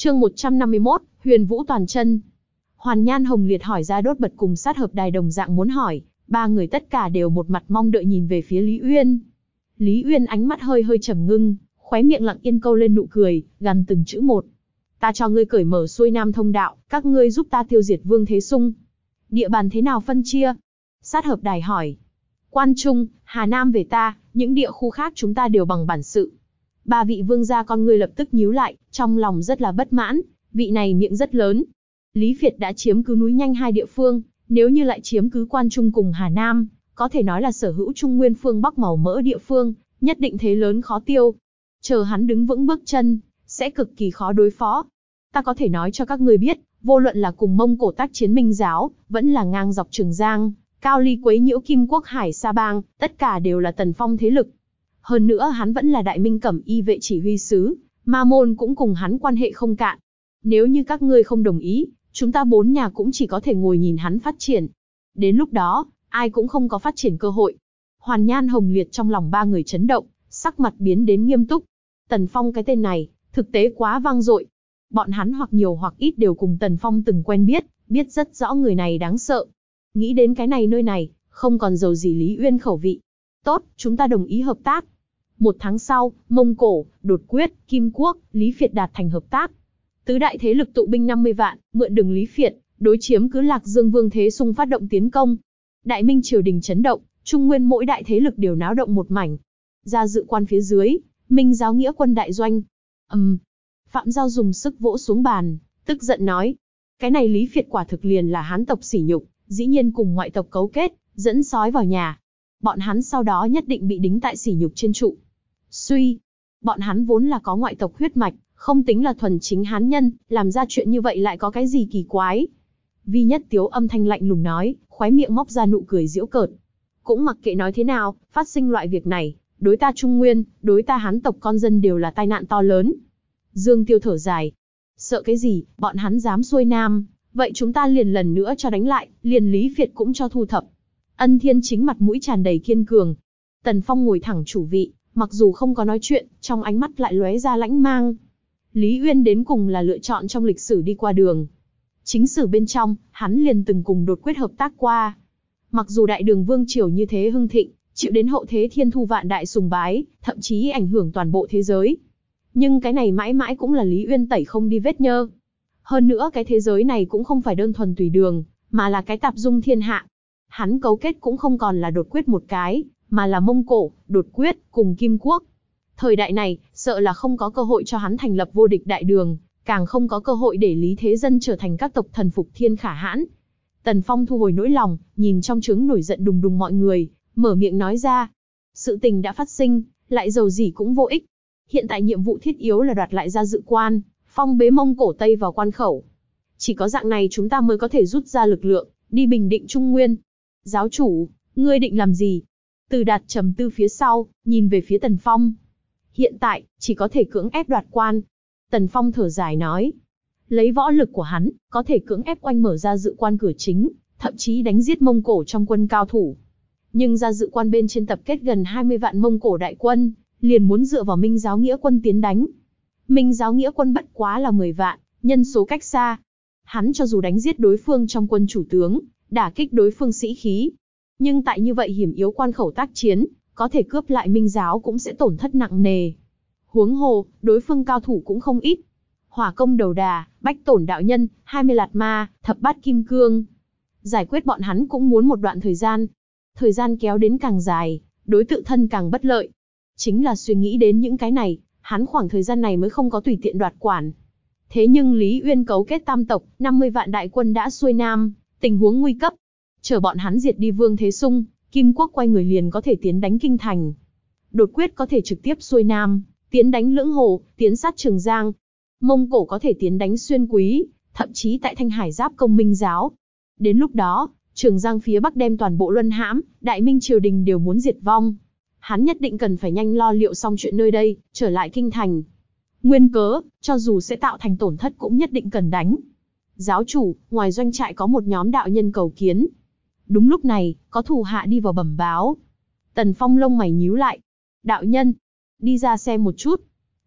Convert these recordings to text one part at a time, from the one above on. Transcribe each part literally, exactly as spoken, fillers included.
Chương một trăm năm mươi mốt, Huyền Vũ toàn chân. Hoàn Nhan Hồng Liệt hỏi ra đốt bật cùng sát hợp đài đồng dạng muốn hỏi, ba người tất cả đều một mặt mong đợi nhìn về phía Lý Uyên. Lý Uyên ánh mắt hơi hơi trầm ngưng, khóe miệng lặng yên câu lên nụ cười, gằn từng chữ một. Ta cho ngươi cởi mở xuôi nam thông đạo, các ngươi giúp ta tiêu diệt Vương Thế Sung. Địa bàn thế nào phân chia? Sát hợp đài hỏi. Quan Trung, Hà Nam về ta, những địa khu khác chúng ta đều bằng bản sự. Ba vị vương gia con ngươi lập tức nhíu lại, trong lòng rất là bất mãn, vị này miệng rất lớn. Lý Việt đã chiếm cứ núi Nhanh hai địa phương, nếu như lại chiếm cứ Quan Trung cùng Hà Nam, có thể nói là sở hữu Trung Nguyên phương Bắc màu mỡ địa phương, nhất định thế lớn khó tiêu. Chờ hắn đứng vững bước chân, sẽ cực kỳ khó đối phó. Ta có thể nói cho các ngươi biết, vô luận là cùng Mông Cổ tác chiến Minh giáo, vẫn là ngang dọc Trường Giang, Cao Ly quấy nhiễu Kim Quốc Hải Sa Bang, tất cả đều là Tần Phong thế lực. Hơn nữa hắn vẫn là Đại Minh Cẩm Y vệ chỉ huy sứ, Ma Môn cũng cùng hắn quan hệ không cạn. Nếu như các ngươi không đồng ý, chúng ta bốn nhà cũng chỉ có thể ngồi nhìn hắn phát triển. Đến lúc đó, ai cũng không có phát triển cơ hội. Hoàn Nhan Hồng Liệt trong lòng ba người chấn động, sắc mặt biến đến nghiêm túc. Tần Phong cái tên này, thực tế quá vang dội. Bọn hắn hoặc nhiều hoặc ít đều cùng Tần Phong từng quen biết, biết rất rõ người này đáng sợ. Nghĩ đến cái này nơi này, không còn giàu gì Lý Uyên khẩu vị. Tốt, chúng ta đồng ý hợp tác. Một tháng sau, Mông Cổ, Đột Quyết, Kim Quốc, Lý Phiệt đạt thành hợp tác. Tứ đại thế lực tụ binh năm mươi vạn, mượn đường Lý Phiệt, đối chiếm cứ Lạc Dương Vương Thế Sung phát động tiến công. Đại Minh triều đình chấn động, Trung Nguyên mỗi đại thế lực đều náo động một mảnh. Ra dự quan phía dưới, Minh giáo nghĩa quân đại doanh. Ầm. Um, Phạm Giao dùng sức vỗ xuống bàn, tức giận nói: cái này Lý Phiệt quả thực liền là Hán tộc sỉ nhục, dĩ nhiên cùng ngoại tộc cấu kết, dẫn sói vào nhà. Bọn hắn sau đó nhất định bị đính tại sỉ nhục trên trụ. Suy, bọn hắn vốn là có ngoại tộc huyết mạch, không tính là thuần chính Hán nhân, làm ra chuyện như vậy lại có cái gì kỳ quái? Vi Nhất Tiếu âm thanh lạnh lùng nói, khóe miệng móc ra nụ cười giễu cợt. Cũng mặc kệ nói thế nào, phát sinh loại việc này, đối ta Trung Nguyên, đối ta Hán tộc con dân đều là tai nạn to lớn. Dương Tiêu thở dài. Sợ cái gì, bọn hắn dám xuôi nam, vậy chúng ta liền lần nữa cho đánh lại, liền Lý Phiệt cũng cho thu thập. Ân Thiên Chính mặt mũi tràn đầy kiên cường. Tần Phong ngồi thẳng chủ vị, mặc dù không có nói chuyện, trong ánh mắt lại lóe ra lãnh mang. Lý Uyên đến cùng là lựa chọn trong lịch sử đi qua đường. Chính sử bên trong, hắn liền từng cùng Đột Quyết hợp tác qua. Mặc dù Đại Đường Vương triều như thế hưng thịnh, chịu đến hậu thế thiên thu vạn đại sùng bái, thậm chí ảnh hưởng toàn bộ thế giới. Nhưng cái này mãi mãi cũng là Lý Uyên tẩy không đi vết nhơ. Hơn nữa cái thế giới này cũng không phải đơn thuần tùy đường, mà là cái tạp dung thiên hạ. Hắn cấu kết cũng không còn là Đột Quyết một cái, mà là Mông Cổ, Đột Quyết, cùng Kim Quốc. Thời đại này, sợ là không có cơ hội cho hắn thành lập vô địch đại đường, càng không có cơ hội để Lý Thế Dân trở thành các tộc thần phục thiên khả hãn. Tần Phong thu hồi nỗi lòng, nhìn trong trướng nổi giận đùng đùng mọi người, mở miệng nói ra. Sự tình đã phát sinh, lại dầu gì cũng vô ích. Hiện tại nhiệm vụ thiết yếu là đoạt lại Ra Dự Quan, phong bế Mông Cổ Tây vào quan khẩu. Chỉ có dạng này chúng ta mới có thể rút ra lực lượng, đi bình định Trung Nguyên. Giáo chủ, ngươi định làm gì? Từ Đạt trầm tư phía sau, nhìn về phía Tần Phong. Hiện tại, chỉ có thể cưỡng ép đoạt quan. Tần Phong thở dài nói. Lấy võ lực của hắn, có thể cưỡng ép oanh mở Ra Dự Quan cửa chính, thậm chí đánh giết Mông Cổ trong quân cao thủ. Nhưng Ra Dự Quan bên trên tập kết gần hai mươi vạn Mông Cổ đại quân, liền muốn dựa vào Minh giáo nghĩa quân tiến đánh. Minh giáo nghĩa quân bất quá là mười vạn, nhân số cách xa. Hắn cho dù đánh giết đối phương trong quân chủ tướng, đả kích đối phương sĩ khí, nhưng tại như vậy hiểm yếu quan khẩu tác chiến, có thể cướp lại Minh giáo cũng sẽ tổn thất nặng nề. Huống hồ, đối phương cao thủ cũng không ít. Hỏa Công Đầu Đà, Bách Tổn Đạo Nhân, hai mươi Lạt Ma, Thập Bát Kim Cương. Giải quyết bọn hắn cũng muốn một đoạn thời gian. Thời gian kéo đến càng dài, đối tự thân càng bất lợi. Chính là suy nghĩ đến những cái này, hắn khoảng thời gian này mới không có tùy tiện đoạt quản. Thế nhưng Lý Uyên cấu kết tam tộc, năm mươi vạn đại quân đã xuôi nam, tình huống nguy cấp. Chờ bọn hắn diệt đi Vương Thế Sung, Kim Quốc quay người liền có thể tiến đánh Kinh Thành. Đột Quyết có thể trực tiếp xuôi nam, tiến đánh Lưỡng Hồ, tiến sát Trường Giang. Mông Cổ có thể tiến đánh Xuyên Quý, thậm chí tại Thanh Hải giáp công Minh giáo. Đến lúc đó, Trường Giang phía Bắc đem toàn bộ luân hãm, Đại Minh triều đình đều muốn diệt vong. Hắn nhất định cần phải nhanh lo liệu xong chuyện nơi đây, trở lại Kinh Thành. Nguyên cớ, cho dù sẽ tạo thành tổn thất cũng nhất định cần đánh. Giáo chủ, ngoài doanh trại có một nhóm đạo nhân cầu kiến. Đúng lúc này, có thủ hạ đi vào bẩm báo. Tần Phong lông mày nhíu lại. Đạo nhân, đi ra xem một chút.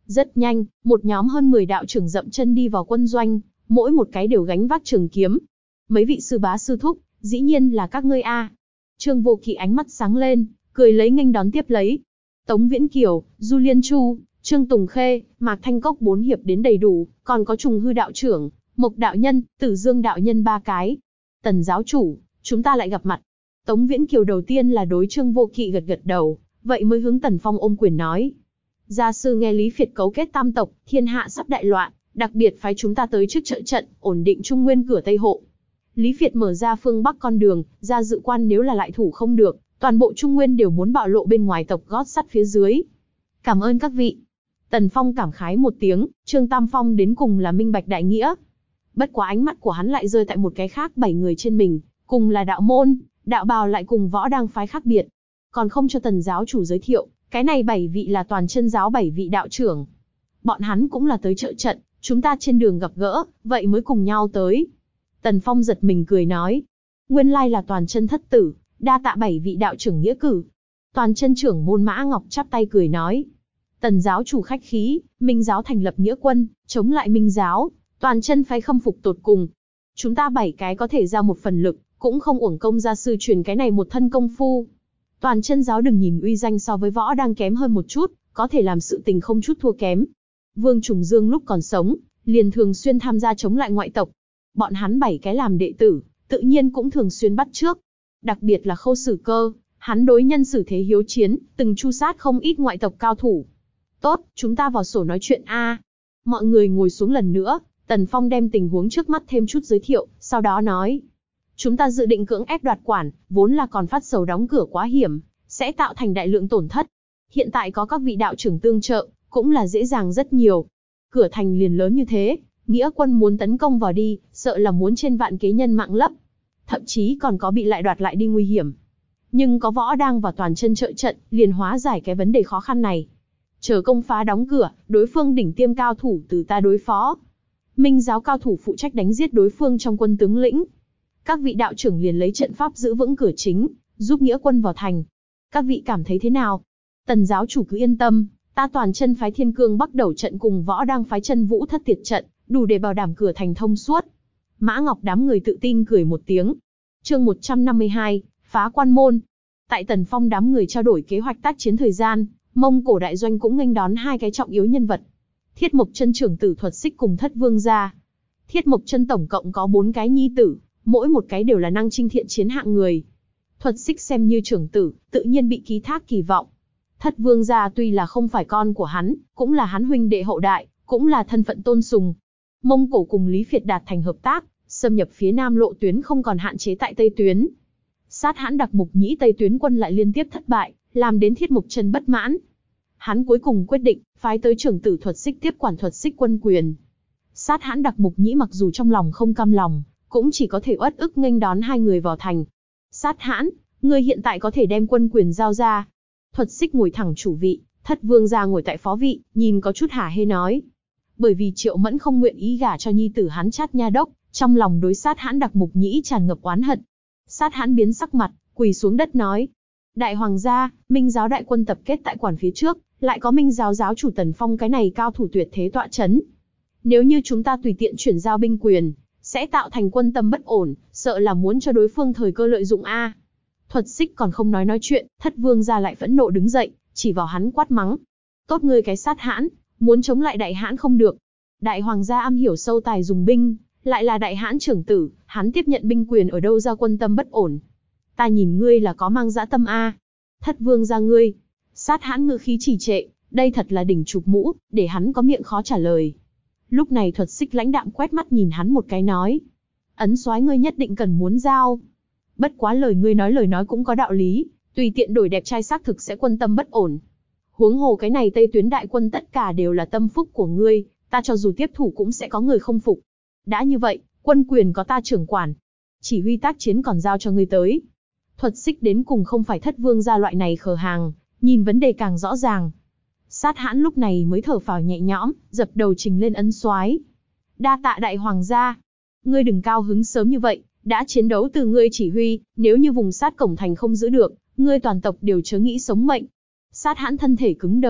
Rất nhanh, một nhóm hơn mười đạo trưởng dậm chân đi vào quân doanh, mỗi một cái đều gánh vác trường kiếm. Mấy vị sư bá sư thúc, dĩ nhiên là các ngươi a. Trương Vô Kỵ ánh mắt sáng lên, cười lấy nghênh đón tiếp lấy. Tống Viễn Kiều, Du Liên Chu, Trương Tùng Khê, Mạc Thanh Cốc bốn hiệp đến đầy đủ, còn có Trùng Hư đạo trưởng, Mộc đạo nhân, Tử Dương đạo nhân ba cái. Tần giáo chủ, chúng ta lại gặp mặt. Tống Viễn Kiều đầu tiên là đối Trương Vô Kỵ gật gật đầu, vậy mới hướng Tần Phong ôm quyền nói. Gia sư nghe Lý Phiệt cấu kết tam tộc, thiên hạ sắp đại loạn, đặc biệt phái chúng ta tới trước trợ trận, ổn định Trung Nguyên cửa Tây hộ. Lý Phiệt mở ra phương Bắc con đường, ra dự quan nếu là lại thủ không được, toàn bộ Trung Nguyên đều muốn bạo lộ bên ngoài tộc gót sắt phía dưới. Cảm ơn các vị. Tần Phong cảm khái một tiếng, Trương Tam Phong đến cùng là minh bạch đại nghĩa. Bất quá ánh mắt của hắn lại rơi tại một cái khác bảy người trên mình, cùng là đạo môn, đạo bào lại cùng võ đang phái khác biệt. Còn không cho Tần giáo chủ giới thiệu, cái này bảy vị là toàn chân giáo bảy vị đạo trưởng. Bọn hắn cũng là tới trợ trận, chúng ta trên đường gặp gỡ, vậy mới cùng nhau tới. Tần Phong giật mình cười nói, nguyên lai là toàn chân thất tử, đa tạ bảy vị đạo trưởng nghĩa cử. Toàn chân trưởng môn Mã Ngọc chắp tay cười nói, Tần giáo chủ khách khí, Minh giáo thành lập nghĩa quân, chống lại Minh giáo, toàn chân phái khâm phục tột cùng. Chúng ta bảy cái có thể ra một phần lực, cũng không uổng công gia sư truyền cái này một thân công phu. Toàn chân giáo đừng nhìn uy danh so với võ đang kém hơn một chút, có thể làm sự tình không chút thua kém. Vương Trùng Dương lúc còn sống, liền thường xuyên tham gia chống lại ngoại tộc. Bọn hắn bảy cái làm đệ tử, tự nhiên cũng thường xuyên bắt trước. Đặc biệt là Khâu Sử Cơ, hắn đối nhân xử thế hiếu chiến, từng tru sát không ít ngoại tộc cao thủ. Tốt, chúng ta vào sổ nói chuyện a. Mọi người ngồi xuống lần nữa, Tần Phong đem tình huống trước mắt thêm chút giới thiệu, sau đó nói. Chúng ta dự định cưỡng ép đoạt quản, vốn là còn phát sầu đóng cửa quá hiểm, sẽ tạo thành đại lượng tổn thất. Hiện tại có các vị đạo trưởng tương trợ, cũng là dễ dàng rất nhiều. Cửa thành liền lớn như thế, nghĩa quân muốn tấn công vào đi, sợ là muốn trên vạn kế nhân mạng lấp. Thậm chí còn có bị lại đoạt lại đi nguy hiểm. Nhưng có võ đang và toàn chân trợ trận, liền hóa giải cái vấn đề khó khăn này. Chờ công phá đóng cửa, đối phương đỉnh tiêm cao thủ từ ta đối phó. Minh giáo cao thủ phụ trách đánh giết đối phương trong quân tướng lĩnh. Các vị đạo trưởng liền lấy trận pháp giữ vững cửa chính, giúp nghĩa quân vào thành. Các vị cảm thấy thế nào? Tần giáo chủ cứ yên tâm, ta toàn chân phái Thiên Cương Bắc đầu trận cùng võ đang phái Chân Vũ thất tiệt trận, đủ để bảo đảm cửa thành thông suốt. Mã Ngọc đám người tự tin cười một tiếng. Chương một trăm năm mươi hai, phá quan môn. Tại Tần Phong đám người trao đổi kế hoạch tác chiến thời gian, Mông Cổ đại doanh cũng nghênh đón hai cái trọng yếu nhân vật. Thiết Mộc Chân trưởng tử Thuật Xích cùng Thất Vương gia. Thiết Mộc Chân tổng cộng có bốn cái nhi tử, mỗi một cái đều là năng chinh thiện chiến hạng người. Thuật Xích xem như trưởng tử, tự nhiên bị ký thác kỳ vọng. Thất Vương gia tuy là không phải con của hắn, cũng là hắn huynh đệ hậu đại, cũng là thân phận tôn sùng. Mông Cổ cùng Lý Phiệt đạt thành hợp tác, xâm nhập phía Nam lộ tuyến không còn hạn chế tại Tây tuyến. Sát hãn đặc mục nhĩ Tây tuyến quân lại liên tiếp thất bại, làm đến Thiết Mộc Chân bất mãn. Hắn cuối cùng quyết định, phái tới trưởng tử Thuật Xích tiếp quản Thuật Xích quân quyền. Sát hãn đặc mục nhĩ mặc dù trong lòng không cam lòng, cũng chỉ có thể uất ức nghênh đón hai người vào thành. Sát hãn, ngươi hiện tại có thể đem quân quyền giao ra. Thuật Xích ngồi thẳng chủ vị, Thất Vương gia ngồi tại phó vị, nhìn có chút hả hê nói. Bởi vì Triệu Mẫn không nguyện ý gả cho nhi tử hắn Trát Nha Đốc, trong lòng đối Sát hãn đặc mục nhĩ tràn ngập oán hận. Sát hãn biến sắc mặt, quỳ xuống đất nói. Đại hoàng gia, Minh giáo đại quân tập kết tại quản phía trước, lại có Minh giáo giáo chủ Tần Phong cái này cao thủ tuyệt thế tọa chấn. Nếu như chúng ta tùy tiện chuyển giao binh quyền, sẽ tạo thành quân tâm bất ổn, sợ là muốn cho đối phương thời cơ lợi dụng a. Thuật Xích còn không nói nói chuyện, Thất Vương gia lại phẫn nộ đứng dậy, chỉ vào hắn quát mắng. Tốt ngươi cái Sát hãn, muốn chống lại đại hãn không được. Đại hoàng gia am hiểu sâu tài dùng binh, lại là đại hãn trưởng tử, hắn tiếp nhận binh quyền ở đâu ra quân tâm bất ổn. Ta nhìn ngươi là có mang dã tâm a. Thất Vương gia ngươi. Sát hãn ngữ khí trì trệ, đây thật là đỉnh chụp mũ, để hắn có miệng khó trả lời. Lúc này Thuật Xích lãnh đạm quét mắt nhìn hắn một cái nói. Ấn soái ngươi nhất định cần muốn giao. Bất quá lời ngươi nói lời nói cũng có đạo lý, tùy tiện đổi đẹp trai xác thực sẽ quân tâm bất ổn. Huống hồ cái này Tây tuyến đại quân tất cả đều là tâm phúc của ngươi, ta cho dù tiếp thủ cũng sẽ có người không phục. Đã như vậy, quân quyền có ta trưởng quản, chỉ huy tác chiến còn giao cho ngươi tới. Thuật Xích đến cùng không phải Thất Vương gia loại này khờ hàng, nhìn vấn đề càng rõ ràng. Sát hãn lúc này mới thở phào nhẹ nhõm, dập đầu trình lên ấn soái. Đa tạ đại hoàng gia, ngươi đừng cao hứng sớm như vậy, đã chiến đấu từ ngươi chỉ huy, nếu như vùng sát cổng thành không giữ được, ngươi toàn tộc đều chớ nghĩ sống mệnh. Sát hãn thân thể cứng đờ,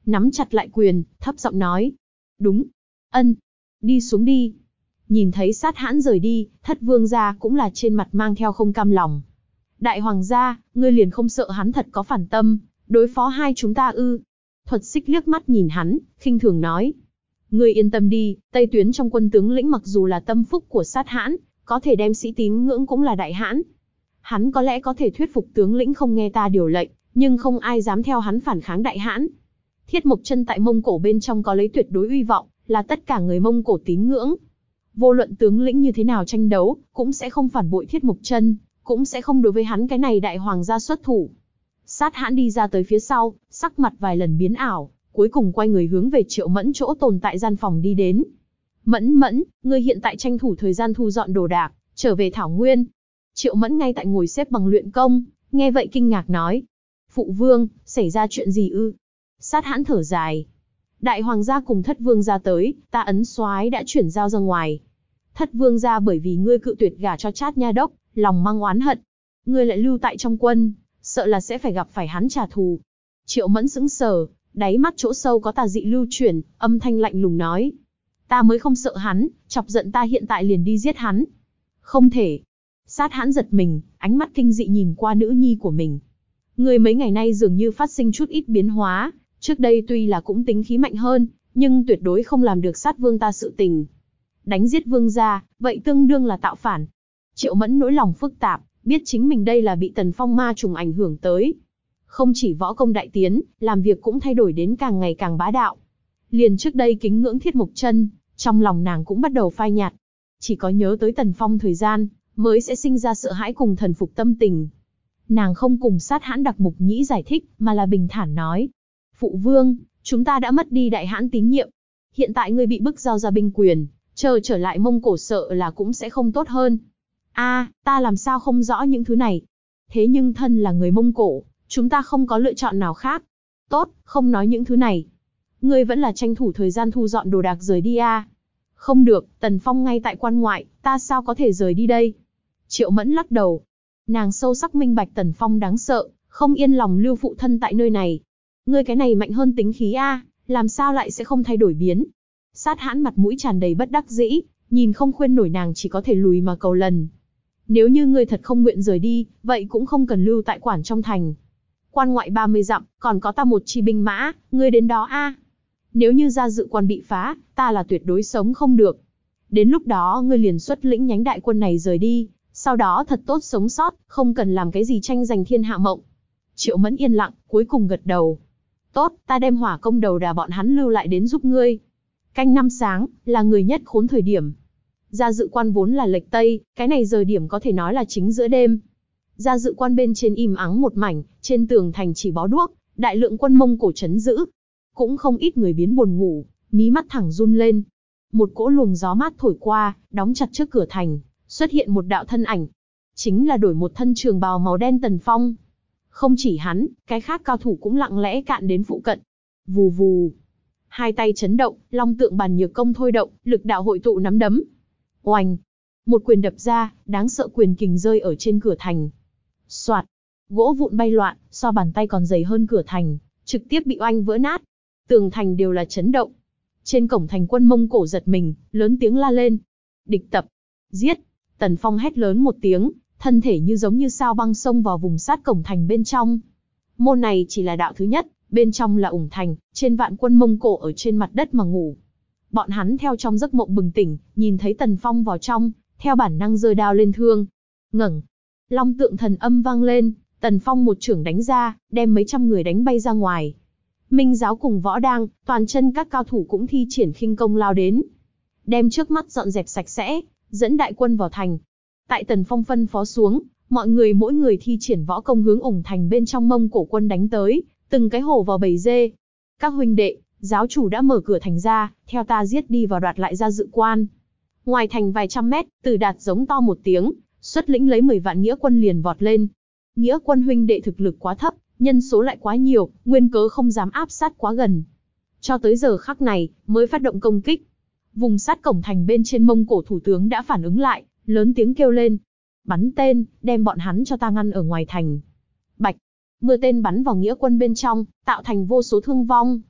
nắm chặt lại quyền, thấp giọng nói. Đúng. Ân. Đi xuống đi. Nhìn thấy Sát Hãn rời đi, Thất Vương gia cũng là trên mặt mang theo không cam lòng. Đại hoàng gia, ngươi liền không sợ hắn thật có phản tâm, đối phó hai chúng ta ư? Thuật Xích liếc mắt nhìn hắn, khinh thường nói. Ngươi yên tâm đi, Tây Tuyến trong quân tướng lĩnh mặc dù là tâm phúc của Sát Hãn, có thể đem sĩ tín ngưỡng cũng là đại hãn. Hắn có lẽ có thể thuyết phục tướng lĩnh không nghe ta điều lệnh, nhưng không ai dám theo hắn phản kháng đại hãn. Thiết Mộc Chân tại Mông Cổ bên trong có lấy tuyệt đối uy vọng, là tất cả người Mông Cổ tín ngưỡng. Vô luận tướng lĩnh như thế nào tranh đấu, cũng sẽ không phản bội Thiết Mộc Chân, cũng sẽ không đối với hắn cái này đại hoàng gia xuất thủ. Sát Hãn đi ra tới phía sau, sắc mặt vài lần biến ảo, cuối cùng quay người hướng về Triệu Mẫn chỗ tồn tại gian phòng đi đến. Mẫn Mẫn, ngươi hiện tại tranh thủ thời gian thu dọn đồ đạc, trở về Thảo Nguyên. Triệu Mẫn ngay tại ngồi xếp bằng luyện công, nghe vậy kinh ngạc nói. Phụ vương, xảy ra chuyện gì ư? Sát Hãn thở dài. Đại hoàng gia cùng Thất Vương gia tới, ta ấn soái đã chuyển giao ra ngoài. Thất Vương gia bởi vì ngươi cự tuyệt gả cho Trát Nha Đốc, lòng mang oán hận. Ngươi lại lưu tại trong quân, sợ là sẽ phải gặp phải hắn trả thù. Triệu Mẫn sững sờ, đáy mắt chỗ sâu có tà dị lưu chuyển, âm thanh lạnh lùng nói. Ta mới không sợ hắn, chọc giận ta hiện tại liền đi giết hắn. Không thể. Sát Hãn giật mình, ánh mắt kinh dị nhìn qua nữ nhi của mình. Người mấy ngày nay dường như phát sinh chút ít biến hóa, trước đây tuy là cũng tính khí mạnh hơn, nhưng tuyệt đối không làm được sát vương ta sự tình. Đánh giết vương gia, vậy tương đương là tạo phản. Triệu Mẫn nỗi lòng phức tạp, biết chính mình đây là bị Tần Phong ma trùng ảnh hưởng tới. Không chỉ võ công đại tiến, làm việc cũng thay đổi đến càng ngày càng bá đạo. Liền trước đây kính ngưỡng Thiết Mộc Chân, trong lòng nàng cũng bắt đầu phai nhạt. Chỉ có nhớ tới Tần Phong thời gian, mới sẽ sinh ra sợ hãi cùng thần phục tâm tình. Nàng không cùng Sát Hãn đặc mục nhĩ giải thích, mà là bình thản nói. Phụ vương, chúng ta đã mất đi đại hãn tín nhiệm. Hiện tại ngươi bị bức giao ra binh quyền, chờ trở lại Mông Cổ sợ là cũng sẽ không tốt hơn. A, ta làm sao không rõ những thứ này. Thế nhưng thân là người Mông Cổ, chúng ta không có lựa chọn nào khác. Tốt, không nói những thứ này. Ngươi vẫn là tranh thủ thời gian thu dọn đồ đạc rời đi a. Không được, Tần Phong ngay tại quan ngoại, ta sao có thể rời đi đây? Triệu Mẫn lắc đầu. Nàng sâu sắc minh bạch Tần Phong đáng sợ, không yên lòng lưu phụ thân tại nơi này. Ngươi cái này mạnh hơn tính khí a, làm sao lại sẽ không thay đổi biến? Sát Hãn mặt mũi tràn đầy bất đắc dĩ, nhìn không khuyên nổi nàng chỉ có thể lùi mà cầu lần. Nếu như ngươi thật không nguyện rời đi, vậy cũng không cần lưu tại quản trong thành. Quan ngoại ba mươi dặm, còn có ta một chi binh mã, ngươi đến đó a. Nếu như gia dự quan bị phá, ta là tuyệt đối sống không được. Đến lúc đó ngươi liền xuất lĩnh nhánh đại quân này rời đi, sau đó thật tốt sống sót, không cần làm cái gì tranh giành thiên hạ mộng. Triệu Mẫn yên lặng, cuối cùng gật đầu. Tốt, ta đem hỏa công đầu đà bọn hắn lưu lại đến giúp ngươi. Canh năm sáng, là người nhất khốn thời điểm. Gia dự quan vốn là lệch tây, cái này giờ điểm có thể nói là chính giữa đêm. Gia dự quan bên trên im ắng một mảnh, trên tường thành chỉ bó đuốc, đại lượng quân Mông Cổ trấn giữ. Cũng không ít người biến buồn ngủ, mí mắt thẳng run lên. Một cỗ luồng gió mát thổi qua, đóng chặt trước cửa thành, xuất hiện một đạo thân ảnh. Chính là đổi một thân trường bào màu đen Tần Phong. Không chỉ hắn, cái khác cao thủ cũng lặng lẽ cạn đến phụ cận. Vù vù. Hai tay chấn động, long tượng bàn nhược công thôi động, lực đạo hội tụ nắm đấm. Oành. Một quyền đập ra, đáng sợ quyền kình rơi ở trên cửa thành. Soạt. Gỗ vụn bay loạn, so bàn tay còn dày hơn cửa thành, trực tiếp bị oanh vỡ nát. Tường thành đều là chấn động. Trên cổng thành quân Mông Cổ giật mình, lớn tiếng la lên. Địch tập. Giết. Tần Phong hét lớn một tiếng, thân thể như giống như sao băng xông vào vùng sát cổng thành bên trong. Môn này chỉ là đạo thứ nhất, bên trong là ủng thành, trên vạn quân Mông Cổ ở trên mặt đất mà ngủ. Bọn hắn theo trong giấc mộng bừng tỉnh, nhìn thấy Tần Phong vào trong, theo bản năng giơ đao lên thương. Ngẩng. Long tượng thần âm vang lên, Tần Phong một chưởng đánh ra, đem mấy trăm người đánh bay ra ngoài. Minh giáo cùng võ đang, toàn chân các cao thủ cũng thi triển khinh công lao đến. Đem trước mắt dọn dẹp sạch sẽ, dẫn đại quân vào thành. Tại Tần Phong phân phó xuống, mọi người mỗi người thi triển võ công hướng ủng thành bên trong Mông Cổ quân đánh tới, từng cái hổ vào bầy dê. Các huynh đệ, giáo chủ đã mở cửa thành ra, theo ta giết đi vào đoạt lại gia dự quan. Ngoài thành vài trăm mét, Từ Đạt giống to một tiếng, xuất lĩnh lấy mười vạn nghĩa quân liền vọt lên. Nghĩa quân huynh đệ thực lực quá thấp, nhân số lại quá nhiều, nguyên cớ không dám áp sát quá gần. Cho tới giờ khắc này, mới phát động công kích. Vùng sát cổng thành bên trên Mông Cổ thủ tướng đã phản ứng lại, lớn tiếng kêu lên. Bắn tên, đem bọn hắn cho ta ngăn ở ngoài thành. Bạch, mưa tên bắn vào nghĩa quân bên trong, tạo thành vô số thương vong.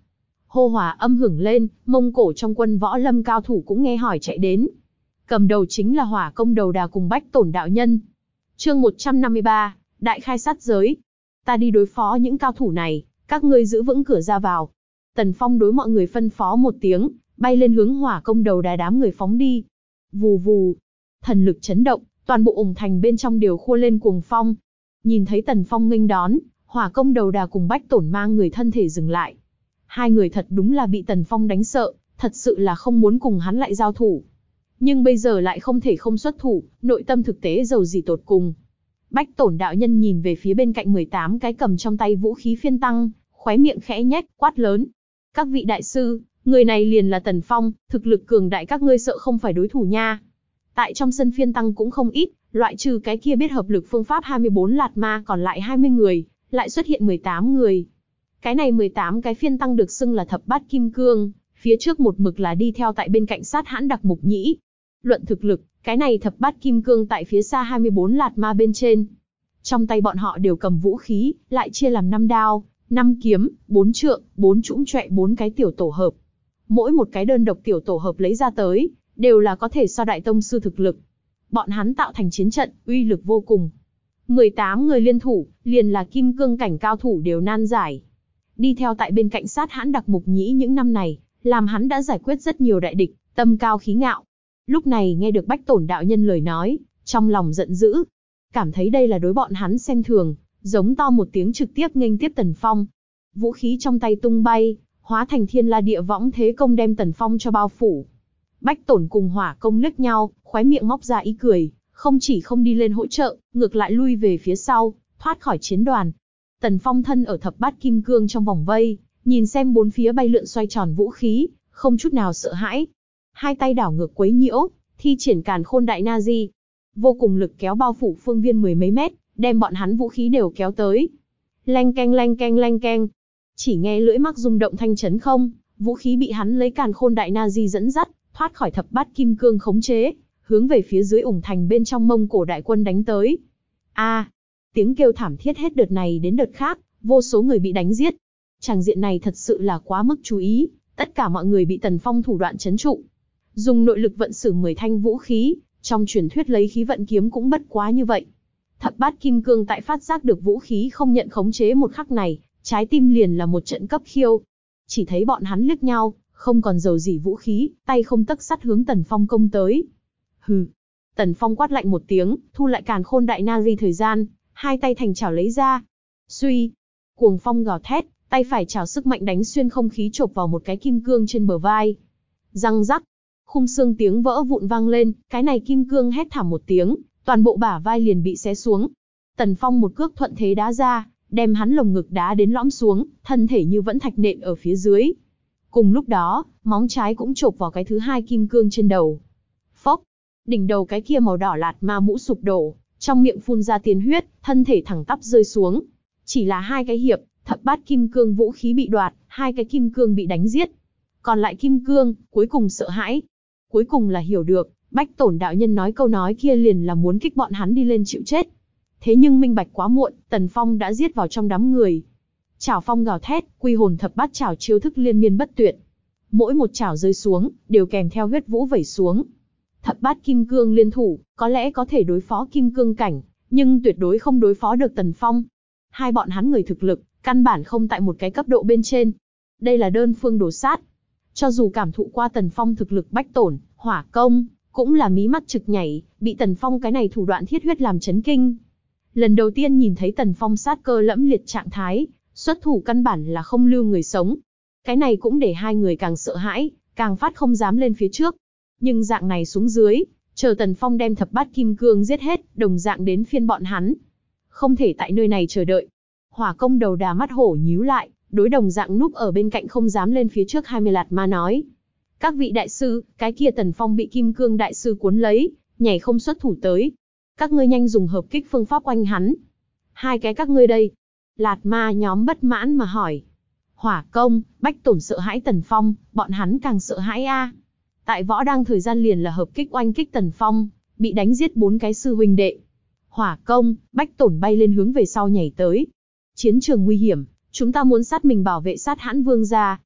hô hòa âm hưởng lên, Mông Cổ trong quân võ lâm cao thủ cũng nghe hỏi chạy đến. Cầm đầu chính là Hỏa Công Đầu Đà cùng Bách Tổn đạo nhân. Chương một trăm năm mươi ba, Đại khai sát giới. Ta đi đối phó những cao thủ này, các ngươi giữ vững cửa ra vào. Tần Phong đối mọi người phân phó một tiếng, bay lên hướng Hỏa Công Đầu Đà đám người phóng đi. Vù vù, thần lực chấn động, toàn bộ ủng thành bên trong đều khua lên cuồng phong. Nhìn thấy Tần Phong nghênh đón, Hỏa Công Đầu Đà cùng Bách Tổn mang người thân thể dừng lại. Hai người thật đúng là bị Tần Phong đánh sợ, thật sự là không muốn cùng hắn lại giao thủ. Nhưng bây giờ lại không thể không xuất thủ, nội tâm thực tế giàu gì tột cùng. Bách Tổn đạo nhân nhìn về phía bên cạnh mười tám cái cầm trong tay vũ khí phiên tăng, khóe miệng khẽ nhếch, quát lớn. Các vị đại sư, người này liền là Tần Phong, thực lực cường đại các ngươi sợ không phải đối thủ nha. Tại trong sân phiên tăng cũng không ít, loại trừ cái kia biết hợp lực phương pháp hai mươi bốn lạt ma còn lại hai mươi người, lại xuất hiện mười tám người. Cái này mười tám cái phiên tăng được xưng là thập bát kim cương, phía trước một mực là đi theo tại bên cạnh sát hãn đặc mục nhĩ. Luận thực lực, cái này thập bát kim cương tại phía xa hai mươi bốn lạt ma bên trên. Trong tay bọn họ đều cầm vũ khí, lại chia làm năm đao, năm kiếm, bốn trượng, bốn chũm chọe, bốn cái tiểu tổ hợp. Mỗi một cái đơn độc tiểu tổ hợp lấy ra tới, đều là có thể so đại tông sư thực lực. Bọn hắn tạo thành chiến trận, uy lực vô cùng. mười tám người liên thủ, liền là kim cương cảnh cao thủ đều nan giải. Đi theo tại bên cạnh sát hãn đặc mục nhĩ những năm này, làm hắn đã giải quyết rất nhiều đại địch, tâm cao khí ngạo. Lúc này nghe được Bách Tổn đạo nhân lời nói, trong lòng giận dữ. Cảm thấy đây là đối bọn hắn xem thường, giống to một tiếng trực tiếp nghênh tiếp Tần Phong. Vũ khí trong tay tung bay, hóa thành thiên la địa võng thế công đem Tần Phong cho bao phủ. Bách Tổn cùng Hỏa Công liếc nhau, khóe miệng móc ra ý cười, không chỉ không đi lên hỗ trợ, ngược lại lui về phía sau, thoát khỏi chiến đoàn. Tần Phong thân ở thập bát kim cương trong vòng vây, nhìn xem bốn phía bay lượn xoay tròn vũ khí, không chút nào sợ hãi. Hai tay đảo ngược quấy nhiễu, thi triển Càn Khôn Đại Na Di, vô cùng lực kéo bao phủ phương viên mười mấy mét, đem bọn hắn vũ khí đều kéo tới. Leng keng leng keng leng keng, chỉ nghe lưỡi mắc rung động thanh chấn không, vũ khí bị hắn lấy Càn Khôn Đại Na Di dẫn dắt, thoát khỏi thập bát kim cương khống chế, hướng về phía dưới ủng thành bên trong Mông Cổ đại quân đánh tới. A, tiếng kêu thảm thiết hết đợt này đến đợt khác, vô số người bị đánh giết. Tràng diện này thật sự là quá mức chú ý, tất cả mọi người bị Tần Phong thủ đoạn trấn trụ. Dùng nội lực vận sử mười thanh vũ khí, trong truyền thuyết lấy khí vận kiếm cũng bất quá như vậy. Thập bát kim cương tại phát giác được vũ khí không nhận khống chế một khắc này, trái tim liền là một trận cấp khiêu. Chỉ thấy bọn hắn liếc nhau, không còn dầu gì vũ khí, tay không tấc sắt hướng Tần Phong công tới. Hừ. Tần Phong quát lạnh một tiếng, thu lại Càn Khôn Đại Na Di thời gian, hai tay thành chảo lấy ra. Suy. Cuồng phong gào thét, tay phải chảo sức mạnh đánh xuyên không khí chộp vào một cái kim cương trên bờ vai. Răng rắc. Khung xương tiếng vỡ vụn vang lên, cái này kim cương hét thảm một tiếng, toàn bộ bả vai liền bị xé xuống. Tần Phong một cước thuận thế đá ra, đem hắn lồng ngực đá đến lõm xuống, thân thể như vẫn thạch nện ở phía dưới. Cùng lúc đó, móng trái cũng chộp vào cái thứ hai kim cương trên đầu. Phốc, đỉnh đầu cái kia màu đỏ lạt ma mũ sụp đổ, trong miệng phun ra tiên huyết, thân thể thẳng tắp rơi xuống. Chỉ là hai cái hiệp, thập bát kim cương vũ khí bị đoạt, hai cái kim cương bị đánh giết. Còn lại kim cương, cuối cùng sợ hãi. Cuối cùng là hiểu được, Bách Tổn đạo nhân nói câu nói kia liền là muốn kích bọn hắn đi lên chịu chết. Thế nhưng minh bạch quá muộn, Tần Phong đã giết vào trong đám người. Chảo phong gào thét, quy hồn thập bát chảo chiêu thức liên miên bất tuyệt. Mỗi một chảo rơi xuống, đều kèm theo huyết vũ vẩy xuống. Thập bát kim cương liên thủ, có lẽ có thể đối phó kim cương cảnh, nhưng tuyệt đối không đối phó được Tần Phong. Hai bọn hắn người thực lực, căn bản không tại một cái cấp độ bên trên. Đây là đơn phương đồ sát. Cho dù cảm thụ qua Tần Phong thực lực Bách Tổn, Hỏa Công, cũng là mí mắt trực nhảy, bị Tần Phong cái này thủ đoạn thiết huyết làm chấn kinh. Lần đầu tiên nhìn thấy Tần Phong sát cơ lẫm liệt trạng thái, xuất thủ căn bản là không lưu người sống. Cái này cũng để hai người càng sợ hãi, càng phát không dám lên phía trước. Nhưng dạng này xuống dưới, chờ Tần Phong đem thập bát kim cương giết hết, đồng dạng đến phiên bọn hắn. Không thể tại nơi này chờ đợi. Hỏa Công đầu đà mắt hổ nhíu lại, đối đồng dạng núp ở bên cạnh không dám lên phía trước hai mươi lạt ma nói. Các vị đại sư, cái kia Tần Phong bị kim cương đại sư cuốn lấy, nhảy không xuất thủ tới. Các ngươi nhanh dùng hợp kích phương pháp oanh hắn. Hai cái các ngươi đây. Lạt ma nhóm bất mãn mà hỏi. Hỏa Công, Bách Tổn sợ hãi Tần Phong, bọn hắn càng sợ hãi a. Tại võ đang thời gian liền là hợp kích oanh kích Tần Phong, bị đánh giết bốn cái sư huynh đệ. Hỏa Công, Bách Tổn bay lên hướng về sau nhảy tới. Chiến trường nguy hiểm, chúng ta muốn sát mình bảo vệ sát hãn vương gia.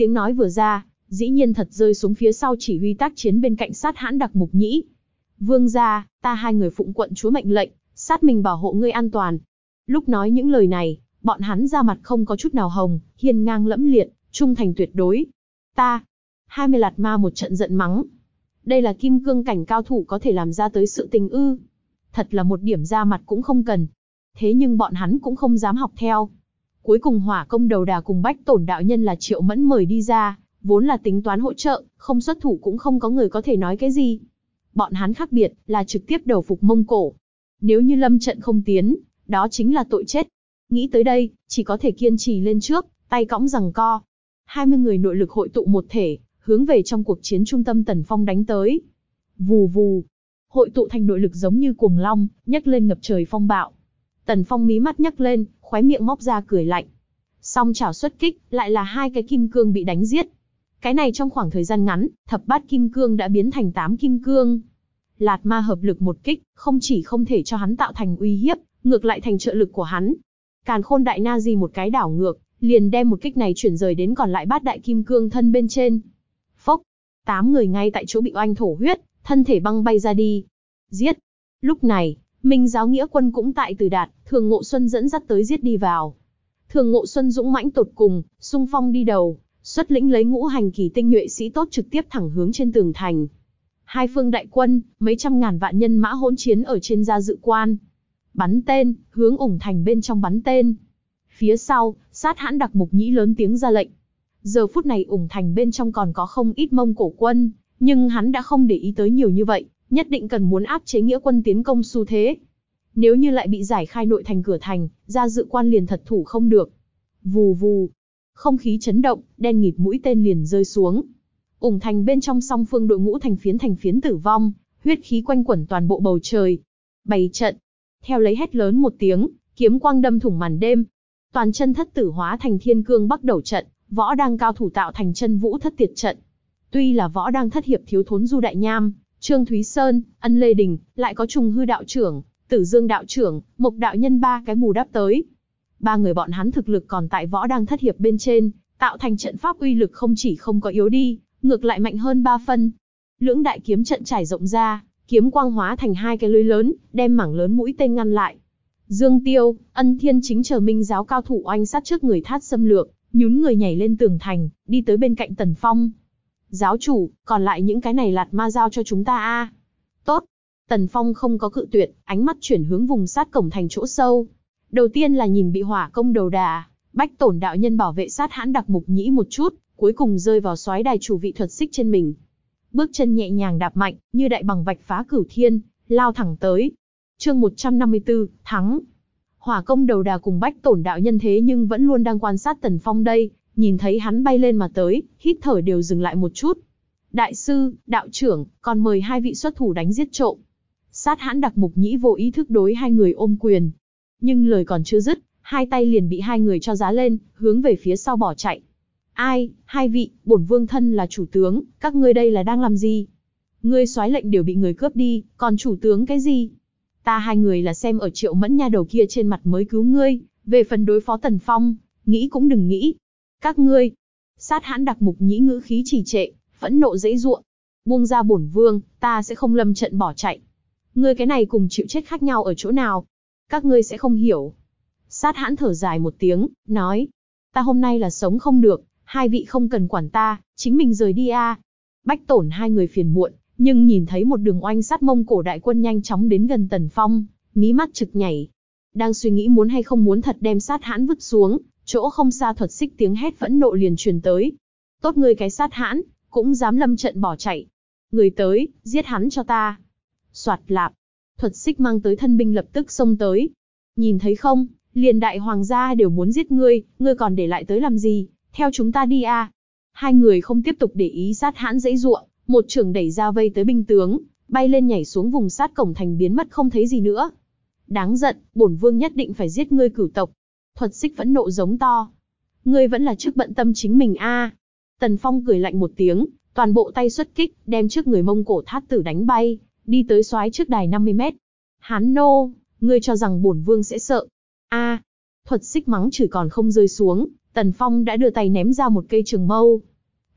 tiếng nói vừa ra, dĩ nhiên thật rơi xuống phía sau chỉ huy tác chiến bên cạnh Sát Hãn Đặc Mục Nhĩ. Vương gia, ta hai người phụng quận chúa mệnh lệnh, sát mình bảo hộ ngươi an toàn. Lúc nói những lời này, bọn hắn ra mặt không có chút nào hồng, hiên ngang lẫm liệt, trung thành tuyệt đối. Ta, hai mươi lạt ma một trận giận mắng. Đây là kim cương cảnh cao thủ có thể làm ra tới sự tình ư. Thật là một điểm ra mặt cũng không cần. Thế nhưng bọn hắn cũng không dám học theo. Cuối cùng hỏa công đầu đà cùng bách tổn đạo nhân là Triệu Mẫn mời đi ra, vốn là tính toán hỗ trợ, không xuất thủ cũng không có người có thể nói cái gì. Bọn hắn khác biệt, là trực tiếp đầu phục Mông Cổ. Nếu như lâm trận không tiến, đó chính là tội chết. Nghĩ tới đây, chỉ có thể kiên trì lên trước, tay cõng giằng co. hai mươi người nội lực hội tụ một thể, hướng về trong cuộc chiến trung tâm Tần Phong đánh tới. Vù vù, hội tụ thành nội lực giống như cuồng long, nhấc lên ngập trời phong bạo. Tần Phong mí mắt nhấc lên, khóe miệng móc ra cười lạnh. Song chảo xuất kích, lại là hai cái kim cương bị đánh giết. Cái này trong khoảng thời gian ngắn, thập bát kim cương đã biến thành tám kim cương. Lạt ma hợp lực một kích, không chỉ không thể cho hắn tạo thành uy hiếp, ngược lại thành trợ lực của hắn. Càn Khôn Đại Na Di một cái đảo ngược, liền đem một kích này chuyển rời đến còn lại bát đại kim cương thân bên trên. Phốc, tám người ngay tại chỗ bị oanh thổ huyết, thân thể băng bay ra đi. Giết. Lúc này, Minh Giáo Nghĩa Quân cũng tại Từ Đạt, Thường Ngộ Xuân dẫn dắt tới giết đi vào. Thường Ngộ Xuân dũng mãnh tột cùng, xung phong đi đầu, xuất lĩnh lấy ngũ hành kỳ tinh nhuệ sĩ tốt trực tiếp thẳng hướng trên tường thành. Hai phương đại quân, mấy trăm ngàn vạn nhân mã hỗn chiến ở trên gia dự quan. Bắn tên, hướng ủng thành bên trong bắn tên. Phía sau, Sát Hãn Đặc Mục Nhĩ lớn tiếng ra lệnh. Giờ phút này ủng thành bên trong còn có không ít Mông Cổ quân, nhưng hắn đã không để ý tới nhiều như vậy, nhất định cần muốn áp chế nghĩa quân tiến công xu thế. Nếu như lại bị giải khai nội thành cửa thành, gia dự quan liền thật thủ không được. Vù vù, không khí chấn động, đen nghịt mũi tên liền rơi xuống. Ủng thành bên trong song phương đội ngũ thành phiến thành phiến tử vong, huyết khí quanh quẩn toàn bộ bầu trời. Bày trận. Theo lấy hét lớn một tiếng, kiếm quang đâm thủng màn đêm. Toàn chân thất tử hóa thành thiên cương bắc đầu trận, võ đang cao thủ tạo thành chân vũ thất tiệt trận. Tuy là võ đang thất hiệp thiếu thốn Du Đại Nham, Trương Thúy Sơn, Ân Lê Đình, lại có Trùng Hư đạo trưởng, Tử Dương đạo trưởng, Mộc đạo nhân ba cái bù đắp tới. Ba người bọn hắn thực lực còn tại võ đang thất hiệp bên trên, tạo thành trận pháp uy lực không chỉ không có yếu đi, ngược lại mạnh hơn ba phân. Lưỡng đại kiếm trận trải rộng ra, kiếm quang hóa thành hai cái lưới lớn, đem mảng lớn mũi tên ngăn lại. Dương Tiêu, Ân Thiên chính chờ Minh Giáo cao thủ oanh sát trước người Thát xâm lược, nhún người nhảy lên tường thành, đi tới bên cạnh Tần Phong. Giáo chủ, còn lại những cái này lạt ma giao cho chúng ta a. Tốt. Tần Phong không có cự tuyệt, ánh mắt chuyển hướng vùng sát cổng thành chỗ sâu. Đầu tiên là nhìn bị hỏa công đầu đà, bách tổn đạo nhân bảo vệ Sát Hãn Đặc Mục Nhĩ một chút, cuối cùng rơi vào soái đài chủ vị thuật xích trên mình. Bước chân nhẹ nhàng đạp mạnh, như đại bằng vạch phá cửu thiên, lao thẳng tới. Chương một trăm năm mươi tư, thắng. Hỏa công đầu đà cùng bách tổn đạo nhân thế nhưng vẫn luôn đang quan sát Tần Phong đây, nhìn thấy hắn bay lên mà tới, hít thở đều dừng lại một chút. Đại sư, đạo trưởng, còn mời hai vị xuất thủ đánh giết trộm. Sát Hãn Đặc Mục Nhĩ vô ý thức đối hai người ôm quyền. Nhưng lời còn chưa dứt, hai tay liền bị hai người cho giá lên, hướng về phía sau bỏ chạy. Ai, hai vị, bổn vương thân là chủ tướng, các ngươi đây là đang làm gì? Ngươi soái lệnh đều bị người cướp đi, còn chủ tướng cái gì? Ta hai người là xem ở Triệu Mẫn nha đầu kia trên mặt mới cứu ngươi, về phần đối phó Tần Phong, nghĩ cũng đừng nghĩ. Các ngươi, Sát Hãn Đặc Mục Nhĩ ngữ khí trì trệ, phẫn nộ dãy giụa. Buông ra bổn vương, ta sẽ không lâm trận bỏ chạy. Ngươi cái này cùng chịu chết khác nhau ở chỗ nào? Các ngươi sẽ không hiểu. Sát Hãn thở dài một tiếng, nói. Ta hôm nay là sống không được, hai vị không cần quản ta, chính mình rời đi a. Bách tổn hai người phiền muộn, nhưng nhìn thấy một đường oanh sát Mông Cổ đại quân nhanh chóng đến gần Tần Phong, mí mắt trực nhảy. Đang suy nghĩ muốn hay không muốn thật đem Sát Hãn vứt xuống, chỗ không xa thuật xích tiếng hét phẫn nộ liền truyền tới. Tốt ngươi cái Sát Hãn, cũng dám lâm trận bỏ chạy. Người tới, giết hắn cho ta. Soạt lạp, thuật xích mang tới thân binh lập tức xông tới. Nhìn thấy không, liền đại hoàng gia đều muốn giết ngươi, ngươi còn để lại tới làm gì, theo chúng ta đi a. Hai người không tiếp tục để ý Sát Hãn dãy giụa, một chưởng đẩy ra vây tới binh tướng, bay lên nhảy xuống vùng sát cổng thành biến mất không thấy gì nữa. Đáng giận, bổn vương nhất định phải giết ngươi cửu tộc. Thuật xích phẫn nộ giống to. Ngươi vẫn là trước bận tâm chính mình a. Tần Phong cười lạnh một tiếng, toàn bộ tay xuất kích, đem trước người Mông Cổ Thát tử đánh bay, đi tới soái trước đài năm mươi mét. Hán nô, ngươi cho rằng bổn vương sẽ sợ? A. Thuật xích mắng chửi còn không rơi xuống, Tần Phong đã đưa tay ném ra một cây trường mâu.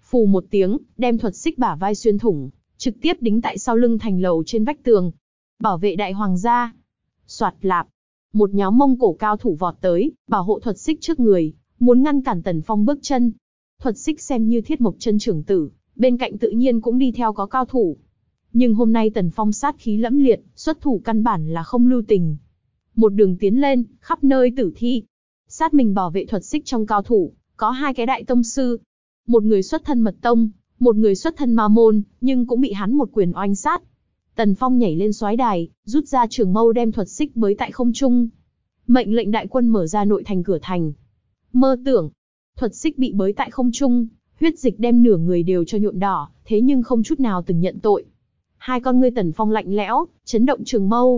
phù một tiếng, đem thuật xích bả vai xuyên thủng, trực tiếp đính tại sau lưng thành lầu trên vách tường. Bảo vệ đại hoàng gia. Soạt lạp. Một nhóm Mông Cổ cao thủ vọt tới, bảo hộ thuật xích trước người, muốn ngăn cản Tần Phong bước chân. Thuật xích xem như Thiết Mộc Chân trưởng tử, bên cạnh tự nhiên cũng đi theo có cao thủ. Nhưng hôm nay Tần Phong sát khí lẫm liệt, xuất thủ căn bản là không lưu tình. Một đường tiến lên, khắp nơi tử thi. Sát mình bảo vệ thuật xích trong cao thủ, có hai cái đại tông sư. Một người xuất thân mật tông, một người xuất thân ma môn, nhưng cũng bị hắn một quyền oanh sát. Tần Phong nhảy lên soái đài, rút ra trường mâu đem thuật xích bới tại không trung. Mệnh lệnh đại quân mở ra nội thành cửa thành. Mơ tưởng, thuật xích bị bới tại không trung, huyết dịch đem nửa người đều cho nhuộm đỏ, thế nhưng không chút nào từng nhận tội. Hai con ngươi Tần Phong lạnh lẽo, chấn động trường mâu.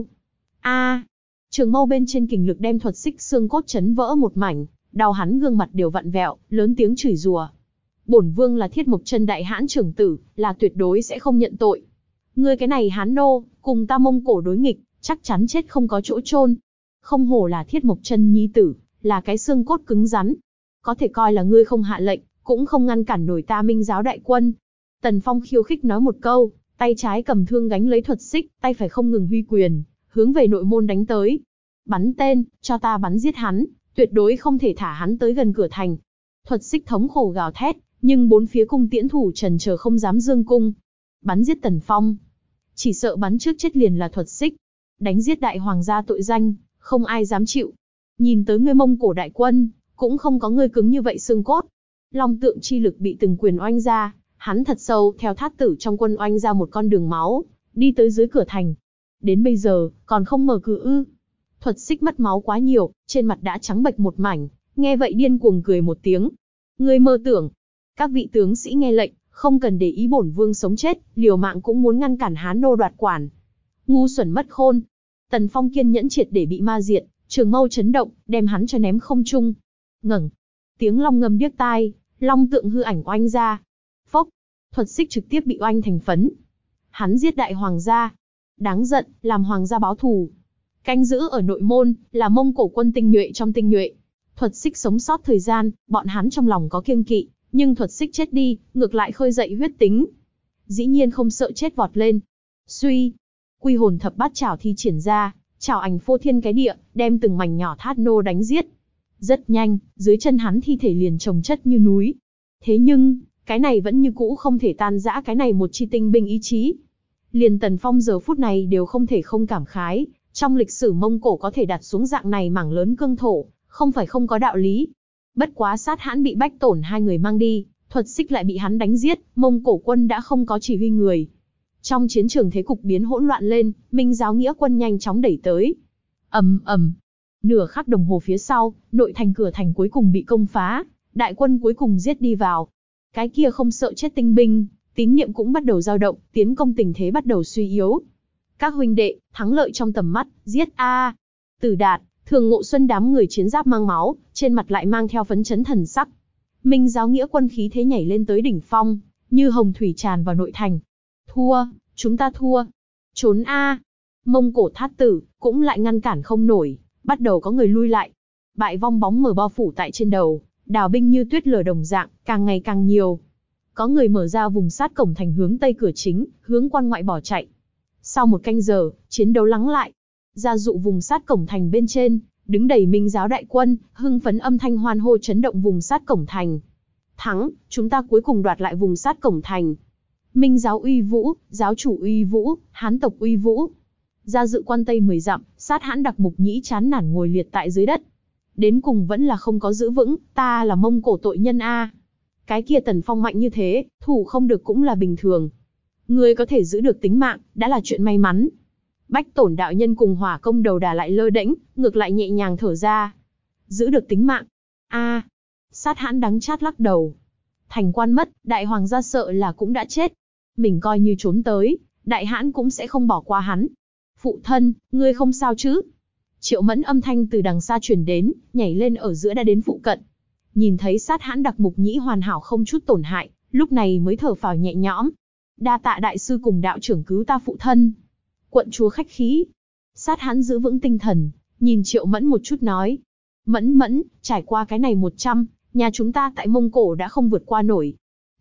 A, trường mâu bên trên kình lực đem thuật xích xương cốt chấn vỡ một mảnh, đau hắn gương mặt đều vặn vẹo, lớn tiếng chửi rủa. Bổn vương là Thiết Mộc Chân đại hãn trưởng tử, là tuyệt đối sẽ không nhận tội. Ngươi cái này hán nô, cùng ta Mông Cổ đối nghịch, chắc chắn chết không có chỗ chôn. Không hổ là Thiết Mộc Chân nhi tử, là cái xương cốt cứng rắn. Có thể coi là ngươi không hạ lệnh, cũng không ngăn cản nổi ta Minh giáo đại quân. Tần Phong khiêu khích nói một câu, tay trái cầm thương gánh lấy thuật xích, tay phải không ngừng huy quyền, hướng về nội môn đánh tới. Bắn tên, cho ta bắn giết hắn, tuyệt đối không thể thả hắn tới gần cửa thành. Thuật xích thống khổ gào thét, nhưng bốn phía cung tiễn thủ trần chờ không dám dương cung. Bắn giết Tần Phong. Chỉ sợ bắn trước chết liền là thuật xích. Đánh giết đại hoàng gia tội danh, không ai dám chịu. Nhìn tới ngươi Mông Cổ đại quân, cũng không có ngươi cứng như vậy xương cốt. Long tượng chi lực bị từng quyền oanh ra, hắn thật sâu theo thát tử trong quân oanh ra một con đường máu, đi tới dưới cửa thành. Đến bây giờ, còn không mở cửa ư. Thuật xích mất máu quá nhiều, trên mặt đã trắng bệch một mảnh, nghe vậy điên cuồng cười một tiếng. Ngươi mơ tưởng. Các vị tướng sĩ nghe lệnh, không cần để ý bổn vương sống chết, liều mạng cũng muốn ngăn cản hán nô đoạt quản. Ngu xuẩn mất khôn. Tần Phong kiên nhẫn triệt để bị ma diệt, trường mâu chấn động, đem hắn cho ném không trung. Ngẩng. Tiếng long ngâm điếc tai, long tượng hư ảnh oanh ra. Phốc. Thuật xích trực tiếp bị oanh thành phấn. Hắn giết đại hoàng gia. Đáng giận, làm hoàng gia báo thù. Canh giữ ở nội môn, là Mông Cổ quân tinh nhuệ trong tinh nhuệ. Thuật xích sống sót thời gian, bọn hắn trong lòng có kiêng kỵ, nhưng thuật xích chết đi, ngược lại khơi dậy huyết tính. Dĩ nhiên không sợ chết vọt lên. Suy. Quy hồn thập bát chảo thi triển ra, chảo ảnh phô thiên cái địa, đem từng mảnh nhỏ thát nô đánh giết. Rất nhanh, dưới chân hắn thi thể liền chồng chất như núi. Thế nhưng, cái này vẫn như cũ không thể tan rã cái này một chi tinh binh ý chí. Liền Tần Phong giờ phút này đều không thể không cảm khái, trong lịch sử Mông Cổ có thể đặt xuống dạng này mảng lớn cương thổ, không phải không có đạo lý. Bất quá sát hãn bị Bách Tổn hai người mang đi, thuật xích lại bị hắn đánh giết, Mông Cổ quân đã không có chỉ huy người. Trong chiến trường thế cục biến hỗn loạn lên, Minh giáo nghĩa quân nhanh chóng đẩy tới. Ầm ầm. Nửa khắc đồng hồ phía sau, nội thành cửa thành cuối cùng bị công phá, đại quân cuối cùng giết đi vào. Cái kia không sợ chết tinh binh, tín niệm cũng bắt đầu dao động, tiến công tình thế bắt đầu suy yếu. Các huynh đệ, thắng lợi trong tầm mắt, giết a! Tử Đạt, Thường Ngộ Xuân đám người chiến giáp mang máu, trên mặt lại mang theo phấn chấn thần sắc. Minh giáo nghĩa quân khí thế nhảy lên tới đỉnh phong, như hồng thủy tràn vào nội thành. Thua, chúng ta thua. Trốn a! Mông Cổ thát tử, cũng lại ngăn cản không nổi, bắt đầu có người lui lại. Bại vong bóng mờ bao phủ tại trên đầu, đào binh như tuyết lở đồng dạng, càng ngày càng nhiều. Có người mở ra vùng sát cổng thành hướng tây cửa chính, hướng quan ngoại bỏ chạy. Sau một canh giờ, chiến đấu lắng lại. Gia dụ vùng sát cổng thành bên trên, đứng đầy Minh giáo đại quân, hưng phấn âm thanh hoan hô chấn động vùng sát cổng thành. Thắng, chúng ta cuối cùng đoạt lại vùng sát cổng thành. Minh giáo uy vũ, giáo chủ uy vũ, hán tộc uy vũ. Gia dự quan tây mười dặm, sát hãn đặc mục nhĩ chán nản ngồi liệt tại dưới đất. Đến cùng vẫn là không có giữ vững, ta là Mông Cổ tội nhân a. Cái kia Tần Phong mạnh như thế, thủ không được cũng là bình thường. Ngươi có thể giữ được tính mạng, đã là chuyện may mắn. Bách Tổn đạo nhân cùng Hỏa Công đầu đà lại lơ đễnh, ngược lại nhẹ nhàng thở ra. Giữ được tính mạng. A. Sát hãn đắng chát lắc đầu. Thành quan mất, đại hoàng gia sợ là cũng đã chết. Mình coi như trốn tới, đại hãn cũng sẽ không bỏ qua hắn. Phụ thân, ngươi không sao chứ? Triệu Mẫn âm thanh từ đằng xa truyền đến, nhảy lên ở giữa đã đến phụ cận. Nhìn thấy sát hãn đặc mục nhĩ hoàn hảo không chút tổn hại, lúc này mới thở phào nhẹ nhõm. Đa tạ đại sư cùng đạo trưởng cứu ta phụ thân. Quận chúa khách khí. Sát hãn giữ vững tinh thần, nhìn Triệu Mẫn một chút nói. Mẫn mẫn, trải qua cái này một trăm, nhà chúng ta tại Mông Cổ đã không vượt qua nổi.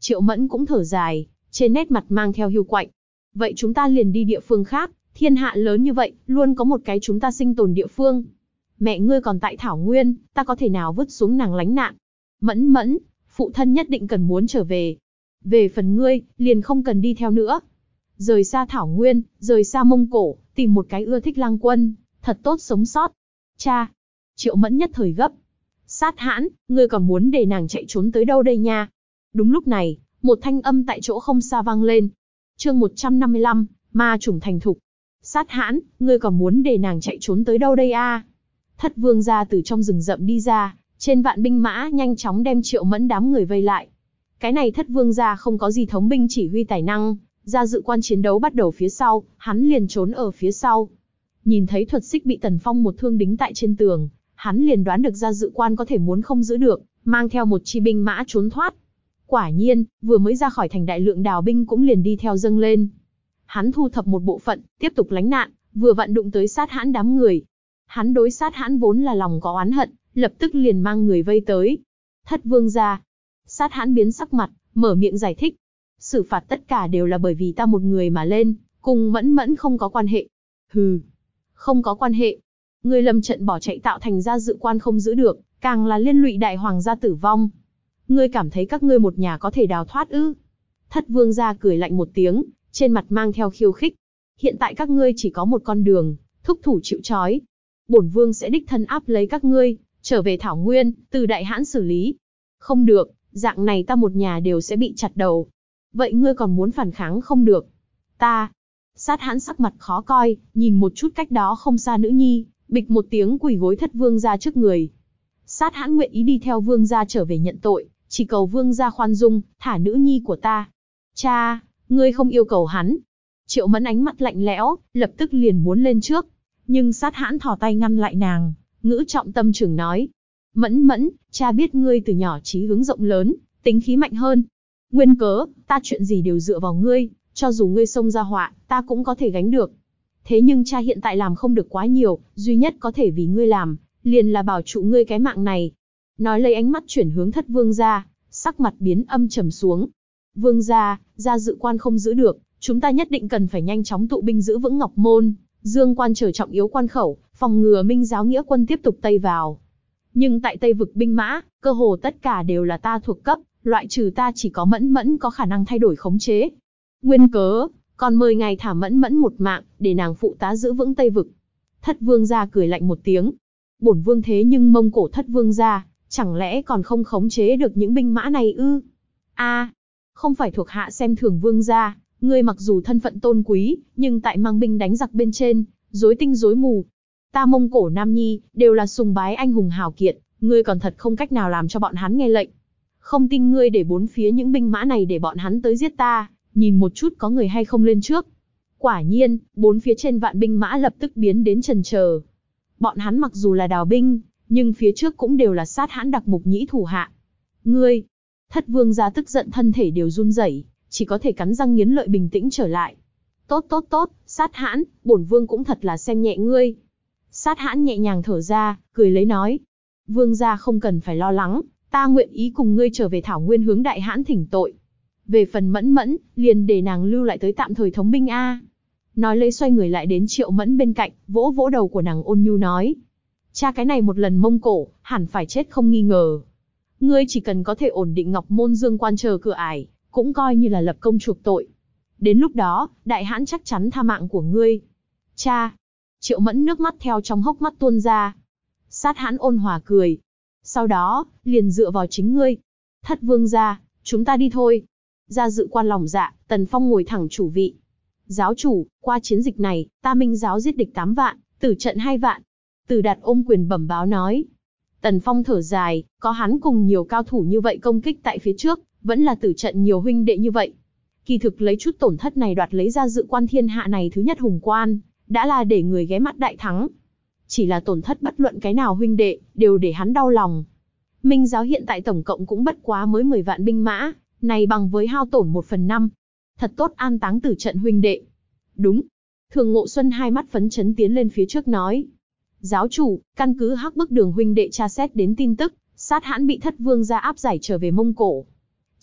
Triệu Mẫn cũng thở dài, trên nét mặt mang theo hiu quạnh. Vậy chúng ta liền đi địa phương khác, thiên hạ lớn như vậy, luôn có một cái chúng ta sinh tồn địa phương. Mẹ ngươi còn tại Thảo Nguyên, ta có thể nào vứt xuống nàng lánh nạn. Mẫn Mẫn, phụ thân nhất định cần muốn trở về. Về phần ngươi, liền không cần đi theo nữa. Rời xa Thảo Nguyên, rời xa Mông Cổ, tìm một cái ưa thích Lang Quân, thật tốt sống sót. Cha! Triệu Mẫn nhất thời gấp. Sát Hãn, ngươi còn muốn để nàng chạy trốn tới đâu đây nha? Đúng lúc này, một thanh âm tại chỗ không xa vang lên. Chương một trăm năm mươi lăm, ma chủng thành thục. Sát Hãn, ngươi còn muốn để nàng chạy trốn tới đâu đây a? Thất Vương gia từ trong rừng rậm đi ra, trên vạn binh mã nhanh chóng đem Triệu Mẫn đám người vây lại. Cái này Thất Vương gia không có gì thống binh chỉ huy tài năng, ra dự quan chiến đấu bắt đầu phía sau, hắn liền trốn ở phía sau. Nhìn thấy Thuật Xích bị Tần Phong một thương đính tại trên tường, hắn liền đoán được ra dự quan có thể muốn không giữ được, mang theo một chi binh mã trốn thoát. Quả nhiên, vừa mới ra khỏi thành đại lượng đào binh cũng liền đi theo dâng lên. Hắn thu thập một bộ phận, tiếp tục lánh nạn, vừa vặn đụng tới Sát Hãn đám người. Hắn đối Sát Hãn vốn là lòng có oán hận, lập tức liền mang người vây tới. Thất Vương gia. Sát Hãn biến sắc mặt, mở miệng giải thích. Xử phạt tất cả đều là bởi vì ta một người mà lên, cùng Mẫn Mẫn không có quan hệ. Hừ, không có quan hệ. Người lâm trận bỏ chạy tạo thành ra dự quan không giữ được, càng là liên lụy đại hoàng gia tử vong. Ngươi cảm thấy các ngươi một nhà có thể đào thoát ư? Thất Vương gia cười lạnh một tiếng, trên mặt mang theo khiêu khích. Hiện tại các ngươi chỉ có một con đường, thúc thủ chịu trói. Bổn vương sẽ đích thân áp lấy các ngươi, trở về Thảo Nguyên, từ đại hãn xử lý. Không được, dạng này ta một nhà đều sẽ bị chặt đầu. Vậy ngươi còn muốn phản kháng không được? Ta. Sát Hãn sắc mặt khó coi, nhìn một chút cách đó không xa nữ nhi, bịch một tiếng quỳ gối Thất Vương gia trước người. Sát Hãn nguyện ý đi theo vương gia trở về nhận tội, chỉ cầu vương gia khoan dung, thả nữ nhi của ta. Cha, ngươi không yêu cầu hắn. Triệu Mẫn ánh mắt lạnh lẽo, lập tức liền muốn lên trước. Nhưng Sát Hãn thò tay ngăn lại nàng, ngữ trọng tâm trường nói. Mẫn Mẫn, cha biết ngươi từ nhỏ chí hướng rộng lớn, tính khí mạnh hơn. Nguyên cớ, ta chuyện gì đều dựa vào ngươi, cho dù ngươi xông ra họa, ta cũng có thể gánh được. Thế nhưng cha hiện tại làm không được quá nhiều, duy nhất có thể vì ngươi làm, liền là bảo trụ ngươi cái mạng này. Nói lấy ánh mắt chuyển hướng Thất Vương gia, sắc mặt biến âm trầm xuống. Vương gia, gia dự quan không giữ được, chúng ta nhất định cần phải nhanh chóng tụ binh giữ vững Ngọc Môn, Dương quan trở trọng yếu quan khẩu, phòng ngừa Minh giáo nghĩa quân tiếp tục tây vào. Nhưng tại Tây vực binh mã, cơ hồ tất cả đều là ta thuộc cấp, loại trừ ta chỉ có Mẫn Mẫn có khả năng thay đổi khống chế. Nguyên cớ, còn mời ngài thả Mẫn Mẫn một mạng, để nàng phụ tá giữ vững Tây vực. Thất Vương gia cười lạnh một tiếng. Bổn vương thế nhưng Mông Cổ Thất Vương gia, chẳng lẽ còn không khống chế được những binh mã này ư? A, à, không phải thuộc hạ xem thường vương gia, ngươi mặc dù thân phận tôn quý, nhưng tại mang binh đánh giặc bên trên, rối tinh rối mù. Ta Mông Cổ Nam Nhi, đều là sùng bái anh hùng hào kiệt, ngươi còn thật không cách nào làm cho bọn hắn nghe lệnh. Không tin ngươi để bốn phía những binh mã này để bọn hắn tới giết ta, nhìn một chút có người hay không lên trước. Quả nhiên, bốn phía trên vạn binh mã lập tức biến đến chần chờ. Bọn hắn mặc dù là đào binh, nhưng phía trước cũng đều là Sát Hãn đặc mục nhĩ thủ hạ. Ngươi! Thất Vương gia tức giận thân thể đều run rẩy, chỉ có thể cắn răng nghiến lợi bình tĩnh trở lại. Tốt tốt tốt, Sát Hãn, bổn vương cũng thật là xem nhẹ ngươi. Sát Hãn nhẹ nhàng thở ra, cười lấy nói. Vương gia không cần phải lo lắng, ta nguyện ý cùng ngươi trở về Thảo Nguyên hướng đại hãn thỉnh tội. Về phần Mẫn Mẫn, liền để nàng lưu lại tới tạm thời thống binh a. Nói lấy xoay người lại đến Triệu Mẫn bên cạnh, vỗ vỗ đầu của nàng ôn nhu nói. Cha cái này một lần Mông Cổ, hẳn phải chết không nghi ngờ. Ngươi chỉ cần có thể ổn định Ngọc Môn Dương quan chờ cửa ải, cũng coi như là lập công chuộc tội. Đến lúc đó, đại hãn chắc chắn tha mạng của ngươi. Cha! Triệu Mẫn nước mắt theo trong hốc mắt tuôn ra. Sát Hãn ôn hòa cười. Sau đó, liền dựa vào chính ngươi. Thất Vương gia, chúng ta đi thôi. Ra dự quan lòng dạ, Tần Phong ngồi thẳng chủ vị. Giáo chủ, qua chiến dịch này, ta Minh giáo giết địch tám vạn, tử trận hai vạn. Từ Đạt ôm quyền bẩm báo nói. Tần Phong thở dài, có hắn cùng nhiều cao thủ như vậy công kích tại phía trước, vẫn là tử trận nhiều huynh đệ như vậy. Kỳ thực lấy chút tổn thất này đoạt lấy ra dự quan thiên hạ này thứ nhất hùng quan, đã là để người ghé mắt đại thắng. Chỉ là tổn thất bất luận cái nào huynh đệ, đều để hắn đau lòng. Minh giáo hiện tại tổng cộng cũng bất quá mới mười vạn binh mã, này bằng với hao tổn một phần năm. Thật tốt an táng tử trận huynh đệ. Đúng. Thường Ngộ Xuân hai mắt phấn chấn tiến lên phía trước nói. Giáo chủ, căn cứ Hắc Bức Đường huynh đệ tra xét đến tin tức, Sát Hãn bị Thất Vương gia áp giải trở về Mông Cổ.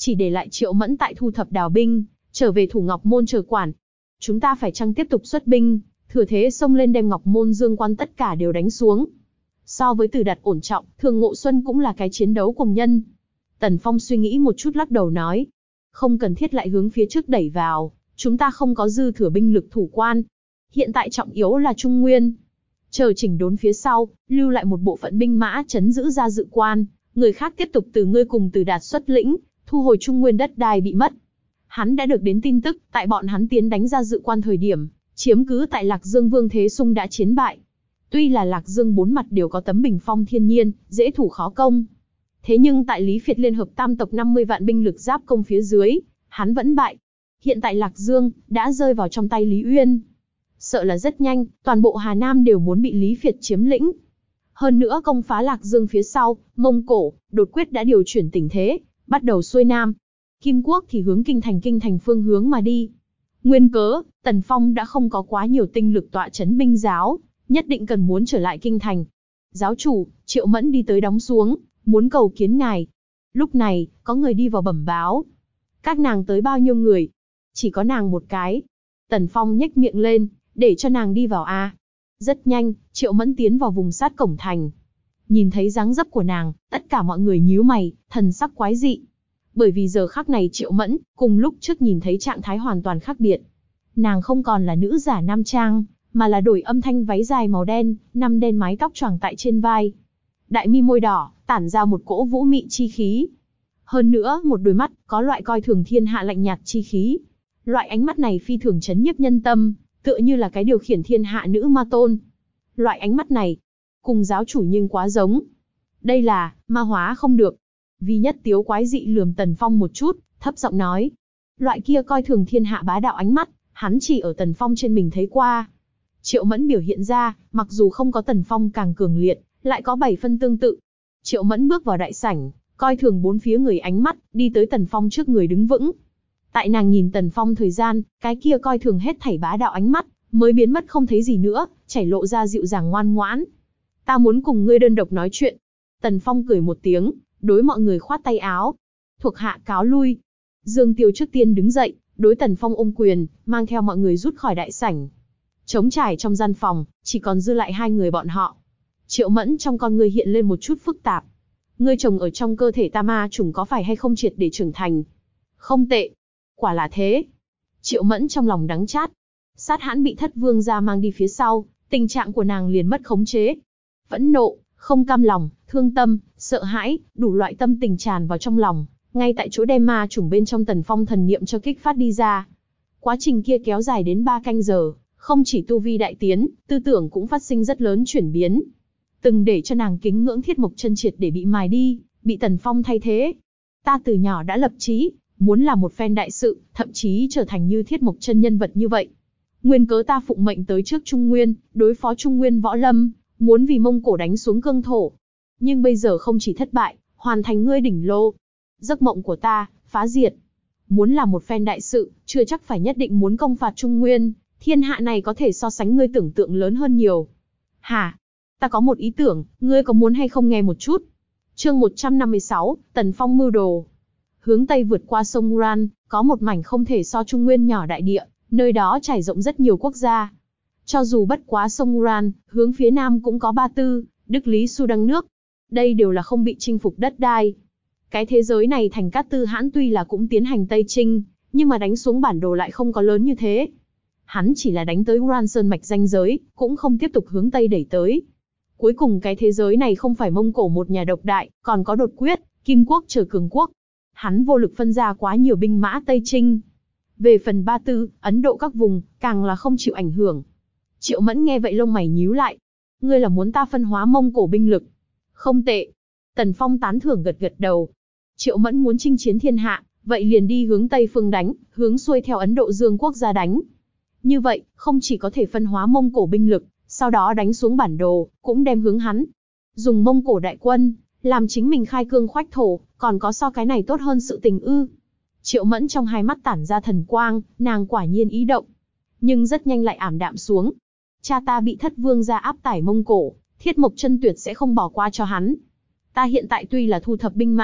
chỉ để lại Triệu Mẫn tại thu thập đào binh, trở về Thủ Ngọc Môn chờ quản. Chúng ta phải chăng tiếp tục xuất binh, thừa thế xông lên đem Ngọc Môn Dương quan tất cả đều đánh xuống. So với Từ Đạt ổn trọng, Thường Ngộ Xuân cũng là cái chiến đấu cùng nhân. Tần Phong suy nghĩ một chút lắc đầu nói, không cần thiết lại hướng phía trước đẩy vào, chúng ta không có dư thừa binh lực thủ quan. Hiện tại trọng yếu là Trung Nguyên. Chờ chỉnh đốn phía sau, lưu lại một bộ phận binh mã trấn giữ ra dự quan, người khác tiếp tục từ ngươi cùng Từ Đạt xuất lĩnh, thu hồi Trung Nguyên đất đai bị mất. Hắn đã được đến tin tức, tại bọn hắn tiến đánh ra dự quan thời điểm, chiếm cứ tại Lạc Dương Vương Thế Sung đã chiến bại. Tuy là Lạc Dương bốn mặt đều có tấm bình phong thiên nhiên, dễ thủ khó công. Thế nhưng tại Lý Phiệt liên hợp tam tộc năm mươi vạn binh lực giáp công phía dưới, hắn vẫn bại. Hiện tại Lạc Dương đã rơi vào trong tay Lý Uyên. Sợ là rất nhanh, toàn bộ Hà Nam đều muốn bị Lý Phiệt chiếm lĩnh. Hơn nữa công phá Lạc Dương phía sau, Mông Cổ, đột quyết đã điều chuyển tình thế, bắt đầu xuôi Nam. Kim Quốc thì hướng kinh thành kinh thành phương hướng mà đi. Nguyên cớ, Tần Phong đã không có quá nhiều tinh lực tọa trấn binh giáo, nhất định cần muốn trở lại kinh thành. Giáo chủ, Triệu Mẫn đi tới đóng xuống, muốn cầu kiến ngài. Lúc này, có người đi vào bẩm báo. Các nàng tới bao nhiêu người? Chỉ có nàng một cái. Tần Phong nhếch miệng lên, để cho nàng đi vào a. Rất nhanh, Triệu Mẫn tiến vào vùng sát cổng thành. Nhìn thấy dáng dấp của nàng, tất cả mọi người nhíu mày, thần sắc quái dị. Bởi vì giờ khắc này Triệu Mẫn, cùng lúc trước nhìn thấy trạng thái hoàn toàn khác biệt. Nàng không còn là nữ giả nam trang, mà là đổi âm thanh váy dài màu đen, năm đen mái tóc choàng tại trên vai. Đại mi môi đỏ, tản ra một cỗ vũ mị chi khí. Hơn nữa, một đôi mắt, có loại coi thường thiên hạ lạnh nhạt chi khí. Loại ánh mắt này phi thường chấn nhiếp nhân tâm, tựa như là cái điều khiển thiên hạ nữ ma tôn. Loại ánh mắt này, cùng giáo chủ nhưng quá giống. Đây là, ma hóa không được. Vi Nhất Tiếu quái dị lườm Tần Phong một chút, thấp giọng nói. Loại kia coi thường thiên hạ bá đạo ánh mắt, hắn chỉ ở Tần Phong trên mình thấy qua. Triệu Mẫn biểu hiện ra, mặc dù không có Tần Phong càng cường liệt, lại có bảy phân tương tự. Triệu Mẫn bước vào đại sảnh, coi thường bốn phía người ánh mắt, đi tới Tần Phong trước người đứng vững. Tại nàng nhìn Tần Phong thời gian, cái kia coi thường hết thảy bá đạo ánh mắt, mới biến mất không thấy gì nữa, chảy lộ ra dịu dàng ngoan ngoãn. Ta muốn cùng ngươi đơn độc nói chuyện. Tần Phong cười một tiếng, đối mọi người khoát tay áo. Thuộc hạ cáo lui. Dương Tiêu trước tiên đứng dậy, đối Tần Phong ôm quyền, mang theo mọi người rút khỏi đại sảnh. Trống trải trong gian phòng, chỉ còn dư lại hai người bọn họ. Triệu Mẫn trong con người hiện lên một chút phức tạp. Ngươi trồng ở trong cơ thể ta ma trùng có phải hay không triệt để trưởng thành? Không tệ. Quả là thế. Triệu Mẫn trong lòng đắng chát. Sát hãn bị Thất Vương gia mang đi phía sau, tình trạng của nàng liền mất khống chế. Phẫn nộ, không cam lòng, thương tâm, sợ hãi, đủ loại tâm tình tràn vào trong lòng, ngay tại chỗ đem ma trùng bên trong Tần Phong thần niệm cho kích phát đi ra. Quá trình kia kéo dài đến ba canh giờ, không chỉ tu vi đại tiến, tư tưởng cũng phát sinh rất lớn chuyển biến. Từng để cho nàng kính ngưỡng Thiết Mộc Chân triệt để bị mài đi, bị Tần Phong thay thế. Ta từ nhỏ đã lập chí, muốn làm một phen đại sự, thậm chí trở thành như Thiết Mộc Chân nhân vật như vậy. Nguyên cớ ta phụng mệnh tới trước Trung Nguyên, đối phó Trung Nguyên võ lâm, muốn vì Mông Cổ đánh xuống cương thổ. Nhưng bây giờ không chỉ thất bại, hoàn thành ngươi đỉnh lô. Giấc mộng của ta, phá diệt. Muốn làm một phen đại sự, chưa chắc phải nhất định muốn công phạt Trung Nguyên, thiên hạ này có thể so sánh ngươi tưởng tượng lớn hơn nhiều. Hả? Ta có một ý tưởng, ngươi có muốn hay không nghe một chút? Chương một trăm năm mươi sáu, Tần Phong mưu đồ. Hướng Tây vượt qua sông Uran, có một mảnh không thể so Trung Nguyên nhỏ đại địa, nơi đó trải rộng rất nhiều quốc gia. Cho dù bất quá sông Uran, hướng phía Nam cũng có Ba Tư, Đức Lý Su Đăng nước. Đây đều là không bị chinh phục đất đai. Cái thế giới này Thành Cát Tư Hãn tuy là cũng tiến hành Tây Chinh, nhưng mà đánh xuống bản đồ lại không có lớn như thế. Hắn chỉ là đánh tới Uran Sơn mạch ranh giới, cũng không tiếp tục hướng Tây đẩy tới. Cuối cùng cái thế giới này không phải Mông Cổ một nhà độc đại, còn có Đột Quyết, Kim Quốc chờ cường quốc. Hắn vô lực phân ra quá nhiều binh mã Tây Chinh. Về phần Ba Tư, Ấn Độ các vùng, càng là không chịu ảnh hưởng. Triệu Mẫn nghe vậy lông mày nhíu lại. Ngươi là muốn ta phân hóa Mông Cổ binh lực? Không tệ. Tần Phong tán thưởng gật gật đầu. Triệu Mẫn muốn chinh chiến thiên hạ, vậy liền đi hướng Tây phương đánh, hướng xuôi theo Ấn Độ Dương quốc gia đánh. Như vậy, không chỉ có thể phân hóa Mông Cổ binh lực, sau đó đánh xuống bản đồ, cũng đem hướng hắn. Dùng Mông Cổ đại quân, làm chính mình khai cương khoách thổ, còn có so cái này tốt hơn sự tình ư? Triệu Mẫn trong hai mắt tản ra thần quang, nàng quả nhiên ý động. Nhưng rất nhanh lại ảm đạm xuống. Cha ta bị Thất Vương gia áp tải Mông Cổ, Thiết Mộc Chân tuyệt sẽ không bỏ qua cho hắn. Ta hiện tại tuy là thu thập binh mã,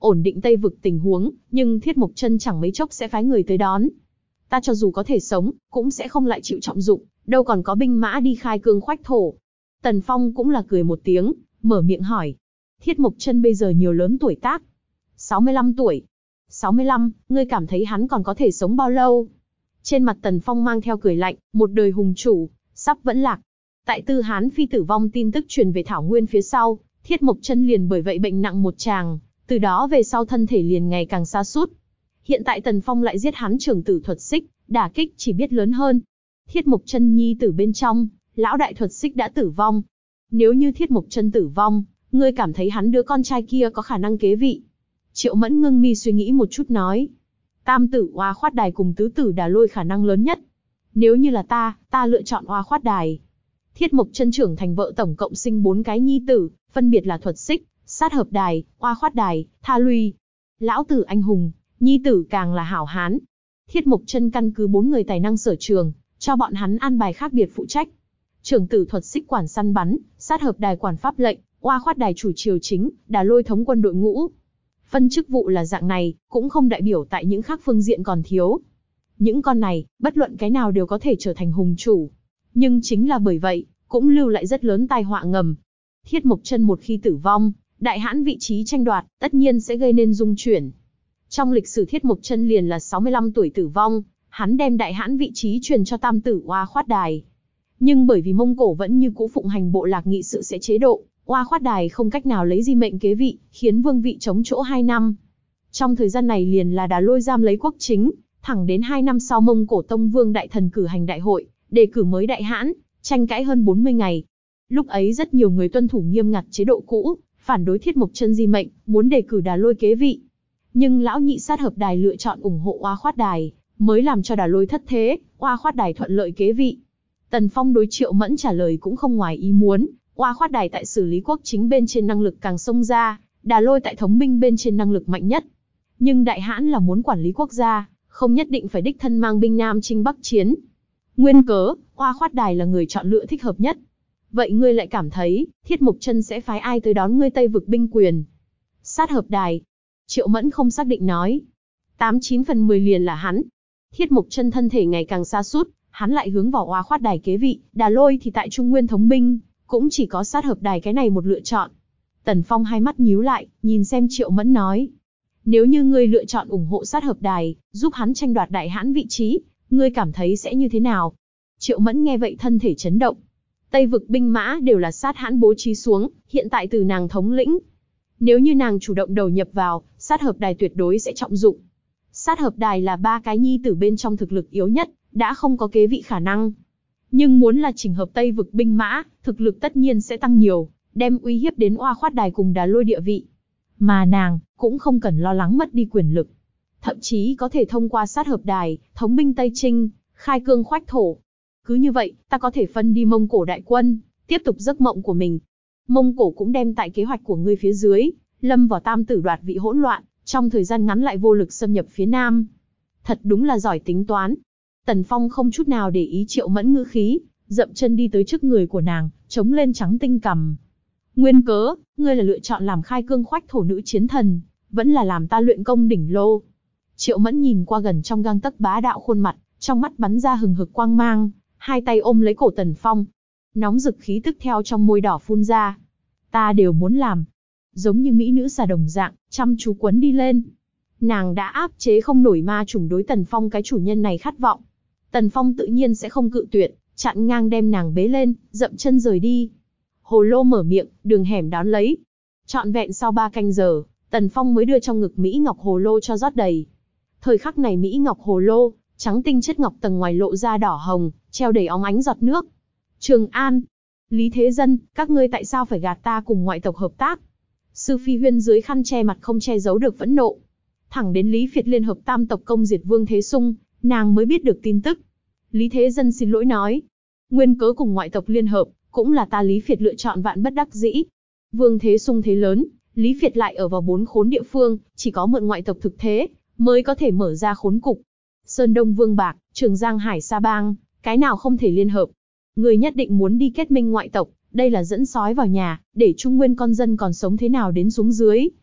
ổn định Tây vực tình huống, nhưng Thiết Mộc Chân chẳng mấy chốc sẽ phái người tới đón. Ta cho dù có thể sống, cũng sẽ không lại chịu trọng dụng, đâu còn có binh mã đi khai cương khoách thổ. Tần Phong cũng là cười một tiếng, mở miệng hỏi. Thiết Mộc Chân bây giờ nhiều lớn tuổi tác? sáu mươi lăm tuổi. sáu mươi lăm, ngươi cảm thấy hắn còn có thể sống bao lâu? Trên mặt Tần Phong mang theo cười lạnh, một đời hùng chủ, sắp vẫn lạc. Tại Tư Hán Phi tử vong tin tức truyền về Thảo Nguyên phía sau, Thiết Mộc Chân liền bởi vậy bệnh nặng một tràng, từ đó về sau thân thể liền ngày càng sa sút. Hiện tại Tần Phong lại giết hắn trưởng tử Thuật Xích, đả kích chỉ biết lớn hơn. Thiết Mộc Chân nhi tử bên trong, lão đại Thuật Xích đã tử vong. Nếu như Thiết Mộc Chân tử vong, ngươi cảm thấy hắn đứa con trai kia có khả năng kế vị? Triệu Mẫn ngưng mi suy nghĩ một chút nói. Tam tử Oa Khoát Đài cùng tứ tử Đà Lôi khả năng lớn nhất. Nếu như là ta, ta lựa chọn Oa Khoát Đài. Thiết Mộc Chân trưởng thành vợ tổng cộng sinh bốn cái nhi tử, phân biệt là Thuật Xích, Sát Hợp Đài, Oa Khoát Đài, Tha Luy. Lão tử anh hùng, nhi tử càng là hảo hán. Thiết Mộc Chân căn cứ bốn người tài năng sở trường, cho bọn hắn an bài khác biệt phụ trách. Trưởng tử Thuật Xích quản săn bắn, Sát Hợp Đài quản pháp lệnh, Oa Khoát Đài chủ triều chính, Đà Lôi thống quân đội ngũ. Phân chức vụ là dạng này, cũng không đại biểu tại những khác phương diện còn thiếu. Những con này, bất luận cái nào đều có thể trở thành hùng chủ. Nhưng chính là bởi vậy, cũng lưu lại rất lớn tai họa ngầm. Thiết Mộc Chân một khi tử vong, đại hãn vị trí tranh đoạt, tất nhiên sẽ gây nên dung chuyển. Trong lịch sử Thiết Mộc Chân liền là sáu mươi lăm tuổi tử vong, hắn đem đại hãn vị trí truyền cho tam tử Oa Khoát Đài. Nhưng bởi vì Mông Cổ vẫn như cũ phụng hành bộ lạc nghị sự sẽ chế độ, Oa Khoát Đài không cách nào lấy di mệnh kế vị, khiến vương vị chống chỗ hai năm. Trong thời gian này liền là Đà Lôi giam lấy quốc chính, thẳng đến hai năm sau Mông Cổ Tông Vương đại thần cử hành đại hội, đề cử mới đại hãn, tranh cãi hơn bốn mươi ngày. Lúc ấy rất nhiều người tuân thủ nghiêm ngặt chế độ cũ, phản đối Thiết Mộc Chân di mệnh, muốn đề cử Đà Lôi kế vị. Nhưng lão nhị Sát Hợp Đài lựa chọn ủng hộ Oa Khoát Đài, mới làm cho Đà Lôi thất thế, Oa Khoát Đài thuận lợi kế vị. Tần Phong đối Triệu Mẫn trả lời cũng không ngoài ý muốn, Oa Khoát Đài tại xử lý quốc chính bên trên năng lực càng xông ra, Đà Lôi tại thống binh bên trên năng lực mạnh nhất. Nhưng đại hãn là muốn quản lý quốc gia, không nhất định phải đích thân mang binh Nam chinh Bắc chiến. Nguyên cớ, Oa Khoát Đài là người chọn lựa thích hợp nhất. Vậy ngươi lại cảm thấy, Thiết Mộc Chân sẽ phái ai tới đón ngươi Tây vực binh quyền? Sát Hợp Đài. Triệu Mẫn không xác định nói. Tám chín phần mười liền là hắn. Thiết Mộc Chân thân thể ngày càng sa sút, hắn lại hướng vào Oa Khoát Đài kế vị, Đà Lôi thì tại Trung Nguyên thống binh, cũng chỉ có Sát Hợp Đài cái này một lựa chọn. Tần Phong hai mắt nhíu lại, nhìn xem Triệu Mẫn nói. Nếu như ngươi lựa chọn ủng hộ Sát Hợp Đài, giúp hắn tranh đoạt đại hãn vị trí, ngươi cảm thấy sẽ như thế nào? Triệu Mẫn nghe vậy thân thể chấn động. Tây vực binh mã đều là Sát hãn bố trí xuống, hiện tại từ nàng thống lĩnh. Nếu như nàng chủ động đầu nhập vào, Sát Hợp Đài tuyệt đối sẽ trọng dụng. Sát Hợp Đài là ba cái nhi tử bên trong thực lực yếu nhất, đã không có kế vị khả năng. Nhưng muốn là chỉnh hợp Tây vực binh mã, thực lực tất nhiên sẽ tăng nhiều, đem uy hiếp đến Oa Khoát Đài cùng Đà Lôi địa vị. Mà nàng, cũng không cần lo lắng mất đi quyền lực. Thậm chí có thể thông qua Sát Hợp Đài, thống binh Tây Trinh, khai cương khoách thổ. Cứ như vậy, ta có thể phân đi Mông Cổ đại quân, tiếp tục giấc mộng của mình. Mông Cổ cũng đem tại kế hoạch của ngươi phía dưới, lâm vào tam tử đoạt vị hỗn loạn, trong thời gian ngắn lại vô lực xâm nhập phía Nam. Thật đúng là giỏi tính toán. Tần Phong không chút nào để ý Triệu Mẫn ngữ khí, dậm chân đi tới trước người của nàng, chống lên trắng tinh cằm. Nguyên cớ, ngươi là lựa chọn làm khai cương khoách thổ nữ chiến thần, vẫn là làm ta luyện công đỉnh lô. Triệu Mẫn nhìn qua gần trong gang tấc bá đạo khuôn mặt, trong mắt bắn ra hừng hực quang mang, hai tay ôm lấy cổ Tần Phong. Nóng rực khí tức theo trong môi đỏ phun ra. Ta đều muốn làm. Giống như mỹ nữ xà đồng dạng, chăm chú quấn đi lên. Nàng đã áp chế không nổi ma chủng đối Tần Phong cái chủ nhân này khát vọng. Tần Phong tự nhiên sẽ không cự tuyệt, chặn ngang đem nàng bế lên, dậm chân rời đi. Hồ Lô mở miệng, đường hẻm đón lấy. Trọn vẹn sau ba canh giờ, Tần Phong mới đưa trong ngực Mỹ Ngọc Hồ Lô cho rót đầy. Thời khắc này Mỹ Ngọc Hồ Lô, trắng tinh chất ngọc tầng ngoài lộ ra đỏ hồng, treo đầy óng ánh giọt nước. Trường An, Lý Thế Dân, các ngươi tại sao phải gạt ta cùng ngoại tộc hợp tác? Sư Phi Huyên dưới khăn che mặt không che giấu được phẫn nộ. Thẳng đến Lý Việt liên hợp tam tộc công diệt Vương Thế Sung, nàng mới biết được tin tức. Lý Thế Dân xin lỗi nói. Nguyên cớ cùng ngoại tộc liên hợp, cũng là ta Lý Việt lựa chọn vạn bất đắc dĩ. Vương Thế Sung thế lớn, Lý Việt lại ở vào bốn khốn địa phương, chỉ có mượn ngoại tộc thực thế, mới có thể mở ra khốn cục. Sơn Đông Vương Bạc, Trường Giang Hải Sa Bang, cái nào không thể liên hợp. Người nhất định muốn đi kết minh ngoại tộc, đây là dẫn sói vào nhà, để Trung Nguyên con dân còn sống thế nào đến xuống dưới.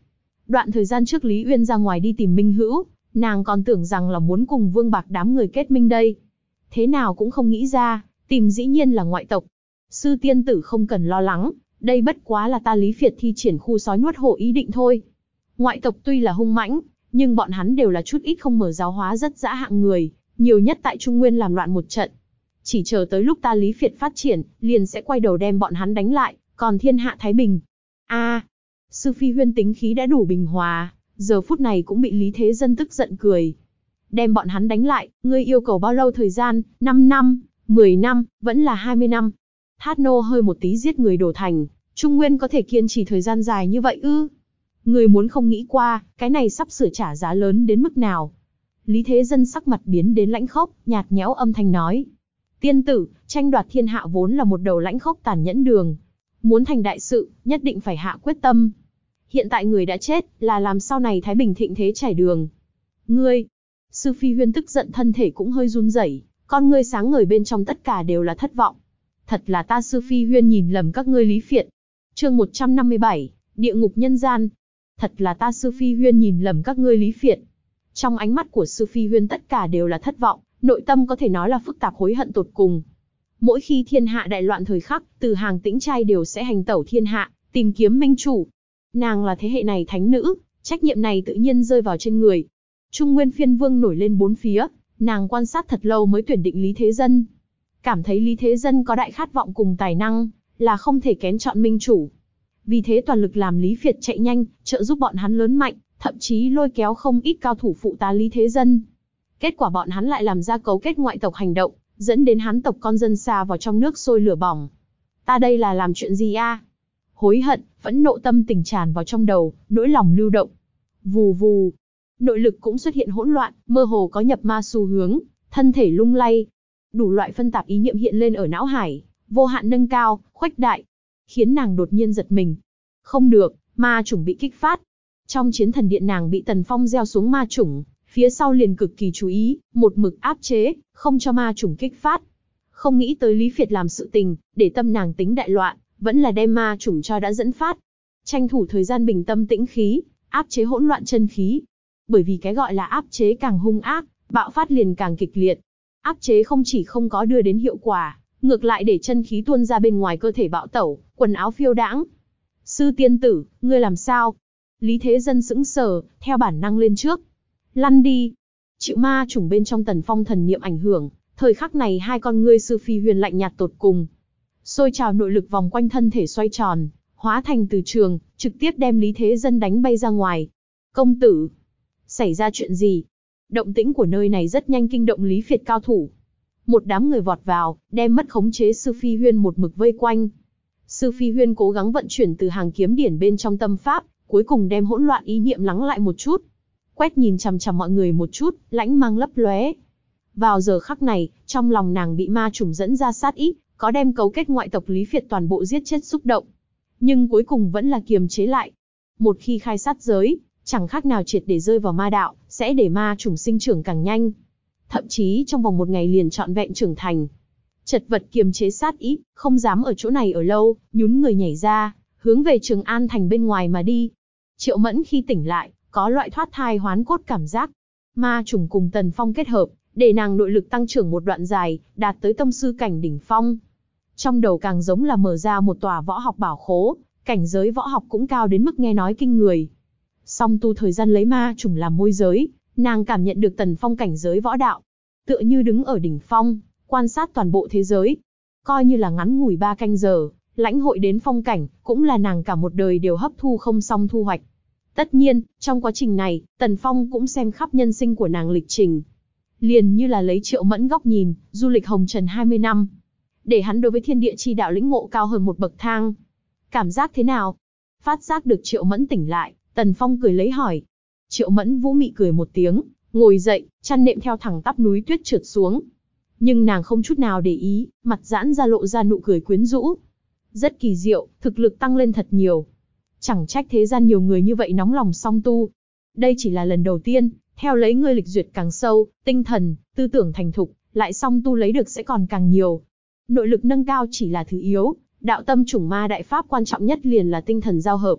Đoạn thời gian trước Lý Uyên ra ngoài đi tìm Minh Hữu, nàng còn tưởng rằng là muốn cùng Vương Bạc đám người kết minh đây. Thế nào cũng không nghĩ ra, tìm dĩ nhiên là ngoại tộc. Sư tiên tử không cần lo lắng, đây bất quá là ta Lý Phiệt thi triển khu sói nuốt hổ ý định thôi. Ngoại tộc tuy là hung mãnh, nhưng bọn hắn đều là chút ít không mở giáo hóa rất dã hạng người, nhiều nhất tại Trung Nguyên làm loạn một trận. Chỉ chờ tới lúc ta Lý Phiệt phát triển, liền sẽ quay đầu đem bọn hắn đánh lại, còn thiên hạ thái bình. A, à, Sư Phi Huyên tính khí đã đủ bình hòa, giờ phút này cũng bị Lý Thế Dân tức giận cười. Đem bọn hắn đánh lại, ngươi yêu cầu bao lâu thời gian, năm năm, mười năm, vẫn là hai mươi năm. Thát nô hơi một tí giết người đổ thành, Trung Nguyên có thể kiên trì thời gian dài như vậy ư? Người muốn không nghĩ qua, cái này sắp sửa trả giá lớn đến mức nào. Lý Thế Dân sắc mặt biến đến lãnh khốc, nhạt nhẽo âm thanh nói. Tiên tử, tranh đoạt thiên hạ vốn là một đầu lãnh khốc tàn nhẫn đường. Muốn thành đại sự, nhất định phải hạ quyết tâm. Hiện tại người đã chết, là làm sau này thái bình thịnh thế trải đường. Ngươi, Sư Phi Huyên tức giận thân thể cũng hơi run rẩy, con ngươi sáng ngời bên trong tất cả đều là thất vọng. Thật là ta Sư Phi Huyên nhìn lầm các ngươi Lý Phiệt. Chương một trăm năm mươi bảy, Địa ngục nhân gian. Thật là ta Sư Phi Huyên nhìn lầm các ngươi Lý Phiệt. Trong ánh mắt của Sư Phi Huyên tất cả đều là thất vọng, nội tâm có thể nói là phức tạp hối hận tột cùng. Mỗi khi thiên hạ đại loạn thời khắc, Từ Hàng Tĩnh trai đều sẽ hành tẩu thiên hạ, tìm kiếm minh chủ. Nàng là thế hệ này thánh nữ, trách nhiệm này tự nhiên rơi vào trên người. Trung Nguyên Phiên Vương nổi lên bốn phía, nàng quan sát thật lâu mới tuyển định Lý Thế Dân. Cảm thấy Lý Thế Dân có đại khát vọng cùng tài năng, là không thể kén chọn minh chủ. Vì thế toàn lực làm Lý Phiệt chạy nhanh, trợ giúp bọn hắn lớn mạnh, thậm chí lôi kéo không ít cao thủ phụ tá Lý Thế Dân. Kết quả bọn hắn lại làm ra cấu kết ngoại tộc hành động, dẫn đến Hán tộc con dân xa vào trong nước sôi lửa bỏng. Ta đây là làm chuyện gì a? Hối hận, phẫn nộ tâm tình tràn vào trong đầu, nỗi lòng lưu động. Vù vù, nội lực cũng xuất hiện hỗn loạn, mơ hồ có nhập ma xu hướng, thân thể lung lay. Đủ loại phân tạp ý niệm hiện lên ở não hải, vô hạn nâng cao, khuếch đại, khiến nàng đột nhiên giật mình. Không được, ma chủng bị kích phát. Trong chiến thần điện nàng bị Tần Phong gieo xuống ma chủng, phía sau liền cực kỳ chú ý, một mực áp chế, không cho ma chủng kích phát. Không nghĩ tới Lý Phiệt làm sự tình, để tâm nàng tính đại loạn, vẫn là đem ma chủng cho đã dẫn phát. Tranh thủ thời gian bình tâm tĩnh khí, áp chế hỗn loạn chân khí. Bởi vì cái gọi là áp chế càng hung ác, bạo phát liền càng kịch liệt. Áp chế không chỉ không có đưa đến hiệu quả, ngược lại để chân khí tuôn ra bên ngoài cơ thể bạo tẩu, quần áo phiêu đãng. Sư tiên tử, ngươi làm sao? Lý Thế Dân sững sờ, theo bản năng lên trước. Lăn đi. Chịu ma chủng bên trong Tần Phong thần niệm ảnh hưởng, thời khắc này hai con ngươi Sư Phi Huyền lạnh nhạt tột cùng. Xôi trào nội lực vòng quanh thân thể xoay tròn, hóa thành từ trường, trực tiếp đem Lý Thế Dân đánh bay ra ngoài. Công tử, xảy ra chuyện gì? Động tĩnh của nơi này rất nhanh kinh động Lý Phiệt cao thủ. Một đám người vọt vào, đem mất khống chế Sư Phi Huyên một mực vây quanh. Sư Phi Huyên cố gắng vận chuyển từ hàng kiếm điển bên trong tâm pháp, cuối cùng đem hỗn loạn ý niệm lắng lại một chút. Quét nhìn chằm chằm mọi người một chút, lãnh mang lấp lóe. Vào giờ khắc này, trong lòng nàng bị ma chủng dẫn ra sát ý, có đem cấu kết ngoại tộc Lý Phiệt toàn bộ giết chết xúc động. Nhưng cuối cùng vẫn là kiềm chế lại. Một khi khai sát giới, chẳng khác nào triệt để rơi vào ma đạo, sẽ để ma chủng sinh trưởng càng nhanh. Thậm chí trong vòng một ngày liền trọn vẹn trưởng thành. Chật vật kiềm chế sát ý, không dám ở chỗ này ở lâu, nhún người nhảy ra, hướng về Trường An thành bên ngoài mà đi. Triệu Mẫn khi tỉnh lại, có loại thoát thai hoán cốt cảm giác. Ma chủng cùng Tần Phong kết hợp, để nàng nội lực tăng trưởng một đoạn dài, đạt tới tông sư cảnh đỉnh phong. Trong đầu càng giống là mở ra một tòa võ học bảo khố, cảnh giới võ học cũng cao đến mức nghe nói kinh người. Song tu thời gian lấy ma chủng làm môi giới, nàng cảm nhận được Tần Phong cảnh giới võ đạo. Tựa như đứng ở đỉnh phong, quan sát toàn bộ thế giới. Coi như là ngắn ngủi ba canh giờ, lãnh hội đến phong cảnh, cũng là nàng cả một đời đều hấp thu không xong thu hoạch. Tất nhiên, trong quá trình này, Tần Phong cũng xem khắp nhân sinh của nàng lịch trình. Liền như là lấy Triệu Mẫn góc nhìn, du lịch hồng trần hai mươi năm. Để hắn đối với thiên địa chi đạo lĩnh ngộ cao hơn một bậc thang. Cảm giác thế nào? Phát giác được Triệu Mẫn tỉnh lại, Tần Phong cười lấy hỏi. Triệu Mẫn vũ mị cười một tiếng, ngồi dậy, chăn nệm theo thẳng tắp núi tuyết trượt xuống. Nhưng nàng không chút nào để ý, mặt giãn ra lộ ra nụ cười quyến rũ. Rất kỳ diệu, thực lực tăng lên thật nhiều. Chẳng trách thế gian nhiều người như vậy nóng lòng song tu. Đây chỉ là lần đầu tiên, theo lấy ngươi lịch duyệt càng sâu, tinh thần, tư tưởng thành thục, lại song tu lấy được sẽ còn càng nhiều. Nội lực nâng cao chỉ là thứ yếu, đạo tâm chủng ma đại pháp quan trọng nhất liền là tinh thần giao hợp.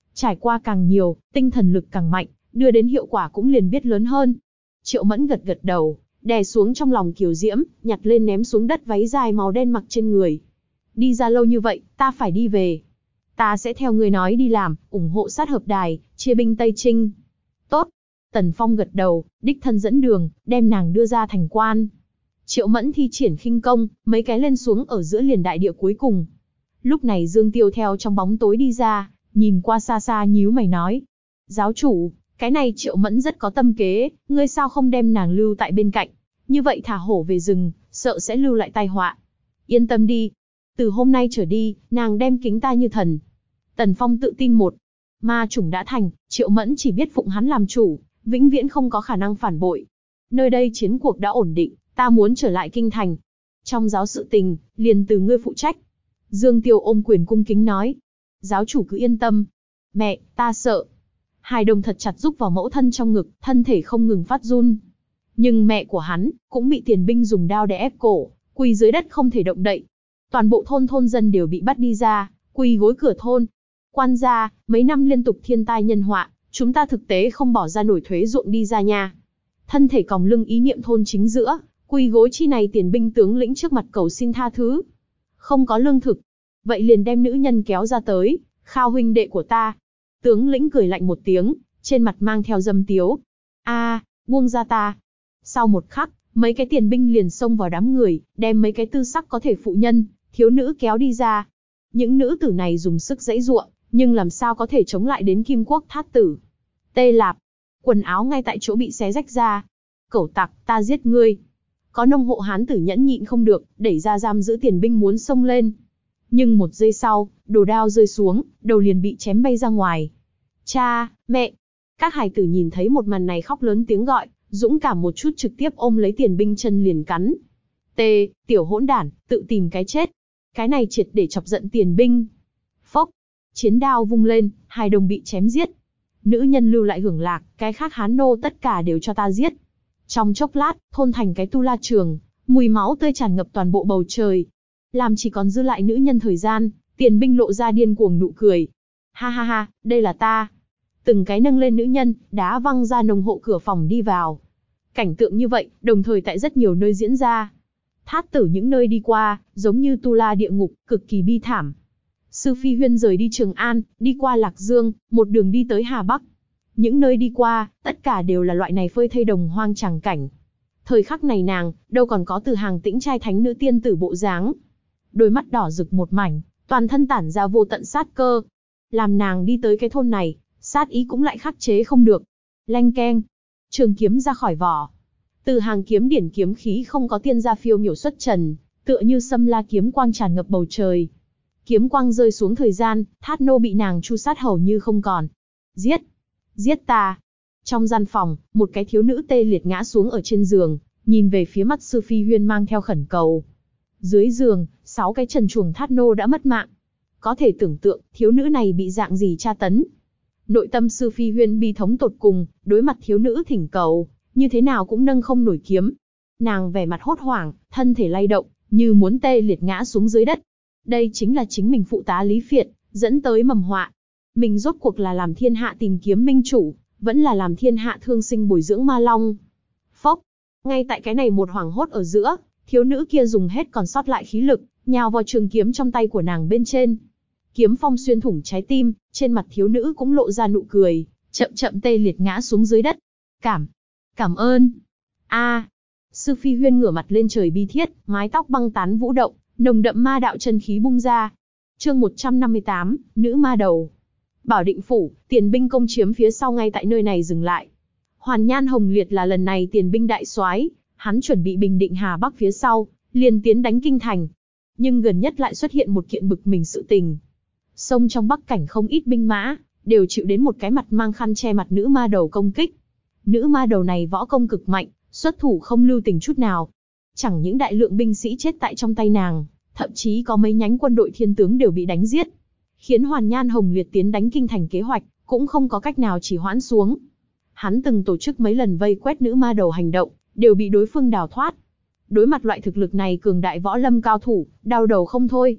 Trải qua càng nhiều, tinh thần lực càng mạnh, đưa đến hiệu quả cũng liền biết lớn hơn. Triệu Mẫn gật gật đầu, đè xuống trong lòng kiều diễm, nhặt lên ném xuống đất váy dài màu đen mặc trên người. Đi ra lâu như vậy, ta phải đi về. Ta sẽ theo người nói đi làm, ủng hộ sát hợp đài, chia binh Tây Trinh. Tốt. Tần Phong gật đầu, đích thân dẫn đường, đem nàng đưa ra thành quan. Triệu Mẫn thi triển khinh công, mấy cái lên xuống ở giữa liền đại địa cuối cùng. Lúc này Dương Tiêu theo trong bóng tối đi ra, nhìn qua xa xa nhíu mày nói. Giáo chủ, cái này Triệu Mẫn rất có tâm kế, ngươi sao không đem nàng lưu tại bên cạnh. Như vậy thả hổ về rừng, sợ sẽ lưu lại tai họa. Yên tâm đi. Từ hôm nay trở đi, nàng đem kính ta như thần. Tần Phong tự tin một. Ma chủng đã thành, Triệu Mẫn chỉ biết phụng hắn làm chủ, vĩnh viễn không có khả năng phản bội. Nơi đây chiến cuộc đã ổn định, ta muốn trở lại kinh thành. Trong giáo sự tình, liền từ ngươi phụ trách. Dương Tiêu ôm quyền cung kính nói. Giáo chủ cứ yên tâm. Mẹ, ta sợ. Hài Đồng thật chặt rúc vào mẫu thân trong ngực, thân thể không ngừng phát run. Nhưng mẹ của hắn, cũng bị tiền binh dùng đao để ép cổ, quỳ dưới đất không thể động đậy. Toàn bộ thôn thôn dân đều bị bắt đi ra, quỳ gối cửa thôn. Quan gia, mấy năm liên tục thiên tai nhân họa, chúng ta thực tế không bỏ ra nổi thuế ruộng đi ra nha. Thân thể còng lưng ý niệm thôn chính giữa, quỳ gối chi này tiền binh tướng lĩnh trước mặt cầu xin tha thứ. Không có lương thực. Vậy liền đem nữ nhân kéo ra tới, khao huynh đệ của ta. Tướng lĩnh cười lạnh một tiếng, trên mặt mang theo dâm tiếu. A, buông ra ta. Sau một khắc, mấy cái tiền binh liền xông vào đám người, đem mấy cái tư sắc có thể phụ nhân, thiếu nữ kéo đi ra. Những nữ tử này dùng sức giãy giụa, nhưng làm sao có thể chống lại đến Kim Quốc Thát tử. Tê Lạp, quần áo ngay tại chỗ bị xé rách ra. Cẩu tặc, ta giết ngươi. Có nông hộ hán tử nhẫn nhịn không được, đẩy ra giam giữ tiền binh muốn xông lên. Nhưng một giây sau, đồ đao rơi xuống, đầu liền bị chém bay ra ngoài. Cha, mẹ. Các hài tử nhìn thấy một màn này khóc lớn tiếng gọi, dũng cảm một chút trực tiếp ôm lấy tiền binh chân liền cắn. Tê, tiểu hỗn đản, tự tìm cái chết. Cái này triệt để chọc giận tiền binh. Phốc, chiến đao vung lên, Hài Đồng bị chém giết. Nữ nhân lưu lại hưởng lạc, cái khác hán nô tất cả đều cho ta giết. Trong chốc lát, thôn thành cái tu la trường, mùi máu tươi tràn ngập toàn bộ bầu trời. Làm chỉ còn dư lại nữ nhân thời gian, tiền binh lộ ra điên cuồng nụ cười. Ha ha ha, đây là ta. Từng cái nâng lên nữ nhân, đá văng ra nông hộ cửa phòng đi vào. Cảnh tượng như vậy, đồng thời tại rất nhiều nơi diễn ra. Thát tử những nơi đi qua, giống như tu la địa ngục, cực kỳ bi thảm. Sư Phi Huyên rời đi Trường An, đi qua Lạc Dương, một đường đi tới Hà Bắc. Những nơi đi qua, tất cả đều là loại này phơi thây đồng hoang tràng cảnh. Thời khắc này nàng, đâu còn có từ hàng tĩnh trai thánh nữ tiên tử bộ dáng. Đôi mắt đỏ rực một mảnh, toàn thân tản ra vô tận sát cơ. Làm nàng đi tới cái thôn này, sát ý cũng lại khắc chế không được. Lanh keng, trường kiếm ra khỏi vỏ. Từ hàng kiếm điển kiếm khí không có tiên gia phiêu miểu xuất trần, tựa như xâm la kiếm quang tràn ngập bầu trời. Kiếm quang rơi xuống thời gian, Thát nô bị nàng chu sát hầu như không còn. Giết! Giết ta! Trong gian phòng, một cái thiếu nữ tê liệt ngã xuống ở trên giường, nhìn về phía mắt Sư Phi Huyên mang theo khẩn cầu. Dưới giường, sáu cái trần truồng Thát nô đã mất mạng. Có thể tưởng tượng, thiếu nữ này bị dạng gì tra tấn. Nội tâm Sư Phi Huyên bi thống tột cùng, đối mặt thiếu nữ thỉnh cầu, như thế nào cũng nâng không nổi kiếm. Nàng vẻ mặt hốt hoảng, thân thể lay động, như muốn tê liệt ngã xuống dưới đất. Đây chính là chính mình phụ tá Lý Phiệt, dẫn tới mầm họa. Mình rốt cuộc là làm thiên hạ tìm kiếm minh chủ, vẫn là làm thiên hạ thương sinh bồi dưỡng ma long. Phốc, ngay tại cái này một hoảng hốt ở giữa, thiếu nữ kia dùng hết còn sót lại khí lực, nhào vào trường kiếm trong tay của nàng bên trên. Kiếm phong xuyên thủng trái tim, trên mặt thiếu nữ cũng lộ ra nụ cười, chậm chậm tê liệt ngã xuống dưới đất. Cảm, cảm ơn. A, Sư Phi Huyên ngửa mặt lên trời bi thiết, mái tóc băng tán vũ động, nồng đậm ma đạo chân khí bung ra. Chương một trăm năm mươi tám, nữ ma đầu. Bảo Định phủ, tiền binh công chiếm phía sau ngay tại nơi này dừng lại. Hoàn Nhan Hồng Liệt là lần này tiền binh đại soái, hắn chuẩn bị bình định Hà Bắc phía sau, liền tiến đánh kinh thành. Nhưng gần nhất lại xuất hiện một kiện bực mình sự tình. Sông trong Bắc cảnh không ít binh mã, đều chịu đến một cái mặt mang khăn che mặt nữ ma đầu công kích. Nữ ma đầu này võ công cực mạnh, xuất thủ không lưu tình chút nào. Chẳng những đại lượng binh sĩ chết tại trong tay nàng, thậm chí có mấy nhánh quân đội thiên tướng đều bị đánh giết. Khiến Hoàn Nhan Hồng Liệt tiến đánh kinh thành kế hoạch, cũng không có cách nào chỉ hoãn xuống. Hắn từng tổ chức mấy lần vây quét nữ ma đầu hành động, đều bị đối phương đào thoát. Đối mặt loại thực lực này cường đại võ lâm cao thủ, đau đầu không thôi.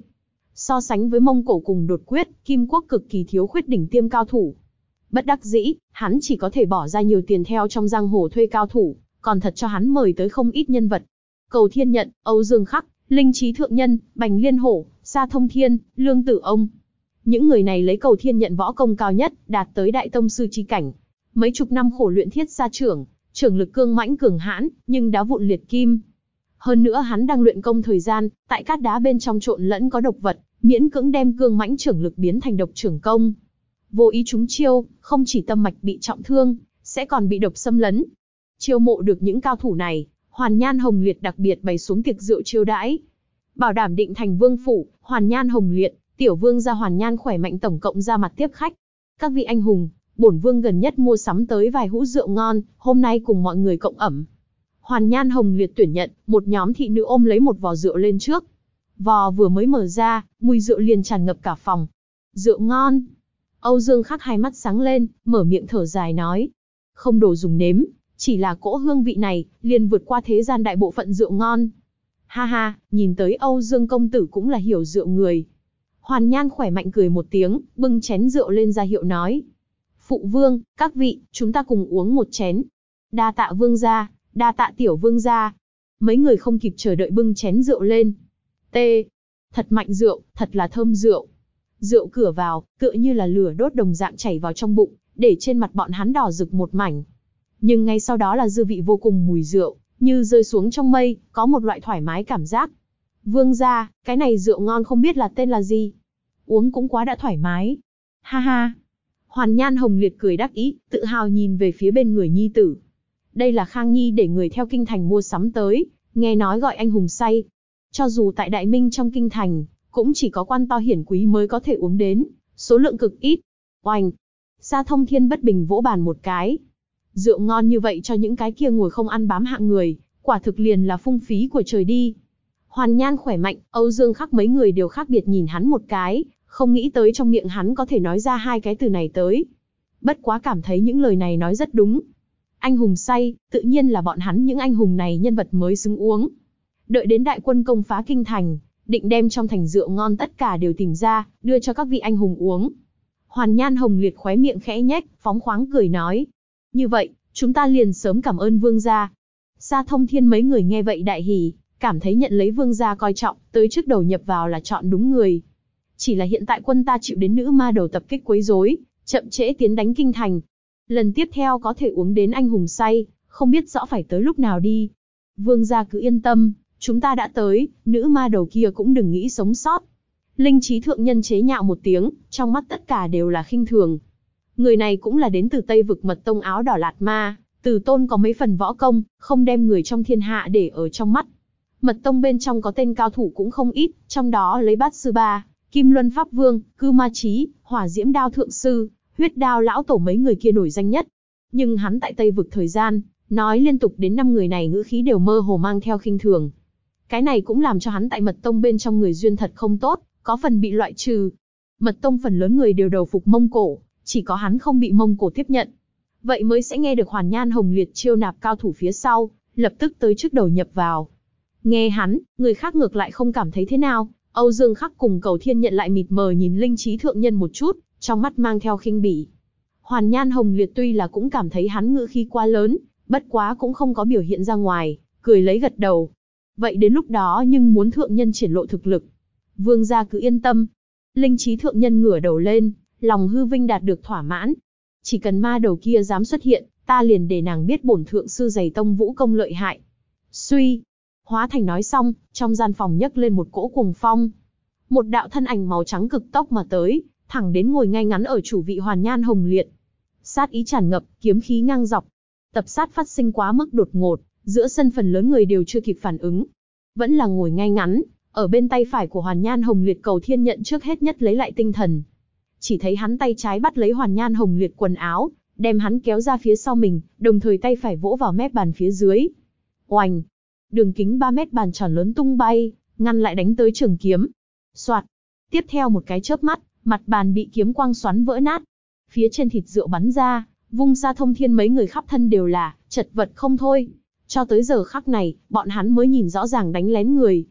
So sánh với Mông Cổ cùng Đột Quyết, Kim Quốc cực kỳ thiếu khuyết đỉnh tiêm cao thủ. Bất đắc dĩ, hắn chỉ có thể bỏ ra nhiều tiền theo trong giang hồ thuê cao thủ, còn thật cho hắn mời tới không ít nhân vật. Cầu Thiên Nhận, Âu Dương Khắc, Linh Trí Thượng Nhân, Bành Liên Hổ, Sa Thông Thiên, Lương Tử Ông. Những người này lấy Cầu Thiên Nhận võ công cao nhất, đạt tới đại tông sư chi cảnh. Mấy chục năm khổ luyện thiết sa trưởng, trưởng lực cương mãnh cường hãn, nhưng đá vụn liệt kim. Hơn nữa hắn đang luyện công thời gian, tại cát đá bên trong trộn lẫn có độc vật, miễn cưỡng đem cương mãnh trưởng lực biến thành độc trưởng công. Vô ý trúng chiêu, không chỉ tâm mạch bị trọng thương, sẽ còn bị độc xâm lấn. Chiêu mộ được những cao thủ này, Hoàn Nhan Hồng Liệt đặc biệt bày xuống tiệc rượu chiêu đãi. Bảo đảm định thành vương phủ, Hoàn Nhan Hồng Liệt, tiểu vương gia Hoàn Nhan khỏe mạnh tổng cộng ra mặt tiếp khách. Các vị anh hùng, bổn vương gần nhất mua sắm tới vài hũ rượu ngon, hôm nay cùng mọi người cộng ẩm. Hoàn Nhan Hồng Liệt tuyển nhận, một nhóm thị nữ ôm lấy một vò rượu lên trước. Vò vừa mới mở ra, mùi rượu liền tràn ngập cả phòng. Rượu ngon. Âu Dương Khắc hai mắt sáng lên, mở miệng thở dài nói. Không đồ dùng nếm, chỉ là cỗ hương vị này, liền vượt qua thế gian đại bộ phận rượu ngon. Ha ha, nhìn tới Âu Dương công tử cũng là hiểu rượu người. Hoàn Nhan khỏe mạnh cười một tiếng, bưng chén rượu lên ra hiệu nói. Phụ vương, các vị, chúng ta cùng uống một chén. Đa tạ vương gia, đa tạ tiểu vương gia. Mấy người không kịp chờ đợi bưng chén rượu lên. T. Thật mạnh rượu, thật là thơm rượu. Rượu cửa vào, tựa như là lửa đốt đồng dạng chảy vào trong bụng, để trên mặt bọn hắn đỏ rực một mảnh. Nhưng ngay sau đó là dư vị vô cùng mùi rượu, như rơi xuống trong mây, có một loại thoải mái cảm giác. Vương gia, cái này rượu ngon không biết là tên là gì. Uống cũng quá đã thoải mái. Ha ha. Hoàn Nhan Hồng Liệt cười đắc ý, tự hào nhìn về phía bên người nhi tử. Đây là Khang Nhi để người theo kinh thành mua sắm tới, nghe nói gọi anh hùng say. Cho dù tại Đại Minh trong kinh thành, cũng chỉ có quan to hiển quý mới có thể uống đến, số lượng cực ít. Oanh! Sa Thông Thiên bất bình vỗ bàn một cái. Rượu ngon như vậy cho những cái kia ngồi không ăn bám hạng người, quả thực liền là phung phí của trời đi. Hoàn Nhan khỏe mạnh, Âu Dương Khắc mấy người đều khác biệt nhìn hắn một cái, không nghĩ tới trong miệng hắn có thể nói ra hai cái từ này tới. Bất quá cảm thấy những lời này nói rất đúng. Anh hùng say, tự nhiên là bọn hắn những anh hùng này nhân vật mới xứng uống. Đợi đến đại quân công phá kinh thành, định đem trong thành rượu ngon tất cả đều tìm ra, đưa cho các vị anh hùng uống. Hoàn Nhan Hồng Liệt khóe miệng khẽ nhếch, phóng khoáng cười nói. Như vậy, chúng ta liền sớm cảm ơn vương gia. Sa Thông Thiên mấy người nghe vậy đại hỉ, cảm thấy nhận lấy vương gia coi trọng, tới trước đầu nhập vào là chọn đúng người. Chỉ là hiện tại quân ta chịu đến nữ ma đầu tập kích quấy rối, chậm trễ tiến đánh kinh thành. Lần tiếp theo có thể uống đến anh hùng say, không biết rõ phải tới lúc nào đi. Vương gia cứ yên tâm, chúng ta đã tới, nữ ma đầu kia cũng đừng nghĩ sống sót. Linh Trí Thượng Nhân chế nhạo một tiếng, trong mắt tất cả đều là khinh thường. Người này cũng là đến từ Tây vực Mật Tông áo đỏ Lạt Ma, Từ Tôn có mấy phần võ công, không đem người trong thiên hạ để ở trong mắt. Mật Tông bên trong có tên cao thủ cũng không ít, trong đó lấy Bát Sư Ba, Kim Luân Pháp Vương, Cư Ma Chí, Hỏa Diễm Đao Thượng Sư, Huyết Đao Lão Tổ mấy người kia nổi danh nhất. Nhưng hắn tại Tây vực thời gian, nói liên tục đến năm người này ngữ khí đều mơ hồ mang theo khinh thường. Cái này cũng làm cho hắn tại Mật Tông bên trong người duyên thật không tốt, có phần bị loại trừ. Mật Tông phần lớn người đều đầu phục Mông Cổ, chỉ có hắn không bị Mông Cổ tiếp nhận. Vậy mới sẽ nghe được Hoàn Nhan Hồng Liệt chiêu nạp cao thủ phía sau, lập tức tới trước đầu nhập vào. Nghe hắn, người khác ngược lại không cảm thấy thế nào. Âu Dương Khắc cùng Cầu Thiên Nhận lại mịt mờ nhìn Linh Trí Thượng Nhân một chút, trong mắt mang theo khinh bỉ. Hoàn Nhan Hồng Liệt tuy là cũng cảm thấy hắn ngữ khí quá lớn, bất quá cũng không có biểu hiện ra ngoài, cười lấy gật đầu. Vậy đến lúc đó nhưng muốn Thượng Nhân triển lộ thực lực. Vương gia cứ yên tâm. Linh Trí Thượng Nhân ngửa đầu lên, lòng hư vinh đạt được thỏa mãn. Chỉ cần ma đầu kia dám xuất hiện, ta liền để nàng biết bổn thượng sư dày tông vũ công lợi hại. Suy. Hóa Thành nói xong, trong gian phòng nhấc lên một cỗ cuồng phong. Một đạo thân ảnh màu trắng cực tốc mà tới, thẳng đến ngồi ngay ngắn ở chủ vị Hoàn Nhan Hồng Liệt. Sát ý tràn ngập, kiếm khí ngang dọc. Tập sát phát sinh quá mức đột ngột, giữa sân phần lớn người đều chưa kịp phản ứng. Vẫn là ngồi ngay ngắn, ở bên tay phải của Hoàn Nhan Hồng Liệt Cầu Thiên Nhận trước hết nhất lấy lại tinh thần. Chỉ thấy hắn tay trái bắt lấy Hoàn Nhan Hồng Liệt quần áo, đem hắn kéo ra phía sau mình, đồng thời tay phải vỗ vào mép bàn phía dưới. Oành! Đường kính ba mét bàn tròn lớn tung bay, ngăn lại đánh tới trường kiếm. Soạt! Tiếp theo một cái chớp mắt, mặt bàn bị kiếm quang xoắn vỡ nát. Phía trên thịt rượu bắn ra, vung Sa Thông Thiên mấy người khắp thân đều là chật vật không thôi. Cho tới giờ khắc này, bọn hắn mới nhìn rõ ràng đánh lén người.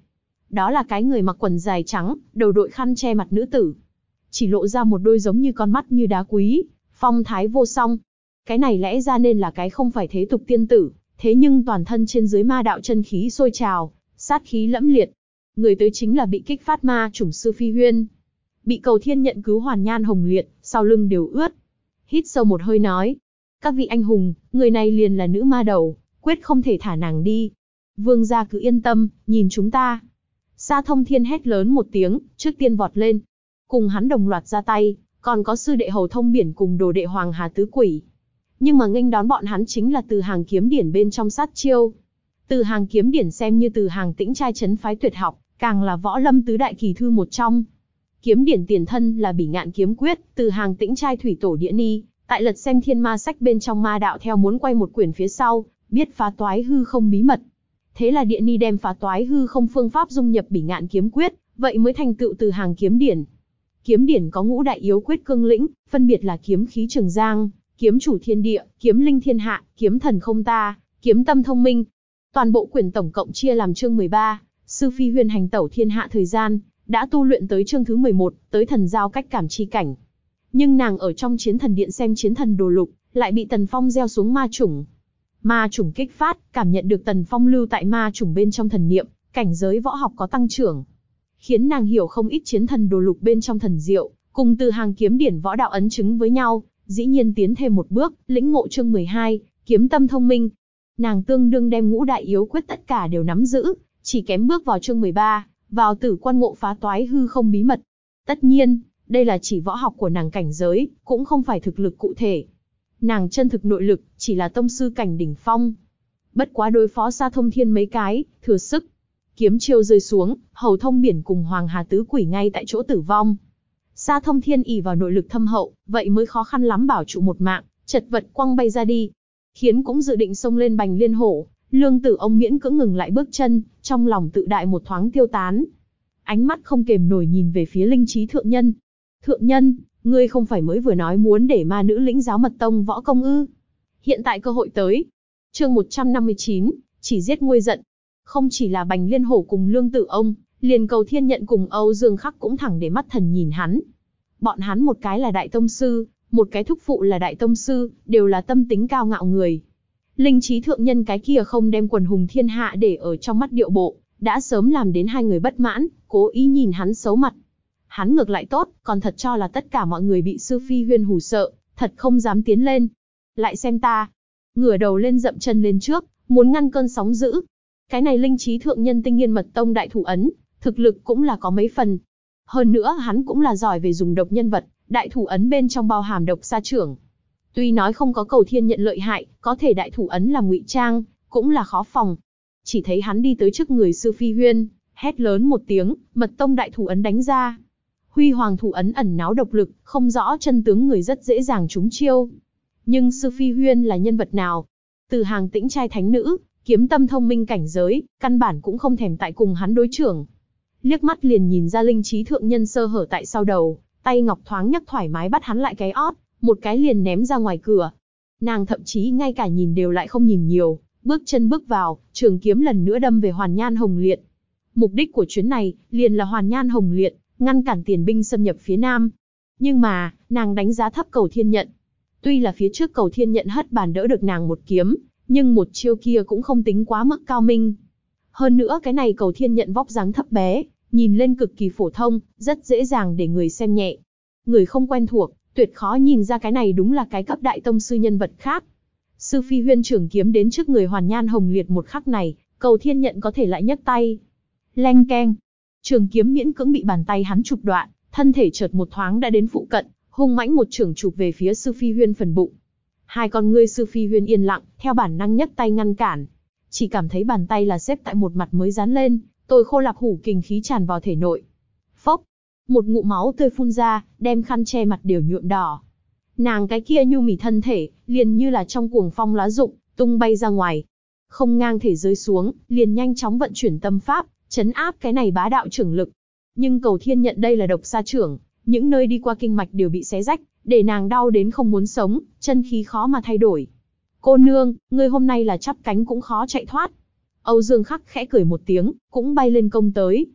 Đó là cái người mặc quần dài trắng, đầu đội khăn che mặt nữ tử. Chỉ lộ ra một đôi giống như con mắt như đá quý, phong thái vô song. Cái này lẽ ra nên là cái không phải thế tục tiên tử, thế nhưng toàn thân trên dưới ma đạo chân khí sôi trào, sát khí lẫm liệt. Người tới chính là bị kích phát ma chủng Sư Phi Huyên. Bị Cầu Thiên nhận cứu Hoàn Nhan Hồng Liệt, sau lưng đều ướt. Hít sâu một hơi nói. Các vị anh hùng, người này liền là nữ ma đầu, quyết không thể thả nàng đi. Vương gia cứ yên tâm, nhìn chúng ta. Sa Thông Thiên hét lớn một tiếng, trước tiên vọt lên. Cùng hắn đồng loạt ra tay, còn có sư đệ Hầu Thông Biển cùng đồ đệ Hoàng Hà Tứ Quỷ. Nhưng mà nghênh đón bọn hắn chính là Từ Hàng kiếm điển bên trong sát chiêu. Từ Hàng kiếm điển xem như Từ Hàng tĩnh trai trấn phái tuyệt học, càng là võ lâm tứ đại kỳ thư một trong. Kiếm điển tiền thân là Bỉ Ngạn kiếm quyết, Từ Hàng tĩnh trai thủy tổ địa ni, tại lật xem thiên ma sách bên trong ma đạo theo muốn quay một quyển phía sau, biết phá toái hư không bí mật. Thế là địa ni đem phá toái hư không phương pháp dung nhập Bỉ Ngạn kiếm quyết, vậy mới thành tựu Từ Hàng kiếm điển. Kiếm điển có ngũ đại yếu quyết cương lĩnh, phân biệt là kiếm khí trường giang, kiếm chủ thiên địa, kiếm linh thiên hạ, kiếm thần không ta, kiếm tâm thông minh. Toàn bộ quyển tổng cộng chia làm chương mười ba, Sư Phi Huyên hành tẩu thiên hạ thời gian, đã tu luyện tới chương thứ mười một, tới thần giao cách cảm chi cảnh. Nhưng nàng ở trong chiến thần điện xem chiến thần đồ lục, lại bị Tần Phong gieo xuống ma chủng. Ma chủng kích phát, cảm nhận được Tần Phong lưu tại ma chủng bên trong thần niệm, cảnh giới võ học có tăng trưởng. Khiến nàng hiểu không ít chiến thần đồ lục bên trong thần diệu, cùng Từ Hàng kiếm điển võ đạo ấn chứng với nhau, dĩ nhiên tiến thêm một bước, lĩnh ngộ chương mười hai, kiếm tâm thông minh. Nàng tương đương đem ngũ đại yếu quyết tất cả đều nắm giữ, chỉ kém bước vào chương mười ba, vào tử quan ngộ phá toái hư không bí mật. Tất nhiên, đây là chỉ võ học của nàng cảnh giới, cũng không phải thực lực cụ thể. Nàng chân thực nội lực, chỉ là tông sư cảnh đỉnh phong. Bất quá đối phó Sa Thông Thiên mấy cái, thừa sức. Kiếm chiêu rơi xuống, Hầu Thông Biển cùng Hoàng Hà Tứ Quỷ ngay tại chỗ tử vong. Sa Thông Thiên ỷ vào nội lực thâm hậu, vậy mới khó khăn lắm bảo trụ một mạng, chật vật quăng bay ra đi. Khiến cũng dự định xông lên Bành Liên Hổ, Lương Tử ông miễn cưỡng ngừng lại bước chân, trong lòng tự đại một thoáng tiêu tán. Ánh mắt không kềm nổi nhìn về phía Linh Trí Thượng Nhân. Thượng Nhân, ngươi không phải mới vừa nói muốn để ma nữ lĩnh giáo mật tông võ công ư? Hiện tại cơ hội tới. Chương một trăm năm mươi chín, chỉ giết nguôi giận. Không chỉ là Bành Liên Hổ cùng Lương Tử ông, liền Cầu Thiên Nhận cùng Âu Dương Khắc cũng thẳng để mắt thần nhìn hắn. Bọn hắn một cái là đại tông sư, một cái thúc phụ là đại tông sư, đều là tâm tính cao ngạo người. Linh Trí Thượng Nhân cái kia không đem quần hùng thiên hạ để ở trong mắt điệu bộ, đã sớm làm đến hai người bất mãn, cố ý nhìn hắn xấu mặt. Hắn ngược lại tốt, còn thật cho là tất cả mọi người bị Sư Phi Huyên hù sợ, thật không dám tiến lên. Lại xem ta, ngửa đầu lên dậm chân lên trước, muốn ngăn cơn sóng dữ. Cái này Linh Trí Thượng Nhân tinh nghiên mật tông đại thủ ấn, thực lực cũng là có mấy phần. Hơn nữa hắn cũng là giỏi về dùng độc nhân vật, đại thủ ấn bên trong bao hàm độc sa trưởng. Tuy nói không có Cầu Thiên Nhận lợi hại, có thể đại thủ ấn làm ngụy trang, cũng là khó phòng. Chỉ thấy hắn đi tới trước người Sư Phi Huyên, hét lớn một tiếng, mật tông đại thủ ấn đánh ra. Huy hoàng thủ ấn ẩn náu độc lực, không rõ chân tướng người rất dễ dàng trúng chiêu. Nhưng Sư Phi Huyên là nhân vật nào? Từ Hàng tĩnh trai thánh nữ, kiếm tâm thông minh cảnh giới, căn bản cũng không thèm tại cùng hắn đối trưởng. Liếc mắt liền nhìn ra Linh Trí Thượng Nhân sơ hở tại sau đầu, tay ngọc thoáng nhấc thoải mái bắt hắn lại cái ót, một cái liền ném ra ngoài cửa. Nàng thậm chí ngay cả nhìn đều lại không nhìn nhiều, bước chân bước vào, trường kiếm lần nữa đâm về Hoàn Nhan Hồng Liệt. Mục đích của chuyến này, liền là Hoàn Nhan Hồng Liệt, ngăn cản tiền binh xâm nhập phía Nam. Nhưng mà, nàng đánh giá thấp Cầu Thiên Nhận. Tuy là phía trước Cầu Thiên Nhận hất bàn đỡ được nàng một kiếm, nhưng một chiêu kia cũng không tính quá mức cao minh. Hơn nữa cái này Cầu Thiên Nhận vóc dáng thấp bé, nhìn lên cực kỳ phổ thông, rất dễ dàng để người xem nhẹ. Người không quen thuộc, tuyệt khó nhìn ra cái này đúng là cái cấp đại tông sư nhân vật khác. Sư Phi Huyên trường kiếm đến trước người Hoàn Nhan Hồng Liệt một khắc này, Cầu Thiên Nhận có thể lại nhấc tay. Leng keng, trường kiếm miễn cưỡng bị bàn tay hắn chụp đoạn, thân thể chợt một thoáng đã đến phụ cận, hung mãnh một chưởng chụp về phía Sư Phi Huyên phần bụng. Hai con ngươi Sư Phi Huyên yên lặng, theo bản năng nhấc tay ngăn cản. Chỉ cảm thấy bàn tay là xếp tại một mặt mới dán lên, tôi khô lạp hủ kình khí tràn vào thể nội. Phốc, một ngụm máu tươi phun ra, đem khăn che mặt đều nhuộm đỏ. Nàng cái kia nhu mì thân thể, liền như là trong cuồng phong lá rụng, tung bay ra ngoài. Không ngang thể rơi xuống, liền nhanh chóng vận chuyển tâm pháp, trấn áp cái này bá đạo trưởng lực. Nhưng Cầu Thiên Nhận đây là độc sa trưởng, những nơi đi qua kinh mạch đều bị xé rách, để nàng đau đến không muốn sống, chân khí khó mà thay đổi. Cô nương, ngươi hôm nay là chắp cánh cũng khó chạy thoát. Âu Dương Khắc khẽ cười một tiếng, cũng bay lên công tới.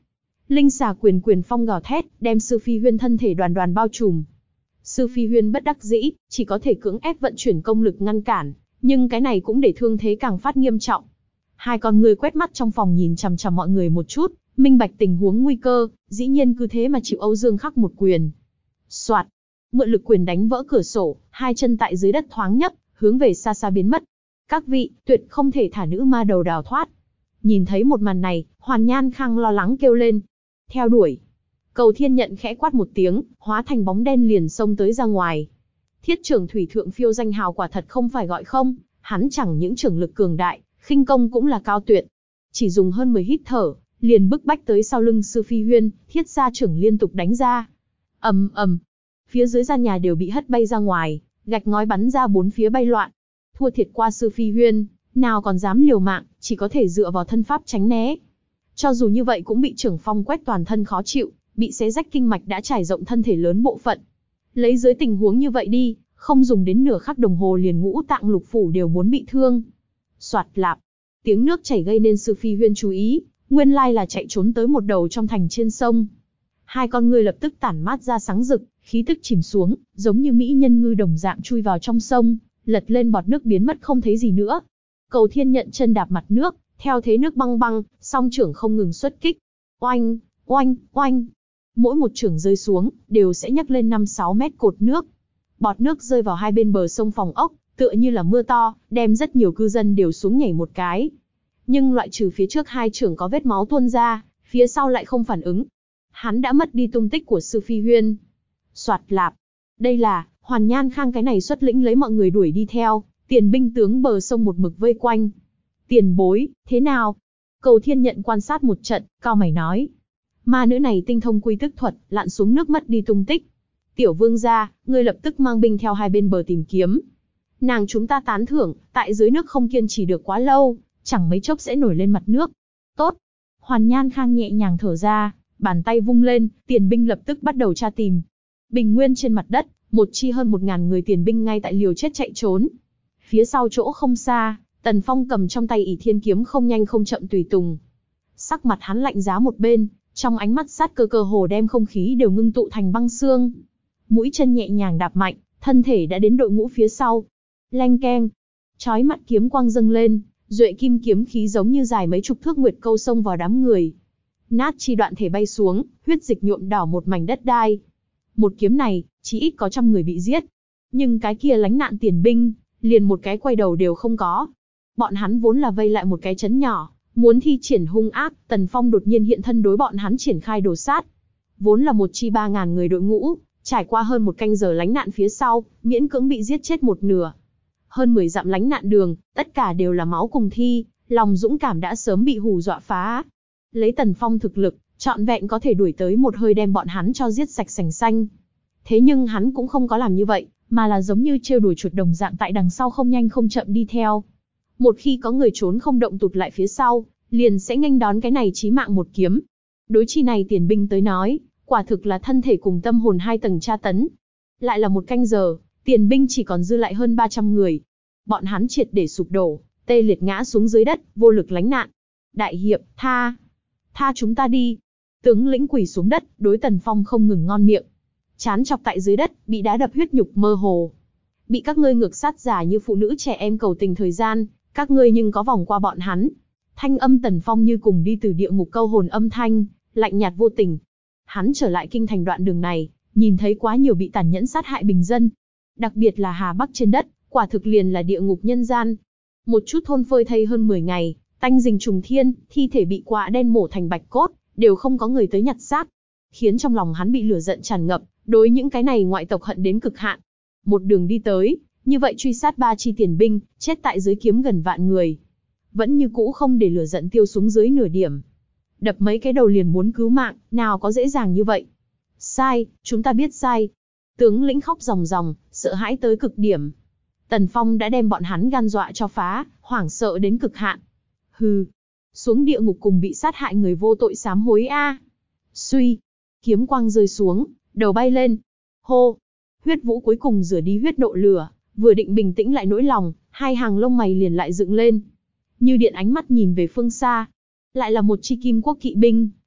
Linh xà quyền quyền phong gào thét, đem Sư Phi Huyên thân thể đoàn đoàn bao trùm. Sư Phi Huyên bất đắc dĩ, chỉ có thể cưỡng ép vận chuyển công lực ngăn cản, nhưng cái này cũng để thương thế càng phát nghiêm trọng. Hai con người quét mắt trong phòng nhìn chằm chằm mọi người một chút, minh bạch tình huống nguy cơ, dĩ nhiên cứ thế mà chịu Âu Dương Khắc một quyền. Soạt, mượn lực quyền đánh vỡ cửa sổ, hai chân tại dưới đất thoáng nhấc, hướng về xa xa biến mất. Các vị, tuyệt không thể thả nữ ma đầu đào thoát. Nhìn thấy một màn này, Hoàn Nhan Khang lo lắng kêu lên. Theo đuổi. Cầu Thiên Nhận khẽ quát một tiếng, hóa thành bóng đen liền xông tới ra ngoài. Thiết trưởng thủy thượng phiêu danh hào quả thật không phải gọi không, hắn chẳng những trưởng lực cường đại, khinh công cũng là cao tuyệt. Chỉ dùng hơn mười hít thở, liền bức bách tới sau lưng Sư Phi Huyên, thiết gia trưởng liên tục đánh ra. Ầm ầm, phía dưới gian nhà đều bị hất bay ra ngoài, gạch ngói bắn ra bốn phía bay loạn. Thua thiệt qua Sư Phi Huyên, nào còn dám liều mạng, chỉ có thể dựa vào thân pháp tránh né. Cho dù như vậy cũng bị trưởng phong quét toàn thân khó chịu, bị xé rách kinh mạch đã trải rộng thân thể lớn bộ phận. Lấy dưới tình huống như vậy đi, không dùng đến nửa khắc đồng hồ liền ngũ tạng lục phủ đều muốn bị thương. Soạt lạp, tiếng nước chảy gây nên Sư Phi Huyên chú ý, nguyên lai là chạy trốn tới một đầu trong thành trên sông. Hai con người lập tức tản mát ra sáng rực, khí tức chìm xuống, giống như mỹ nhân ngư đồng dạng chui vào trong sông, lật lên bọt nước biến mất không thấy gì nữa. Cầu Thiên Nhận chân đạp mặt nước, theo thế nước băng băng, song trưởng không ngừng xuất kích. Oanh, oanh, oanh. Mỗi một chưởng rơi xuống, đều sẽ nhấc lên năm sáu mét cột nước. Bọt nước rơi vào hai bên bờ sông phòng ốc, tựa như là mưa to, đem rất nhiều cư dân đều xuống nhảy một cái. Nhưng loại trừ phía trước hai chưởng có vết máu tuôn ra, phía sau lại không phản ứng. Hắn đã mất đi tung tích của Sư Phi Huyên. Soạt lạp. Đây là, Hoàn Nhan Khang cái này xuất lĩnh lấy mọi người đuổi đi theo, tiền binh tướng bờ sông một mực vây quanh. Tiền bối, thế nào? Cầu Thiên Nhận quan sát một trận, cao mày nói. Ma nữ này tinh thông quy tức thuật, lặn xuống nước mất đi tung tích. Tiểu vương gia, ngươi lập tức mang binh theo hai bên bờ tìm kiếm. Nàng chúng ta tán thưởng, tại dưới nước không kiên trì được quá lâu, chẳng mấy chốc sẽ nổi lên mặt nước. Tốt. Hoàn Nhan Khang nhẹ nhàng thở ra, bàn tay vung lên, tiền binh lập tức bắt đầu tra tìm. Bình nguyên trên mặt đất, một chi hơn một ngàn người tiền binh ngay tại liều chết chạy trốn. Phía sau chỗ không xa, Tần Phong cầm trong tay ỷ thiên kiếm không nhanh không chậm tùy tùng. Sắc mặt hắn lạnh giá một bên, trong ánh mắt sát cơ cơ hồ đem không khí đều ngưng tụ thành băng xương. Mũi chân nhẹ nhàng đạp mạnh, thân thể đã đến đội ngũ phía sau. Leng keng, chói mắt kiếm quang dâng lên, duệ kim kiếm khí giống như dài mấy chục thước nguyệt câu xông vào đám người. Nát chi đoạn thể bay xuống, huyết dịch nhuộm đỏ một mảnh đất đai. Một kiếm này, chỉ ít có trăm người bị giết. Nhưng cái kia lánh nạn tiền binh, liền một cái quay đầu đều không có. Bọn hắn vốn là vây lại một cái trấn nhỏ, muốn thi triển hung ác, Tần Phong đột nhiên hiện thân đối bọn hắn triển khai đồ sát. Vốn là một chi ba ngàn người đội ngũ, trải qua hơn một canh giờ lánh nạn phía sau, miễn cưỡng bị giết chết một nửa. Hơn mười dặm lánh nạn đường, tất cả đều là máu cùng thi, lòng dũng cảm đã sớm bị hù dọa phá. Lấy Tần Phong thực lực, trọn vẹn có thể đuổi tới một hơi đem bọn hắn cho giết sạch sành xanh. Thế nhưng hắn cũng không có làm như vậy, mà là giống như trêu đùa chuột đồng dạng tại đằng sau không nhanh không chậm đi theo. Một khi có người trốn không động tụt lại phía sau, liền sẽ nghênh đón cái này chí mạng một kiếm. Đối chi này tiền binh tới nói, quả thực là thân thể cùng tâm hồn hai tầng tra tấn. Lại là một canh giờ, tiền binh chỉ còn dư lại hơn ba trăm người. Bọn hắn triệt để sụp đổ, tê liệt ngã xuống dưới đất, vô lực lánh nạn. Đại hiệp, tha, tha chúng ta đi. Tướng lĩnh quỳ xuống đất, đối Tần Phong không ngừng ngon miệng. Chán chọc tại dưới đất, bị đá đập huyết nhục mơ hồ. Bị các ngươi ngược sát giả như phụ nữ trẻ em cầu tình thời gian, các ngươi nhưng có vòng qua bọn hắn. Thanh âm Tần Phong như cùng đi từ địa ngục câu hồn âm thanh, lạnh nhạt vô tình. Hắn trở lại kinh thành đoạn đường này, nhìn thấy quá nhiều bị tàn nhẫn sát hại bình dân. Đặc biệt là Hà Bắc trên đất, quả thực liền là địa ngục nhân gian. Một chút thôn phơi thây hơn mười ngày, tanh rình trùng thiên, thi thể bị quạ đen mổ thành bạch cốt, đều không có người tới nhặt xác. Khiến trong lòng hắn bị lửa giận tràn ngập, đối những cái này ngoại tộc hận đến cực hạn. Một đường đi tới, như vậy truy sát ba chi tiền binh, chết tại dưới kiếm gần vạn người. Vẫn như cũ không để lửa giận tiêu xuống dưới nửa điểm. Đập mấy cái đầu liền muốn cứu mạng, nào có dễ dàng như vậy. Sai, chúng ta biết sai. Tướng lĩnh khóc ròng ròng, sợ hãi tới cực điểm. Tần Phong đã đem bọn hắn gan dọa cho phá, hoảng sợ đến cực hạn. Hừ, xuống địa ngục cùng bị sát hại người vô tội sám hối a. Suy, kiếm quang rơi xuống, đầu bay lên. Hô, huyết vũ cuối cùng rửa đi huyết nộ lửa, vừa định bình tĩnh lại nỗi lòng, hai hàng lông mày liền lại dựng lên. Như điện ánh mắt nhìn về phương xa, lại là một chi kim quốc kỵ binh,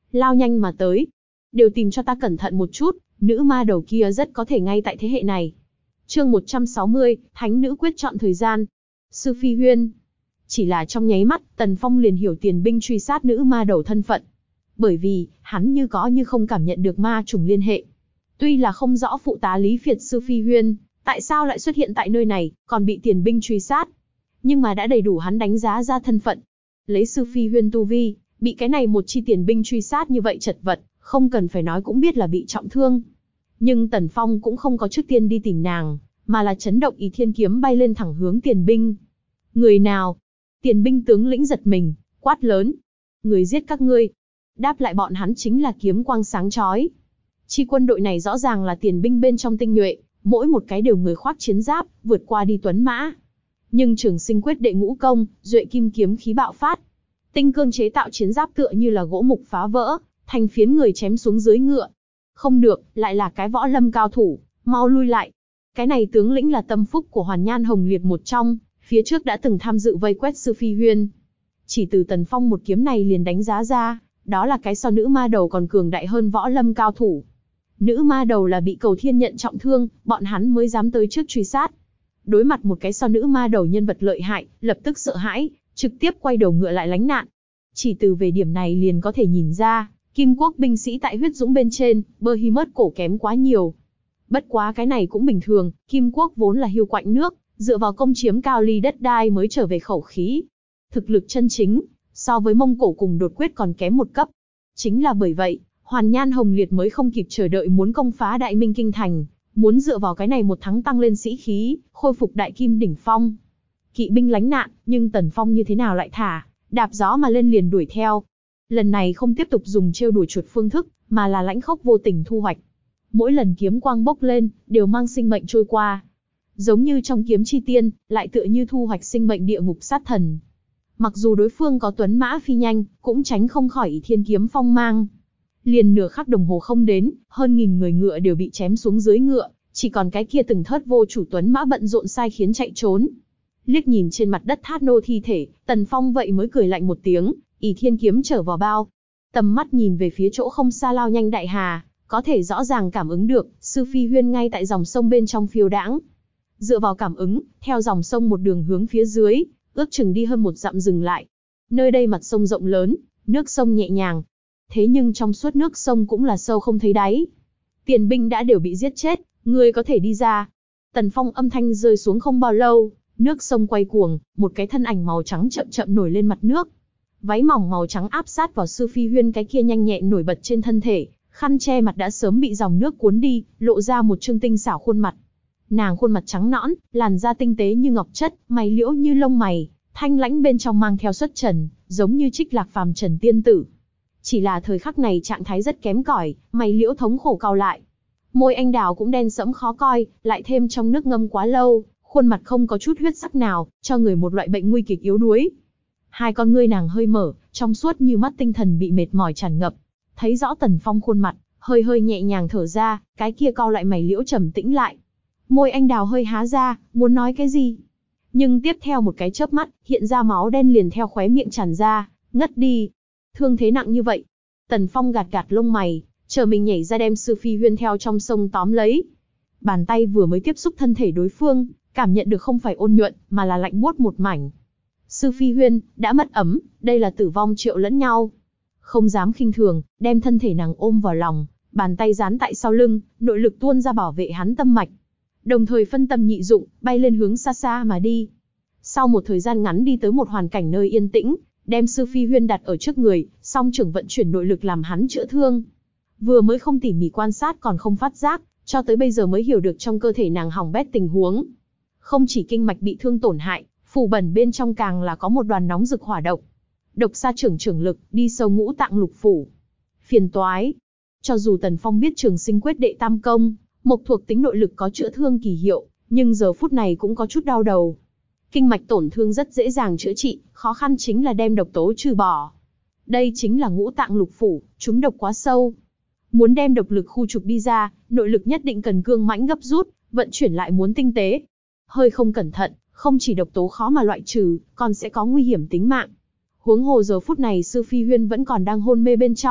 lao nhanh mà tới. Đều tìm cho ta cẩn thận một chút, nữ ma đầu kia rất có thể ngay tại thế hệ này. Chương một trăm sáu mươi, Thánh nữ quyết chọn thời gian. Sư Phi Huyên. Chỉ là trong nháy mắt, Tần Phong liền hiểu tiền binh truy sát nữ ma đầu thân phận. Bởi vì, hắn như có như không cảm nhận được ma trùng liên hệ. Tuy là không rõ phụ tá Lý Phiệt Sư Phi Huyên, tại sao lại xuất hiện tại nơi này, còn bị tiền binh truy sát. Nhưng mà đã đầy đủ hắn đánh giá ra thân phận. Lấy Sư Phi Huyên tu vi, bị cái này một chi tiền binh truy sát như vậy chật vật, không cần phải nói cũng biết là bị trọng thương. Nhưng Tần Phong cũng không có trước tiên đi tìm nàng, mà là chấn động Ỷ Thiên kiếm bay lên thẳng hướng tiền binh. Người nào? Tiền binh tướng lĩnh giật mình, quát lớn. Người giết các ngươi. Đáp lại bọn hắn chính là kiếm quang sáng chói. Chi quân đội này rõ ràng là tiền binh bên trong tinh nhuệ, mỗi một cái đều người khoác chiến giáp, vượt qua đi tuấn mã. Nhưng Trường Sinh quyết đệ ngũ công, duệ kim kiếm khí bạo phát. Tinh cương chế tạo chiến giáp tựa như là gỗ mục phá vỡ, thành phiến người chém xuống dưới ngựa. Không được, lại là cái võ lâm cao thủ, mau lui lại. Cái này tướng lĩnh là tâm phúc của Hoàn Nhan Hồng Liệt một trong, phía trước đã từng tham dự vây quét Sư Phi Huyên. Chỉ từ Tần Phong một kiếm này liền đánh giá ra, đó là cái so nữ ma đầu còn cường đại hơn võ lâm cao thủ. Nữ ma đầu là bị Cầu Thiên nhận trọng thương, bọn hắn mới dám tới trước truy sát. Đối mặt một cái so nữ ma đầu nhân vật lợi hại, lập tức sợ hãi, trực tiếp quay đầu ngựa lại lánh nạn. Chỉ từ về điểm này liền có thể nhìn ra, Kim Quốc binh sĩ tại huyết dũng bên trên, Behemoth cổ kém quá nhiều. Bất quá cái này cũng bình thường, Kim Quốc vốn là hiu quạnh nước, dựa vào công chiếm cao ly đất đai mới trở về khẩu khí. Thực lực chân chính, so với Mông Cổ cùng Đột Quyết còn kém một cấp. Chính là bởi vậy, Hoàn Nhan Hồng Liệt mới không kịp chờ đợi muốn công phá Đại Minh Kinh Thành, muốn dựa vào cái này một thắng tăng lên sĩ khí, khôi phục Đại Kim đỉnh phong. Kỵ binh lánh nạn, nhưng Tần Phong như thế nào lại thả, đạp gió mà lên liền đuổi theo. Lần này không tiếp tục dùng trêu đuổi chuột phương thức, mà là lãnh khốc vô tình thu hoạch. Mỗi lần kiếm quang bốc lên, đều mang sinh mệnh trôi qua. Giống như trong kiếm chi tiên, lại tựa như thu hoạch sinh mệnh địa ngục sát thần. Mặc dù đối phương có tuấn mã phi nhanh, cũng tránh không khỏi Ỷ Thiên kiếm phong mang. Liền nửa khắc đồng hồ không đến, hơn nghìn người ngựa đều bị chém xuống dưới ngựa, chỉ còn cái kia từng thớt vô chủ tuấn mã bận rộn sai khiến chạy trốn. Liếc nhìn trên mặt đất thát nô thi thể, Tần Phong vậy mới cười lạnh một tiếng, Ỷ Thiên kiếm trở vào bao. Tầm mắt nhìn về phía chỗ không xa lao nhanh đại hà, có thể rõ ràng cảm ứng được, Sư Phi Huyên ngay tại dòng sông bên trong phiêu đãng. Dựa vào cảm ứng, theo dòng sông một đường hướng phía dưới, ước chừng đi hơn một dặm dừng lại. Nơi đây mặt sông rộng lớn, nước sông nhẹ nhàng. Thế nhưng trong suốt nước sông cũng là sâu không thấy đáy. Tiền binh đã đều bị giết chết, người có thể đi ra. Tần Phong âm thanh rơi xuống không bao lâu, nước sông quay cuồng, một cái thân ảnh màu trắng chậm chậm nổi lên mặt nước. Váy mỏng màu trắng áp sát vào Sư Phi Huyên cái kia nhanh nhẹn nổi bật trên thân thể, khăn che mặt đã sớm bị dòng nước cuốn đi, lộ ra một trương tinh xảo khuôn mặt. Nàng khuôn mặt trắng nõn, làn da tinh tế như ngọc chất, mày liễu như lông mày, thanh lãnh bên trong mang theo xuất trần, giống như trích lạc phàm trần tiên tử. Chỉ là thời khắc này trạng thái rất kém cỏi, mày liễu thống khổ cau lại. Môi anh đào cũng đen sẫm khó coi, lại thêm trong nước ngâm quá lâu, khuôn mặt không có chút huyết sắc nào, cho người một loại bệnh nguy kịch yếu đuối. Hai con ngươi nàng hơi mở, trong suốt như mắt tinh thần bị mệt mỏi tràn ngập. Thấy rõ Tần Phong khuôn mặt, hơi hơi nhẹ nhàng thở ra, cái kia cau lại mày liễu trầm tĩnh lại. Môi anh đào hơi há ra, muốn nói cái gì? Nhưng tiếp theo một cái chớp mắt, hiện ra máu đen liền theo khóe miệng tràn ra, ngất đi. Thương thế nặng như vậy. Tần Phong gạt gạt lông mày, chờ mình nhảy ra đem Sư Phi Huyên theo trong sông tóm lấy. Bàn tay vừa mới tiếp xúc thân thể đối phương, cảm nhận được không phải ôn nhuận, mà là lạnh buốt một mảnh. Sư Phi Huyên, đã mất ấm, đây là tử vong triệu lẫn nhau. Không dám khinh thường, đem thân thể nàng ôm vào lòng, bàn tay dán tại sau lưng, nội lực tuôn ra bảo vệ hắn tâm mạch. Đồng thời phân tâm nhị dụng, bay lên hướng xa xa mà đi. Sau một thời gian ngắn đi tới một hoàn cảnh nơi yên tĩnh, đem Sư Phi Huyên đặt ở trước người, song trưởng vận chuyển nội lực làm hắn chữa thương. Vừa mới không tỉ mỉ quan sát còn không phát giác, cho tới bây giờ mới hiểu được trong cơ thể nàng hỏng bét tình huống. Không chỉ kinh mạch bị thương tổn hại, phù bẩn bên trong càng là có một đoàn nóng rực hỏa độc. Độc xa trưởng trưởng lực, đi sâu ngũ tạng lục phủ. Phiền toái. Cho dù Tần Phong biết Trường Sinh quyết đệ tam công, mộc thuộc tính nội lực có chữa thương kỳ hiệu, nhưng giờ phút này cũng có chút đau đầu. Kinh mạch tổn thương rất dễ dàng chữa trị, khó khăn chính là đem độc tố trừ bỏ. Đây chính là ngũ tạng lục phủ, chúng độc quá sâu. Muốn đem độc lực khu trục đi ra, nội lực nhất định cần cương mãnh gấp rút, vận chuyển lại muốn tinh tế. Hơi không cẩn thận, không chỉ độc tố khó mà loại trừ, còn sẽ có nguy hiểm tính mạng. Huống hồ giờ phút này Sư Phi Huyên vẫn còn đang hôn mê bên trong,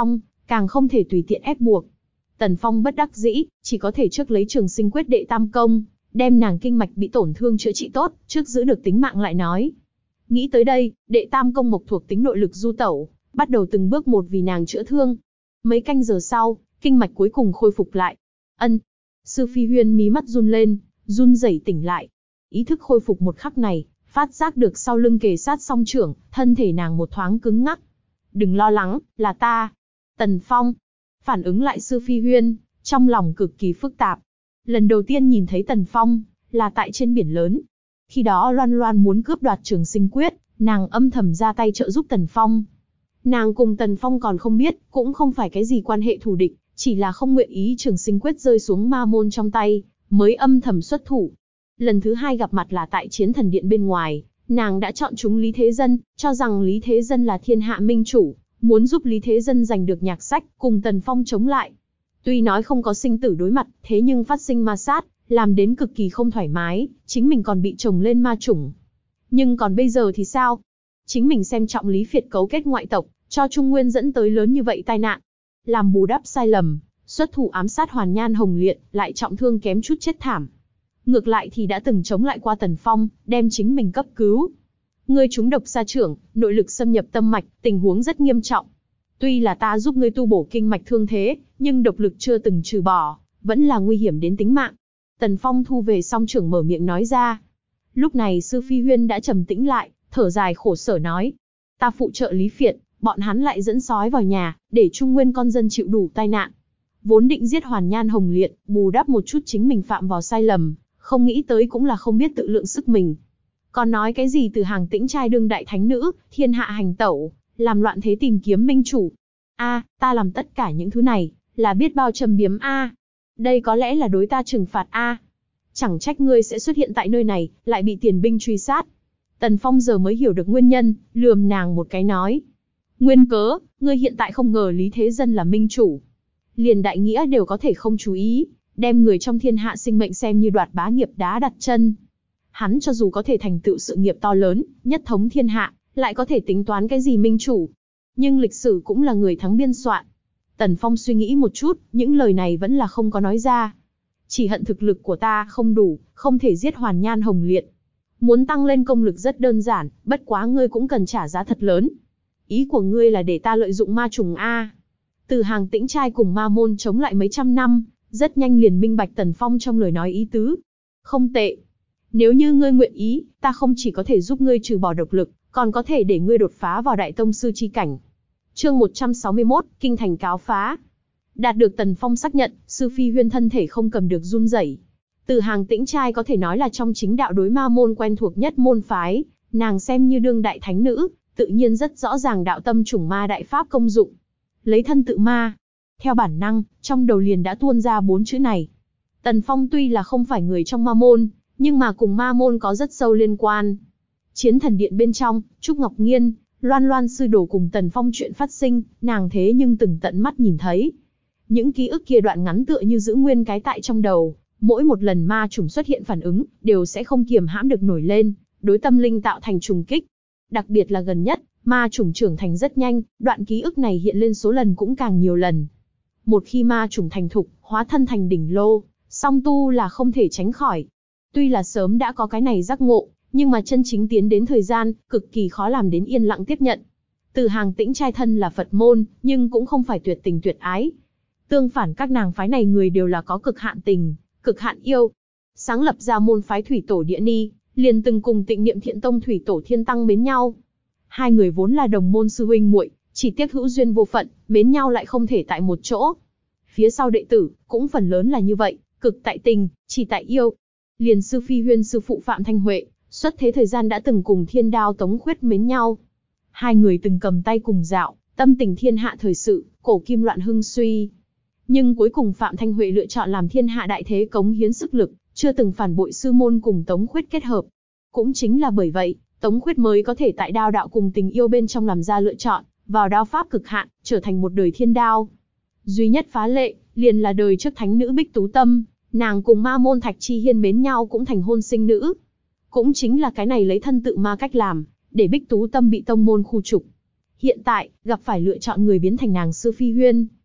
càng không thể tùy tiện ép buộc. Tần Phong bất đắc dĩ, chỉ có thể trước lấy Trường Sinh Quyết đệ tam công, đem nàng kinh mạch bị tổn thương chữa trị tốt, trước giữ được tính mạng lại nói. Nghĩ tới đây, đệ tam công mộc thuộc tính nội lực du tẩu, bắt đầu từng bước một vì nàng chữa thương. Mấy canh giờ sau, kinh mạch cuối cùng khôi phục lại. Ân. Sư Phi Huyên mí mắt run lên, run rẩy tỉnh lại. Ý thức khôi phục một khắc này, phát giác được sau lưng kề sát song trưởng, thân thể nàng một thoáng cứng ngắc. Đừng lo lắng, là ta. Tần Phong. Phản ứng lại Sư Phi Huyên, trong lòng cực kỳ phức tạp. Lần đầu tiên nhìn thấy Tần Phong, là tại trên biển lớn. Khi đó Loan Loan muốn cướp đoạt Trường Sinh Quyết, nàng âm thầm ra tay trợ giúp Tần Phong. Nàng cùng Tần Phong còn không biết, cũng không phải cái gì quan hệ thù địch, chỉ là không nguyện ý Trường Sinh Quyết rơi xuống ma môn trong tay, mới âm thầm xuất thủ. Lần thứ hai gặp mặt là tại Chiến Thần Điện bên ngoài, nàng đã chọn chúng Lý Thế Dân, cho rằng Lý Thế Dân là thiên hạ minh chủ, muốn giúp Lý Thế Dân giành được nhạc sách, cùng Tần Phong chống lại. Tuy nói không có sinh tử đối mặt, thế nhưng phát sinh ma sát, làm đến cực kỳ không thoải mái, chính mình còn bị chồng lên ma chủng. Nhưng còn bây giờ thì sao? Chính mình xem trọng Lý Việt cấu kết ngoại tộc, cho Trung Nguyên dẫn tới lớn như vậy tai nạn. Làm bù đắp sai lầm, xuất thủ ám sát Hoàn Nhan Hồng Liệt, lại trọng thương kém chút chết thảm. Ngược lại thì đã từng chống lại qua Tần Phong, đem chính mình cấp cứu. Ngươi trúng độc sa trưởng, nội lực xâm nhập tâm mạch, tình huống rất nghiêm trọng. Tuy là ta giúp ngươi tu bổ kinh mạch thương thế, nhưng độc lực chưa từng trừ bỏ, vẫn là nguy hiểm đến tính mạng. Tần Phong thu về song trưởng mở miệng nói ra. Lúc này Sư Phi Huyên đã trầm tĩnh lại, thở dài khổ sở nói. Ta phụ trợ Lý Việt, bọn hắn lại dẫn sói vào nhà, để Trung Nguyên con dân chịu đủ tai nạn. Vốn định giết Hoàn Nhan Hồng Liệt, bù đắp một chút chính mình phạm vào sai lầm, không nghĩ tới cũng là không biết tự lượng sức mình. Còn nói cái gì từ hàng tĩnh trai đương đại thánh nữ, thiên hạ hành tẩu, làm loạn thế tìm kiếm minh chủ. A, ta làm tất cả những thứ này, là biết bao trầm biếm a. Đây có lẽ là đối ta trừng phạt a. Chẳng trách ngươi sẽ xuất hiện tại nơi này, lại bị tiền binh truy sát. Tần Phong giờ mới hiểu được nguyên nhân, lườm nàng một cái nói. Nguyên cớ, ngươi hiện tại không ngờ Lý Thế Dân là minh chủ. Liền đại nghĩa đều có thể không chú ý, đem người trong thiên hạ sinh mệnh xem như đoạt bá nghiệp đá đặt chân. Hắn cho dù có thể thành tựu sự nghiệp to lớn, nhất thống thiên hạ, lại có thể tính toán cái gì minh chủ. Nhưng lịch sử cũng là người thắng biên soạn. Tần Phong suy nghĩ một chút, những lời này vẫn là không có nói ra. Chỉ hận thực lực của ta không đủ, không thể giết Hoàn Nhan Hồng Liệt. Muốn tăng lên công lực rất đơn giản, bất quá ngươi cũng cần trả giá thật lớn. Ý của ngươi là để ta lợi dụng ma trùng A. Từ hàng tĩnh trai cùng ma môn chống lại mấy trăm năm, rất nhanh liền minh bạch Tần Phong trong lời nói ý tứ. Không tệ. Nếu như ngươi nguyện ý, ta không chỉ có thể giúp ngươi trừ bỏ độc lực, còn có thể để ngươi đột phá vào đại tông sư chi cảnh. Chương một trăm sáu mươi mốt, Kinh Thành cáo phá. Đạt được Tần Phong xác nhận, Sư Phi Huyên thân thể không cầm được run rẩy. Từ hàng tĩnh trai có thể nói là trong chính đạo đối ma môn quen thuộc nhất môn phái, nàng xem như đương đại thánh nữ, tự nhiên rất rõ ràng đạo tâm chủng ma đại pháp công dụng. Lấy thân tự ma. Theo bản năng, trong đầu liền đã tuôn ra bốn chữ này. Tần Phong tuy là không phải người trong ma môn, nhưng mà cùng ma môn có rất sâu liên quan. Chiến Thần Điện bên trong, Trúc Ngọc Nghiên, Loan Loan sư đồ cùng Tần Phong chuyện phát sinh, nàng thế nhưng từng tận mắt nhìn thấy. Những ký ức kia đoạn ngắn tựa như giữ nguyên cái tại trong đầu, mỗi một lần ma trùng xuất hiện phản ứng, đều sẽ không kiềm hãm được nổi lên, đối tâm linh tạo thành trùng kích. Đặc biệt là gần nhất, ma trùng trưởng thành rất nhanh, đoạn ký ức này hiện lên số lần cũng càng nhiều lần. Một khi ma trùng thành thục, hóa thân thành đỉnh lô, song tu là không thể tránh khỏi. Tuy là sớm đã có cái này giác ngộ, nhưng mà chân chính tiến đến thời gian, cực kỳ khó làm đến yên lặng tiếp nhận. Từ hàng tĩnh trai thân là Phật môn, nhưng cũng không phải tuyệt tình tuyệt ái. Tương phản các nàng phái này người đều là có cực hạn tình, cực hạn yêu. Sáng lập ra môn phái Thủy Tổ Địa Ni, liền từng cùng Tịnh Niệm Thiện Tông Thủy Tổ Thiên Tăng mến nhau. Hai người vốn là đồng môn sư huynh muội, chỉ tiếc hữu duyên vô phận, mến nhau lại không thể tại một chỗ. Phía sau đệ tử, cũng phần lớn là như vậy, cực tại tình, chỉ tại yêu. Liền Sư Phi Huyên sư phụ Phạm Thanh Huệ, xuất thế thời gian đã từng cùng Thiên Đao Tống Khuyết mến nhau. Hai người từng cầm tay cùng dạo, tâm tình thiên hạ thời sự, cổ kim loạn hưng suy. Nhưng cuối cùng Phạm Thanh Huệ lựa chọn làm thiên hạ đại thế cống hiến sức lực, chưa từng phản bội sư môn cùng Tống Khuyết kết hợp. Cũng chính là bởi vậy, Tống Khuyết mới có thể tại đao đạo cùng tình yêu bên trong làm ra lựa chọn, vào đao pháp cực hạn, trở thành một đời thiên đao. Duy nhất phá lệ, liền là đời trước thánh nữ Bích Tú Tâm, nàng cùng ma môn Thạch Chi Hiên mến nhau cũng thành hôn sinh nữ. Cũng chính là cái này lấy thân tự ma cách làm, để Bích Tú Tâm bị tông môn khu trục. Hiện tại, gặp phải lựa chọn người biến thành nàng Sư Phi Huyên.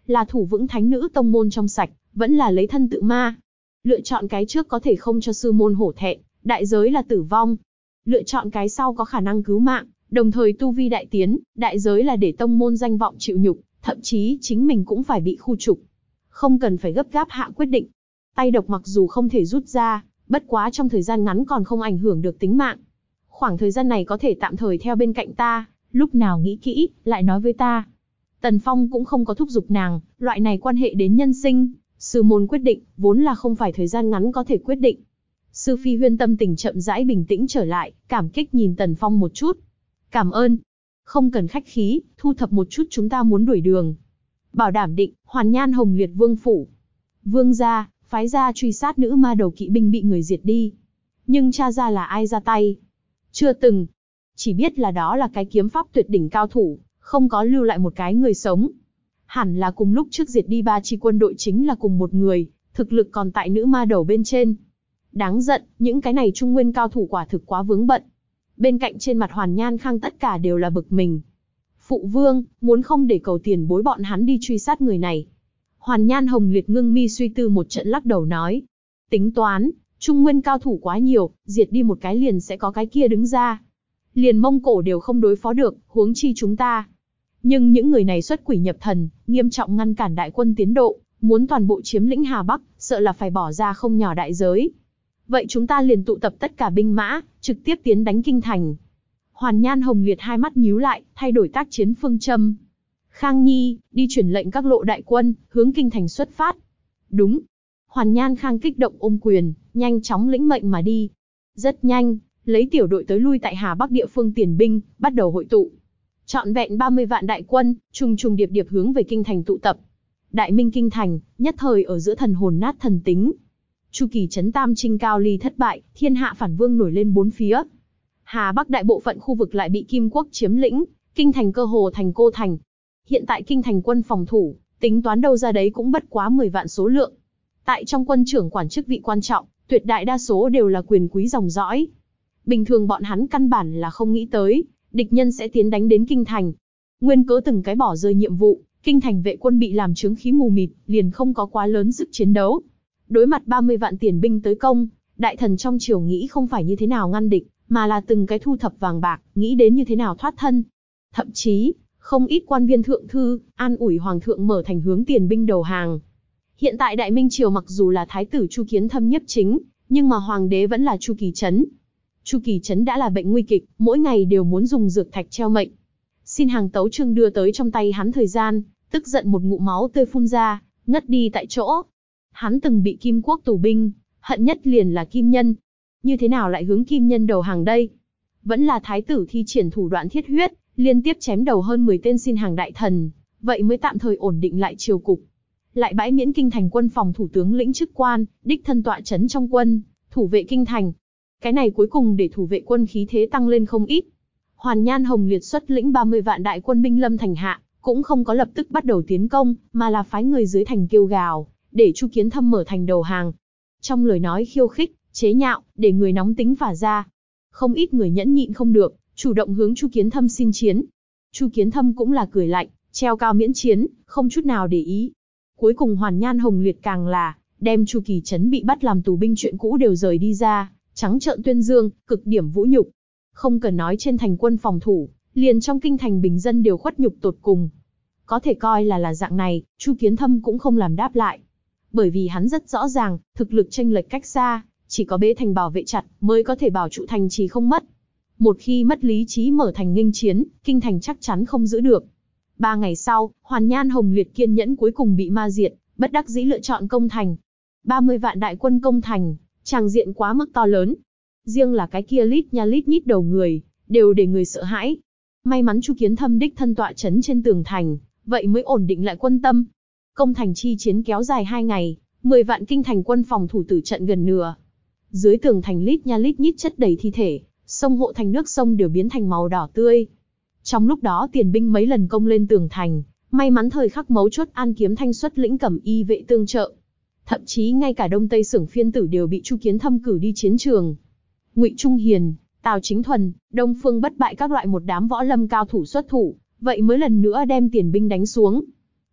là thủ vững thánh nữ tông môn trong sạch, vẫn là lấy thân tự ma. Lựa chọn cái trước có thể không cho sư môn hổ thẹn, đại giới là tử vong. Lựa chọn cái sau có khả năng cứu mạng, đồng thời tu vi đại tiến, đại giới là để tông môn danh vọng chịu nhục, thậm chí chính mình cũng phải bị khu trục. Không cần phải gấp gáp hạ quyết định. Tay độc mặc dù không thể rút ra, bất quá trong thời gian ngắn còn không ảnh hưởng được tính mạng. Khoảng thời gian này có thể tạm thời theo bên cạnh ta, lúc nào nghĩ kỹ, lại nói với ta. Tần Phong cũng không có thúc giục nàng, loại này quan hệ đến nhân sinh, sư môn quyết định, vốn là không phải thời gian ngắn có thể quyết định. Sư Phi Huyên tâm tình chậm rãi bình tĩnh trở lại, cảm kích nhìn Tần Phong một chút. Cảm ơn. Không cần khách khí, thu thập một chút chúng ta muốn đuổi đường. Bảo đảm định, Hoàn Nhan Hồng Liệt vương phủ. Vương gia, phái gia truy sát nữ ma đầu kỵ binh bị người diệt đi. Nhưng tra ra là ai ra tay? Chưa từng. Chỉ biết là đó là cái kiếm pháp tuyệt đỉnh cao thủ, không có lưu lại một cái người sống. Hẳn là cùng lúc trước diệt đi ba chi quân đội chính là cùng một người, thực lực còn tại nữ ma đầu bên trên. Đáng giận, những cái này trung nguyên cao thủ quả thực quá vướng bận. Bên cạnh trên mặt Hoàn Nhan Khang tất cả đều là bực mình. Phụ vương, muốn không để cầu tiền bối bọn hắn đi truy sát người này. Hoàn Nhan Hồng Liệt ngưng mi suy tư một trận lắc đầu nói. Tính toán, trung nguyên cao thủ quá nhiều, diệt đi một cái liền sẽ có cái kia đứng ra. Liền Mông Cổ đều không đối phó được, huống chi chúng ta. Nhưng những người này xuất quỷ nhập thần, nghiêm trọng ngăn cản đại quân tiến độ, muốn toàn bộ chiếm lĩnh Hà Bắc, sợ là phải bỏ ra không nhỏ đại giới. Vậy chúng ta liền tụ tập tất cả binh mã, trực tiếp tiến đánh kinh thành. Hoàn Nhan Hồng Liệt hai mắt nhíu lại, thay đổi tác chiến phương châm. Khang Nhi, đi truyền lệnh các lộ đại quân, hướng kinh thành xuất phát. Đúng. Hoàn Nhan Khang kích động ôm quyền, nhanh chóng lĩnh mệnh mà đi. Rất nhanh, lấy tiểu đội tới lui tại Hà Bắc địa phương tiền binh, bắt đầu hội tụ. Trọn vẹn ba mươi vạn đại quân, trùng trùng điệp điệp hướng về kinh thành tụ tập. Đại Minh kinh thành, nhất thời ở giữa thần hồn nát thần tính. Chu kỳ trấn tam trinh cao ly thất bại, thiên hạ phản vương nổi lên bốn phía. Hà Bắc đại bộ phận khu vực lại bị Kim Quốc chiếm lĩnh, kinh thành cơ hồ thành cô thành. Hiện tại kinh thành quân phòng thủ, tính toán đâu ra đấy cũng bất quá mười vạn số lượng. Tại trong quân trưởng quản chức vị quan trọng, tuyệt đại đa số đều là quyền quý dòng dõi. Bình thường bọn hắn căn bản là không nghĩ tới, địch nhân sẽ tiến đánh đến kinh thành. Nguyên cớ từng cái bỏ rơi nhiệm vụ, kinh thành vệ quân bị làm chướng khí mù mịt, liền không có quá lớn sức chiến đấu. Đối mặt ba mươi vạn tiền binh tới công, đại thần trong triều nghĩ không phải như thế nào ngăn địch, mà là từng cái thu thập vàng bạc, nghĩ đến như thế nào thoát thân. Thậm chí, không ít quan viên thượng thư, an ủi hoàng thượng mở thành hướng tiền binh đầu hàng. Hiện tại Đại Minh triều mặc dù là thái tử Chu Kiến Thâm nhiếp chính, nhưng mà hoàng đế vẫn là Chu Kỳ Trấn. Chu Kỳ Trấn đã là bệnh nguy kịch, mỗi ngày đều muốn dùng dược thạch treo mệnh. Xin hàng tấu chương đưa tới trong tay hắn thời gian, tức giận một ngụm máu tươi phun ra, ngất đi tại chỗ. Hắn từng bị Kim Quốc tù binh, hận nhất liền là Kim Nhân. Như thế nào lại hướng Kim Nhân đầu hàng đây? Vẫn là thái tử thi triển thủ đoạn thiết huyết, liên tiếp chém đầu hơn mười tên xin hàng đại thần, vậy mới tạm thời ổn định lại triều cục. Lại bãi miễn kinh thành quân phòng thủ tướng lĩnh chức quan, đích thân tọa chấn trong quân, thủ vệ kinh thành. Cái này cuối cùng để thủ vệ quân khí thế tăng lên không ít. Hoàn Nhan Hồng Liệt xuất lĩnh ba mươi vạn đại quân binh lâm thành hạ, cũng không có lập tức bắt đầu tiến công, mà là phái người dưới thành kêu gào, để Chu Kiến Thâm mở thành đầu hàng. Trong lời nói khiêu khích, chế nhạo, để người nóng tính phả ra. Không ít người nhẫn nhịn không được, chủ động hướng Chu Kiến Thâm xin chiến. Chu Kiến Thâm cũng là cười lạnh, treo cao miễn chiến, không chút nào để ý. Cuối cùng Hoàn Nhan Hồng Liệt càng là đem Chu Kỳ Trấn bị bắt làm tù binh chuyện cũ đều rời đi ra, trắng trợn tuyên dương, cực điểm vũ nhục. Không cần nói trên thành quân phòng thủ, liền trong kinh thành bình dân đều khuất nhục tột cùng. Có thể coi là là dạng này, Chu Kiến Thâm cũng không làm đáp lại. Bởi vì hắn rất rõ ràng, thực lực chênh lệch cách xa, chỉ có bế thành bảo vệ chặt mới có thể bảo trụ thành trì không mất. Một khi mất lý trí mở thành nghênh chiến, kinh thành chắc chắn không giữ được. Ba ngày sau, Hoàn Nhan Hồng Liệt kiên nhẫn cuối cùng bị ma diệt, bất đắc dĩ lựa chọn công thành. ba mươi vạn đại quân công thành, tràng diện quá mức to lớn. Riêng là cái kia lít nha lít nhít đầu người, đều để người sợ hãi. May mắn Chu Kiến Thâm đích thân tọa chấn trên tường thành, vậy mới ổn định lại quân tâm. Công thành chi chiến kéo dài hai ngày, mười vạn kinh thành quân phòng thủ tử trận gần nửa. Dưới tường thành lít nha lít nhít chất đầy thi thể, sông hộ thành nước sông đều biến thành màu đỏ tươi. Trong lúc đó tiền binh mấy lần công lên tường thành, may mắn thời khắc mấu chốt An Kiếm Thanh xuất lĩnh cẩm y vệ tương trợ. Thậm chí ngay cả Đông Tây Xưởng phiên tử đều bị Chu Kiến Thâm cử đi chiến trường. Ngụy Trung Hiền, Tào Chính Thuần, Đông Phương Bất Bại các loại một đám võ lâm cao thủ xuất thủ, vậy mới lần nữa đem tiền binh đánh xuống.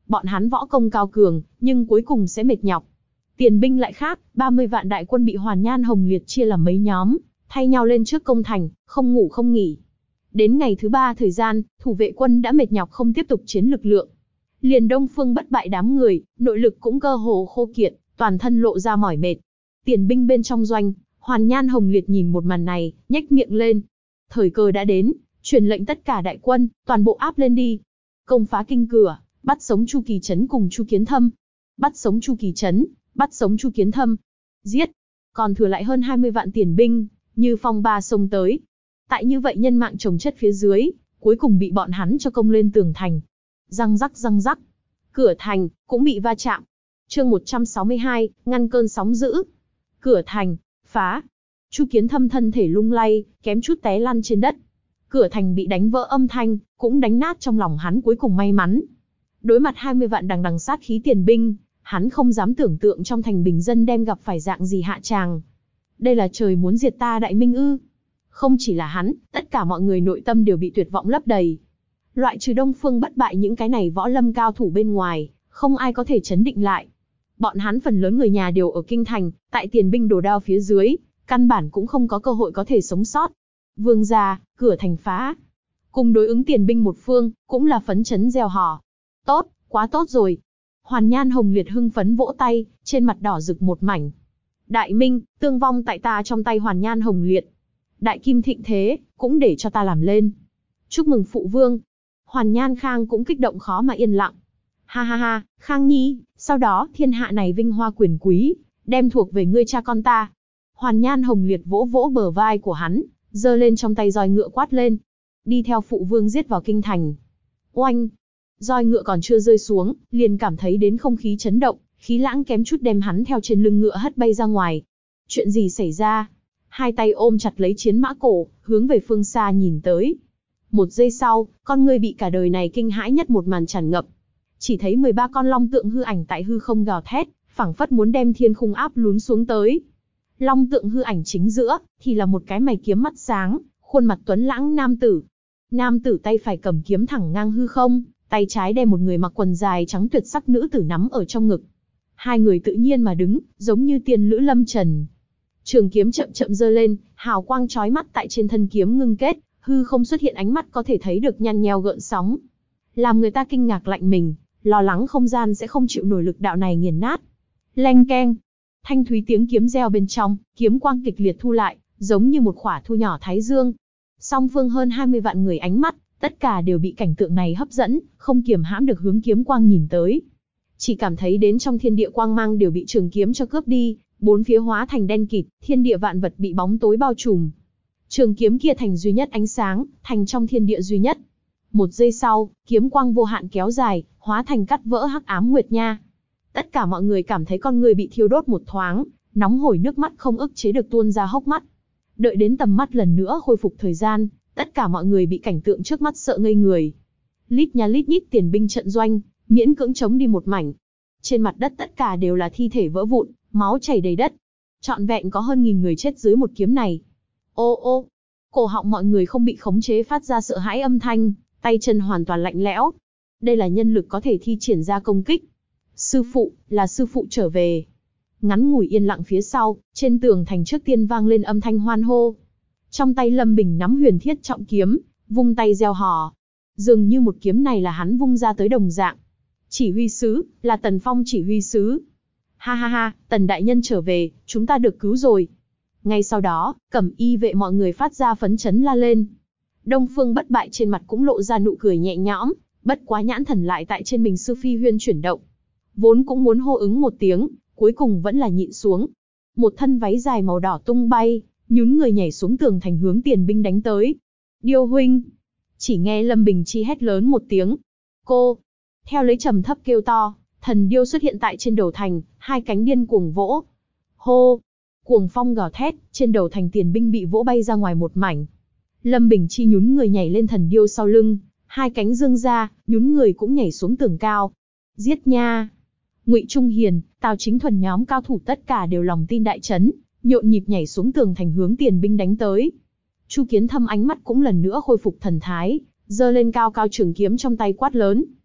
Bọn hắn võ công cao cường, nhưng cuối cùng sẽ mệt nhọc. Tiền binh lại khác, ba mươi vạn đại quân bị Hoàn Nhan Hồng Liệt chia làm mấy nhóm, thay nhau lên trước công thành, không ngủ không nghỉ. Đến ngày thứ ba thời gian, thủ vệ quân đã mệt nhọc không tiếp tục chiến lực lượng. Liền Đông Phương Bất Bại đám người, nội lực cũng cơ hồ khô kiệt, toàn thân lộ ra mỏi mệt. Tiền binh bên trong doanh, Hoàn Nhan Hồng Liệt nhìn một màn này, nhếch miệng lên. Thời cơ đã đến, truyền lệnh tất cả đại quân, toàn bộ áp lên đi. Công phá kinh cửa, bắt sống Chu Kỳ Trấn cùng Chu Kiến Thâm. Bắt sống Chu Kỳ Trấn, bắt sống Chu Kiến Thâm. Giết. Còn thừa lại hơn hai mươi vạn tiền binh, như phong ba xông tới. Tại như vậy nhân mạng chồng chất phía dưới, cuối cùng bị bọn hắn cho công lên tường thành. Răng rắc răng rắc. Cửa thành, cũng bị va chạm. Chương một trăm sáu mươi hai, ngăn cơn sóng dữ. Cửa thành, phá. Chu Kiến Thâm thân thể lung lay, kém chút té lăn trên đất. Cửa thành bị đánh vỡ âm thanh, cũng đánh nát trong lòng hắn cuối cùng may mắn. Đối mặt hai mươi vạn đằng đằng sát khí tiền binh, hắn không dám tưởng tượng trong thành bình dân đem gặp phải dạng gì hạ tràng. Đây là trời muốn diệt ta Đại Minh ư? Không chỉ là hắn, tất cả mọi người nội tâm đều bị tuyệt vọng lấp đầy. Loại trừ Đông Phương Bất Bại những cái này võ lâm cao thủ bên ngoài, không ai có thể chấn định lại. Bọn hắn phần lớn người nhà đều ở kinh thành, tại tiền binh đổ đao phía dưới, căn bản cũng không có cơ hội có thể sống sót. Vương gia, cửa thành phá. Cùng đối ứng tiền binh một phương, cũng là phấn chấn reo hò. Tốt, quá tốt rồi. Hoàn Nhan Hồng Liệt hưng phấn vỗ tay, trên mặt đỏ rực một mảnh. Đại Minh, tương vong tại ta trong tay Hoàn Nhan Hồng Liệt. Đại Kim thịnh thế, cũng để cho ta làm lên. Chúc mừng phụ vương. Hoàn Nhan Khang cũng kích động khó mà yên lặng. Ha ha ha, Khang Nhi, sau đó thiên hạ này vinh hoa quyền quý, đem thuộc về ngươi cha con ta. Hoàn Nhan Hồng Liệt vỗ vỗ bờ vai của hắn, giơ lên trong tay roi ngựa quát lên. Đi theo phụ vương giết vào kinh thành. Oanh! Roi ngựa còn chưa rơi xuống, liền cảm thấy đến không khí chấn động, khí lãng kém chút đem hắn theo trên lưng ngựa hất bay ra ngoài. Chuyện gì xảy ra? Hai tay ôm chặt lấy chiến mã cổ, hướng về phương xa nhìn tới. Một giây sau, con người bị cả đời này kinh hãi nhất một màn tràn ngập. Chỉ thấy mười ba con long tượng hư ảnh tại hư không gào thét, phảng phất muốn đem thiên khung áp lún xuống tới. Long tượng hư ảnh chính giữa, thì là một cái mày kiếm mắt sáng, khuôn mặt tuấn lãng nam tử. Nam tử tay phải cầm kiếm thẳng ngang hư không, tay trái đem một người mặc quần dài trắng tuyệt sắc nữ tử nắm ở trong ngực. Hai người tự nhiên mà đứng, giống như tiên lữ lâm trần. Trường kiếm chậm chậm giơ lên, hào quang chói mắt tại trên thân kiếm ngưng kết, hư không xuất hiện ánh mắt có thể thấy được nhăn nheo gợn sóng. Làm người ta kinh ngạc lạnh mình, lo lắng không gian sẽ không chịu nổi lực đạo này nghiền nát. Leng keng, thanh thúy tiếng kiếm reo bên trong, kiếm quang kịch liệt thu lại, giống như một khỏa thu nhỏ thái dương. Song phương hơn hai mươi vạn người ánh mắt, tất cả đều bị cảnh tượng này hấp dẫn, không kiềm hãm được hướng kiếm quang nhìn tới. Chỉ cảm thấy đến trong thiên địa quang mang đều bị trường kiếm cho cướp đi, bốn phía hóa thành đen kịt, thiên địa vạn vật bị bóng tối bao trùm. Trường kiếm kia thành duy nhất ánh sáng, thành trong thiên địa duy nhất. Một giây sau, kiếm quang vô hạn kéo dài, hóa thành cắt vỡ hắc ám nguyệt nha. Tất cả mọi người cảm thấy con người bị thiêu đốt một thoáng, nóng hổi nước mắt không ức chế được tuôn ra hốc mắt. Đợi đến tầm mắt lần nữa khôi phục thời gian, tất cả mọi người bị cảnh tượng trước mắt sợ ngây người. Lít nha lít nhít tiền binh trận doanh, miễn cưỡng chống đi một mảnh. Trên mặt đất tất cả đều là thi thể vỡ vụn, máu chảy đầy đất. Trọn vẹn có hơn nghìn người chết dưới một kiếm này. Ô ô, cổ họng mọi người không bị khống chế phát ra sợ hãi âm thanh, tay chân hoàn toàn lạnh lẽo. Đây là nhân lực có thể thi triển ra công kích. Sư phụ, là sư phụ trở về. Ngắn ngủi yên lặng phía sau, trên tường thành trước tiên vang lên âm thanh hoan hô. Trong tay Lâm Bình nắm huyền thiết trọng kiếm, vung tay reo hò. Dường như một kiếm này là hắn vung ra tới đồng dạng. Chỉ huy sứ, là Tần Phong chỉ huy sứ. Ha ha ha, Tần đại nhân trở về, chúng ta được cứu rồi. Ngay sau đó, cẩm y vệ mọi người phát ra phấn chấn la lên. Đông Phương Bất Bại trên mặt cũng lộ ra nụ cười nhẹ nhõm, bất quá nhãn thần lại tại trên mình Sư Phi Huyên chuyển động. Vốn cũng muốn hô ứng một tiếng, cuối cùng vẫn là nhịn xuống. Một thân váy dài màu đỏ tung bay, nhún người nhảy xuống tường thành hướng tiền binh đánh tới. Điêu huynh! Chỉ nghe Lâm Bình Chi hét lớn một tiếng. Cô! Theo lấy trầm thấp kêu to, thần điêu xuất hiện tại trên đầu thành, hai cánh điên cuồng vỗ. Hô! Cuồng phong gào thét, trên đầu thành tiền binh bị vỗ bay ra ngoài một mảnh. Lâm Bình Chi nhún người nhảy lên thần điêu sau lưng, hai cánh dương ra, nhún người cũng nhảy xuống tường cao. Giết nha! Ngụy Trung Hiền, Tào Chính Thuần nhóm cao thủ tất cả đều lòng tin đại chấn, nhộn nhịp nhảy xuống tường thành hướng tiền binh đánh tới. Chu Kiến Thâm ánh mắt cũng lần nữa khôi phục thần thái, giơ lên cao cao trường kiếm trong tay quát lớn.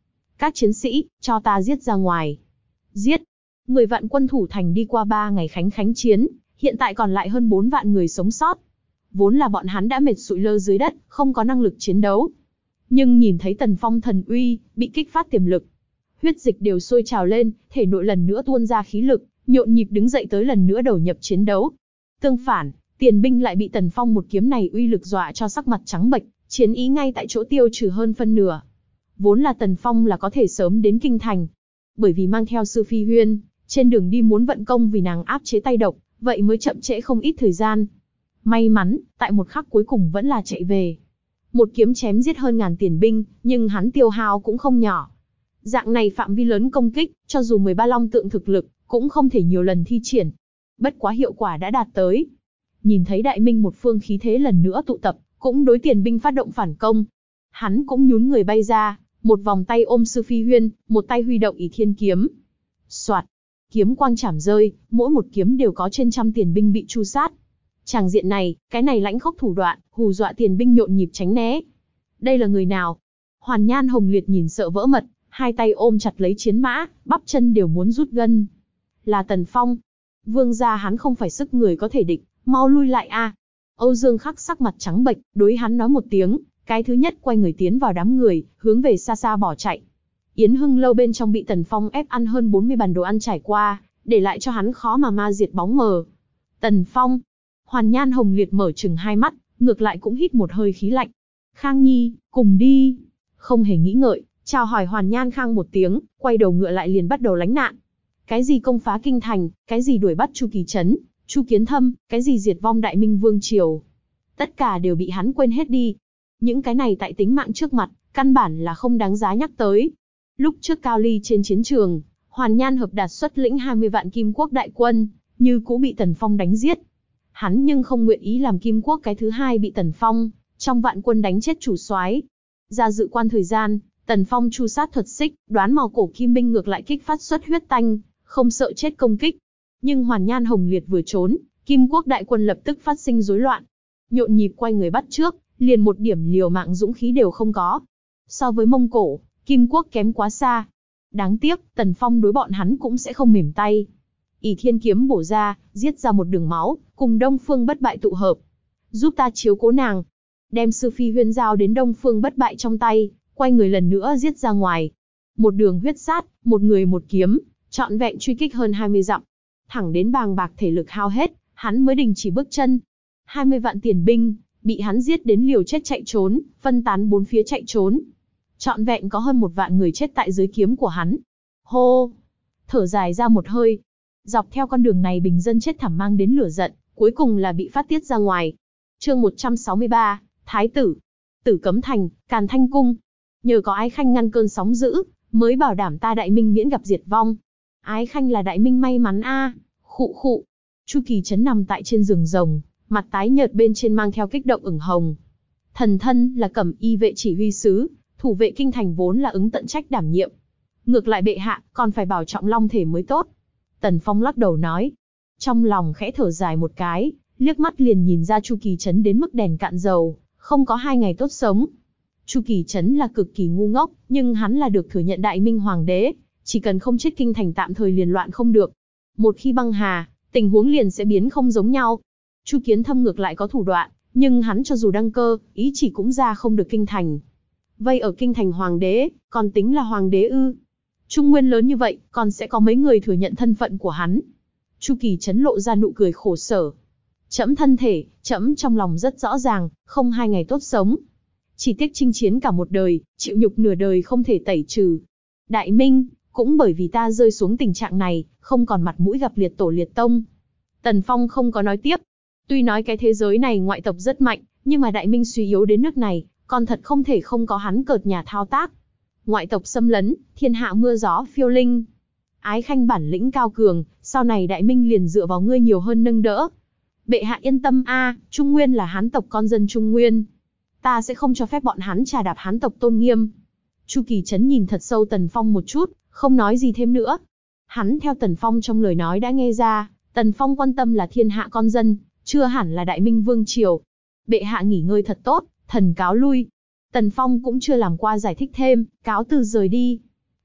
Các chiến sĩ, cho ta giết ra ngoài. Giết. Mười vạn quân thủ thành đi qua ba ngày khánh khánh chiến, hiện tại còn lại hơn bốn vạn người sống sót. Vốn là bọn hắn đã mệt sụi lơ dưới đất, không có năng lực chiến đấu. Nhưng nhìn thấy Tần Phong thần uy, bị kích phát tiềm lực. Huyết dịch đều sôi trào lên, thể nội lần nữa tuôn ra khí lực, nhộn nhịp đứng dậy tới lần nữa đầu nhập chiến đấu. Tương phản, tiền binh lại bị Tần Phong một kiếm này uy lực dọa cho sắc mặt trắng bệch, chiến ý ngay tại chỗ tiêu trừ hơn phân nửa. Vốn là Tần Phong là có thể sớm đến kinh thành, bởi vì mang theo Sư Phi Huyên, trên đường đi muốn vận công vì nàng áp chế tay độc, vậy mới chậm trễ không ít thời gian. May mắn, tại một khắc cuối cùng vẫn là chạy về. Một kiếm chém giết hơn ngàn tiền binh, nhưng hắn tiêu hao cũng không nhỏ. Dạng này phạm vi lớn công kích, cho dù mười ba long tượng thực lực, cũng không thể nhiều lần thi triển. Bất quá hiệu quả đã đạt tới. Nhìn thấy Đại Minh một phương khí thế lần nữa tụ tập, cũng đối tiền binh phát động phản công. Hắn cũng nhún người bay ra, một vòng tay ôm Sư Phi Huyên, một tay huy động ỷ thiên kiếm. Soạt, kiếm quang chảm rơi, mỗi một kiếm đều có trên trăm tiền binh bị tru sát. Tràng diện này, cái này lãnh khốc thủ đoạn, hù dọa tiền binh nhộn nhịp tránh né. Đây là người nào? Hoàn Nhan Hồng Liệt nhìn sợ vỡ mật, hai tay ôm chặt lấy chiến mã, bắp chân đều muốn rút gân. Là Tần Phong. Vương gia hắn không phải sức người có thể địch, mau lui lại a. Âu Dương Khắc sắc mặt trắng bệch, đối hắn nói một tiếng, cái thứ nhất quay người tiến vào đám người, hướng về xa xa bỏ chạy. Yến Hưng lâu bên trong bị Tần Phong ép ăn hơn bốn mươi bàn đồ ăn trải qua, để lại cho hắn khó mà ma diệt bóng mờ. Tần Phong. Hoàn Nhan Hồng Liệt mở trừng hai mắt, ngược lại cũng hít một hơi khí lạnh. Khang Nhi, cùng đi. Không hề nghĩ ngợi, chào hỏi Hoàn Nhan Khang một tiếng, quay đầu ngựa lại liền bắt đầu lánh nạn. Cái gì công phá kinh thành, cái gì đuổi bắt Chu Kỳ Trấn, Chu Kiến Thâm, cái gì diệt vong Đại Minh Vương Triều. Tất cả đều bị hắn quên hết đi. Những cái này tại tính mạng trước mặt, căn bản là không đáng giá nhắc tới. Lúc trước Cao Ly trên chiến trường, Hoàn Nhan Hợp Đạt xuất lĩnh hai mươi vạn Kim Quốc đại quân, như cũ bị Tần Phong đánh giết. Hắn nhưng không nguyện ý làm Kim Quốc cái thứ hai bị Tần Phong, trong vạn quân đánh chết chủ soái. Ra dự quan thời gian, Tần Phong chu sát thuật xích, đoán mò cổ kim binh ngược lại kích phát xuất huyết tanh, không sợ chết công kích. Nhưng Hoàn Nhan Hồng Liệt vừa trốn, Kim Quốc đại quân lập tức phát sinh rối loạn. Nhộn nhịp quay người bắt trước, liền một điểm liều mạng dũng khí đều không có. So với Mông Cổ, Kim Quốc kém quá xa. Đáng tiếc, Tần Phong đối bọn hắn cũng sẽ không mềm tay. ỷ thiên kiếm bổ ra, giết ra một đường máu, cùng Đông Phương Bất Bại tụ hợp. Giúp ta chiếu cố nàng. Đem Sư Phi Huyên giao đến Đông Phương Bất Bại trong tay, quay người lần nữa giết ra ngoài. Một đường huyết sát, một người một kiếm, trọn vẹn truy kích hơn hai mươi dặm. Thẳng đến bàng bạc thể lực hao hết, hắn mới đình chỉ bước chân. hai mươi vạn tiền binh, bị hắn giết đến liều chết chạy trốn, phân tán bốn phía chạy trốn. Trọn vẹn có hơn một vạn người chết tại dưới kiếm của hắn. Hô! Thở dài ra một hơi. Dọc theo con đường này bình dân chết thảm mang đến lửa giận, cuối cùng là bị phát tiết ra ngoài. Chương một trăm sáu mươi ba, Thái tử. Tử Cấm Thành, Càn Thanh Cung. Nhờ có Ái Khanh ngăn cơn sóng dữ, mới bảo đảm ta Đại Minh miễn gặp diệt vong. Ái Khanh là Đại Minh may mắn a. À. Khụ khụ. Chu Kỳ Trấn nằm tại trên giường rồng, mặt tái nhợt bên trên mang theo kích động ửng hồng. Thần thân là Cẩm Y vệ chỉ huy sứ, thủ vệ kinh thành vốn là ứng tận trách đảm nhiệm. Ngược lại bệ hạ, còn phải bảo trọng long thể mới tốt. Tần Phong lắc đầu nói. Trong lòng khẽ thở dài một cái, liếc mắt liền nhìn ra Chu Kỳ Trấn đến mức đèn cạn dầu, không có hai ngày tốt sống. Chu Kỳ Trấn là cực kỳ ngu ngốc, nhưng hắn là được thừa nhận Đại Minh Hoàng đế, chỉ cần không chết kinh thành tạm thời liền loạn không được. Một khi băng hà, tình huống liền sẽ biến không giống nhau. Chu Kiến Thâm ngược lại có thủ đoạn, nhưng hắn cho dù đăng cơ, ý chỉ cũng ra không được kinh thành. Vây ở kinh thành hoàng đế, còn tính là hoàng đế ư? Trung nguyên lớn như vậy, còn sẽ có mấy người thừa nhận thân phận của hắn? Chu Kỳ Trấn lộ ra nụ cười khổ sở. Trẫm thân thể, trẫm trong lòng rất rõ ràng, không hai ngày tốt sống. Chỉ tiếc chinh chiến cả một đời, chịu nhục nửa đời không thể tẩy trừ. Đại Minh, cũng bởi vì ta rơi xuống tình trạng này, không còn mặt mũi gặp liệt tổ liệt tông. Tần Phong không có nói tiếp. Tuy nói cái thế giới này ngoại tộc rất mạnh, nhưng mà Đại Minh suy yếu đến nước này, còn thật không thể không có hắn cợt nhà thao tác. Ngoại tộc xâm lấn, thiên hạ mưa gió phiêu linh. Ái Khanh bản lĩnh cao cường, sau này Đại Minh liền dựa vào ngươi nhiều hơn nâng đỡ. Bệ hạ yên tâm a, à, Trung Nguyên là Hán tộc con dân Trung Nguyên. Ta sẽ không cho phép bọn hắn trà đạp Hán tộc tôn nghiêm. Chu Kỳ Trấn nhìn thật sâu Tần Phong một chút, không nói gì thêm nữa. Hắn theo Tần Phong trong lời nói đã nghe ra, Tần Phong quan tâm là thiên hạ con dân, chưa hẳn là Đại Minh Vương Triều. Bệ hạ nghỉ ngơi thật tốt, thần cáo lui. Tần Phong cũng chưa làm qua giải thích thêm, cáo từ rời đi.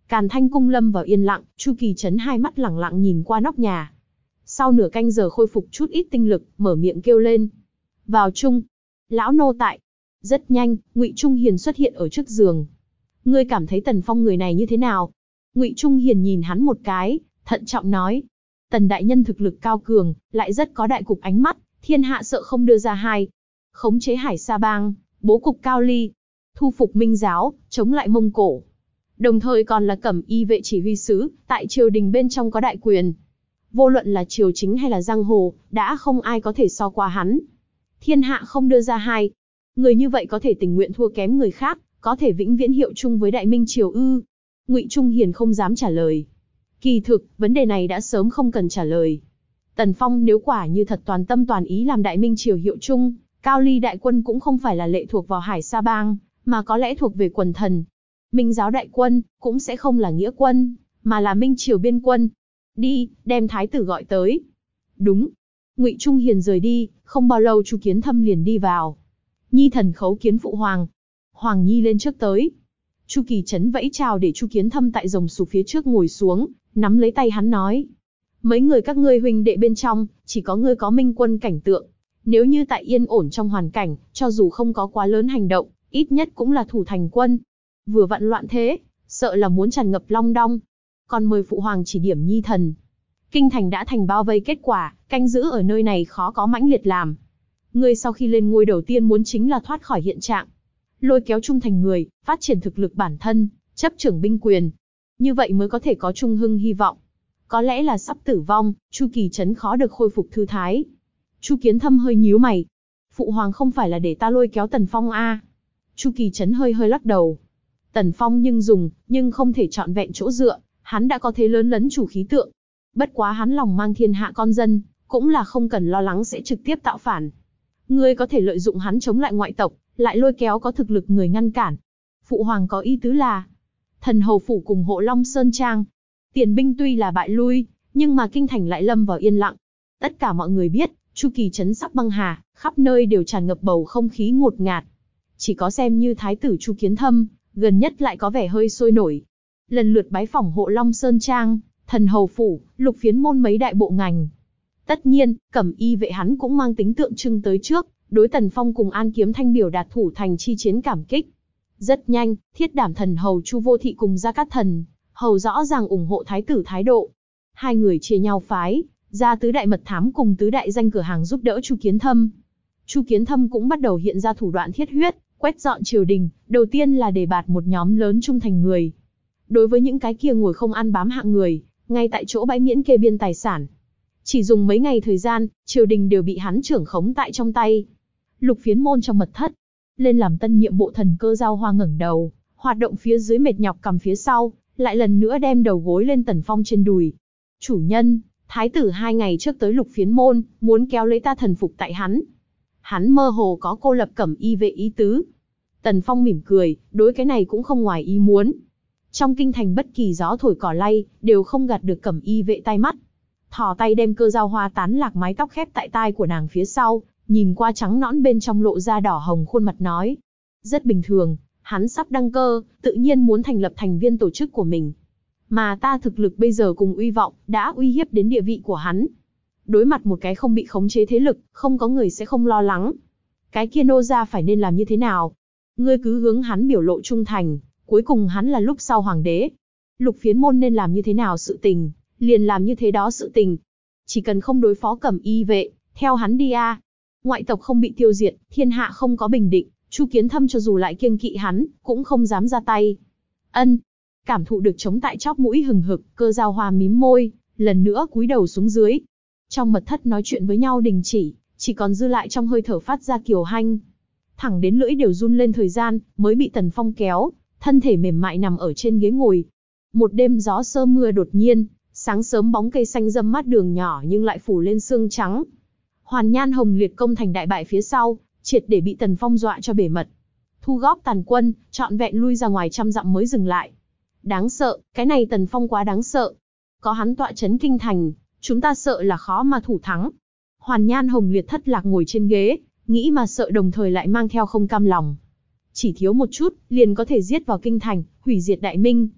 Càn Thanh cung lâm vào yên lặng, Chu Kỳ Trấn hai mắt lẳng lặng nhìn qua nóc nhà. Sau nửa canh giờ khôi phục chút ít tinh lực, mở miệng kêu lên. Vào chung. Lão nô tại. Rất nhanh, Ngụy Trung Hiền xuất hiện ở trước giường. Ngươi cảm thấy Tần Phong người này như thế nào? Ngụy Trung Hiền nhìn hắn một cái, thận trọng nói. Tần đại nhân thực lực cao cường, lại rất có đại cục ánh mắt, thiên hạ sợ không đưa ra hai. Khống chế Hải Sa Bang, bố cục Cao Ly, thu phục Minh giáo, chống lại Mông Cổ. Đồng thời còn là Cẩm Y vệ chỉ huy sứ, tại triều đình bên trong có đại quyền. Vô luận là triều chính hay là giang hồ, đã không ai có thể so qua hắn. Thiên hạ không đưa ra hai. Người như vậy có thể tình nguyện thua kém người khác, có thể vĩnh viễn hiệu chung với Đại Minh triều ư? Ngụy Trung Hiền không dám trả lời. Kỳ thực, vấn đề này đã sớm không cần trả lời. Tần Phong nếu quả như thật toàn tâm toàn ý làm Đại Minh triều hiệu chung, Cao Ly đại quân cũng không phải là lệ thuộc vào Hải Sa Bang, mà có lẽ thuộc về quần thần. Minh giáo đại quân cũng sẽ không là nghĩa quân, mà là Minh triều biên quân. Đi, đem thái tử gọi tới. Đúng. Ngụy Trung Hiền rời đi, không bao lâu Chu Kiến Thâm liền đi vào. Nhi thần khấu kiến phụ hoàng. Hoàng Nhi lên trước tới. Chu Kỳ Trấn vẫy chào để Chu Kiến Thâm tại rồng sụp phía trước ngồi xuống, nắm lấy tay hắn nói. Mấy người các ngươi huynh đệ bên trong, chỉ có ngươi có minh quân cảnh tượng. Nếu như tại yên ổn trong hoàn cảnh, cho dù không có quá lớn hành động, ít nhất cũng là thủ thành quân. Vừa vặn loạn thế, sợ là muốn tràn ngập long đong. Còn mời phụ hoàng chỉ điểm nhi thần. Kinh thành đã thành bao vây kết quả, canh giữ ở nơi này khó có mãnh liệt làm. Ngươi sau khi lên ngôi đầu tiên muốn chính là thoát khỏi hiện trạng. Lôi kéo trung thành người, phát triển thực lực bản thân, chấp trưởng binh quyền. Như vậy mới có thể có trung hưng hy vọng. Có lẽ là sắp tử vong, Chu Kỳ Trấn khó được khôi phục thư thái. Chu Kiến Thâm hơi nhíu mày. Phụ hoàng không phải là để ta lôi kéo Tần Phong a? À? Chu Kỳ Trấn hơi hơi lắc đầu. Tần Phong nhưng dùng, nhưng không thể trọn vẹn chỗ dựa, hắn đã có thế lớn lấn chủ khí tượng. Bất quá hắn lòng mang thiên hạ con dân, cũng là không cần lo lắng sẽ trực tiếp tạo phản. Ngươi có thể lợi dụng hắn chống lại ngoại tộc, lại lôi kéo có thực lực người ngăn cản. Phụ hoàng có ý tứ là, Thần Hầu phủ cùng Hộ Long Sơn Trang, tiền binh tuy là bại lui, nhưng mà kinh thành lại lâm vào yên lặng. Tất cả mọi người biết, Chu Kỳ Trấn sắp băng hà, khắp nơi đều tràn ngập bầu không khí ngột ngạt. Chỉ có xem như thái tử Chu Kiến Thâm, gần nhất lại có vẻ hơi sôi nổi. Lần lượt bái phỏng Hộ Long Sơn Trang, Thần Hầu phủ, Lục Phiến môn mấy đại bộ ngành. Tất nhiên, Cẩm Y vệ hắn cũng mang tính tượng trưng tới trước, đối Tần Phong cùng An Kiếm Thanh biểu đạt thủ thành chi chiến cảm kích. Rất nhanh, Thiết Đảm Thần Hầu Chu Vô Thị cùng Gia Cát Thần Hầu rõ ràng ủng hộ thái tử thái độ. Hai người chia nhau phái ra tứ đại mật thám cùng tứ đại danh cửa hàng giúp đỡ Chu Kiến Thâm. Chu Kiến Thâm cũng bắt đầu hiện ra thủ đoạn thiết huyết, quét dọn triều đình, đầu tiên là đề bạt một nhóm lớn trung thành người. Đối với những cái kia ngồi không ăn bám hạng người, ngay tại chỗ bãi miễn kê biên tài sản. Chỉ dùng mấy ngày thời gian, triều đình đều bị hắn trưởng khống tại trong tay. Lục Phiến môn trong mật thất, lên làm tân nhiệm bộ thần cơ Giao Hoa ngẩng đầu, hoạt động phía dưới mệt nhọc cầm phía sau, lại lần nữa đem đầu gối lên Tần Phong trên đùi. Chủ nhân, thái tử hai ngày trước tới Lục Phiến môn, muốn kéo lấy ta thần phục tại hắn. Hắn mơ hồ có cô lập Cẩm Y vệ ý tứ. Tần Phong mỉm cười, đối cái này cũng không ngoài ý muốn. Trong kinh thành bất kỳ gió thổi cỏ lay, đều không gạt được Cẩm Y vệ tai mắt. Thò tay đem cơ Giao Hoa tán lạc mái tóc khép tại tai của nàng phía sau, nhìn qua trắng nõn bên trong lộ ra đỏ hồng khuôn mặt nói. Rất bình thường, hắn sắp đăng cơ, tự nhiên muốn thành lập thành viên tổ chức của mình. Mà ta thực lực bây giờ cùng uy vọng, đã uy hiếp đến địa vị của hắn. Đối mặt một cái không bị khống chế thế lực, không có người sẽ không lo lắng. Cái kia nô gia phải nên làm như thế nào? Ngươi cứ hướng hắn biểu lộ trung thành, cuối cùng hắn là lúc sau hoàng đế. Lục Phiến môn nên làm như thế nào sự tình, liền làm như thế đó sự tình. Chỉ cần không đối phó Cẩm Y vệ, theo hắn đi a. Ngoại tộc không bị tiêu diệt, thiên hạ không có bình định, Chu Kiến Thâm cho dù lại kiêng kỵ hắn, cũng không dám ra tay. Ân. Cảm thụ được chống tại chóp mũi hừng hực, cơ Giao Hoa mím môi, lần nữa cúi đầu xuống dưới. Trong mật thất nói chuyện với nhau đình chỉ, chỉ còn dư lại trong hơi thở phát ra kiều hanh. Thẳng đến lưỡi đều run lên thời gian, mới bị Tần Phong kéo, thân thể mềm mại nằm ở trên ghế ngồi. Một đêm gió sơ mưa đột nhiên, sáng sớm bóng cây xanh râm mát đường nhỏ nhưng lại phủ lên sương trắng. Hoàn Nhan Hồng Liệt công thành đại bại phía sau, triệt để bị Tần Phong dọa cho bể mật. Thu góp tàn quân, trọn vẹn lui ra ngoài trăm dặm mới dừng lại. Đáng sợ, cái này Tần Phong quá đáng sợ. Có hắn tọa chấn kinh thành, chúng ta sợ là khó mà thủ thắng. Hoàn Nhan Hồng Liệt thất lạc ngồi trên ghế, nghĩ mà sợ đồng thời lại mang theo không cam lòng. Chỉ thiếu một chút, liền có thể giết vào kinh thành, hủy diệt Đại Minh.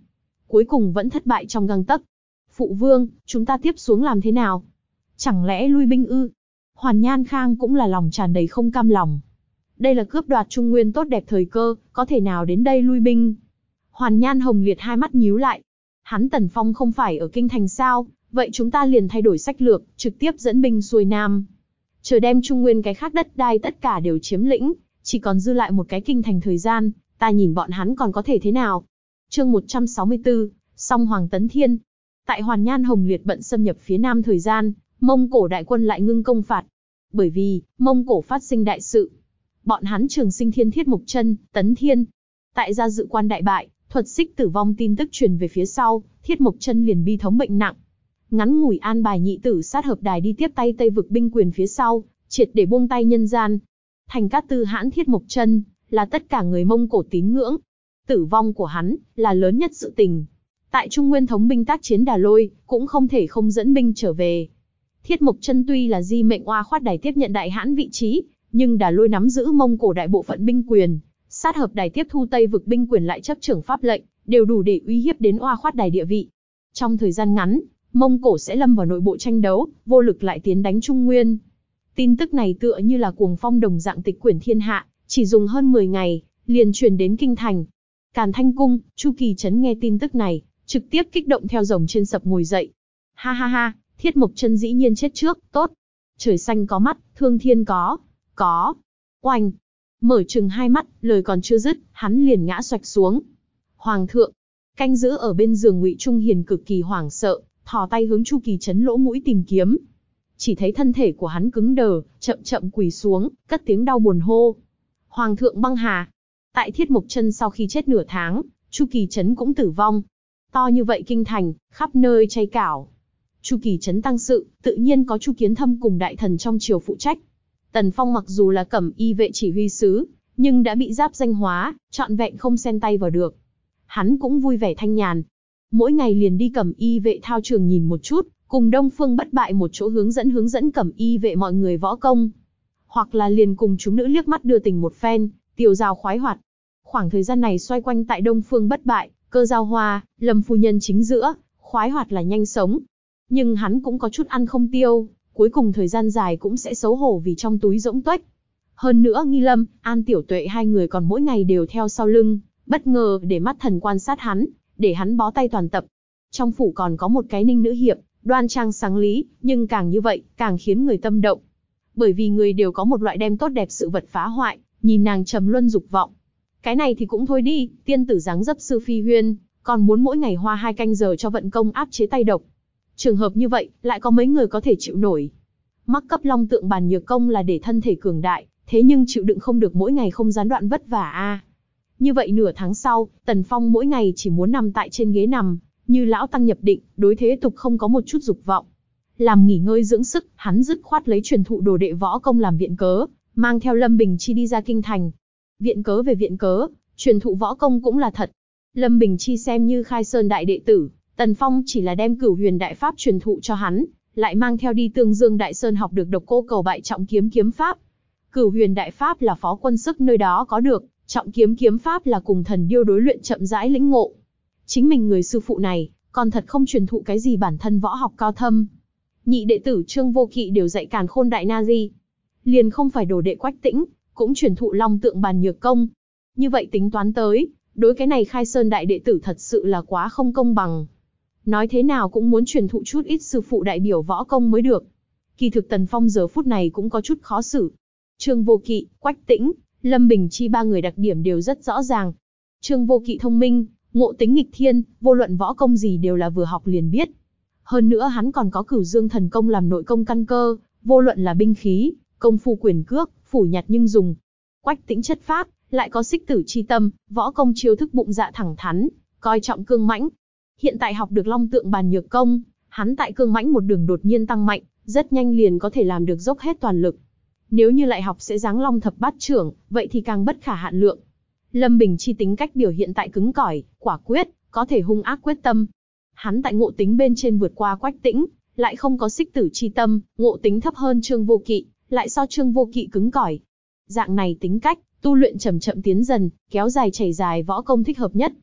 cuối cùng vẫn thất bại trong gang tấc. Phụ vương, chúng ta tiếp xuống làm thế nào? Chẳng lẽ lui binh ư? Hoàn Nhan Khang cũng là lòng tràn đầy không cam lòng. Đây là cướp đoạt Trung Nguyên tốt đẹp thời cơ, có thể nào đến đây lui binh? Hoàn Nhan Hồng Liệt hai mắt nhíu lại. Hắn Tần Phong không phải ở kinh thành sao, vậy chúng ta liền thay đổi sách lược, trực tiếp dẫn binh xuôi nam. Chờ đem Trung Nguyên cái khác đất đai tất cả đều chiếm lĩnh, chỉ còn dư lại một cái kinh thành thời gian, ta nhìn bọn hắn còn có thể thế nào. Chương một trăm sáu mươi tư, Song Hoàng Tấn Thiên. Tại Hoàn Nhan Hồng Liệt bận xâm nhập phía nam thời gian, Mông Cổ đại quân lại ngưng công phạt. Bởi vì, Mông Cổ phát sinh đại sự. Bọn hắn Trường Sinh Thiên Thiết Mộc Chân, Tấn Thiên. Tại gia dự quan đại bại, thuật xích tử vong tin tức truyền về phía sau, Thiết Mộc Chân liền bi thống bệnh nặng. Ngắn ngủi an bài nhị tử sát hợp đài đi tiếp tay Tây vực binh quyền phía sau, triệt để buông tay nhân gian. Thành Cát Tư Hãn Thiết Mộc Chân là tất cả người Mông Cổ tín ngưỡng. Tử vong của hắn là lớn nhất sự tình. Tại Trung Nguyên thống binh tác chiến Đà Lôi, cũng không thể không dẫn binh trở về. Thiết Mộc Chân tuy là di mệnh oa khoát đài tiếp nhận đại hãn vị trí, nhưng Đà Lôi nắm giữ Mông Cổ đại bộ phận binh quyền, sát hợp đài tiếp thu Tây vực binh quyền lại chấp trưởng pháp lệnh, đều đủ để uy hiếp đến oa khoát đài địa vị. Trong thời gian ngắn, Mông Cổ sẽ lâm vào nội bộ tranh đấu, vô lực lại tiến đánh Trung Nguyên. Tin tức này tựa như là cuồng phong đồng dạng tịch quyển thiên hạ, chỉ dùng hơn mười ngày, liền truyền đến kinh thành. Càn Thanh Cung, Chu Kỳ Trấn nghe tin tức này, trực tiếp kích động theo rồng trên sập ngồi dậy. Ha ha ha, Thiết Mộc Chân dĩ nhiên chết trước, tốt. Trời xanh có mắt, thương thiên có, có. Oanh. Mở trừng hai mắt, lời còn chưa dứt, hắn liền ngã xoạch xuống. Hoàng thượng, canh giữ ở bên giường Ngụy Trung Hiền cực kỳ hoảng sợ, thò tay hướng Chu Kỳ Trấn lỗ mũi tìm kiếm. Chỉ thấy thân thể của hắn cứng đờ, chậm chậm quỳ xuống, cất tiếng đau buồn hô. Hoàng thượng băng hà. Tại Thiết Mộc Chân sau khi chết nửa tháng, Chu Kỳ Trấn cũng tử vong. To như vậy kinh thành, khắp nơi chay cảo. Chu Kỳ Trấn tăng sự, tự nhiên có Chu Kiến Thâm cùng đại thần trong triều phụ trách. Tần Phong mặc dù là cẩm y vệ chỉ huy sứ, nhưng đã bị giáp danh hóa, trọn vẹn không xen tay vào được. Hắn cũng vui vẻ thanh nhàn. Mỗi ngày liền đi cẩm y vệ thao trường nhìn một chút, cùng Đông Phương Bất Bại một chỗ hướng dẫn hướng dẫn cẩm y vệ mọi người võ công. Hoặc là liền cùng chúng nữ liếc mắt đưa tình một phen, tiêu dao khoái hoạt. Khoảng thời gian này xoay quanh tại Đông Phương Bất Bại, Cơ Giao Hoa, Lâm phu nhân chính giữa, khoái hoạt là nhanh sống. Nhưng hắn cũng có chút ăn không tiêu, cuối cùng thời gian dài cũng sẽ xấu hổ vì trong túi rỗng tuếch. Hơn nữa Nghi Lâm, An Tiểu Tuệ hai người còn mỗi ngày đều theo sau lưng, bất ngờ để mắt thần quan sát hắn, để hắn bó tay toàn tập. Trong phủ còn có một cái Ninh nữ hiệp, đoan trang sáng lý, nhưng càng như vậy, càng khiến người tâm động. Bởi vì người đều có một loại đem tốt đẹp sự vật phá hoại, nhìn nàng trầm luân dục vọng. Cái này thì cũng thôi đi, tiên tử dáng dấp Sư Phi Huyên, còn muốn mỗi ngày hoa hai canh giờ cho vận công áp chế tay độc. Trường hợp như vậy, lại có mấy người có thể chịu nổi. Mắc cấp long tượng bàn nhược công là để thân thể cường đại, thế nhưng chịu đựng không được mỗi ngày không gián đoạn vất vả a. À. Như vậy nửa tháng sau, Tần Phong mỗi ngày chỉ muốn nằm tại trên ghế nằm, như lão tăng nhập định, đối thế tục không có một chút dục vọng. Làm nghỉ ngơi dưỡng sức, hắn dứt khoát lấy truyền thụ đồ đệ võ công làm viện cớ, mang theo Lâm Bình Chi đi ra kinh thành. Viện cớ về viện cớ, truyền thụ võ công cũng là thật. Lâm Bình Chi xem như khai sơn đại đệ tử, Tần Phong chỉ là đem Cửu Huyền Đại Pháp truyền thụ cho hắn, lại mang theo đi Tương Dương Đại Sơn học được Độc Cô Cầu Bại trọng kiếm kiếm pháp. Cửu Huyền Đại Pháp là phó quân sức nơi đó có được, trọng kiếm kiếm pháp là cùng thần điêu đối luyện chậm rãi lĩnh ngộ. Chính mình người sư phụ này, còn thật không truyền thụ cái gì bản thân võ học cao thâm. Nhị đệ tử Trương Vô Kỵ đều dạy Càn Khôn Đại Na Di, liền không phải đồ đệ Quách Tĩnh, cũng truyền thụ Long Tượng Bàn Nhược Công. Như vậy tính toán tới, đối cái này khai sơn đại đệ tử thật sự là quá không công bằng. Nói thế nào cũng muốn truyền thụ chút ít sư phụ đại biểu võ công mới được. Kỳ thực Tần Phong giờ phút này cũng có chút khó xử. Trương Vô Kỵ, Quách Tĩnh, Lâm Bình Chi ba người đặc điểm đều rất rõ ràng. Trương Vô Kỵ thông minh, ngộ tính nghịch thiên, vô luận võ công gì đều là vừa học liền biết. Hơn nữa hắn còn có Cửu Dương thần công làm nội công căn cơ, vô luận là binh khí, công phu quyền cước, phủ nhặt nhưng dùng. Quách Tĩnh chất phác, lại có xích tử chi tâm, võ công chiêu thức bụng dạ thẳng thắn, coi trọng cương mãnh. Hiện tại học được Long Tượng Bàn Nhược Công, hắn tại cương mãnh một đường đột nhiên tăng mạnh, rất nhanh liền có thể làm được dốc hết toàn lực. Nếu như lại học sẽ giáng Long Thập Bát Trưởng, vậy thì càng bất khả hạn lượng. Lâm Bình Chi tính cách biểu hiện tại cứng cỏi, quả quyết, có thể hung ác quyết tâm. Hắn tại ngộ tính bên trên vượt qua Quách Tĩnh, lại không có xích tử chi tâm, ngộ tính thấp hơn Trương Vô Kỵ, lại so Trương Vô Kỵ cứng cỏi. Dạng này tính cách, tu luyện chậm chậm tiến dần, kéo dài chảy dài võ công thích hợp nhất.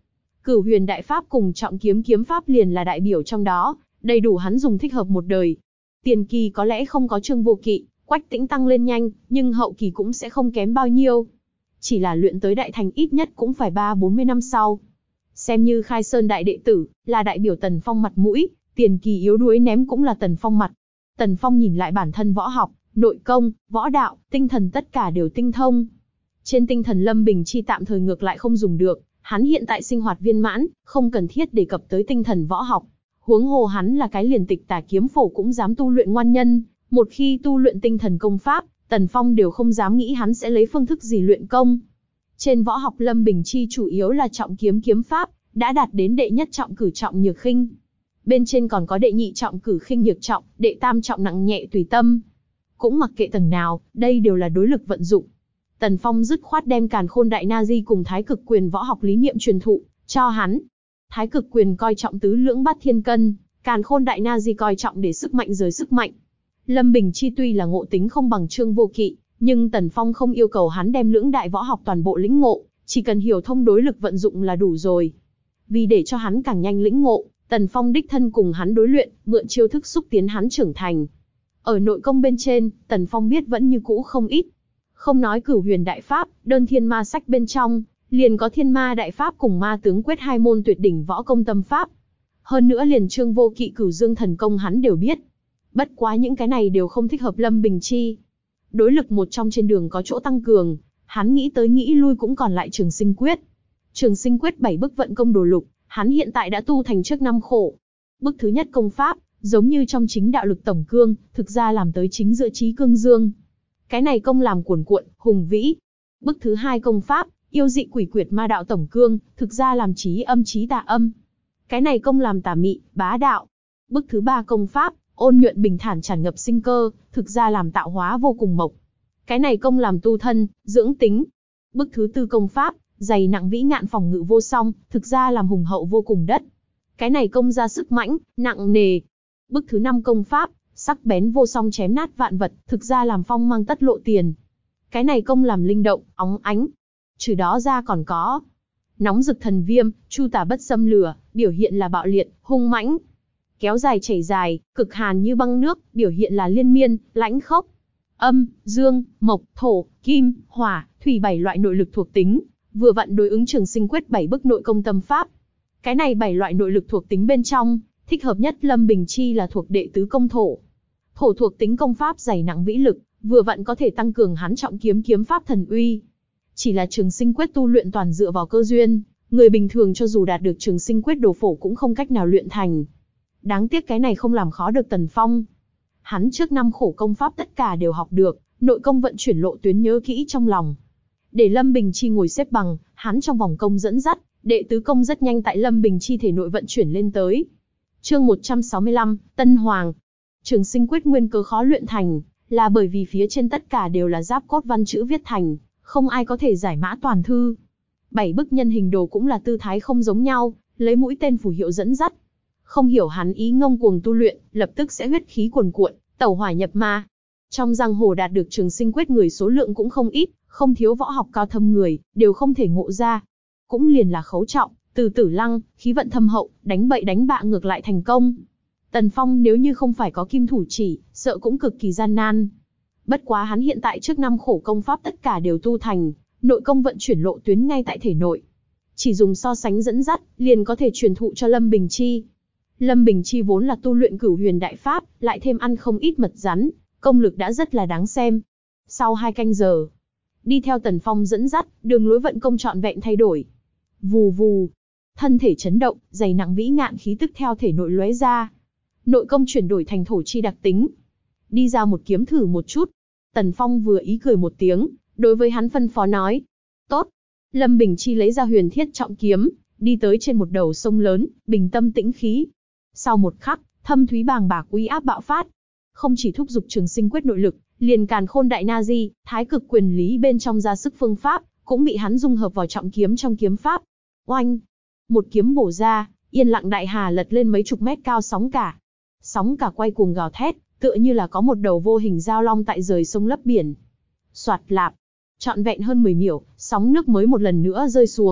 Cửu Huyền Đại Pháp cùng Trọng Kiếm Kiếm Pháp liền là đại biểu trong đó, đầy đủ hắn dùng thích hợp một đời. Tiền kỳ có lẽ không có Trương Vô Kỵ, Quách Tĩnh tăng lên nhanh, nhưng hậu kỳ cũng sẽ không kém bao nhiêu. Chỉ là luyện tới đại thành ít nhất cũng phải ba bốn mươi năm sau. Xem như Khai Sơn đại đệ tử, là đại biểu Tần Phong mặt mũi, tiền kỳ yếu đuối ném cũng là Tần Phong mặt. Tần Phong nhìn lại bản thân võ học, nội công, võ đạo, tinh thần tất cả đều tinh thông. Trên tinh thần Lâm Bình Chi tạm thời ngược lại không dùng được, hắn hiện tại sinh hoạt viên mãn, không cần thiết đề cập tới tinh thần võ học. Huống hồ hắn là cái liền Tịch Tà kiếm phổ cũng dám tu luyện ngoan nhân, một khi tu luyện tinh thần công pháp, Tần Phong đều không dám nghĩ hắn sẽ lấy phương thức gì luyện công. Trên võ học Lâm Bình Chi chủ yếu là trọng kiếm kiếm pháp, đã đạt đến đệ nhất trọng cử trọng nhược khinh. Bên trên còn có đệ nhị trọng cử khinh nhược trọng, đệ tam trọng nặng nhẹ tùy tâm. Cũng mặc kệ tầng nào, đây đều là đối lực vận dụng. Tần Phong dứt khoát đem Càn Khôn Đại Na Di cùng Thái Cực Quyền võ học lý niệm truyền thụ cho hắn. Thái Cực Quyền coi trọng tứ lưỡng bát thiên cân, Càn Khôn Đại Na Di coi trọng để sức mạnh rời sức mạnh. Lâm Bình Chi tuy là ngộ tính không bằng Trương Vô Kỵ, nhưng Tần Phong không yêu cầu hắn đem lưỡng đại võ học toàn bộ lĩnh ngộ, chỉ cần hiểu thông đối lực vận dụng là đủ rồi. Vì để cho hắn càng nhanh lĩnh ngộ, Tần Phong đích thân cùng hắn đối luyện, mượn chiêu thức xúc tiến hắn trưởng thành. Ở nội công bên trên, Tần Phong biết vẫn như cũ không ít. Không nói Cửu Huyền Đại Pháp, đơn Thiên Ma sách bên trong, liền có Thiên Ma Đại Pháp cùng Ma Tướng Quyết hai môn tuyệt đỉnh võ công tâm pháp. Hơn nữa liền Trương Vô Kỵ Cửu Dương thần công hắn đều biết. Bất quá những cái này đều không thích hợp Lâm Bình Chi. Đối lực một trong trên đường có chỗ tăng cường, hắn nghĩ tới nghĩ lui cũng còn lại Trường Sinh Quyết. Trường Sinh Quyết bảy bức vận công đồ lục, hắn hiện tại đã tu thành trước năm khổ. Bức thứ nhất công pháp, giống như trong chính đạo lực tổng cương, thực ra làm tới chính giữa trí cương dương. Cái này công làm cuồn cuộn, hùng vĩ. Bức thứ hai công pháp, yêu dị quỷ quyệt ma đạo tổng cương, thực ra làm trí âm trí tà âm. Cái này công làm tà mị, bá đạo. Bức thứ ba công pháp, ôn nhuận bình thản tràn ngập sinh cơ, thực ra làm tạo hóa vô cùng mộc. Cái này công làm tu thân, dưỡng tính. Bức thứ tư công pháp, dày nặng vĩ ngạn phòng ngự vô song, thực ra làm hùng hậu vô cùng đất. Cái này công ra sức mãnh, nặng nề. Bức thứ năm công pháp, sắc bén vô song chém nát vạn vật, thực ra làm phong mang tất lộ tiền. Cái này công làm linh động, óng ánh. Trừ đó ra còn có nóng rực thần viêm, chu tả bất xâm lửa, biểu hiện là bạo liệt, hung mãnh. Kéo dài chảy dài, cực hàn như băng nước, biểu hiện là liên miên, lãnh khốc. Âm, dương, mộc, thổ, kim, hỏa, thủy bảy loại nội lực thuộc tính, vừa vặn đối ứng Trường Sinh Quyết bảy bức nội công tâm pháp. Cái này bảy loại nội lực thuộc tính bên trong, thích hợp nhất Lâm Bình Chi là thuộc đệ tứ công thổ. Thổ thuộc tính công pháp dày nặng vĩ lực, vừa vặn có thể tăng cường hắn trọng kiếm kiếm pháp thần uy. Chỉ là Trường Sinh Quyết tu luyện toàn dựa vào cơ duyên, người bình thường cho dù đạt được Trường Sinh Quyết đồ phổ cũng không cách nào luyện thành. Đáng tiếc cái này không làm khó được Tần Phong. Hắn trước năm khổ công pháp tất cả đều học được, nội công vận chuyển lộ tuyến nhớ kỹ trong lòng. Để Lâm Bình Chi ngồi xếp bằng, hắn trong vòng công dẫn dắt, đệ tứ công rất nhanh tại Lâm Bình Chi thể nội vận chuyển lên tới. Chương một trăm sáu mươi lăm, Tân Hoàng. Trường Sinh Quyết nguyên cớ khó luyện thành, là bởi vì phía trên tất cả đều là giáp cốt văn chữ viết thành, không ai có thể giải mã toàn thư. Bảy bức nhân hình đồ cũng là tư thái không giống nhau, lấy mũi tên phù hiệu dẫn dắt. Không hiểu hắn ý ngông cuồng tu luyện, lập tức sẽ huyết khí cuồn cuộn, tẩu hỏa nhập ma. Trong giang hồ đạt được Trường Sinh Quyết người số lượng cũng không ít, không thiếu võ học cao thâm người, đều không thể ngộ ra. Cũng liền là Khấu Trọng, Từ Tử Lăng, khí vận thâm hậu, đánh bậy đánh bạ ngược lại thành công. Tần Phong nếu như không phải có kim thủ chỉ, sợ cũng cực kỳ gian nan. Bất quá hắn hiện tại trước năm khổ công pháp tất cả đều tu thành, nội công vận chuyển lộ tuyến ngay tại thể nội. Chỉ dùng so sánh dẫn dắt, liền có thể truyền thụ cho Lâm Bình Chi. Lâm Bình Chi vốn là tu luyện Cửu Huyền Đại Pháp, lại thêm ăn không ít mật rắn, công lực đã rất là đáng xem. Sau hai canh giờ, đi theo Tần Phong dẫn dắt, đường lối vận công trọn vẹn thay đổi. Vù vù, thân thể chấn động, dày nặng vĩ ngạn khí tức theo thể nội lóe ra. Nội công chuyển đổi thành thổ chi đặc tính. Đi ra một kiếm thử một chút. Tần Phong vừa ý cười một tiếng, đối với hắn phân phó nói. Tốt. Lâm Bình Chi lấy ra huyền thiết trọng kiếm, đi tới trên một đầu sông lớn, bình tâm tĩnh khí. Sau một khắc, thâm thúy bàng bạc uy áp bạo phát. Không chỉ thúc giục Trường Sinh Quyết nội lực, liền Càn Khôn Đại Na Di, Thái Cực Quyền lý bên trong ra sức phương pháp, cũng bị hắn dung hợp vào trọng kiếm trong kiếm pháp. Oanh! Một kiếm bổ ra, yên lặng đại hà lật lên mấy chục mét cao sóng cả. Sóng cả quay cuồng gào thét, tựa như là có một đầu vô hình giao long tại rời sông lấp biển. Soạt lạp! Trọn vẹn hơn mười miểu, sóng nước mới một lần nữa rơi xuống,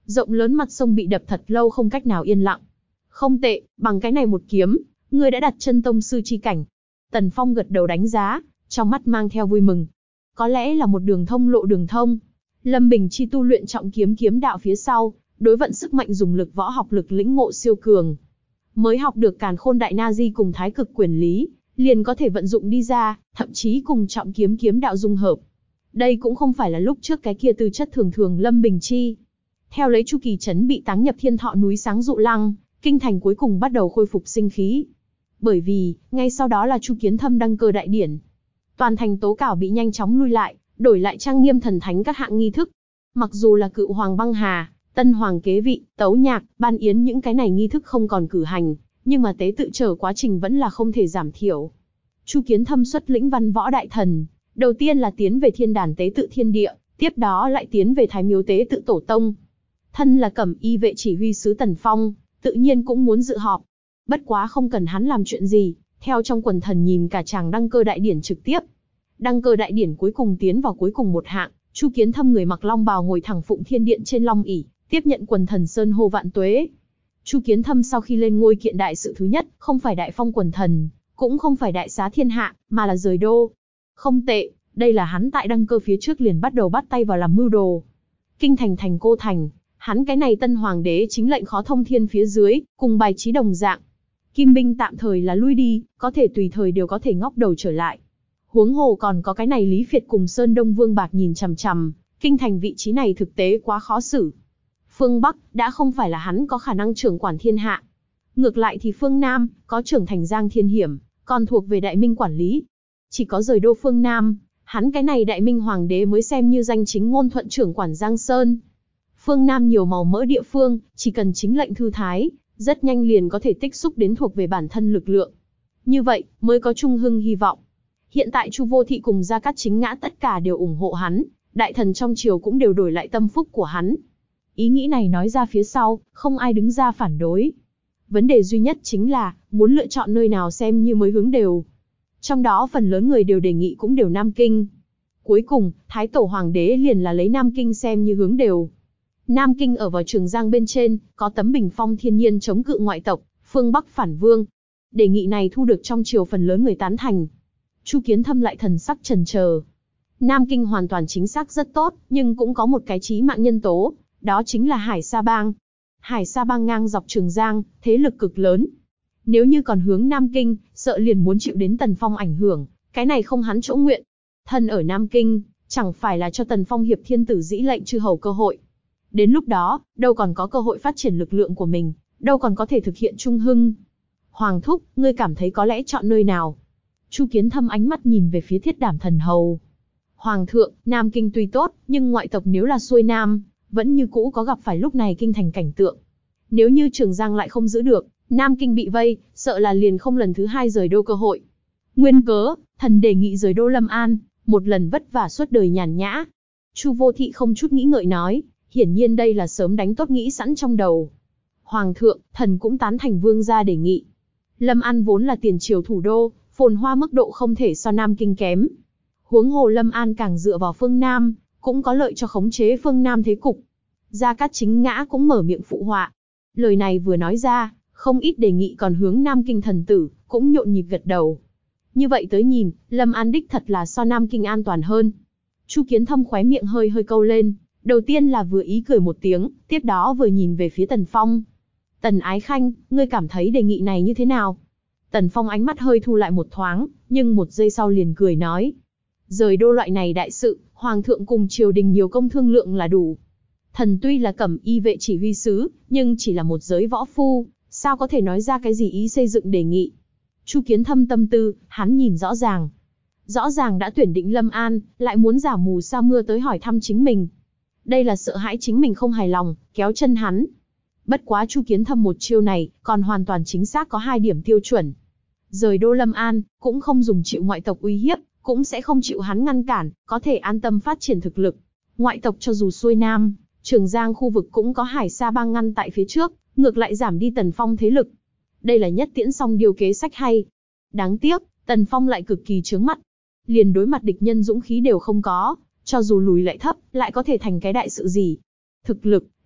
Rộng lớn mặt sông bị đập thật lâu không cách nào yên lặng. Không tệ, bằng cái này một kiếm, ngươi đã đặt chân tông sư chi cảnh. Tần Phong gật đầu đánh giá, trong mắt mang theo vui mừng. Có lẽ là một đường thông lộ đường thông. Lâm Bình Chi tu luyện trọng kiếm kiếm đạo phía sau, đối vận sức mạnh dùng lực võ học lực lĩnh ngộ siêu cường. Mới học được Càn Khôn Đại Na Di cùng Thái Cực Quyền Lý, liền có thể vận dụng đi ra, thậm chí cùng trọng kiếm kiếm đạo dung hợp. Đây cũng không phải là lúc trước cái kia tư chất thường thường Lâm Bình Chi. Theo lấy chu kỳ trấn bị táng nhập Thiên Thọ núi Sáng Dụ Lăng, kinh thành cuối cùng bắt đầu khôi phục sinh khí. Bởi vì, ngay sau đó là Chu Kiến Thâm đăng cơ đại điển. Toàn thành tố cảo bị nhanh chóng lui lại, đổi lại trang nghiêm thần thánh các hạng nghi thức. Mặc dù là Cựu Hoàng băng hà, Tân Hoàng kế vị, tấu nhạc, ban yến những cái này nghi thức không còn cử hành, nhưng mà tế tự trở quá trình vẫn là không thể giảm thiểu. Chu Kiến Thâm xuất lĩnh văn võ đại thần, đầu tiên là tiến về thiên đàn tế tự thiên địa, tiếp đó lại tiến về thái miếu tế tự tổ tông. Thân là cẩm y vệ chỉ huy sứ Tần Phong, tự nhiên cũng muốn dự họp. Bất quá không cần hắn làm chuyện gì, theo trong quần thần nhìn cả chàng đăng cơ đại điển trực tiếp. Đăng cơ đại điển cuối cùng tiến vào cuối cùng một hạng, Chu Kiến Thâm người mặc long bào ngồi thẳng phụng thiên điện trên long ỷ, tiếp nhận quần thần sơn hô vạn tuế. Chu Kiến Thâm sau khi lên ngôi kiện đại sự thứ nhất, không phải đại phong quần thần, cũng không phải đại xá thiên hạ, mà là rời đô. Không tệ, đây là hắn tại đăng cơ phía trước liền bắt đầu bắt tay vào làm mưu đồ. Kinh thành thành cô thành, hắn cái này tân hoàng đế chính lệnh khó thông thiên phía dưới, cùng bài trí đồng dạng. Kim binh tạm thời là lui đi, có thể tùy thời đều có thể ngóc đầu trở lại. Huống hồ còn có cái này Lý Việt cùng Sơn Đông Vương Bạc nhìn chằm chằm, kinh thành vị trí này thực tế quá khó xử. Phương Bắc, đã không phải là hắn có khả năng trưởng quản thiên hạ. Ngược lại thì phương Nam, có trưởng thành Giang Thiên Hiểm, còn thuộc về Đại Minh quản lý. Chỉ có rời đô phương Nam, hắn cái này Đại Minh Hoàng đế mới xem như danh chính ngôn thuận trưởng quản Giang Sơn. Phương Nam nhiều màu mỡ địa phương, chỉ cần chính lệnh thư thái, rất nhanh liền có thể tích xúc đến thuộc về bản thân lực lượng. Như vậy, mới có trung hưng hy vọng. Hiện tại Chu Vô Thị cùng Gia Cát Chính Ngã tất cả đều ủng hộ hắn, đại thần trong triều cũng đều đổi lại tâm phúc của hắn. Ý nghĩ này nói ra phía sau, không ai đứng ra phản đối. Vấn đề duy nhất chính là, muốn lựa chọn nơi nào xem như mới hướng đều. Trong đó phần lớn người đều đề nghị cũng đều Nam Kinh. Cuối cùng, Thái Tổ Hoàng đế liền là lấy Nam Kinh xem như hướng đều. Nam Kinh ở vào Trường Giang bên trên, có tấm bình phong thiên nhiên chống cự ngoại tộc, phương Bắc phản vương. Đề nghị này thu được trong triều phần lớn người tán thành. Chu Kiến Thâm lại thần sắc chần chờ. Nam Kinh hoàn toàn chính xác rất tốt, nhưng cũng có một cái chí mạng nhân tố, đó chính là Hải Sa Bang. Hải Sa Bang ngang dọc Trường Giang, thế lực cực lớn. Nếu như còn hướng Nam Kinh, sợ liền muốn chịu đến Tần Phong ảnh hưởng, cái này không hắn chỗ nguyện. Thân ở Nam Kinh, chẳng phải là cho Tần Phong hiệp thiên tử dĩ lệnh chư hầu cơ hội. Đến lúc đó, đâu còn có cơ hội phát triển lực lượng của mình, đâu còn có thể thực hiện trung hưng. Hoàng thúc, ngươi cảm thấy có lẽ chọn nơi nào? Chu Kiến Thâm ánh mắt nhìn về phía Thiết Đảm thần hầu. Hoàng thượng, Nam Kinh tuy tốt, nhưng ngoại tộc nếu là xuôi Nam, vẫn như cũ có gặp phải lúc này kinh thành cảnh tượng. Nếu như Trường Giang lại không giữ được, Nam Kinh bị vây, sợ là liền không lần thứ hai rời đô cơ hội. Nguyên cớ, thần đề nghị rời đô Lâm An, một lần vất vả suốt đời nhàn nhã. Chu Vô Thị không chút nghĩ ngợi nói, hiển nhiên đây là sớm đánh tốt nghĩ sẵn trong đầu. Hoàng thượng, thần cũng tán thành vương gia đề nghị. Lâm An vốn là tiền triều thủ đô, phồn hoa mức độ không thể so Nam Kinh kém. Huống hồ Lâm An càng dựa vào phương Nam, cũng có lợi cho khống chế phương Nam thế cục. Gia Cát Chính Ngã cũng mở miệng phụ họa. Lời này vừa nói ra, không ít đề nghị còn hướng Nam Kinh thần tử, cũng nhộn nhịp gật đầu. Như vậy tới nhìn, Lâm An đích thật là so Nam Kinh an toàn hơn. Chu Kiến Thâm khóe miệng hơi hơi câu lên, đầu tiên là vừa ý cười một tiếng, tiếp đó vừa nhìn về phía Tần Phong. Tần Ái Khanh, ngươi cảm thấy đề nghị này như thế nào? Tần Phong ánh mắt hơi thu lại một thoáng, nhưng một giây sau liền cười nói. Rời đô loại này đại sự, Hoàng thượng cùng triều đình nhiều công thương lượng là đủ. Thần tuy là cẩm y vệ chỉ huy sứ, nhưng chỉ là một giới võ phu, sao có thể nói ra cái gì ý xây dựng đề nghị. Chu Kiến Thâm tâm tư, hắn nhìn rõ ràng. Rõ ràng đã tuyển định Lâm An, lại muốn giả mù sa mưa tới hỏi thăm chính mình. Đây là sợ hãi chính mình không hài lòng, kéo chân hắn. Bất quá Chu Kiến Thâm một chiêu này, còn hoàn toàn chính xác có hai điểm tiêu chuẩn. Rời đô Lâm An, cũng không dùng chịu ngoại tộc uy hiếp, cũng sẽ không chịu hắn ngăn cản, có thể an tâm phát triển thực lực. Ngoại tộc cho dù xuôi Nam, Trường Giang khu vực cũng có Hải Sa Bang ngăn tại phía trước, ngược lại giảm đi Tần Phong thế lực. Đây là nhất tiễn song điều kế sách hay. Đáng tiếc, Tần Phong lại cực kỳ chướng mắt. Liền đối mặt địch nhân dũng khí đều không có, cho dù lùi lại thấp, lại có thể thành cái đại sự gì. Thực lực,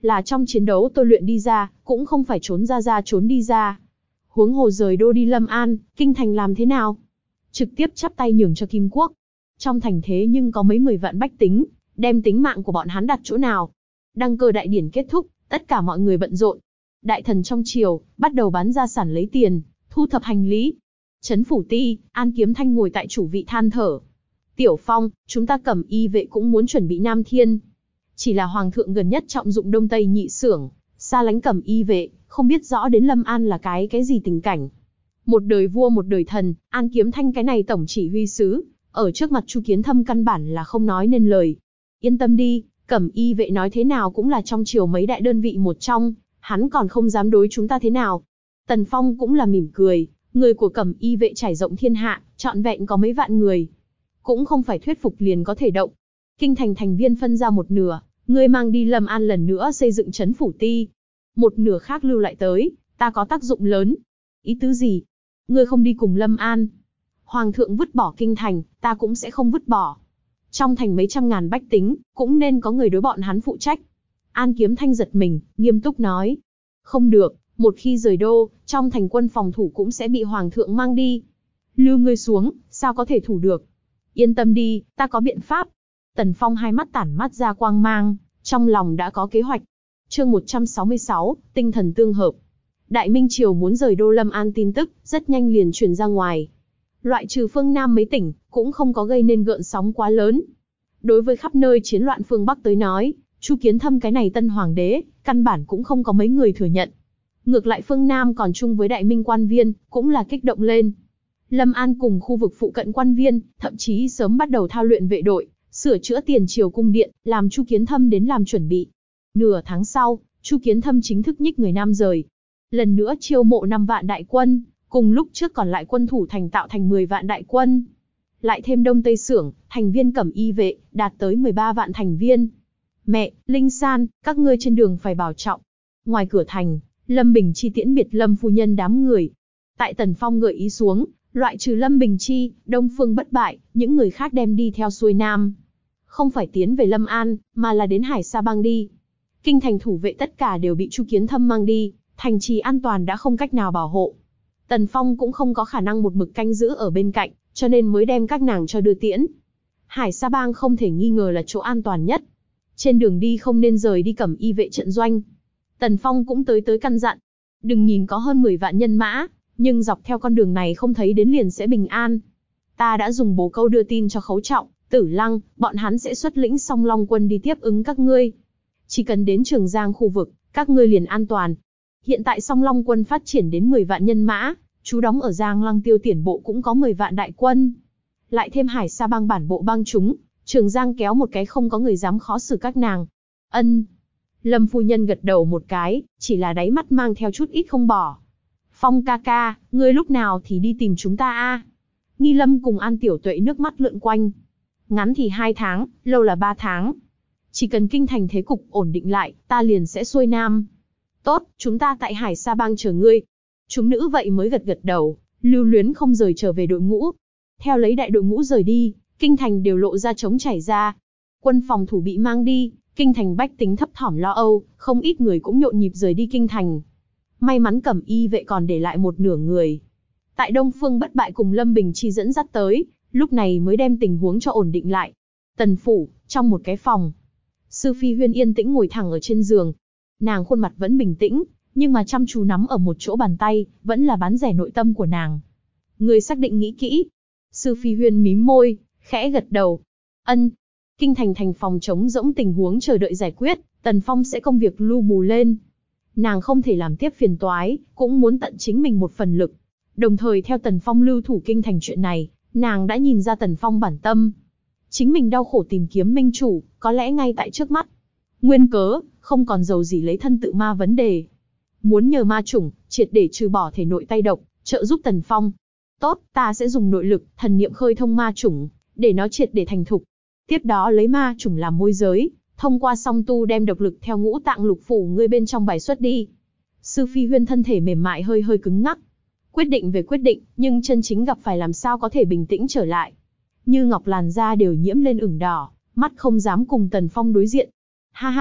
Là trong chiến đấu tôi luyện đi ra, cũng không phải trốn ra ra trốn đi ra. Huống hồ rời đô đi Lâm An, kinh thành làm thế nào? Trực tiếp chắp tay nhường cho Kim Quốc. Trong thành thế nhưng có mấy mười vạn bách tính, đem tính mạng của bọn hắn đặt chỗ nào? Đăng cơ đại điển kết thúc, tất cả mọi người bận rộn. Đại thần trong triều, bắt đầu bán gia sản lấy tiền, thu thập hành lý. Trấn phủ ti, An Kiếm Thanh ngồi tại chủ vị than thở. Tiểu Phong, chúng ta Cẩm Y vệ cũng muốn chuẩn bị Nam Thiên. Chỉ là Hoàng thượng gần nhất trọng dụng Đông Tây nhị xưởng, xa lánh Cẩm Y vệ, không biết rõ đến Lâm An là cái cái gì tình cảnh. Một đời vua một đời thần, An Kiếm Thanh cái này tổng chỉ huy sứ, ở trước mặt Chu Kiến Thâm căn bản là không nói nên lời. Yên tâm đi, Cẩm Y vệ nói thế nào cũng là trong triều mấy đại đơn vị một trong, hắn còn không dám đối chúng ta thế nào. Tần Phong cũng là mỉm cười, người của Cẩm Y vệ trải rộng thiên hạ, trọn vẹn có mấy vạn người. Cũng không phải thuyết phục liền có thể động. Kinh thành thành viên phân ra một nửa, ngươi mang đi Lâm An lần nữa xây dựng trấn phủ ti. Một nửa khác lưu lại tới, ta có tác dụng lớn. Ý tứ gì? Ngươi không đi cùng Lâm An. Hoàng thượng vứt bỏ kinh thành, ta cũng sẽ không vứt bỏ. Trong thành mấy trăm ngàn bách tính, cũng nên có người đối bọn hắn phụ trách. An Kiếm Thanh giật mình, nghiêm túc nói. Không được, một khi rời đô, trong thành quân phòng thủ cũng sẽ bị Hoàng thượng mang đi. Lưu ngươi xuống, sao có thể thủ được? Yên tâm đi, ta có biện pháp. Tần Phong hai mắt tản mắt ra quang mang, trong lòng đã có kế hoạch. Chương một trăm sáu mươi sáu, tinh thần tương hợp. Đại Minh Triều muốn rời đô Lâm An tin tức, rất nhanh liền truyền ra ngoài. Loại trừ phương Nam mấy tỉnh, cũng không có gây nên gợn sóng quá lớn. Đối với khắp nơi chiến loạn phương Bắc tới nói, Chu Kiến Thâm cái này tân hoàng đế, căn bản cũng không có mấy người thừa nhận. Ngược lại phương Nam còn chung với Đại Minh quan viên, cũng là kích động lên. Lâm An cùng khu vực phụ cận quan viên, thậm chí sớm bắt đầu thao luyện vệ đội, sửa chữa tiền triều cung điện, làm Chu Kiến Thâm đến làm chuẩn bị. Nửa tháng sau, Chu Kiến Thâm chính thức nhích người Nam rời. Lần nữa chiêu mộ năm vạn đại quân, cùng lúc trước còn lại quân thủ thành tạo thành mười vạn đại quân. Lại thêm Đông Tây xưởng, thành viên Cẩm Y vệ, đạt tới mười ba vạn thành viên. Mẹ, Linh San, các ngươi trên đường phải bảo trọng. Ngoài cửa thành, Lâm Bình Chi tiễn biệt Lâm phu nhân đám người. Tại Tần Phong gợi ý xuống, loại trừ Lâm Bình Chi, Đông Phương Bất Bại, những người khác đem đi theo xuôi Nam. Không phải tiến về Lâm An, mà là đến Hải Sa Bang đi. Kinh thành thủ vệ tất cả đều bị Chu Kiến Thâm mang đi, thành trì an toàn đã không cách nào bảo hộ. Tần Phong cũng không có khả năng một mực canh giữ ở bên cạnh, cho nên mới đem các nàng cho đưa tiễn. Hải Sa Bang không thể nghi ngờ là chỗ an toàn nhất. Trên đường đi không nên rời đi Cẩm Y vệ trận doanh. Tần Phong cũng tới tới căn dặn. Đừng nhìn có hơn mười vạn nhân mã, nhưng dọc theo con đường này không thấy đến liền sẽ bình an. Ta đã dùng bồ câu đưa tin cho Khấu Trọng, Tử Lăng, bọn hắn sẽ xuất lĩnh Song Long quân đi tiếp ứng các ngươi. Chỉ cần đến Trường Giang khu vực, các ngươi liền an toàn. Hiện tại Song Long quân phát triển đến mười vạn nhân mã, trú đóng ở Giang Lăng Tiêu Tiền bộ cũng có mười vạn đại quân. Lại thêm Hải Sa Bang bản bộ bang chúng, Trường Giang kéo một cái không có người dám khó xử các nàng. Ân. Lâm phu nhân gật đầu một cái, chỉ là đáy mắt mang theo chút ít không bỏ. Phong ca ca, ngươi lúc nào thì đi tìm chúng ta a? Nghi Lâm cùng An Tiểu Tuệ nước mắt lượn quanh. Ngắn thì hai tháng, lâu là ba tháng. Chỉ cần kinh thành thế cục ổn định lại, ta liền sẽ xuôi Nam. Tốt, chúng ta tại Hải Sa Bang chờ ngươi. Chúng nữ vậy mới gật gật đầu, lưu luyến không rời trở về đội ngũ. Theo lấy đại đội ngũ rời đi, kinh thành đều lộ ra trống chảy ra. Quân phòng thủ bị mang đi, kinh thành bách tính thấp thỏm lo âu, không ít người cũng nhộn nhịp rời đi kinh thành. May mắn Cẩm Y vệ còn để lại một nửa người. Tại Đông Phương Bất Bại cùng Lâm Bình Chi dẫn dắt tới, lúc này mới đem tình huống cho ổn định lại. Tần phủ, trong một cái phòng. Sư Phi Huyên yên tĩnh ngồi thẳng ở trên giường. Nàng khuôn mặt vẫn bình tĩnh, nhưng mà chăm chú nắm ở một chỗ bàn tay, vẫn là bán rẻ nội tâm của nàng. Người xác định nghĩ kỹ. Sư Phi Huyên mím môi, khẽ gật đầu. Ân. Kinh thành thành phòng trống rỗng tình huống chờ đợi giải quyết, Tần Phong sẽ công việc lưu bù lên. Nàng không thể làm tiếp phiền toái, cũng muốn tận chính mình một phần lực. Đồng thời theo Tần Phong lưu thủ kinh thành chuyện này, nàng đã nhìn ra Tần Phong bản tâm. Chính mình đau khổ tìm kiếm minh chủ, có lẽ ngay tại trước mắt. Nguyên cớ, không còn giàu gì lấy thân tự ma vấn đề. Muốn nhờ ma chủng, triệt để trừ bỏ thể nội tay độc, trợ giúp Tần Phong. Tốt, ta sẽ dùng nội lực, thần niệm khơi thông ma chủng, để nó triệt để thành thục. Tiếp đó lấy ma chủng làm môi giới, thông qua song tu đem độc lực theo ngũ tạng lục phủ ngươi bên trong bài xuất đi. Sư Phi Huyên thân thể mềm mại hơi hơi cứng ngắc. Quyết định về quyết định, nhưng chân chính gặp phải làm sao có thể bình tĩnh trở lại. Như ngọc làn da đều nhiễm lên ửng đỏ, mắt không dám cùng Tần Phong đối diện. Ha ha,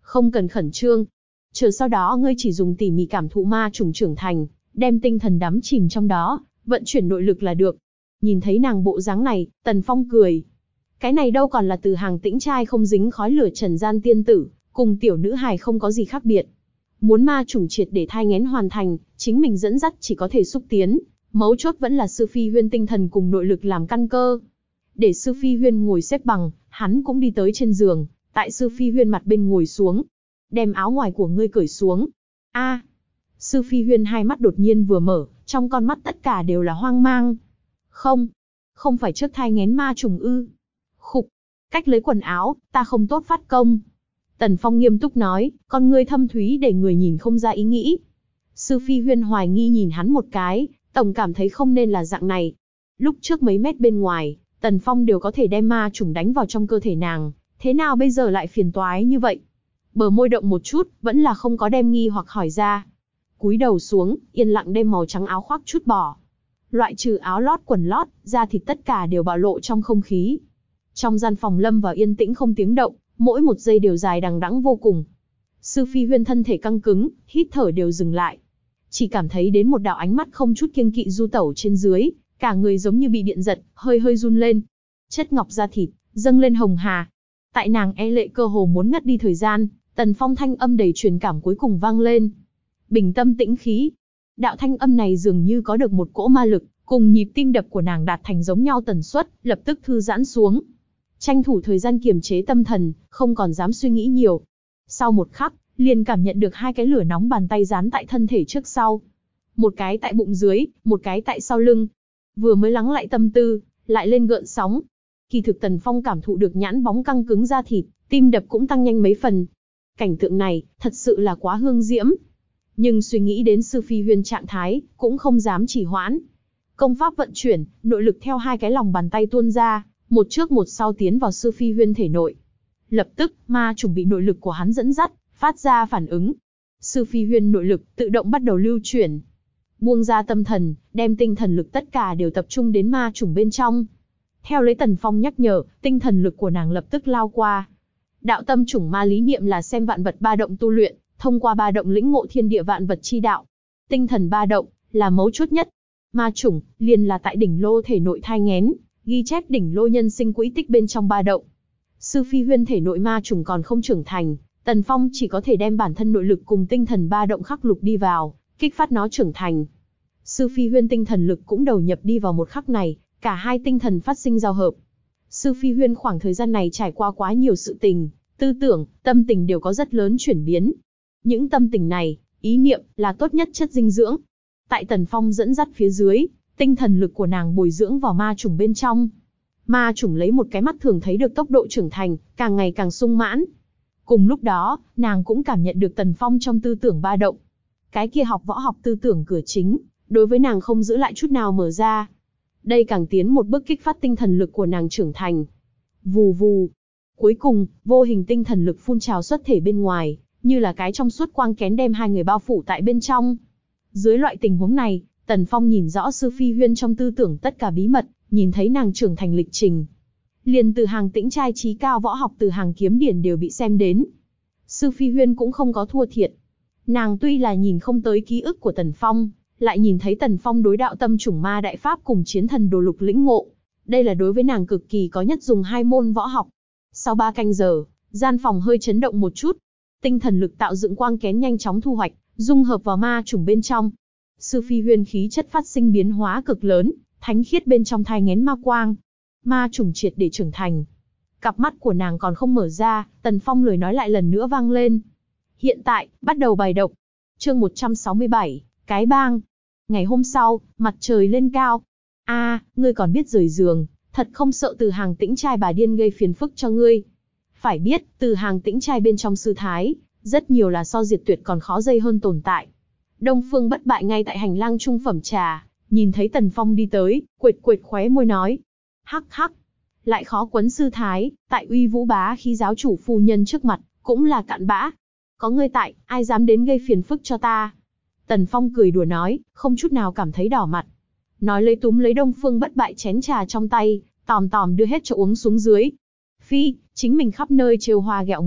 Không cần khẩn trương. Chờ sau đó ngươi chỉ dùng tỉ mỉ cảm thụ ma trùng trưởng thành, đem tinh thần đắm chìm trong đó, vận chuyển nội lực là được. Nhìn thấy nàng bộ dáng này, Tần Phong cười. Cái này đâu còn là Từ Hàng Tĩnh trai không dính khói lửa trần gian tiên tử, cùng tiểu nữ hài không có gì khác biệt. Muốn ma trùng triệt để thai nghén hoàn thành, chính mình dẫn dắt chỉ có thể xúc tiến, mấu chốt vẫn là Sư Phi Huyên tinh thần cùng nội lực làm căn cơ. Để Sư Phi Huyên ngồi xếp bằng, hắn cũng đi tới trên giường, tại Sư Phi Huyên mặt bên ngồi xuống. Đem áo ngoài của ngươi cởi xuống. A. À, Sư Phi Huyên hai mắt đột nhiên vừa mở, trong con mắt tất cả đều là hoang mang. Không, không phải trước thai nghén ma trùng ư? Khục, cách lấy quần áo, ta không tốt phát công. Tần Phong nghiêm túc nói, con ngươi thâm thúy để người nhìn không ra ý nghĩ. Sư Phi Huyên hoài nghi nhìn hắn một cái, tổng cảm thấy không nên là dạng này. Lúc trước mấy mét bên ngoài, Tần Phong đều có thể đem ma trùng đánh vào trong cơ thể nàng, thế nào bây giờ lại phiền toái như vậy? Bờ môi động một chút, vẫn là không có đem nghi hoặc hỏi ra. Cúi đầu xuống, yên lặng đem màu trắng áo khoác chút bỏ. Loại trừ áo lót quần lót, da thịt tất cả đều bạo lộ trong không khí. Trong gian phòng lâm vào yên tĩnh không tiếng động, mỗi một giây đều dài đằng đẵng vô cùng. Sư Phi Huyên thân thể căng cứng, hít thở đều dừng lại. Chỉ cảm thấy đến một đạo ánh mắt không chút kiêng kỵ du tẩu trên dưới, cả người giống như bị điện giật, hơi hơi run lên. Chất ngọc da thịt, dâng lên hồng hà. Tại nàng e lệ cơ hồ muốn ngất đi thời gian, Tần Phong thanh âm đầy truyền cảm cuối cùng vang lên. Bình tâm tĩnh khí. Đạo thanh âm này dường như có được một cỗ ma lực, cùng nhịp tim đập của nàng đạt thành giống nhau tần suất, lập tức thư giãn xuống. Tranh thủ thời gian kiềm chế tâm thần, không còn dám suy nghĩ nhiều. Sau một khắc, liền cảm nhận được hai cái lửa nóng bàn tay dán tại thân thể trước sau. Một cái tại bụng dưới, một cái tại sau lưng. Vừa mới lắng lại tâm tư, lại lên gợn sóng. Kỳ thực Tần Phong cảm thụ được nhãn bóng căng cứng da thịt, tim đập cũng tăng nhanh mấy phần. Cảnh tượng này, thật sự là quá hương diễm. Nhưng suy nghĩ đến Sư Phi Huyên trạng thái, cũng không dám trì hoãn. Công pháp vận chuyển, nội lực theo hai cái lòng bàn tay tuôn ra, một trước một sau tiến vào Sư Phi Huyên thể nội. Lập tức, ma trùng bị nội lực của hắn dẫn dắt, phát ra phản ứng. Sư Phi Huyên nội lực tự động bắt đầu lưu chuyển. Buông ra tâm thần, đem tinh thần lực tất cả đều tập trung đến ma trùng bên trong. Theo lấy Tần Phong nhắc nhở, tinh thần lực của nàng lập tức lao qua. Đạo tâm chủng ma lý niệm là xem vạn vật ba động tu luyện, thông qua ba động lĩnh ngộ thiên địa vạn vật chi đạo. Tinh thần ba động là mấu chốt nhất. Ma chủng liền là tại đỉnh lô thể nội thai nghén, ghi chép đỉnh lô nhân sinh quỹ tích bên trong ba động. Sư Phi Huyên thể nội ma chủng còn không trưởng thành, Tần Phong chỉ có thể đem bản thân nội lực cùng tinh thần ba động khắc lục đi vào, kích phát nó trưởng thành. Sư Phi Huyên tinh thần lực cũng đầu nhập đi vào một khắc này, cả hai tinh thần phát sinh giao hợp. Sư Phi Huyên khoảng thời gian này trải qua quá nhiều sự tình, tư tưởng, tâm tình đều có rất lớn chuyển biến. Những tâm tình này, ý niệm là tốt nhất chất dinh dưỡng. Tại Tần Phong dẫn dắt phía dưới, tinh thần lực của nàng bồi dưỡng vào ma chủng bên trong. Ma chủng lấy một cái mắt thường thấy được tốc độ trưởng thành, càng ngày càng sung mãn. Cùng lúc đó, nàng cũng cảm nhận được Tần Phong trong tư tưởng ba động. Cái kia học võ học tư tưởng cửa chính, đối với nàng không giữ lại chút nào mở ra. Đây càng tiến một bước kích phát tinh thần lực của nàng trưởng thành. Vù vù. Cuối cùng, vô hình tinh thần lực phun trào xuất thể bên ngoài, như là cái trong suốt quang kén đem hai người bao phủ tại bên trong. Dưới loại tình huống này, Tần Phong nhìn rõ Sư Phi Huyên trong tư tưởng tất cả bí mật, nhìn thấy nàng trưởng thành lịch trình. Liền Từ Hàng Tĩnh trai trí cao võ học Từ Hàng kiếm điển đều bị xem đến. Sư Phi Huyên cũng không có thua thiệt. Nàng tuy là nhìn không tới ký ức của Tần Phong, lại nhìn thấy Tần Phong đối đạo tâm chủng ma đại pháp cùng chiến thần đồ lục lĩnh ngộ. Đây là đối với nàng cực kỳ có nhất dùng hai môn võ học. Sau ba canh giờ, gian phòng hơi chấn động một chút. Tinh thần lực tạo dựng quang kén nhanh chóng thu hoạch, dung hợp vào ma chủng bên trong. Sư Phi Huyên khí chất phát sinh biến hóa cực lớn, thánh khiết bên trong thai nghén ma quang. Ma chủng triệt để trưởng thành. Cặp mắt của nàng còn không mở ra, Tần Phong lời nói lại lần nữa vang lên. Hiện tại, bắt đầu bài độc. Chương một trăm sáu mươi bảy, cái bang. Ngày hôm sau, mặt trời lên cao. A, à, ngươi còn biết rời giường, thật không sợ Từ Hàng Tĩnh trai bà điên gây phiền phức cho ngươi. Phải biết, Từ Hàng Tĩnh trai bên trong sư thái, rất nhiều là so Diệt Tuyệt còn khó dây hơn tồn tại. Đông Phương Bất Bại ngay tại hành lang trung phẩm trà, nhìn thấy Tần Phong đi tới, quệt quệt khóe môi nói. Hắc hắc, lại khó quấn sư thái, tại uy vũ bá khi giáo chủ phu nhân trước mặt, cũng là cặn bã. Có ngươi tại, ai dám đến gây phiền phức cho ta. Tần Phong cười đùa nói, không chút nào cảm thấy đỏ mặt. Nói lấy túm lấy Đông Phương Bất Bại chén trà trong tay, tòm tòm đưa hết cho uống xuống dưới. Phi, chính mình khắp nơi trêu hoa ghẹo nguyệt,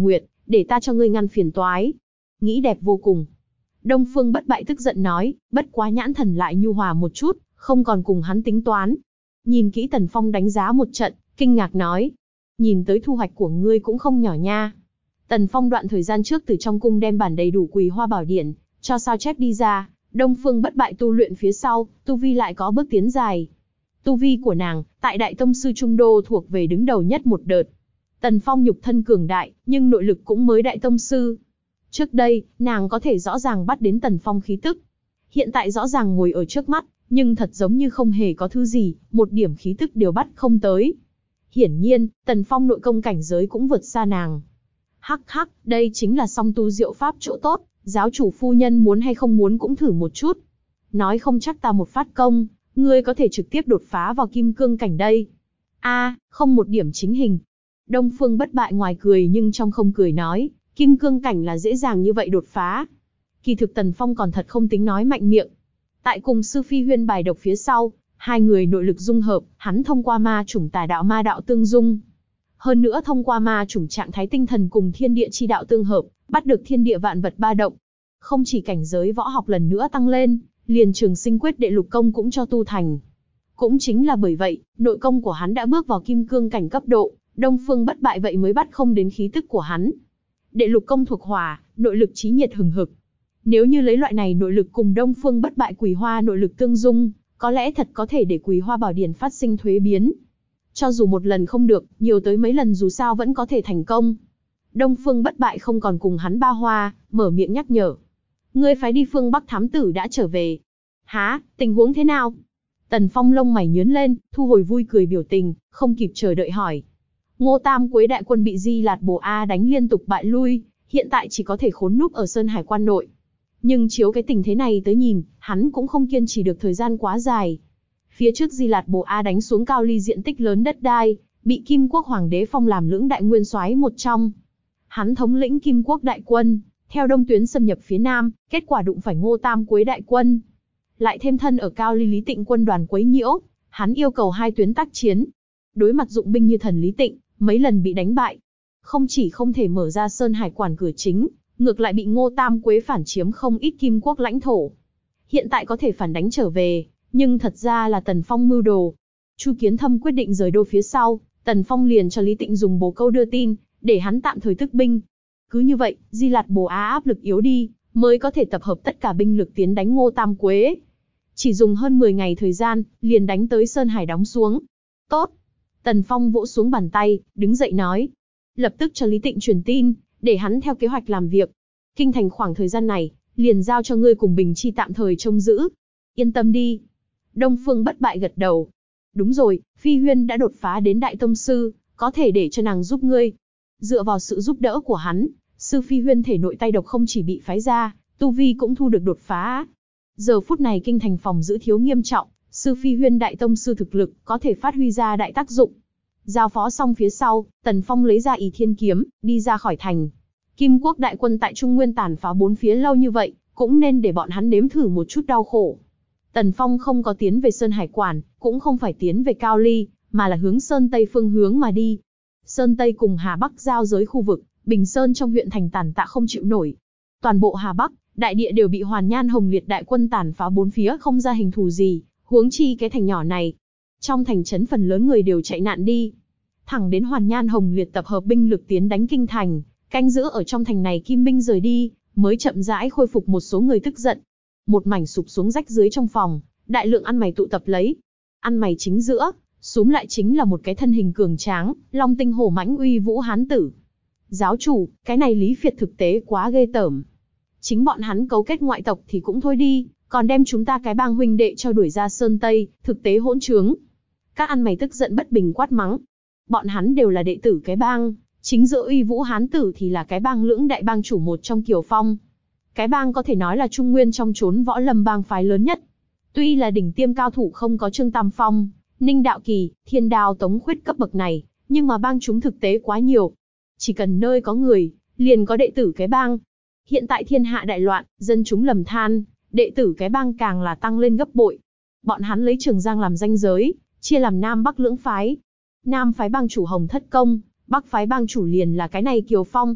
để ta cho ngươi ngăn phiền toái. Nghĩ đẹp vô cùng. Đông Phương Bất Bại tức giận nói, bất quá nhãn thần lại nhu hòa một chút, không còn cùng hắn tính toán. Nhìn kỹ Tần Phong đánh giá một trận, kinh ngạc nói, nhìn tới thu hoạch của ngươi cũng không nhỏ nha. Tần Phong đoạn thời gian trước từ trong cung đem bản đầy đủ Quỳ Hoa Bảo Điển, cho sao chép đi ra, Đông Phương Bất Bại tu luyện phía sau, tu vi lại có bước tiến dài. Tu vi của nàng, tại Đại Tông Sư Trung Đô thuộc về đứng đầu nhất một đợt. Tần Phong nhục thân cường đại, nhưng nội lực cũng mới Đại Tông Sư. Trước đây, nàng có thể rõ ràng bắt đến Tần Phong khí tức. Hiện tại rõ ràng ngồi ở trước mắt, nhưng thật giống như không hề có thứ gì, một điểm khí tức đều bắt không tới. Hiển nhiên, Tần Phong nội công cảnh giới cũng vượt xa nàng. Hắc hắc, đây chính là song tu diệu pháp chỗ tốt, giáo chủ phu nhân muốn hay không muốn cũng thử một chút. Nói không chắc ta một phát công, ngươi có thể trực tiếp đột phá vào kim cương cảnh đây. A, không một điểm chính hình. Đông Phương Bất Bại ngoài cười nhưng trong không cười nói, kim cương cảnh là dễ dàng như vậy đột phá. Kỳ thực Tần Phong còn thật không tính nói mạnh miệng. Tại cùng sư phi huyên bài độc phía sau, hai người nội lực dung hợp, hắn thông qua ma chủng tà đạo ma đạo tương dung. Hơn nữa thông qua ma chủng trạng thái tinh thần cùng thiên địa chi đạo tương hợp, bắt được thiên địa vạn vật ba động. Không chỉ cảnh giới võ học lần nữa tăng lên, liền Trường Sinh Quyết đệ lục công cũng cho tu thành. Cũng chính là bởi vậy, nội công của hắn đã bước vào kim cương cảnh cấp độ, Đông Phương Bất Bại vậy mới bắt không đến khí tức của hắn. Đệ lục công thuộc hỏa, nội lực chí nhiệt hừng hực. Nếu như lấy loại này nội lực cùng Đông Phương Bất Bại Quỳ Hoa nội lực tương dung, có lẽ thật có thể để Quỳ Hoa Bảo Điển phát sinh thuế biến. Cho dù một lần không được, nhiều tới mấy lần dù sao vẫn có thể thành công. Đông Phương Bất Bại không còn cùng hắn ba hoa, mở miệng nhắc nhở. Ngươi phái đi phương Bắc thám tử đã trở về. Hả, tình huống thế nào? Tần Phong lông mày nhướng lên, thu hồi vui cười biểu tình, không kịp chờ đợi hỏi. Ngô Tam Quế đại quân bị Di Lạt Bồ A đánh liên tục bại lui, hiện tại chỉ có thể khốn núp ở Sơn Hải quan nội. Nhưng chiếu cái tình thế này tới nhìn, hắn cũng không kiên trì được thời gian quá dài. Phía trước Di Lạt Bồ A đánh xuống Cao Ly diện tích lớn đất đai, bị Kim Quốc Hoàng đế phong làm lưỡng đại nguyên soái một trong. Hắn thống lĩnh Kim Quốc đại quân, theo đông tuyến xâm nhập phía nam, kết quả đụng phải Ngô Tam Quế đại quân. Lại thêm thân ở Cao Ly Lý Tịnh quân đoàn quấy nhiễu, hắn yêu cầu hai tuyến tác chiến. Đối mặt dụng binh như thần Lý Tịnh, mấy lần bị đánh bại. Không chỉ không thể mở ra Sơn Hải quản cửa chính, ngược lại bị Ngô Tam Quế phản chiếm không ít Kim Quốc lãnh thổ. Hiện tại có thể phản đánh trở về, nhưng thật ra là Tần Phong mưu đồ. Chu Kiến Thâm quyết định rời đô phía sau, Tần Phong liền cho Lý Tịnh dùng bồ câu đưa tin, để hắn tạm thời thức binh. Cứ như vậy, Di Lạt Bồ Á áp lực yếu đi, mới có thể tập hợp tất cả binh lực tiến đánh Ngô Tam Quế. Chỉ dùng hơn mười ngày thời gian, liền đánh tới Sơn Hải đóng xuống. Tốt. Tần Phong vỗ xuống bàn tay, đứng dậy nói. Lập tức cho Lý Tịnh truyền tin, để hắn theo kế hoạch làm việc. Kinh thành khoảng thời gian này, liền giao cho ngươi cùng Bình Chi tạm thời trông giữ. Yên tâm đi. Đông Phương Bất Bại gật đầu. Đúng rồi, Phi Huyên đã đột phá đến Đại Tông Sư, có thể để cho nàng giúp ngươi. Dựa vào sự giúp đỡ của hắn, Sư Phi Huyên thể nội tay độc không chỉ bị phái ra, tu vi cũng thu được đột phá. Giờ phút này kinh thành phòng giữ thiếu nghiêm trọng, Sư Phi Huyên Đại Tông Sư thực lực có thể phát huy ra đại tác dụng. Giao phó xong phía sau, Tần Phong lấy ra Ỷ Thiên Kiếm, đi ra khỏi thành. Kim Quốc đại quân tại Trung Nguyên tàn phá bốn phía lâu như vậy, cũng nên để bọn hắn nếm thử một chút đau khổ. Tần Phong không có tiến về Sơn Hải Quản, cũng không phải tiến về Cao Ly, mà là hướng Sơn Tây phương hướng mà đi. Sơn Tây cùng Hà Bắc giao giới khu vực, Bình Sơn trong huyện thành tàn tạ không chịu nổi. Toàn bộ Hà Bắc, đại địa đều bị Hoàn Nhan Hồng Liệt đại quân tàn phá bốn phía không ra hình thù gì, huống chi cái thành nhỏ này. Trong thành trấn phần lớn người đều chạy nạn đi. Thẳng đến Hoàn Nhan Hồng Liệt tập hợp binh lực tiến đánh kinh thành, canh giữ ở trong thành này kim binh rời đi, mới chậm rãi khôi phục một số người tức giận. Một mảnh sụp xuống rách dưới trong phòng, đại lượng ăn mày tụ tập lấy. Ăn mày chính giữa, súm lại chính là một cái thân hình cường tráng, long tinh hổ mãnh uy vũ hán tử. Giáo chủ, cái này Lý Việt thực tế quá ghê tởm. Chính bọn hắn cấu kết ngoại tộc thì cũng thôi đi, còn đem chúng ta cái bang huynh đệ cho đuổi ra Sơn Tây, thực tế hỗn trướng. Các ăn mày tức giận bất bình quát mắng. Bọn hắn đều là đệ tử cái bang, chính giữa uy vũ hán tử thì là cái bang lưỡng đại bang chủ một trong Kiều Phong. Cái bang có thể nói là Trung Nguyên trong chốn võ lâm bang phái lớn nhất. Tuy là đỉnh tiêm cao thủ không có Trương Tam Phong, Ninh Đạo Kỳ, Thiên Đao Tống Khuyết cấp bậc này, nhưng mà bang chúng thực tế quá nhiều. Chỉ cần nơi có người, liền có đệ tử cái bang. Hiện tại thiên hạ đại loạn, dân chúng lầm than, đệ tử cái bang càng là tăng lên gấp bội. Bọn hắn lấy Trường Giang làm ranh giới, chia làm Nam Bắc lưỡng phái. Nam phái bang chủ Hồng Thất Công, Bắc phái bang chủ liền là cái này Kiều Phong.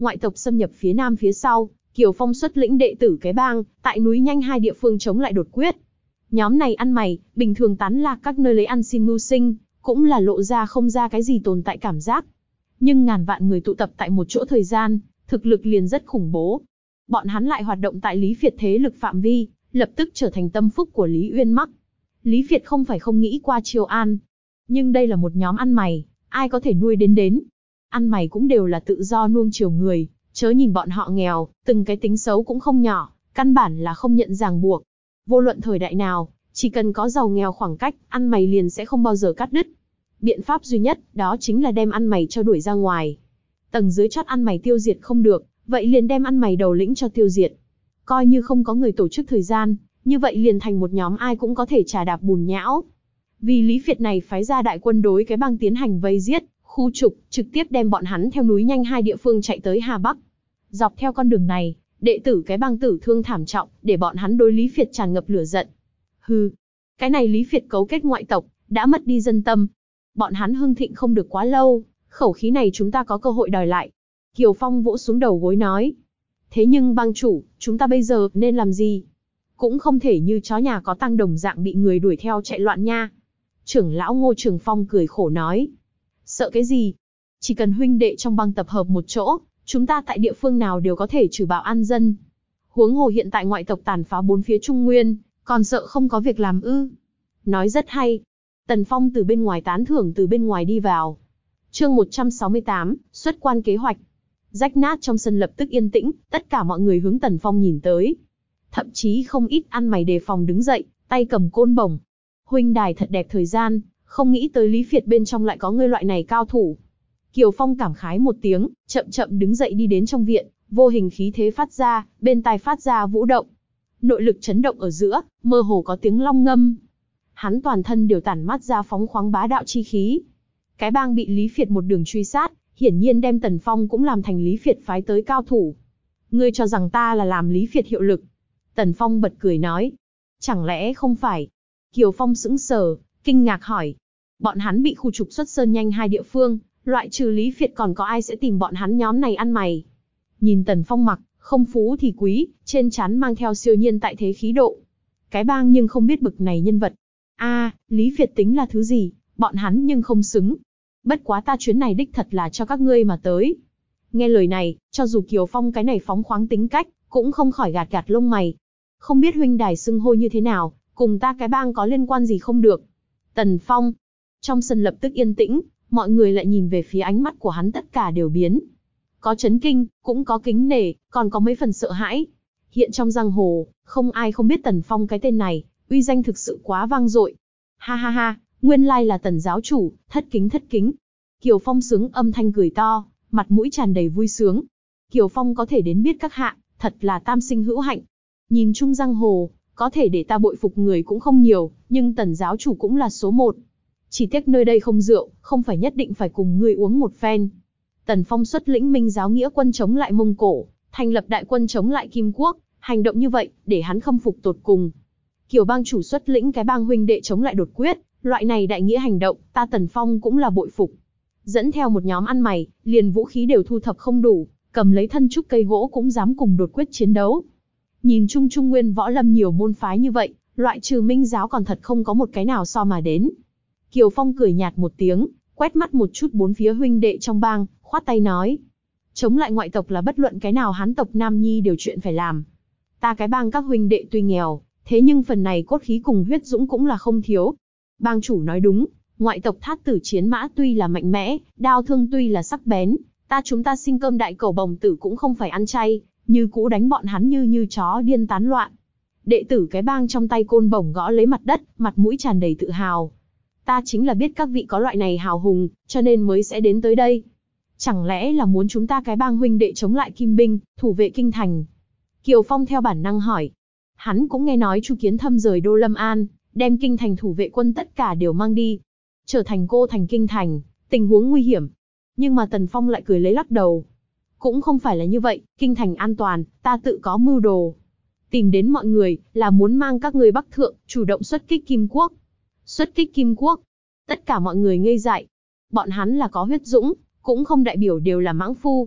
Ngoại tộc xâm nhập phía nam phía sau, Kiều Phong xuất lĩnh đệ tử cái bang, tại núi nhanh hai địa phương chống lại đột quyết. Nhóm này ăn mày, bình thường tán lạc các nơi lấy ăn xin mưu sinh, cũng là lộ ra không ra cái gì tồn tại cảm giác. Nhưng ngàn vạn người tụ tập tại một chỗ thời gian, thực lực liền rất khủng bố. Bọn hắn lại hoạt động tại Lý Việt thế lực phạm vi, lập tức trở thành tâm phúc của Lý Uyên mắc. Lý Việt không phải không nghĩ qua chiêu an. Nhưng đây là một nhóm ăn mày, ai có thể nuôi đến đến. Ăn mày cũng đều là tự do nuông chiều người, chớ nhìn bọn họ nghèo, từng cái tính xấu cũng không nhỏ, căn bản là không nhận ràng buộc. Vô luận thời đại nào, chỉ cần có giàu nghèo khoảng cách, ăn mày liền sẽ không bao giờ cắt đứt. Biện pháp duy nhất, đó chính là đem ăn mày cho đuổi ra ngoài. Tầng dưới chót ăn mày tiêu diệt không được, vậy liền đem ăn mày đầu lĩnh cho tiêu diệt. Coi như không có người tổ chức thời gian, như vậy liền thành một nhóm ai cũng có thể trà đạp bùn nhão. Vì Lý Việt này phái ra đại quân đối cái bang tiến hành vây giết, khu trục, trực tiếp đem bọn hắn theo núi nhanh hai địa phương chạy tới Hà Bắc. Dọc theo con đường này, đệ tử cái bang tử thương thảm trọng, để bọn hắn đối Lý Việt tràn ngập lửa giận. Hừ, cái này Lý Việt cấu kết ngoại tộc, đã mất đi dân tâm. Bọn hắn hưng thịnh không được quá lâu, khẩu khí này chúng ta có cơ hội đòi lại. Kiều Phong vỗ xuống đầu gối nói. Thế nhưng bang chủ, chúng ta bây giờ nên làm gì? Cũng không thể như chó nhà có tang đồng dạng bị người đuổi theo chạy loạn nha. Trưởng lão Ngô Trường Phong cười khổ nói. Sợ cái gì? Chỉ cần huynh đệ trong bang tập hợp một chỗ, chúng ta tại địa phương nào đều có thể trừ bạo an dân. Huống hồ hiện tại ngoại tộc tàn phá bốn phía Trung Nguyên, còn sợ không có việc làm ư? Nói rất hay. Tần Phong từ bên ngoài tán thưởng từ bên ngoài đi vào. Chương một trăm sáu mươi tám, xuất quan kế hoạch. Rách nát trong sân lập tức yên tĩnh, tất cả mọi người hướng Tần Phong nhìn tới. Thậm chí không ít ăn mày đề phòng đứng dậy, tay cầm côn bổng. Huynh đài thật đẹp thời gian, không nghĩ tới Lý Việt bên trong lại có người loại này cao thủ. Kiều Phong cảm khái một tiếng, chậm chậm đứng dậy đi đến trong viện, vô hình khí thế phát ra, bên tai phát ra vũ động. Nội lực chấn động ở giữa, mơ hồ có tiếng long ngâm. Hắn toàn thân đều tản mát ra phóng khoáng bá đạo chi khí. Cái bang bị Lý Việt một đường truy sát, hiển nhiên đem Tần Phong cũng làm thành Lý Việt phái tới cao thủ. Ngươi cho rằng ta là làm Lý Việt hiệu lực? Tần Phong bật cười nói. Chẳng lẽ không phải? Kiều Phong sững sờ, kinh ngạc hỏi. Bọn hắn bị khu trục xuất sơn nhanh hai địa phương, loại trừ Lý Việt còn có ai sẽ tìm bọn hắn nhóm này ăn mày? Nhìn Tần Phong mặc, không phú thì quý, trên trán mang theo siêu nhiên tại thế khí độ. Cái bang nhưng không biết bực này nhân vật. A, à, Lý Việt tính là thứ gì, bọn hắn nhưng không xứng. Bất quá ta chuyến này đích thật là cho các ngươi mà tới. Nghe lời này, cho dù Kiều Phong cái này phóng khoáng tính cách, cũng không khỏi gạt gạt lông mày. Không biết huynh đài xưng hô như thế nào, cùng ta cái bang có liên quan gì không được. Tần Phong. Trong sân lập tức yên tĩnh, mọi người lại nhìn về phía ánh mắt của hắn tất cả đều biến. Có chấn kinh, cũng có kính nể, còn có mấy phần sợ hãi. Hiện trong giang hồ, không ai không biết Tần Phong cái tên này, uy danh thực sự quá vang dội. Ha ha ha, nguyên lai là Tần giáo chủ, thất kính thất kính. Kiều Phong sướng âm thanh cười to, mặt mũi tràn đầy vui sướng. Kiều Phong có thể đến biết các hạ, thật là tam sinh hữu hạnh. Nhìn chung giang hồ, có thể để ta bội phục người cũng không nhiều, nhưng Tần giáo chủ cũng là số một. Chỉ tiếc nơi đây không rượu, không phải nhất định phải cùng ngươi uống một phen. Tần Phong xuất lĩnh Minh giáo nghĩa quân chống lại Mông Cổ, thành lập đại quân chống lại Kim Quốc, hành động như vậy, để hắn khâm phục tột cùng. Kiều bang chủ xuất lĩnh cái bang huynh đệ chống lại đột quyết, loại này đại nghĩa hành động, ta Tần Phong cũng là bội phục. Dẫn theo một nhóm ăn mày, liền vũ khí đều thu thập không đủ, cầm lấy thân trúc cây gỗ cũng dám cùng đột quyết chiến đấu. Nhìn chung Trung Nguyên võ lâm nhiều môn phái như vậy, loại trừ Minh giáo còn thật không có một cái nào so mà đến. Kiều Phong cười nhạt một tiếng, quét mắt một chút bốn phía huynh đệ trong bang, khoát tay nói. Chống lại ngoại tộc là bất luận cái nào Hán tộc Nam Nhi đều chuyện phải làm. Ta cái bang các huynh đệ tuy nghèo, thế nhưng phần này cốt khí cùng huyết dũng cũng là không thiếu. Bang chủ nói đúng, ngoại tộc Thát Tử chiến mã tuy là mạnh mẽ, đao thương tuy là sắc bén, ta chúng ta sinh cơm đại cầu bồng tử cũng không phải ăn chay, như cũ đánh bọn hắn như như chó điên tán loạn. Đệ tử cái bang trong tay côn bổng gõ lấy mặt đất, mặt mũi tràn đầy tự hào. Ta chính là biết các vị có loại này hào hùng, cho nên mới sẽ đến tới đây. Chẳng lẽ là muốn chúng ta cái bang huynh đệ chống lại Kim binh, thủ vệ kinh thành? Kiều Phong theo bản năng hỏi. Hắn cũng nghe nói Chu Kiến Thâm rời Đô Lâm An, đem kinh thành thủ vệ quân tất cả đều mang đi, trở thành cô thành kinh thành, tình huống nguy hiểm. Nhưng mà Tần Phong lại cười lấy lắc đầu. Cũng không phải là như vậy, kinh thành an toàn, ta tự có mưu đồ. Tìm đến mọi người, là muốn mang các ngươi Bắc Thượng, chủ động xuất kích Kim Quốc. Xuất kích Kim Quốc. Tất cả mọi người ngây dại. Bọn hắn là có huyết dũng, cũng không đại biểu đều là mãng phu.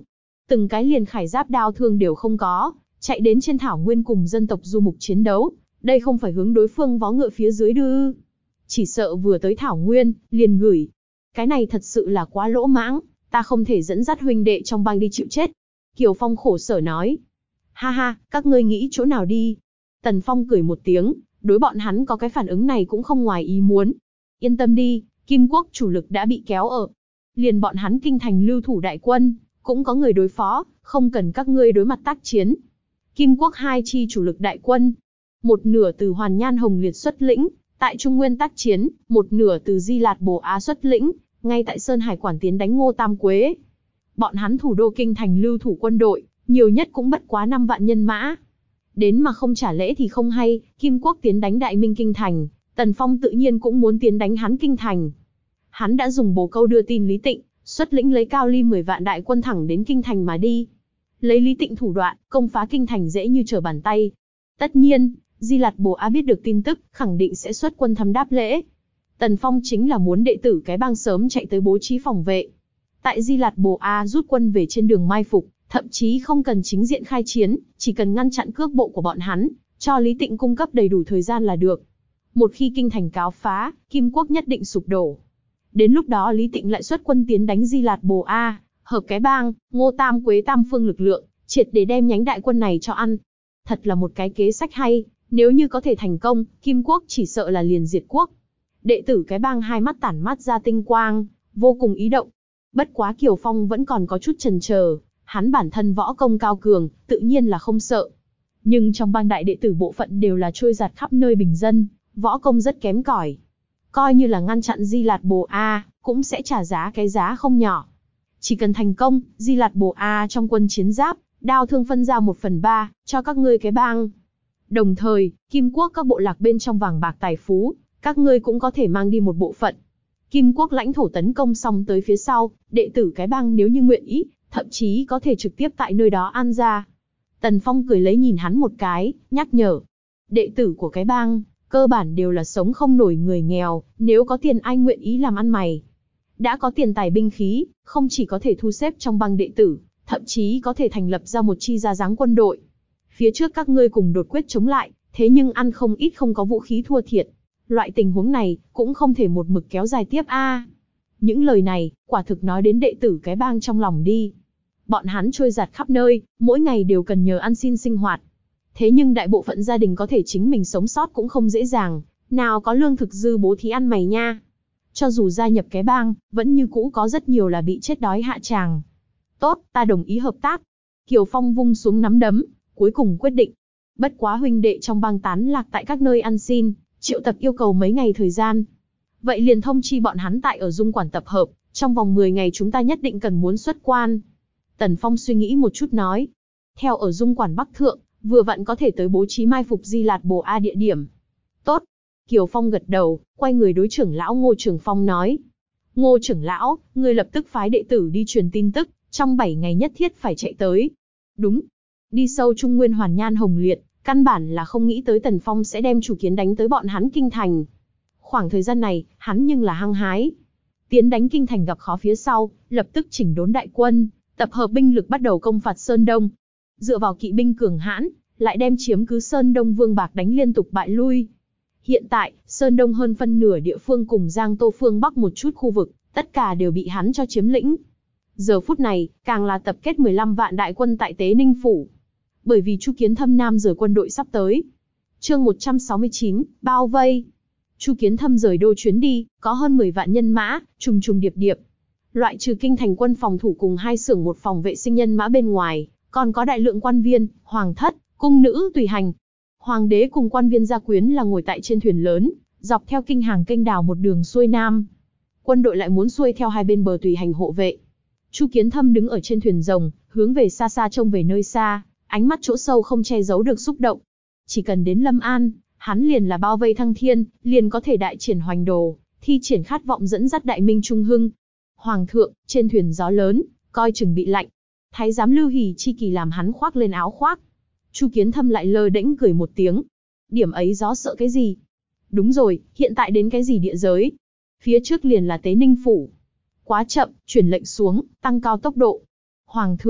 từng cái liền khải giáp đao thương đều không có, chạy đến trên thảo nguyên cùng dân tộc du mục chiến đấu, đây không phải hướng đối phương vó ngựa phía dưới đưa. Chỉ sợ vừa tới thảo nguyên, liền gửi. Cái này thật sự là quá lỗ mãng, ta không thể dẫn dắt huynh đệ trong bang đi chịu chết. Kiều Phong khổ sở nói. Ha ha, các ngươi nghĩ chỗ nào đi. Tần Phong cười một tiếng, đối bọn hắn có cái phản ứng này cũng không ngoài ý muốn. Yên tâm đi, Kim Quốc chủ lực đã bị kéo ở. Liền bọn hắn kinh thành lưu thủ đại quân, cũng có người đối phó, không cần các ngươi đối mặt tác chiến. Kim Quốc hai chi chủ lực đại quân, một nửa từ Hoàn Nhan Hồng Liệt xuất lĩnh, tại Trung Nguyên tác chiến, một nửa từ Di Lạt Bồ Á xuất lĩnh, ngay tại Sơn Hải Quản tiến đánh Ngô Tam Quế. Bọn hắn thủ đô kinh thành lưu thủ quân đội, nhiều nhất cũng bất quá năm vạn nhân mã. Đến mà không trả lễ thì không hay, Kim Quốc tiến đánh Đại Minh kinh thành, Tần Phong tự nhiên cũng muốn tiến đánh hắn kinh thành. Hắn đã dùng bồ câu đưa tin Lý Tịnh, xuất lĩnh lấy Cao Ly mười vạn đại quân thẳng đến kinh thành mà đi. Lấy Lý Tịnh thủ đoạn, công phá kinh thành dễ như trở bàn tay. Tất nhiên, Di Lạt Bồ Á biết được tin tức, khẳng định sẽ xuất quân thăm đáp lễ. Tần Phong chính là muốn đệ tử cái bang sớm chạy tới bố trí phòng vệ. Tại Di Lạt Bồ Á rút quân về trên đường mai phục, thậm chí không cần chính diện khai chiến, chỉ cần ngăn chặn cước bộ của bọn hắn, cho Lý Tịnh cung cấp đầy đủ thời gian là được. Một khi kinh thành cáo phá, Kim Quốc nhất định sụp đổ. Đến lúc đó Lý Tịnh lại xuất quân tiến đánh Di Lạt Bồ Á, hợp cái bang, Ngô Tam Quế tam phương lực lượng, triệt để đem nhánh đại quân này cho ăn. Thật là một cái kế sách hay, nếu như có thể thành công, Kim Quốc chỉ sợ là liền diệt quốc. Đệ tử cái bang hai mắt tản mát ra tinh quang, vô cùng ý động. Bất quá Kiều Phong vẫn còn có chút chần chờ, hắn bản thân võ công cao cường, tự nhiên là không sợ. Nhưng trong bang đại đệ tử bộ phận đều là trôi giạt khắp nơi bình dân, võ công rất kém cỏi. Coi như là ngăn chặn Di Lạt Bồ Á, cũng sẽ trả giá cái giá không nhỏ. Chỉ cần thành công, Di Lạt Bồ Á trong quân chiến giáp, đao thương phân ra một phần ba, cho các ngươi cái bang. Đồng thời, Kim Quốc các bộ lạc bên trong vàng bạc tài phú, các ngươi cũng có thể mang đi một bộ phận. Kim Quốc lãnh thổ tấn công xong tới phía sau, đệ tử cái bang nếu như nguyện ý, thậm chí có thể trực tiếp tại nơi đó an ra. Tần Phong cười lấy nhìn hắn một cái, nhắc nhở. Đệ tử của cái bang, cơ bản đều là sống không nổi người nghèo, nếu có tiền ai nguyện ý làm ăn mày. Đã có tiền tài binh khí, không chỉ có thể thu xếp trong bang đệ tử, thậm chí có thể thành lập ra một chi ra dáng quân đội. Phía trước các ngươi cùng đột quyết chống lại, thế nhưng ăn không ít không có vũ khí thua thiệt. Loại tình huống này, cũng không thể một mực kéo dài tiếp a. À. Những lời này, quả thực nói đến đệ tử cái bang trong lòng đi. Bọn hắn trôi giạt khắp nơi, mỗi ngày đều cần nhờ ăn xin sinh hoạt. Thế nhưng đại bộ phận gia đình có thể chính mình sống sót cũng không dễ dàng, nào có lương thực dư bố thí ăn mày nha. Cho dù gia nhập cái bang, vẫn như cũ có rất nhiều là bị chết đói hạ tràng. Tốt, ta đồng ý hợp tác. Kiều Phong vung xuống nắm đấm, cuối cùng quyết định. Bất quá huynh đệ trong bang tán lạc tại các nơi ăn xin, triệu tập yêu cầu mấy ngày thời gian. Vậy liền thông chi bọn hắn tại ở Dung Quản tập hợp, trong vòng mười ngày chúng ta nhất định cần muốn xuất quan. Tần Phong suy nghĩ một chút nói. Theo ở Dung Quản Bắc Thượng, vừa vặn có thể tới bố trí mai phục Di Lạt Bồ Á địa điểm. Tốt. Kiều Phong gật đầu, quay người đối trưởng lão Ngô Trường Phong nói. Ngô trưởng lão, ngươi lập tức phái đệ tử đi truyền tin tức, trong bảy ngày nhất thiết phải chạy tới. Đúng. Đi sâu Trung Nguyên Hoàn Nhan Hồng Liệt, căn bản là không nghĩ tới Tần Phong sẽ đem chủ kiến đánh tới bọn hắn kinh thành. Khoảng thời gian này, hắn nhưng là hăng hái. Tiến đánh kinh thành gặp khó phía sau, lập tức chỉnh đốn đại quân, tập hợp binh lực bắt đầu công phạt Sơn Đông. Dựa vào kỵ binh cường hãn, lại đem chiếm cứ Sơn Đông Vương Bạc đánh liên tục bại lui. Hiện tại, Sơn Đông hơn phân nửa địa phương cùng Giang Tô phương Bắc một chút khu vực, tất cả đều bị hắn cho chiếm lĩnh. Giờ phút này, càng là tập kết mười lăm vạn đại quân tại Tế Ninh Phủ. Bởi vì Chu Kiến Thâm Nam rời quân đội sắp tới. Chương một trăm sáu mươi chín, bao vây. Chu Kiến Thâm rời đô chuyến đi, có hơn mười vạn nhân mã, trùng trùng điệp điệp. Loại trừ kinh thành quân phòng thủ cùng hai xưởng một phòng vệ sinh nhân mã bên ngoài, còn có đại lượng quan viên, hoàng thất, cung nữ tùy hành. Hoàng đế cùng quan viên gia quyến là ngồi tại trên thuyền lớn, dọc theo kinh hàng kênh đào một đường xuôi nam. Quân đội lại muốn xuôi theo hai bên bờ tùy hành hộ vệ. Chu Kiến Thâm đứng ở trên thuyền rồng, hướng về xa xa trông về nơi xa, ánh mắt chỗ sâu không che giấu được xúc động. Chỉ cần đến Lâm An, hắn liền là bao vây thăng thiên, liền có thể đại triển hoành đồ, thi triển khát vọng dẫn dắt đại minh trung hưng. Hoàng thượng, trên thuyền gió lớn, coi chừng bị lạnh. Thái giám Lưu Hỷ chi kỳ làm hắn khoác lên áo khoác. Chu Kiến Thâm lại lơ đễnh cười một tiếng. Điểm ấy gió sợ cái gì? Đúng rồi, hiện tại đến cái gì địa giới? Phía trước liền là Tế Ninh Phủ. Quá chậm, truyền lệnh xuống, tăng cao tốc độ. Hoàng thượng,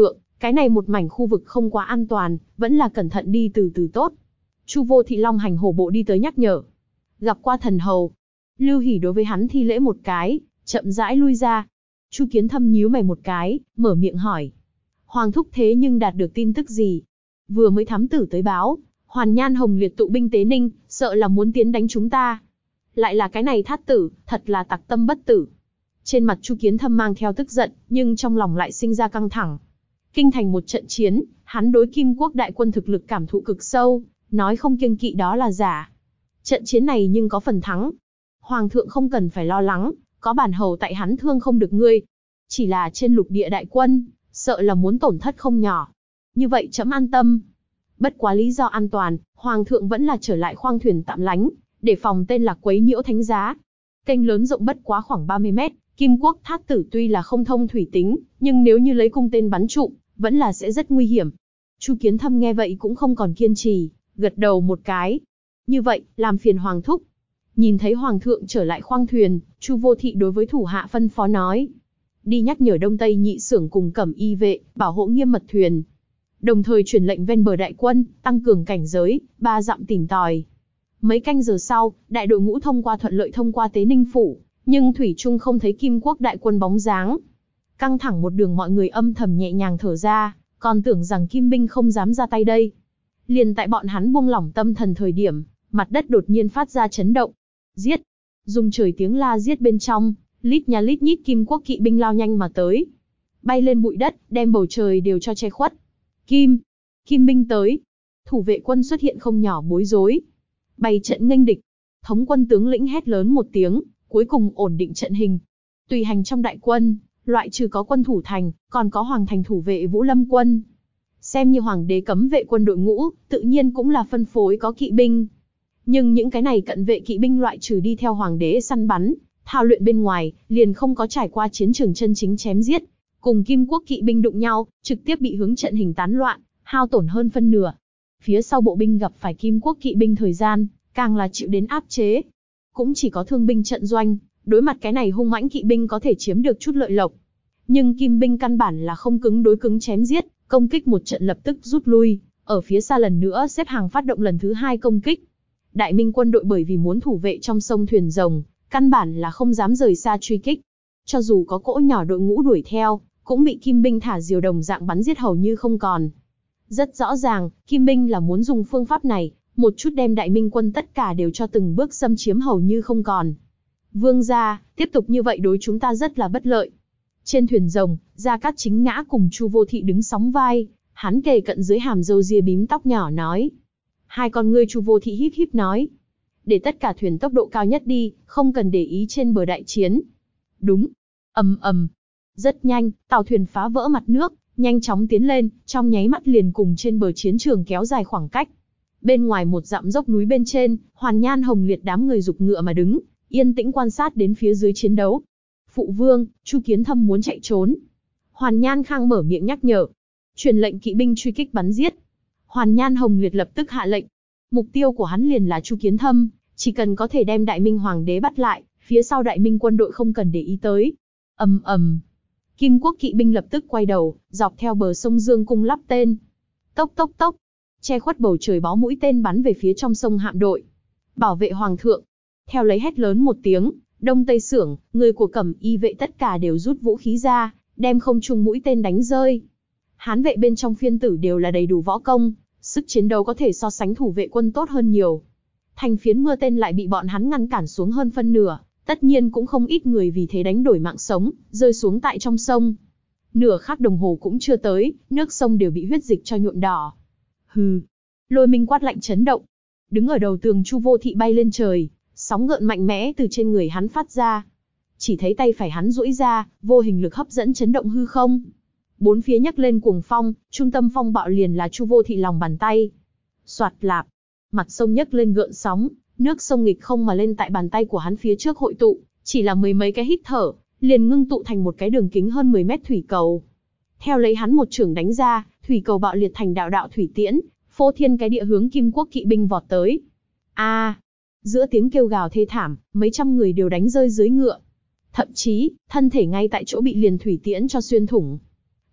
Cái này một mảnh khu vực không quá an toàn, vẫn là cẩn thận đi từ từ tốt. Chu Vô Thị long hành hổ bộ đi tới nhắc nhở. Gặp qua thần hầu. Lưu Hỉ đối với hắn thi lễ một cái, chậm rãi lui ra. Chu Kiến Thâm nhíu mày một cái, mở miệng hỏi. Hoàng thúc thế nhưng đạt được tin tức gì? Vừa mới thám tử tới báo, Hoàn Nhan Hồng Liệt tụ binh tế Ninh, sợ là muốn tiến đánh chúng ta. Lại là cái này Thát tử, thật là tặc tâm bất tử. Trên mặt Chu Kiến Thâm mang theo tức giận, nhưng trong lòng lại sinh ra căng thẳng. Kinh thành một trận chiến, hắn đối Kim Quốc đại quân thực lực cảm thụ cực sâu, nói không kiêng kỵ đó là giả. Trận chiến này nhưng có phần thắng. Hoàng thượng không cần phải lo lắng, có bản hầu tại hắn thương không được ngươi. Chỉ là trên lục địa đại quân, sợ là muốn tổn thất không nhỏ. Như vậy trẫm an tâm. Bất quá lý do an toàn, Hoàng thượng vẫn là trở lại khoang thuyền tạm lánh, để phòng tên lạc quấy nhiễu thánh giá. Kênh lớn rộng bất quá khoảng ba mươi mét, Kim Quốc Thát tử tuy là không thông thủy tính, nhưng nếu như lấy cung tên bắn trụ, vẫn là sẽ rất nguy hiểm. Chu Kiến Thâm nghe vậy cũng không còn kiên trì, gật đầu một cái. Như vậy, làm phiền Hoàng thúc. Nhìn thấy Hoàng thượng trở lại khoang thuyền, Chu Vô Thị đối với thủ hạ phân phó nói. Đi nhắc nhở Đông Tây nhị xưởng cùng Cẩm y vệ, bảo hộ nghiêm mật thuyền. Đồng thời truyền lệnh ven bờ đại quân, tăng cường cảnh giới, ba dặm tìm tòi. Mấy canh giờ sau, đại đội ngũ thông qua thuận lợi thông qua Tế Ninh Phủ, nhưng thủy chung không thấy Kim Quốc đại quân bóng dáng. Căng thẳng một đường mọi người âm thầm nhẹ nhàng thở ra, còn tưởng rằng Kim binh không dám ra tay đây. Liền tại bọn hắn buông lỏng tâm thần thời điểm, mặt đất đột nhiên phát ra chấn động. Giết! Dùng trời tiếng la giết bên trong, lít nhà lít nhít Kim Quốc kỵ binh lao nhanh mà tới. Bay lên bụi đất, đem bầu trời đều cho che khuất. Kim! Kim binh tới! Thủ vệ quân xuất hiện không nhỏ bối rối. Bày trận nghênh địch. Thống quân tướng lĩnh hét lớn một tiếng, cuối cùng ổn định trận hình. Tùy hành trong đại quân, loại trừ có quân thủ thành, còn có hoàng thành thủ vệ Vũ Lâm quân. Xem như hoàng đế cấm vệ quân đội ngũ, tự nhiên cũng là phân phối có kỵ binh. Nhưng những cái này cận vệ kỵ binh loại trừ đi theo hoàng đế săn bắn, thao luyện bên ngoài, liền không có trải qua chiến trường chân chính chém giết. Cùng Kim Quốc kỵ binh đụng nhau, trực tiếp bị hướng trận hình tán loạn, hao tổn hơn phân nửa. Phía sau bộ binh gặp phải Kim Quốc kỵ binh thời gian, càng là chịu đến áp chế. Cũng chỉ có thương binh trận doanh, đối mặt cái này hung mãnh kỵ binh có thể chiếm được chút lợi lộc. Nhưng Kim binh căn bản là không cứng đối cứng chém giết, công kích một trận lập tức rút lui, ở phía xa lần nữa xếp hàng phát động lần thứ hai công kích. Đại Minh quân đội bởi vì muốn thủ vệ trong sông thuyền rồng, căn bản là không dám rời xa truy kích. Cho dù có cỗ nhỏ đội ngũ đuổi theo, cũng bị Kim binh thả diều đồng dạng bắn giết hầu như không còn. Rất rõ ràng, Kim binh là muốn dùng phương pháp này, một chút đem Đại Minh quân tất cả đều cho từng bước xâm chiếm hầu như không còn. Vương gia, tiếp tục như vậy đối chúng ta rất là bất lợi. Trên thuyền rồng, Gia Cát Chính Ngã cùng Chu Vô Thị đứng sóng vai, hắn kề cận dưới hàm râu ria bím tóc nhỏ nói. Hai con ngươi Chu Vô Thị híp híp nói. Để tất cả thuyền tốc độ cao nhất đi, không cần để ý trên bờ đại chiến. Đúng. Ầm ầm. Rất nhanh, tàu thuyền phá vỡ mặt nước, nhanh chóng tiến lên, trong nháy mắt liền cùng trên bờ chiến trường kéo dài khoảng cách. Bên ngoài một dặm dốc núi bên trên, Hoàn Nhan Hồng Liệt đám người giục ngựa mà đứng, yên tĩnh quan sát đến phía dưới chiến đấu. Phụ vương, Chu Kiến Thâm muốn chạy trốn. Hoàn Nhan Khang mở miệng nhắc nhở. Truyền lệnh kỵ binh truy kích bắn giết. Hoàn Nhan Hồng Liệt lập tức hạ lệnh. Mục tiêu của hắn liền là Chu Kiến Thâm, chỉ cần có thể đem Đại Minh Hoàng đế bắt lại, phía sau Đại Minh quân đội không cần để ý tới. Ầm ầm. Kim Quốc kỵ binh lập tức quay đầu, dọc theo bờ sông Dương cung lắp tên. Tốc tốc tốc. Che khuất bầu trời bó mũi tên bắn về phía trong sông hạm đội. Bảo vệ hoàng thượng. Theo lấy hét lớn một tiếng, Đông Tây xưởng, người của Cẩm y vệ tất cả đều rút vũ khí ra, đem không trung mũi tên đánh rơi. Hán vệ bên trong phiên tử đều là đầy đủ võ công, sức chiến đấu có thể so sánh thủ vệ quân tốt hơn nhiều. Thành phiến mưa tên lại bị bọn hắn ngăn cản xuống hơn phân nửa, tất nhiên cũng không ít người vì thế đánh đổi mạng sống, rơi xuống tại trong sông. Nửa khắc đồng hồ cũng chưa tới, nước sông đều bị huyết dịch cho nhuộm đỏ. Hừ. Lôi Minh quát lạnh chấn động. Đứng ở đầu tường Chu Vô Thị bay lên trời, sóng gợn mạnh mẽ từ trên người hắn phát ra. Chỉ thấy tay phải hắn duỗi ra, vô hình lực hấp dẫn chấn động hư không. Bốn phía nhấc lên cuồng phong, trung tâm phong bạo liền là Chu Vô Thị lòng bàn tay. Soạt lạp, mặt sông nhấc lên gợn sóng, nước sông nghịch không mà lên tại bàn tay của hắn phía trước hội tụ, chỉ là mười mấy cái hít thở, liền ngưng tụ thành một cái đường kính hơn mười mét thủy cầu. Theo lấy hắn một chưởng đánh ra, thủy cầu bạo liệt thành đạo đạo thủy tiễn, phô thiên cái địa hướng Kim Quốc kỵ binh vọt tới. A! À, giữa tiếng kêu gào thê thảm, mấy trăm người đều đánh rơi dưới ngựa. Thậm chí, thân thể ngay tại chỗ bị liền thủy tiễn cho xuyên thủng.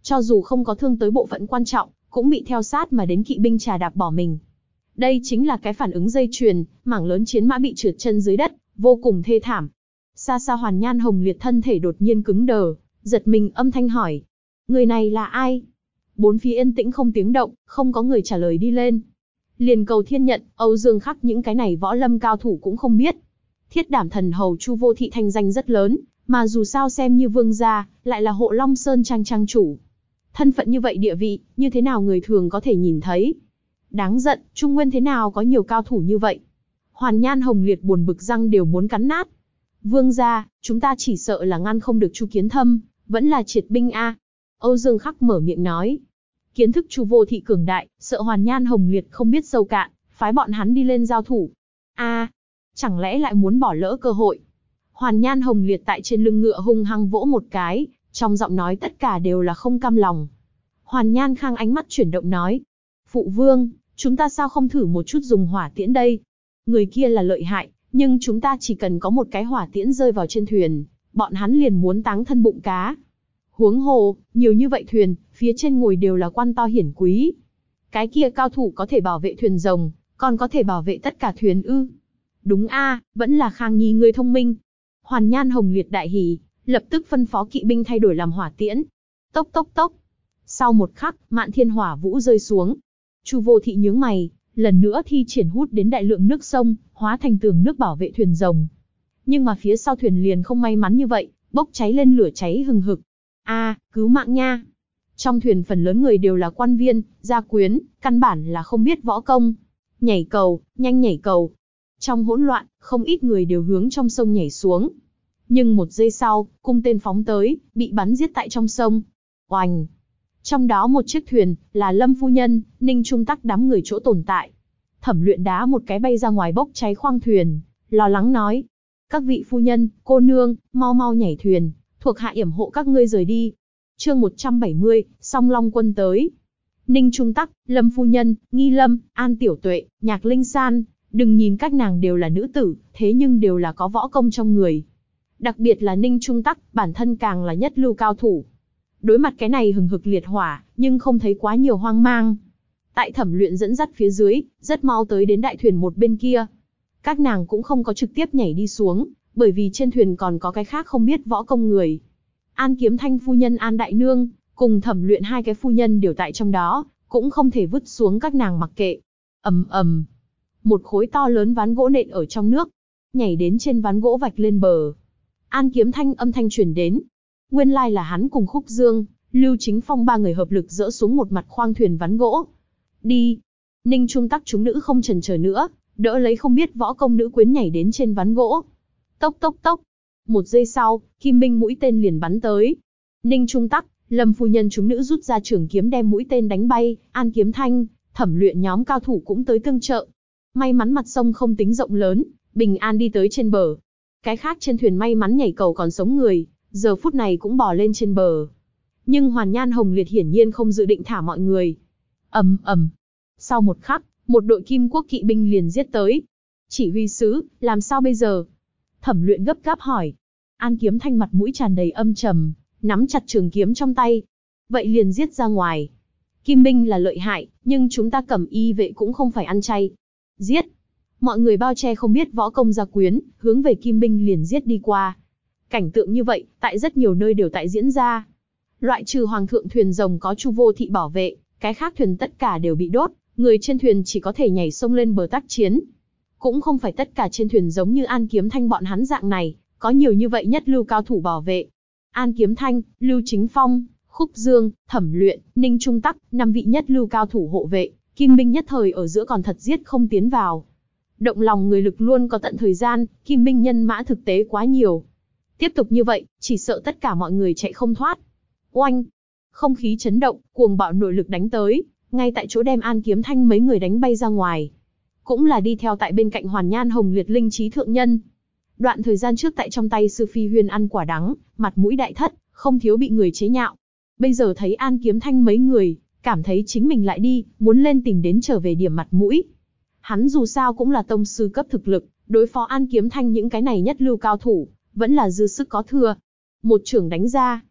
Cho dù không có thương tới bộ phận quan trọng, cũng bị theo sát mà đến kỵ binh trà đạp bỏ mình. Đây chính là cái phản ứng dây chuyền, mảng lớn chiến mã bị trượt chân dưới đất, vô cùng thê thảm. Xa xa Hoàn Nhan Hồng Liệt thân thể đột nhiên cứng đờ, giật mình âm thanh hỏi. Người này là ai? Bốn phía yên tĩnh không tiếng động, không có người trả lời đi lên. Liền Cầu Thiên Nhận, Âu Dương Khắc những cái này võ lâm cao thủ cũng không biết. Thiết Đảm Thần Hầu Chu Vô Thị thanh danh rất lớn, mà dù sao xem như vương gia, lại là Hộ Long Sơn trang trang chủ. Thân phận như vậy địa vị, như thế nào người thường có thể nhìn thấy? Đáng giận, Trung Nguyên thế nào có nhiều cao thủ như vậy? Hoàn Nhan Hồng Liệt buồn bực răng đều muốn cắn nát. Vương gia, chúng ta chỉ sợ là ngăn không được Chu Kiến Thâm, vẫn là triệt binh a. Âu Dương Khắc mở miệng nói. Kiến thức Chu Vô Thị cường đại, sợ Hoàn Nhan Hồng Liệt không biết sâu cạn, phái bọn hắn đi lên giao thủ. A, chẳng lẽ lại muốn bỏ lỡ cơ hội? Hoàn Nhan Hồng Liệt tại trên lưng ngựa hung hăng vỗ một cái, trong giọng nói tất cả đều là không cam lòng. Hoàn Nhan Khang ánh mắt chuyển động nói. Phụ vương, chúng ta sao không thử một chút dùng hỏa tiễn đây? Người kia là lợi hại, nhưng chúng ta chỉ cần có một cái hỏa tiễn rơi vào trên thuyền, bọn hắn liền muốn táng thân bụng cá. Huống hồ, nhiều như vậy thuyền, phía trên ngồi đều là quan to hiển quý. Cái kia cao thủ có thể bảo vệ thuyền rồng, còn có thể bảo vệ tất cả thuyền ư? Đúng a, vẫn là Khang Nhi ngươi thông minh. Hoàn Nhan Hồng Liệt đại hỉ, lập tức phân phó kỵ binh thay đổi làm hỏa tiễn. Tốc tốc tốc. Sau một khắc, Mạn Thiên Hỏa Vũ rơi xuống. Chu Vô Thị nhướng mày, lần nữa thi triển hút đến đại lượng nước sông, hóa thành tường nước bảo vệ thuyền rồng. Nhưng mà phía sau thuyền liền không may mắn như vậy, bốc cháy lên lửa cháy hừng hực. A, cứu mạng nha! Trong thuyền phần lớn người đều là quan viên, gia quyến, căn bản là không biết võ công. Nhảy cầu, nhanh nhảy cầu. Trong hỗn loạn, không ít người đều hướng trong sông nhảy xuống. Nhưng một giây sau, cung tên phóng tới, bị bắn giết tại trong sông. Oành! Trong đó một chiếc thuyền, là Lâm Phu Nhân, Ninh Trung Tắc đám người chỗ tồn tại. Thẩm Luyện đá một cái bay ra ngoài bốc cháy khoang thuyền, lo lắng nói. Các vị phu nhân, cô nương, mau mau nhảy thuyền, thuộc hạ yểm hộ các ngươi rời đi. Chương một trăm bảy mươi, Song Long quân tới. Ninh Trung Tắc, Lâm Phu Nhân, Nghi Lâm, An Tiểu Tuệ, Nhạc Linh San, đừng nhìn các nàng đều là nữ tử, thế nhưng đều là có võ công trong người. Đặc biệt là Ninh Trung Tắc, bản thân càng là nhất lưu cao thủ. Đối mặt cái này hừng hực liệt hỏa, nhưng không thấy quá nhiều hoang mang. Tại Thẩm Luyện dẫn dắt phía dưới, rất mau tới đến đại thuyền một bên kia. Các nàng cũng không có trực tiếp nhảy đi xuống, bởi vì trên thuyền còn có cái khác không biết võ công người. An Kiếm Thanh phu nhân An Đại Nương, cùng Thẩm Luyện hai cái phu nhân đều tại trong đó, cũng không thể vứt xuống các nàng mặc kệ. Ầm ầm, một khối to lớn ván gỗ nện ở trong nước, nhảy đến trên ván gỗ vạch lên bờ. An Kiếm Thanh âm thanh truyền đến. Nguyên lai là hắn cùng Khúc Dương, Lưu Chính Phong ba người hợp lực dỡ xuống một mặt khoang thuyền ván gỗ. Đi. Ninh Trung Tắc chúng nữ không chần chờ nữa, đỡ lấy không biết võ công nữ quyến nhảy đến trên ván gỗ. Tốc tốc tốc. Một giây sau, kim binh mũi tên liền bắn tới. Ninh Trung Tắc, Lâm Phu Nhân chúng nữ rút ra trường kiếm đem mũi tên đánh bay. An Kiếm Thanh, Thẩm Luyện nhóm cao thủ cũng tới tương trợ. May mắn mặt sông không tính rộng lớn, bình an đi tới trên bờ. Cái khác trên thuyền may mắn nhảy cầu còn sống người, giờ phút này cũng bò lên trên bờ. Nhưng Hoàn Nhan Hồng Liệt hiển nhiên không dự định thả mọi người. Ầm ầm. Sau một khắc, một đội Kim Quốc kỵ binh liền giết tới. Chỉ huy sứ, làm sao bây giờ? Thẩm Luyện gấp gáp hỏi. An Kiếm Thanh mặt mũi tràn đầy âm trầm, nắm chặt trường kiếm trong tay. Vậy liền giết ra ngoài. Kim binh là lợi hại, nhưng chúng ta Cẩm Y vệ cũng không phải ăn chay. Giết. Mọi người bao che không biết võ công gia quyến, hướng về Kim binh liền giết đi qua. Cảnh tượng như vậy, tại rất nhiều nơi đều tại diễn ra. Loại trừ hoàng thượng thuyền rồng có Chu Vô Thị bảo vệ, cái khác thuyền tất cả đều bị đốt, người trên thuyền chỉ có thể nhảy sông lên bờ tác chiến. Cũng không phải tất cả trên thuyền giống như An Kiếm Thanh bọn hắn dạng này, có nhiều như vậy nhất lưu cao thủ bảo vệ. An Kiếm Thanh, Lưu Chính Phong, Khúc Dương, Thẩm Luyện, Ninh Trung Tắc, năm vị nhất lưu cao thủ hộ vệ, Kim binh nhất thời ở giữa còn thật giết không tiến vào. Động lòng người lực luôn có tận thời gian, Kim binh nhân mã thực tế quá nhiều. Tiếp tục như vậy, chỉ sợ tất cả mọi người chạy không thoát. Oanh! Không khí chấn động, cuồng bạo nội lực đánh tới, ngay tại chỗ đem An Kiếm Thanh mấy người đánh bay ra ngoài. Cũng là đi theo tại bên cạnh Hoàn Nhan Hồng Liệt linh trí thượng nhân. Đoạn thời gian trước tại trong tay Sư Phi Huyên ăn quả đắng, mặt mũi đại thất, không thiếu bị người chế nhạo. Bây giờ thấy An Kiếm Thanh mấy người, cảm thấy chính mình lại đi, muốn lên tìm đến trở về điểm mặt mũi. Hắn dù sao cũng là tông sư cấp thực lực, đối phó An Kiếm Thanh những cái này nhất lưu cao thủ, vẫn là dư sức có thừa. Một chưởng đánh ra,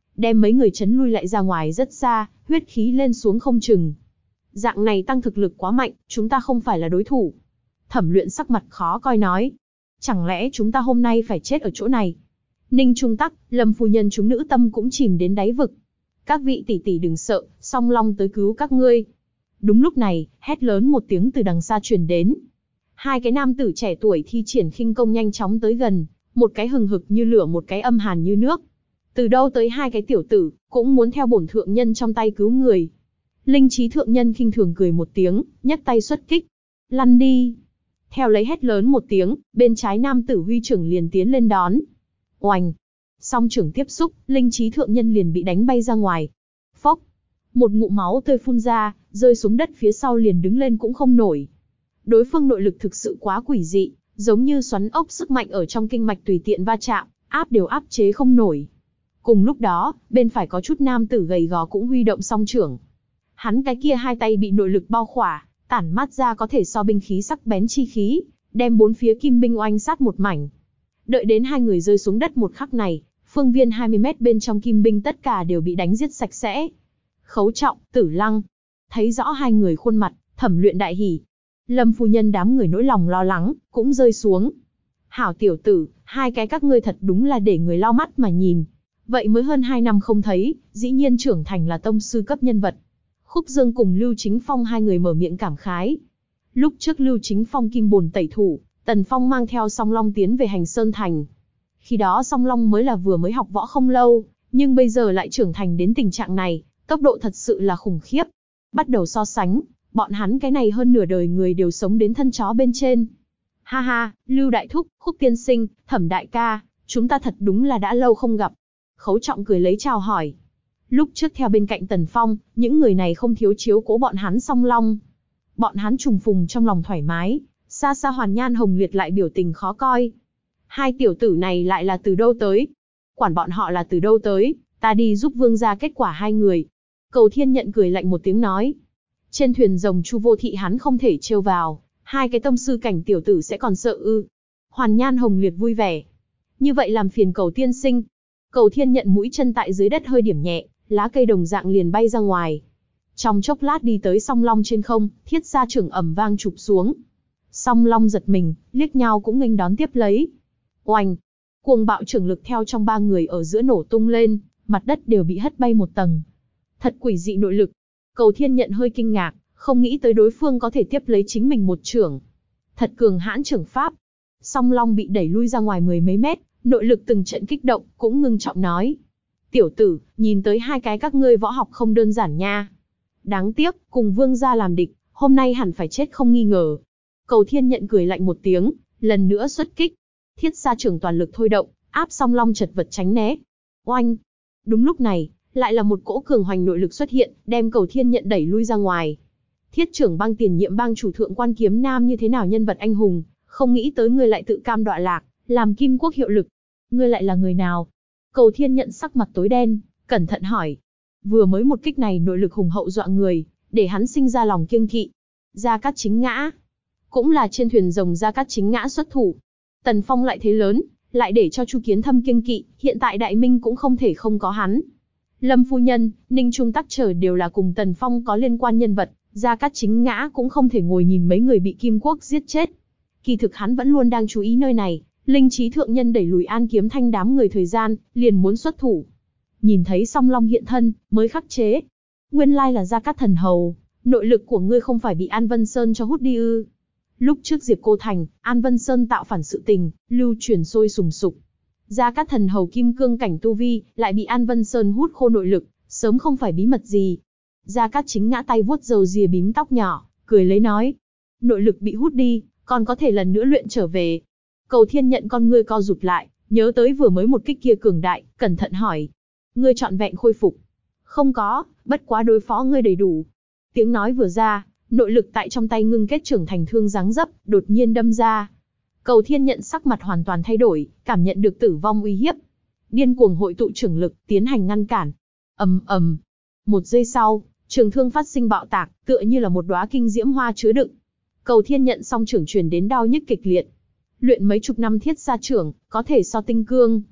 đem mấy người chấn lui lại ra ngoài rất xa, huyết khí lên xuống không chừng. Dạng này tăng thực lực quá mạnh, chúng ta không phải là đối thủ. Thẩm Luyện sắc mặt khó coi nói. Chẳng lẽ chúng ta hôm nay phải chết ở chỗ này? Ninh Trung Tắc, Lâm phu nhân chúng nữ tâm cũng chìm đến đáy vực. Các vị tỷ tỷ đừng sợ, Song Long tới cứu các ngươi. Đúng lúc này, hét lớn một tiếng từ đằng xa truyền đến. Hai cái nam tử trẻ tuổi thi triển khinh công nhanh chóng tới gần, một cái hừng hực như lửa, một cái âm hàn như nước. Từ đâu tới hai cái tiểu tử, cũng muốn theo bổn thượng nhân trong tay cứu người. Linh Trí thượng nhân khinh thường cười một tiếng, nhấc tay xuất kích. Lăn đi. Theo lấy hét lớn một tiếng, bên trái nam tử huy trưởng liền tiến lên đón. Oành. Song trưởng tiếp xúc, Linh Trí thượng nhân liền bị đánh bay ra ngoài. Phốc. Một ngụm máu tươi phun ra, rơi xuống đất phía sau liền đứng lên cũng không nổi. Đối phương nội lực thực sự quá quỷ dị, giống như xoắn ốc sức mạnh ở trong kinh mạch tùy tiện va chạm, áp đều áp chế không nổi. Cùng lúc đó, bên phải có chút nam tử gầy gò cũng huy động song trưởng. Hắn cái kia hai tay bị nội lực bao khỏa, tản mát ra có thể so binh khí sắc bén chi khí, đem bốn phía kim binh oanh sát một mảnh. Đợi đến hai người rơi xuống đất một khắc này, phương viên hai mươi mét bên trong kim binh tất cả đều bị đánh giết sạch sẽ. Khấu Trọng, Tử Lăng, thấy rõ hai người khuôn mặt, Thẩm Luyện đại hỉ. Lâm phu nhân đám người nỗi lòng lo lắng, cũng rơi xuống. Hảo tiểu tử, hai cái các ngươi thật đúng là để người lau mắt mà nhìn. Vậy mới hơn hai năm không thấy, dĩ nhiên trưởng thành là tông sư cấp nhân vật. Khúc Dương cùng Lưu Chính Phong hai người mở miệng cảm khái. Lúc trước Lưu Chính Phong kim bồn tẩy thủ, Tần Phong mang theo Song Long tiến về Hành Sơn Thành. Khi đó Song Long mới là vừa mới học võ không lâu, nhưng bây giờ lại trưởng thành đến tình trạng này, tốc độ thật sự là khủng khiếp. Bắt đầu so sánh, bọn hắn cái này hơn nửa đời người đều sống đến thân chó bên trên. Ha ha, Lưu Đại Thúc, Khúc Tiên Sinh, Thẩm Đại Ca, chúng ta thật đúng là đã lâu không gặp. Khấu Trọng cười lấy chào hỏi. Lúc trước theo bên cạnh Tần Phong, những người này không thiếu chiếu cố bọn hắn Song Long. Bọn hắn trùng phùng trong lòng thoải mái, xa xa Hoàn Nhan Hồng Liệt lại biểu tình khó coi. Hai tiểu tử này lại là từ đâu tới? Quản bọn họ là từ đâu tới, ta đi giúp vương gia kết quả hai người. Cầu Thiên Nhận cười lạnh một tiếng nói. Trên thuyền rồng Chu Vô Thị hắn không thể trêu vào, hai cái tông sư cảnh tiểu tử sẽ còn sợ ư? Hoàn Nhan Hồng Liệt vui vẻ. Như vậy làm phiền Cầu tiên sinh. Cầu Thiên Nhận mũi chân tại dưới đất hơi điểm nhẹ, lá cây đồng dạng liền bay ra ngoài. Trong chốc lát đi tới Song Long trên không, thiết sa trưởng ầm vang chụp xuống. Song Long giật mình, liếc nhau cũng nghênh đón tiếp lấy. Oanh! Cuồng bạo trưởng lực theo trong ba người ở giữa nổ tung lên, mặt đất đều bị hất bay một tầng. Thật quỷ dị nội lực. Cầu Thiên Nhận hơi kinh ngạc, không nghĩ tới đối phương có thể tiếp lấy chính mình một trưởng. Thật cường hãn trưởng pháp. Song Long bị đẩy lui ra ngoài mười mấy mét, nội lực từng trận kích động, cũng ngưng trọng nói. Tiểu tử, nhìn tới hai cái các ngươi võ học không đơn giản nha. Đáng tiếc, cùng vương gia làm địch, hôm nay hẳn phải chết không nghi ngờ. Cầu Thiên Nhận cười lạnh một tiếng, lần nữa xuất kích. Thiết sa trưởng toàn lực thôi động, áp Song Long chật vật tránh né. Oanh! Đúng lúc này, lại là một cỗ cường hoành nội lực xuất hiện, đem Cầu Thiên Nhận đẩy lui ra ngoài. Thiết trưởng bang tiền nhiệm bang chủ Thượng Quan Kiếm Nam như thế nào nhân vật anh hùng, không nghĩ tới ngươi lại tự cam đọa lạc, làm Kim Quốc hiệu lực. Ngươi lại là người nào? Cầu Thiên Nhận sắc mặt tối đen, cẩn thận hỏi. Vừa mới một kích này nội lực hùng hậu dọa người, để hắn sinh ra lòng kiêng kỵ. Gia Cát Chính Ngã, cũng là trên thuyền rồng Gia Cát Chính Ngã xuất thủ. Tần Phong lại thế lớn, lại để cho Chu Kiến Thâm kiêng kỵ, hiện tại Đại Minh cũng không thể không có hắn. Lâm phu nhân, Ninh Trung Tắc trở đều là cùng Tần Phong có liên quan nhân vật, Gia Cát Chính Ngã cũng không thể ngồi nhìn mấy người bị Kim Quốc giết chết. Kỳ thực hắn vẫn luôn đang chú ý nơi này. Linh Trí thượng nhân đẩy lùi An Kiếm Thanh đám người thời gian, liền muốn xuất thủ. Nhìn thấy Song Long hiện thân, mới khắc chế. Nguyên lai là Gia Cát thần hầu, nội lực của ngươi không phải bị An Vân Sơn cho hút đi ư? Lúc trước Diệp Cô Thành, An Vân Sơn tạo phản sự tình, lưu truyền sôi sùng sục. Gia Cát thần hầu kim cương cảnh tu vi, lại bị An Vân Sơn hút khô nội lực, sớm không phải bí mật gì. Gia Cát Chính Ngã tay vuốt râu rìa bím tóc nhỏ, cười lấy nói. Nội lực bị hút đi, còn có thể lần nữa luyện trở về. Cầu Thiên Nhận con ngươi co rụt lại, nhớ tới vừa mới một kích kia cường đại, cẩn thận hỏi. Ngươi trọn vẹn khôi phục? Không có, bất quá đối phó ngươi đầy đủ. Tiếng nói vừa ra, nội lực tại trong tay ngưng kết trưởng thành thương giáng dấp, đột nhiên đâm ra. Cầu Thiên Nhận sắc mặt hoàn toàn thay đổi, cảm nhận được tử vong uy hiếp. Điên cuồng hội tụ trưởng lực, tiến hành ngăn cản. Ầm ầm. Một giây sau, trường thương phát sinh bạo tạc, tựa như là một đóa kinh diễm hoa chứa đựng. Cầu Thiên Nhận song trưởng truyền đến đau nhức kịch liệt. Luyện mấy chục năm thiết sa trưởng, có thể so tinh cương.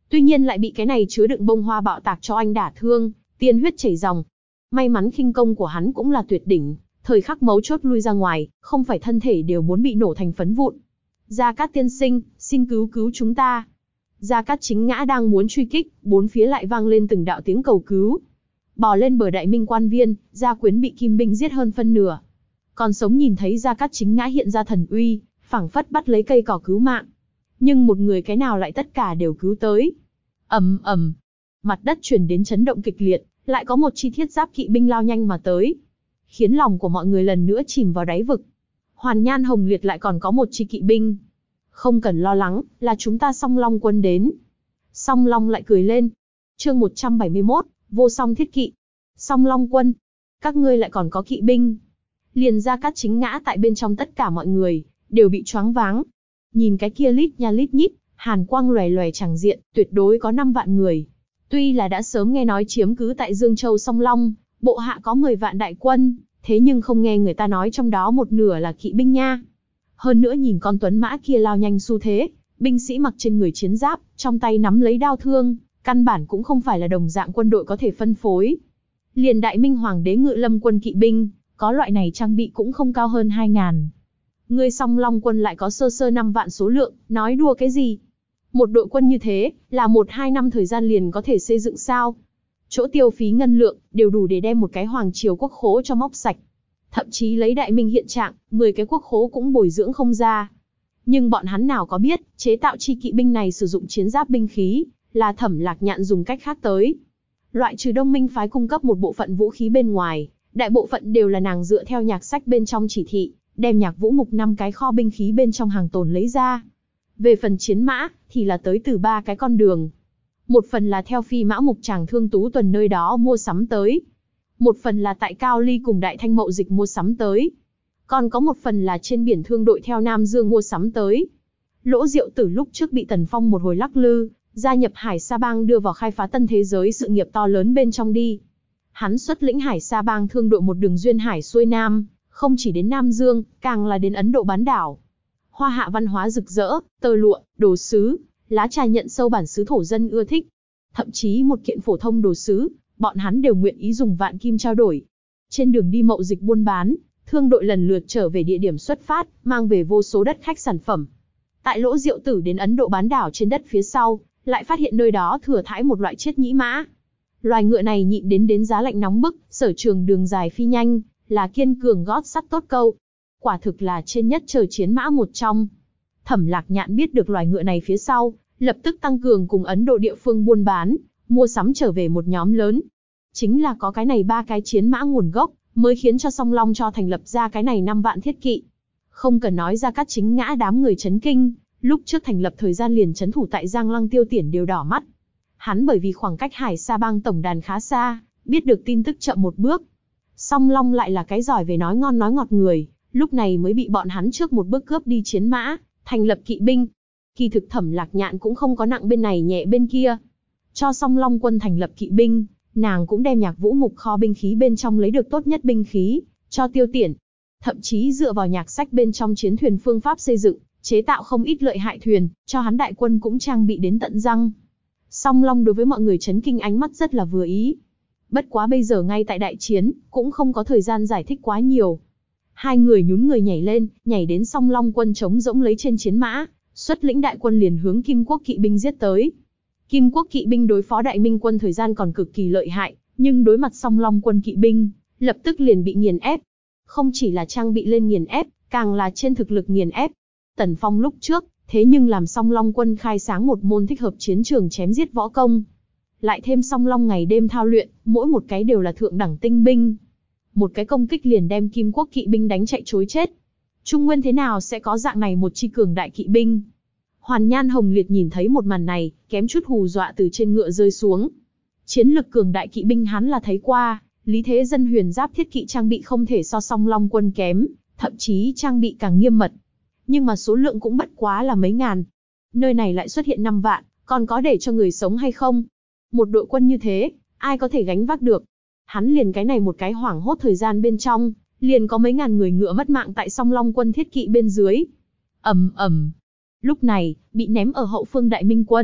Tuy nhiên lại bị cái này chứa đựng bông hoa bạo tạc cho anh đả thương, tiên huyết chảy ròng. May mắn khinh công của hắn cũng là tuyệt đỉnh, thời khắc mấu chốt lui ra ngoài, không phải thân thể đều muốn bị nổ thành phấn vụn. Gia Cát tiên sinh, xin cứu cứu chúng ta. Gia Cát Chính Ngã đang muốn truy kích, bốn phía lại vang lên từng đạo tiếng cầu cứu. Bò lên bờ Đại Minh quan viên, Gia Quyến bị kim binh giết hơn phân nửa. Còn sống nhìn thấy Gia Cát Chính Ngã hiện ra thần uy, phảng phất bắt lấy cây cỏ cứu mạng. Nhưng một người cái nào lại tất cả đều cứu tới. Ầm ầm, mặt đất chuyển đến chấn động kịch liệt, lại có một chi thiết giáp kỵ binh lao nhanh mà tới, khiến lòng của mọi người lần nữa chìm vào đáy vực. Hoàn Nhan Hồng Liệt lại còn có một chi kỵ binh. Không cần lo lắng, là chúng ta Song Long quân đến. Song Long lại cười lên. Chương một trăm bảy mươi mốt, Vô Song thiết kỵ. Song Long quân, các ngươi lại còn có kỵ binh. Liền Gia Cát Chính Ngã tại bên trong tất cả mọi người, đều bị choáng váng. Nhìn cái kia lít nha lít nhít, hàn quang lòe lòe chẳng diện, tuyệt đối có năm vạn người. Tuy là đã sớm nghe nói chiếm cứ tại Dương Châu Song Long, bộ hạ có mười vạn đại quân, thế nhưng không nghe người ta nói trong đó một nửa là kỵ binh nha. Hơn nữa nhìn con tuấn mã kia lao nhanh xu thế, binh sĩ mặc trên người chiến giáp, trong tay nắm lấy đao thương, căn bản cũng không phải là đồng dạng quân đội có thể phân phối. Liền Đại Minh Hoàng đế Ngự Lâm quân kỵ binh, có loại này trang bị cũng không cao hơn hai ngàn. Ngươi Song Long quân lại có sơ sơ năm vạn số lượng, nói đùa cái gì? Một đội quân như thế, là một hai năm thời gian liền có thể xây dựng sao? Chỗ tiêu phí ngân lượng, đều đủ để đem một cái hoàng triều quốc khố cho móc sạch. Thậm chí lấy Đại Minh hiện trạng, mười cái quốc khố cũng bồi dưỡng không ra. Nhưng bọn hắn nào có biết, chế tạo chi kỵ binh này sử dụng chiến giáp binh khí, là Thẩm Lạc Nhạn dùng cách khác tới. Loại trừ Đông Minh phái cung cấp một bộ phận vũ khí bên ngoài, đại bộ phận đều là nàng dựa theo nhạc sách bên trong chỉ thị, đem Nhạc Vũ Mục năm cái kho binh khí bên trong hàng tồn lấy ra. Về phần chiến mã, thì là tới từ ba cái con đường. Một phần là theo Phi Mã Mục Tràng Thương Tú Tuần nơi đó mua sắm tới. Một phần là tại Cao Ly cùng Đại Thanh Mậu Dịch mua sắm tới. Còn có một phần là trên biển thương đội theo Nam Dương mua sắm tới. Lỗ Diệu Tử lúc trước bị Tần Phong một hồi lắc lư, gia nhập Hải Sa Bang đưa vào khai phá tân thế giới sự nghiệp to lớn bên trong đi. Hắn xuất lĩnh Hải Sa Bang thương đội một đường duyên hải xuôi Nam, không chỉ đến Nam Dương, càng là đến Ấn Độ bán đảo. Hoa hạ văn hóa rực rỡ, tơ lụa, đồ sứ, lá trà nhận sâu bản xứ thổ dân ưa thích. Thậm chí một kiện phổ thông đồ sứ, bọn hắn đều nguyện ý dùng vạn kim trao đổi. Trên đường đi mậu dịch buôn bán, thương đội lần lượt trở về địa điểm xuất phát, mang về vô số đất khách sản phẩm. Tại Lỗ Diệu Tử đến Ấn Độ bán đảo trên đất phía sau, lại phát hiện nơi đó thừa thãi một loại chết nhĩ mã. Loài ngựa này nhịn đến đến giá lạnh nóng bức, sở trường đường dài phi nhanh, là kiên cường gót sắt tốt câu. Quả thực là trên nhất trời chiến mã một trong. Thẩm Lạc Nhạn biết được loài ngựa này phía sau, lập tức tăng cường cùng Ấn Độ địa phương buôn bán, mua sắm trở về một nhóm lớn. Chính là có cái này ba cái chiến mã nguồn gốc, mới khiến cho Song Long cho thành lập ra cái này năm vạn thiết kỵ. Không cần nói Gia Cát Chính Ngã đám người chấn kinh, lúc trước thành lập thời gian liền chấn thủ tại Giang Lăng Tiêu Tiển đều đỏ mắt. Hắn bởi vì khoảng cách Hải Sa Bang tổng đàn khá xa, biết được tin tức chậm một bước. Song Long lại là cái giỏi về nói ngon nói ngọt người, lúc này mới bị bọn hắn trước một bước cướp đi chiến mã, thành lập kỵ binh. Kỳ thực Thẩm Lạc Nhạn cũng không có nặng bên này nhẹ bên kia. Cho Song Long quân thành lập kỵ binh, nàng cũng đem Nhạc Vũ Mục kho binh khí bên trong lấy được tốt nhất binh khí, cho Tiêu Tiển. Thậm chí dựa vào nhạc sách bên trong chiến thuyền phương pháp xây dựng, chế tạo không ít lợi hại thuyền, cho hắn đại quân cũng trang bị đến tận răng. Song Long đối với mọi người chấn kinh ánh mắt rất là vừa ý. Bất quá bây giờ ngay tại đại chiến, cũng không có thời gian giải thích quá nhiều. Hai người nhún người nhảy lên, nhảy đến Song Long quân trống rỗng lấy trên chiến mã, xuất lĩnh đại quân liền hướng Kim Quốc kỵ binh giết tới. Kim Quốc kỵ binh đối phó Đại Minh quân thời gian còn cực kỳ lợi hại, nhưng đối mặt Song Long quân kỵ binh, lập tức liền bị nghiền ép. Không chỉ là trang bị lên nghiền ép, càng là trên thực lực nghiền ép. Tần Phong lúc trước, thế nhưng làm Song Long quân khai sáng một môn thích hợp chiến trường chém giết võ công. Lại thêm Song Long ngày đêm thao luyện, mỗi một cái đều là thượng đẳng tinh binh. Một cái công kích liền đem Kim Quốc kỵ binh đánh chạy trối chết. Trung Nguyên thế nào sẽ có dạng này một chi cường đại kỵ binh? Hoàn Nhan Hồng Liệt nhìn thấy một màn này, kém chút hù dọa từ trên ngựa rơi xuống. Chiến lực cường đại kỵ binh hắn là thấy qua, Lý Thế Dân huyền giáp thiết kỵ trang bị không thể so Song Long quân kém, thậm chí trang bị càng nghiêm mật. Nhưng mà số lượng cũng bất quá là mấy ngàn. Nơi này lại xuất hiện năm vạn, còn có để cho người sống hay không? Một đội quân như thế, ai có thể gánh vác được? Hắn liền cái này một cái hoảng hốt thời gian bên trong, liền có mấy ngàn người ngựa mất mạng tại Song Long quân thiết kỵ bên dưới. Ầm ầm. Lúc này, bị ném ở hậu phương Đại Minh quân,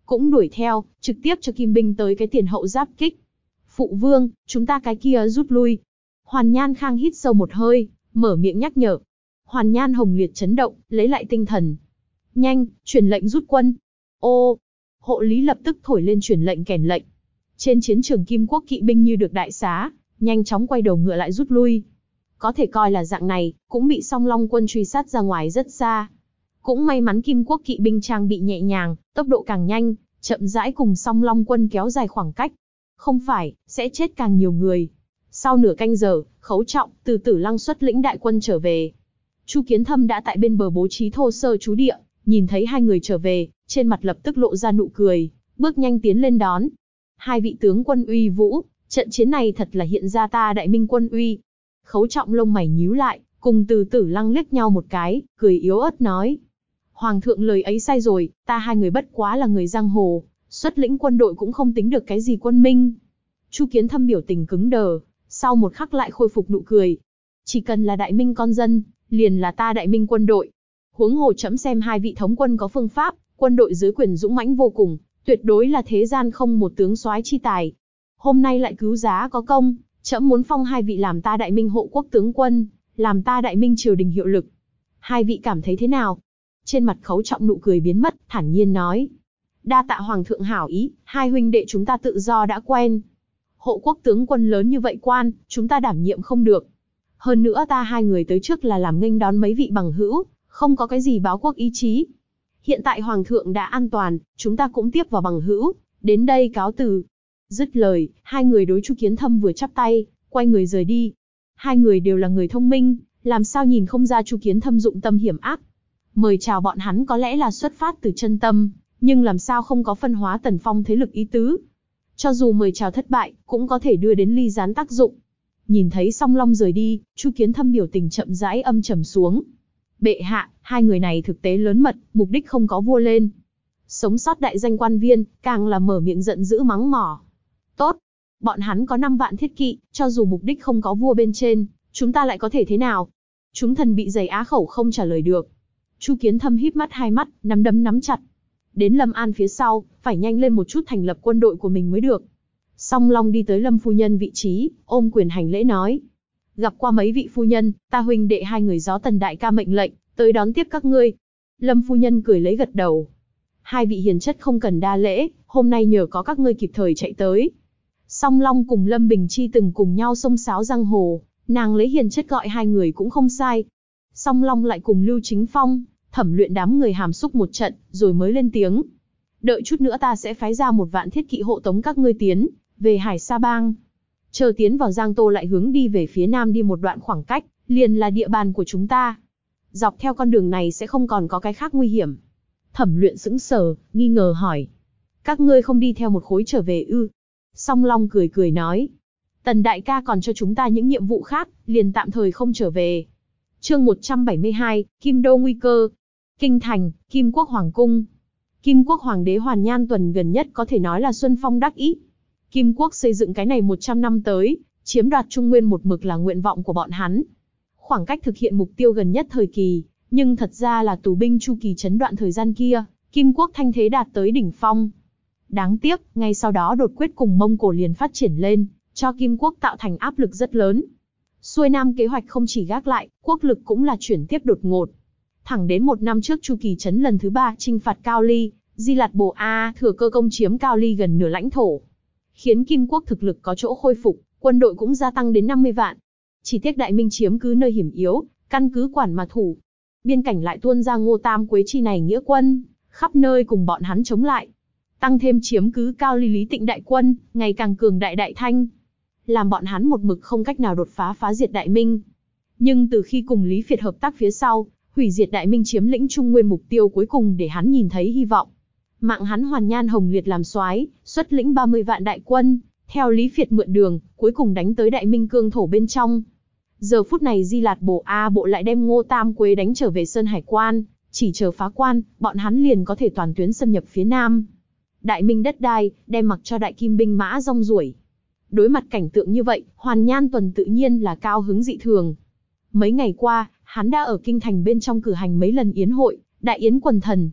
cũng đuổi theo, trực tiếp cho Kim binh tới cái tiền hậu giáp kích. Phụ vương, chúng ta cái kia rút lui. Hoàn Nhan Khang hít sâu một hơi, mở miệng nhắc nhở. Hoàn Nhan Hồng Liệt chấn động, lấy lại tinh thần. Nhanh, truyền lệnh rút quân. Ô, hộ lý lập tức thổi lên truyền lệnh kèn lệnh. Trên chiến trường Kim Quốc kỵ binh như được đại xá, nhanh chóng quay đầu ngựa lại rút lui. Có thể coi là dạng này, cũng bị Song Long quân truy sát ra ngoài rất xa. Cũng may mắn Kim Quốc kỵ binh trang bị nhẹ nhàng, tốc độ càng nhanh, chậm rãi cùng Song Long quân kéo dài khoảng cách. Không phải, sẽ chết càng nhiều người. Sau nửa canh giờ, Khấu Trọng, Từ Tử Lăng xuất lĩnh đại quân trở về. Chu Kiến Thâm đã tại bên bờ bố trí thô sơ trú địa, nhìn thấy hai người trở về, trên mặt lập tức lộ ra nụ cười, bước nhanh tiến lên đón. Hai vị tướng quân uy vũ, trận chiến này thật là hiện ra ta Đại Minh quân uy. Khấu Trọng lông mày nhíu lại, cùng Từ Tử Lăng liếc nhau một cái, cười yếu ớt nói. Hoàng thượng lời ấy sai rồi, ta hai người bất quá là người giang hồ, xuất lĩnh quân đội cũng không tính được cái gì quân minh. Chu Kiến Thâm biểu tình cứng đờ, sau một khắc lại khôi phục nụ cười. Chỉ cần là Đại Minh con dân, liền là ta Đại Minh quân đội. Huống hồ chấm xem hai vị thống quân có phương pháp, quân đội dưới quyền dũng mãnh vô cùng, tuyệt đối là thế gian không một tướng soái chi tài. Hôm nay lại cứu giá có công, chấm muốn phong hai vị làm ta Đại Minh hộ quốc tướng quân, làm ta Đại Minh triều đình hiệu lực. Hai vị cảm thấy thế nào? Trên mặt Khấu Trọng nụ cười biến mất, thản nhiên nói. Đa tạ Hoàng thượng hảo ý, hai huynh đệ chúng ta tự do đã quen. Hộ quốc tướng quân lớn như vậy quan, chúng ta đảm nhiệm không được. Hơn nữa ta hai người tới trước là làm nghênh đón mấy vị bằng hữu, không có cái gì báo quốc ý chí. Hiện tại Hoàng thượng đã an toàn, chúng ta cũng tiếp vào bằng hữu, đến đây cáo từ. Dứt lời, hai người đối Chu Kiến Thâm vừa chắp tay, quay người rời đi. Hai người đều là người thông minh, làm sao nhìn không ra Chu Kiến Thâm dụng tâm hiểm ác. Mời chào bọn hắn có lẽ là xuất phát từ chân tâm, nhưng làm sao không có phân hóa Tần Phong thế lực ý tứ. Cho dù mời chào thất bại, cũng có thể đưa đến ly gián tác dụng. Nhìn thấy Song Long rời đi, Chu Kiến Thâm biểu tình chậm rãi âm trầm xuống. Bệ hạ, hai người này thực tế lớn mật, mục đích không có vua lên. Sống sót đại danh quan viên, càng là mở miệng giận dữ mắng mỏ. Tốt, bọn hắn có năm vạn thiết kỵ, cho dù mục đích không có vua bên trên, chúng ta lại có thể thế nào? Chúng thần bị giày á khẩu không trả lời được. Chu Kiến Thâm híp mắt hai mắt, nắm đấm nắm chặt. Đến Lâm An phía sau, phải nhanh lên một chút thành lập quân đội của mình mới được. Song Long đi tới Lâm phu nhân vị trí, ôm quyền hành lễ nói. Gặp qua mấy vị phu nhân, ta huynh đệ hai người gió Tần đại ca mệnh lệnh, tới đón tiếp các ngươi. Lâm phu nhân cười lấy gật đầu. Hai vị hiền chất không cần đa lễ, hôm nay nhờ có các ngươi kịp thời chạy tới. Song Long cùng Lâm Bình Chi từng cùng nhau xông xáo giang hồ, nàng lấy hiền chất gọi hai người cũng không sai. Song Long lại cùng Lưu Chính Phong, thẩm luyện đám người hàm xúc một trận, rồi mới lên tiếng. Đợi chút nữa ta sẽ phái ra một vạn thiết kỵ hộ tống các ngươi tiến về Hải Sa Bang. Chờ tiến vào Giang Tô lại hướng đi về phía nam đi một đoạn khoảng cách, liền là địa bàn của chúng ta. Dọc theo con đường này sẽ không còn có cái khác nguy hiểm. Thẩm luyện sững sờ, nghi ngờ hỏi. Các ngươi không đi theo một khối trở về ư? Song Long cười cười nói. Tần đại ca còn cho chúng ta những nhiệm vụ khác, liền tạm thời không trở về. Chương một trăm bảy mươi hai, Kim Đô nguy cơ. Kinh thành, Kim Quốc Hoàng cung. Kim Quốc Hoàng đế Hoàn Nhan Tuần gần nhất có thể nói là xuân phong đắc ý. Kim Quốc xây dựng cái này một trăm năm tới, chiếm đoạt Trung Nguyên một mực là nguyện vọng của bọn hắn. Khoảng cách thực hiện mục tiêu gần nhất thời kỳ, nhưng thật ra là tù binh chu kỳ chấn đoạn thời gian kia, Kim Quốc thanh thế đạt tới đỉnh phong. Đáng tiếc, ngay sau đó đột quyết cùng Mông Cổ liền phát triển lên, cho Kim Quốc tạo thành áp lực rất lớn. Xuôi Nam kế hoạch không chỉ gác lại, quốc lực cũng là chuyển tiếp đột ngột. Thẳng đến một năm trước chu kỳ chấn lần thứ ba chinh phạt Cao Ly, Di Lạt Bồ A thừa cơ công chiếm Cao Ly gần nửa lãnh thổ, khiến Kim Quốc thực lực có chỗ khôi phục, quân đội cũng gia tăng đến năm mươi vạn. Chỉ tiếc Đại Minh chiếm cứ nơi hiểm yếu, căn cứ quản mà thủ. Biên cảnh lại tuôn ra Ngô Tam Quế chi này nghĩa quân, khắp nơi cùng bọn hắn chống lại. Tăng thêm chiếm cứ Cao Ly Lý Tịnh đại quân, ngày càng cường đại đại thanh, làm bọn hắn một mực không cách nào đột phá phá diệt Đại Minh. Nhưng từ khi cùng Lý Việt hợp tác phía sau, hủy diệt Đại Minh chiếm lĩnh Trung Nguyên mục tiêu cuối cùng để hắn nhìn thấy hy vọng. Mạng hắn Hoàn Nhan Hồng Liệt làm soái, xuất lĩnh ba mươi vạn đại quân, theo Lý Việt mượn đường, cuối cùng đánh tới Đại Minh cương thổ bên trong. Giờ phút này Di Lạt Bồ A bộ lại đem Ngô Tam Quế đánh trở về Sơn Hải Quan, chỉ chờ phá quan, bọn hắn liền có thể toàn tuyến xâm nhập phía Nam. Đại Minh đất đai, đem mặc cho đại kim binh mã rong ruổi. Đối mặt cảnh tượng như vậy, Hoàn Nhan Tuần tự nhiên là cao hứng dị thường. Mấy ngày qua, hắn đã ở kinh thành bên trong cử hành mấy lần yến hội, đại yến quần thần.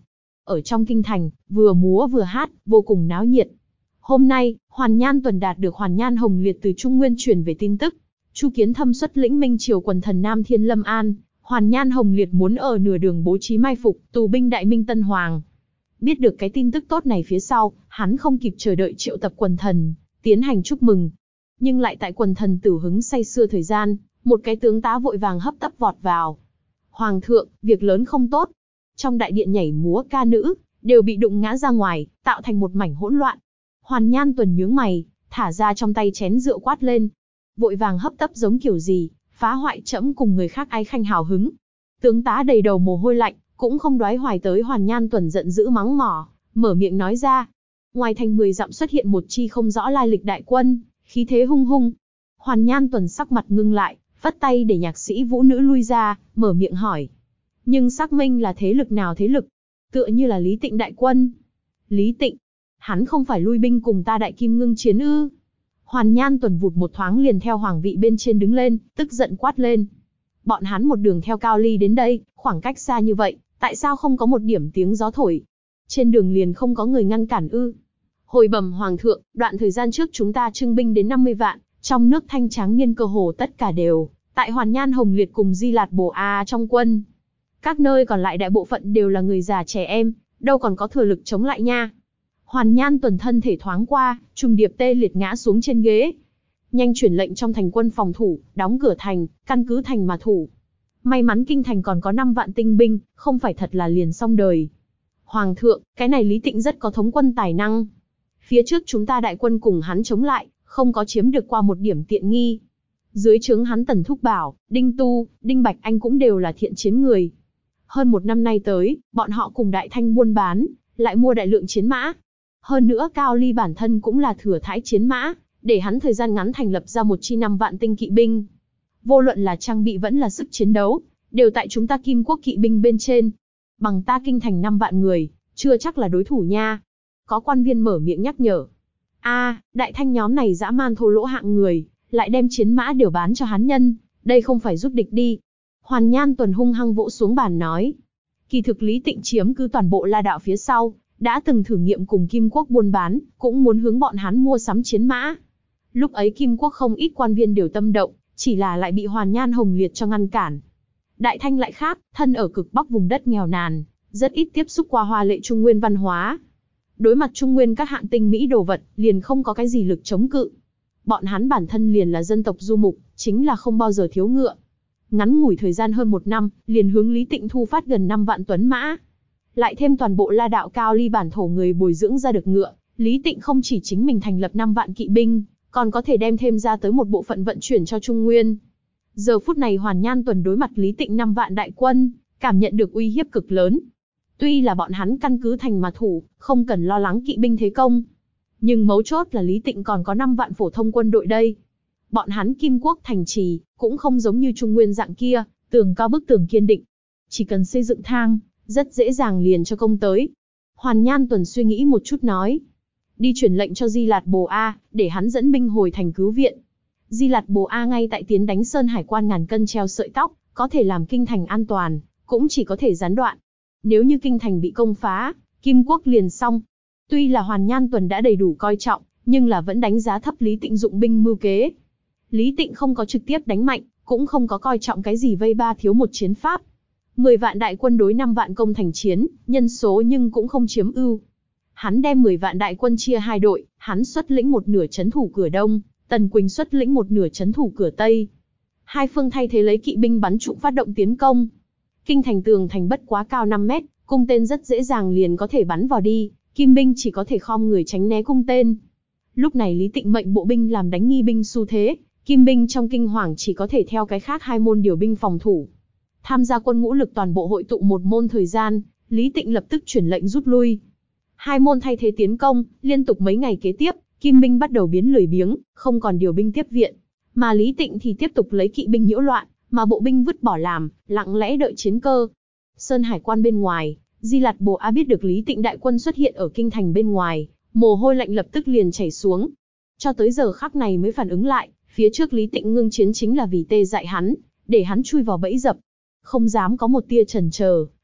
Ở trong kinh thành, vừa múa vừa hát, vô cùng náo nhiệt. Hôm nay, Hoàn Nhan Tuần đạt được Hoàn Nhan Hồng Liệt từ Trung Nguyên truyền về tin tức. Chu Kiến Thâm xuất lĩnh Minh Triều quần thần Nam Thiên Lâm An, Hoàn Nhan Hồng Liệt muốn ở nửa đường bố trí mai phục, tù binh đại minh Tân Hoàng. Biết được cái tin tức tốt này phía sau, hắn không kịp chờ đợi triệu tập quần thần, tiến hành chúc mừng. Nhưng lại tại quần thần tử hứng say sưa thời gian, một cái tướng tá vội vàng hấp tấp vọt vào. Hoàng thượng, việc lớn không tốt. Trong đại điện nhảy múa ca nữ, đều bị đụng ngã ra ngoài, tạo thành một mảnh hỗn loạn. Hoàn Nhan Tuần nhướng mày, thả ra trong tay chén rượu quát lên. Vội vàng hấp tấp giống kiểu gì, phá hoại trẫm cùng người khác ái khanh hào hứng. Tướng tá đầy đầu mồ hôi lạnh, cũng không đoái hoài tới Hoàn Nhan Tuần giận dữ mắng mỏ, mở miệng nói ra. Ngoài thành mười dặm xuất hiện một chi không rõ lai lịch đại quân, khí thế hung hung. Hoàn Nhan Tuần sắc mặt ngưng lại, phất tay để nhạc sĩ vũ nữ lui ra, mở miệng hỏi. Nhưng xác minh là thế lực nào thế lực? Tựa như là Lý Tịnh đại quân. Lý Tịnh? Hắn không phải lui binh cùng ta đại kim ngưng chiến ư? Hoàn Nhan Tuần vụt một thoáng liền theo hoàng vị bên trên đứng lên, tức giận quát lên. Bọn hắn một đường theo Cao Ly đến đây, khoảng cách xa như vậy, tại sao không có một điểm tiếng gió thổi? Trên đường liền không có người ngăn cản ư? Hồi bẩm hoàng thượng, đoạn thời gian trước chúng ta trưng binh đến năm mươi vạn, trong nước thanh tráng niên cơ hồ tất cả đều tại Hoàn Nhan Hồng Liệt cùng Di Lạt Bồ A trong quân. Các nơi còn lại đại bộ phận đều là người già trẻ em, đâu còn có thừa lực chống lại nha. Hoàn Nhan Tuần thân thể thoáng qua, trùng điệp tê liệt ngã xuống trên ghế. Nhanh chuyển lệnh trong thành quân phòng thủ, đóng cửa thành, căn cứ thành mà thủ. May mắn kinh thành còn có năm vạn tinh binh, không phải thật là liền xong đời. Hoàng thượng, cái này Lý Tịnh rất có thống quân tài năng. Phía trước chúng ta đại quân cùng hắn chống lại, không có chiếm được qua một điểm tiện nghi. Dưới trướng hắn Tần Thúc Bảo, Đinh Tu, Đinh Bạch Anh cũng đều là thiện chiến người. Hơn một năm nay tới, bọn họ cùng Đại Thanh buôn bán, lại mua đại lượng chiến mã. Hơn nữa Cao Ly bản thân cũng là thừa thãi chiến mã, để hắn thời gian ngắn thành lập ra một chi năm vạn tinh kỵ binh. Vô luận là trang bị vẫn là sức chiến đấu, đều tại chúng ta Kim Quốc kỵ binh bên trên. Bằng ta kinh thành năm vạn người, chưa chắc là đối thủ nha. Có quan viên mở miệng nhắc nhở. A, Đại Thanh nhóm này dã man thô lỗ hạng người, lại đem chiến mã đều bán cho Hán nhân, đây không phải giúp địch đi. Hoàn Nhan Tuần hung hăng vỗ xuống bàn nói. Kỳ thực Lý Tịnh chiếm cứ toàn bộ La Đạo phía sau, đã từng thử nghiệm cùng Kim Quốc buôn bán, cũng muốn hướng bọn hắn mua sắm chiến mã. Lúc ấy Kim Quốc không ít quan viên đều tâm động, chỉ là lại bị Hoàn Nhan Hồng Liệt cho ngăn cản. Đại Thanh lại khác, thân ở cực bắc vùng đất nghèo nàn, rất ít tiếp xúc qua hoa lệ Trung Nguyên văn hóa. Đối mặt Trung Nguyên các hạng tinh mỹ đồ vật, liền không có cái gì lực chống cự. Bọn hắn bản thân liền là dân tộc du mục, chính là không bao giờ thiếu ngựa. Ngắn ngủi thời gian hơn một năm, liền hướng Lý Tịnh thu phát gần năm vạn tuấn mã. Lại thêm toàn bộ La Đạo Cao Ly bản thổ người bồi dưỡng ra được ngựa, Lý Tịnh không chỉ chính mình thành lập năm vạn kỵ binh, còn có thể đem thêm ra tới một bộ phận vận chuyển cho Trung Nguyên. Giờ phút này Hoàn Nhan Tuần đối mặt Lý Tịnh năm vạn đại quân, cảm nhận được uy hiếp cực lớn. Tuy là bọn hắn căn cứ thành mà thủ, không cần lo lắng kỵ binh thế công. Nhưng mấu chốt là Lý Tịnh còn có năm vạn phổ thông quân đội đây. Bọn hắn Kim Quốc thành trì, cũng không giống như Trung Nguyên dạng kia, tường cao bức tường kiên định. Chỉ cần xây dựng thang, rất dễ dàng liền cho công tới. Hoàn Nhan Tuần suy nghĩ một chút nói. Đi truyền lệnh cho Di Lạt Bồ A, để hắn dẫn binh hồi thành cứu viện. Di Lạt Bồ A ngay tại tiến đánh Sơn Hải quan ngàn cân treo sợi tóc, có thể làm kinh thành an toàn, cũng chỉ có thể gián đoạn. Nếu như kinh thành bị công phá, Kim Quốc liền xong. Tuy là Hoàn Nhan Tuần đã đầy đủ coi trọng, nhưng là vẫn đánh giá thấp Lý Tịnh dụng binh mưu kế. Lý Tịnh không có trực tiếp đánh mạnh, cũng không có coi trọng cái gì vây ba thiếu một chiến pháp. Mười vạn đại quân đối năm vạn công thành chiến, nhân số nhưng cũng không chiếm ưu. Hắn đem mười vạn đại quân chia hai đội, hắn xuất lĩnh một nửa trấn thủ cửa đông, Tần Quỳnh xuất lĩnh một nửa trấn thủ cửa tây. Hai phương thay thế lấy kỵ binh bắn trụ phát động tiến công. Kinh thành tường thành bất quá cao năm mét, cung tên rất dễ dàng liền có thể bắn vào đi, kim binh chỉ có thể khom người tránh né cung tên. Lúc này Lý Tịnh mệnh bộ binh làm đánh nghi binh xu thế, kim binh trong kinh hoàng chỉ có thể theo cái khác hai môn điều binh phòng thủ. Tham gia quân ngũ lực toàn bộ hội tụ một môn thời gian, Lý Tịnh lập tức chuyển lệnh rút lui. Hai môn thay thế tiến công, liên tục mấy ngày kế tiếp, kim binh bắt đầu biến lười biếng, không còn điều binh tiếp viện. Mà Lý Tịnh thì tiếp tục lấy kỵ binh nhiễu loạn, mà bộ binh vứt bỏ làm, lặng lẽ đợi chiến cơ. Sơn Hải quan bên ngoài, Di Lạt Bồ A biết được Lý Tịnh đại quân xuất hiện ở kinh thành bên ngoài, mồ hôi lạnh lập tức liền chảy xuống. Cho tới giờ khắc này mới phản ứng lại, phía trước Lý Tịnh ngưng chiến chính là vì tê dại hắn, để hắn chui vào bẫy dập. Không dám có một tia chần chờ,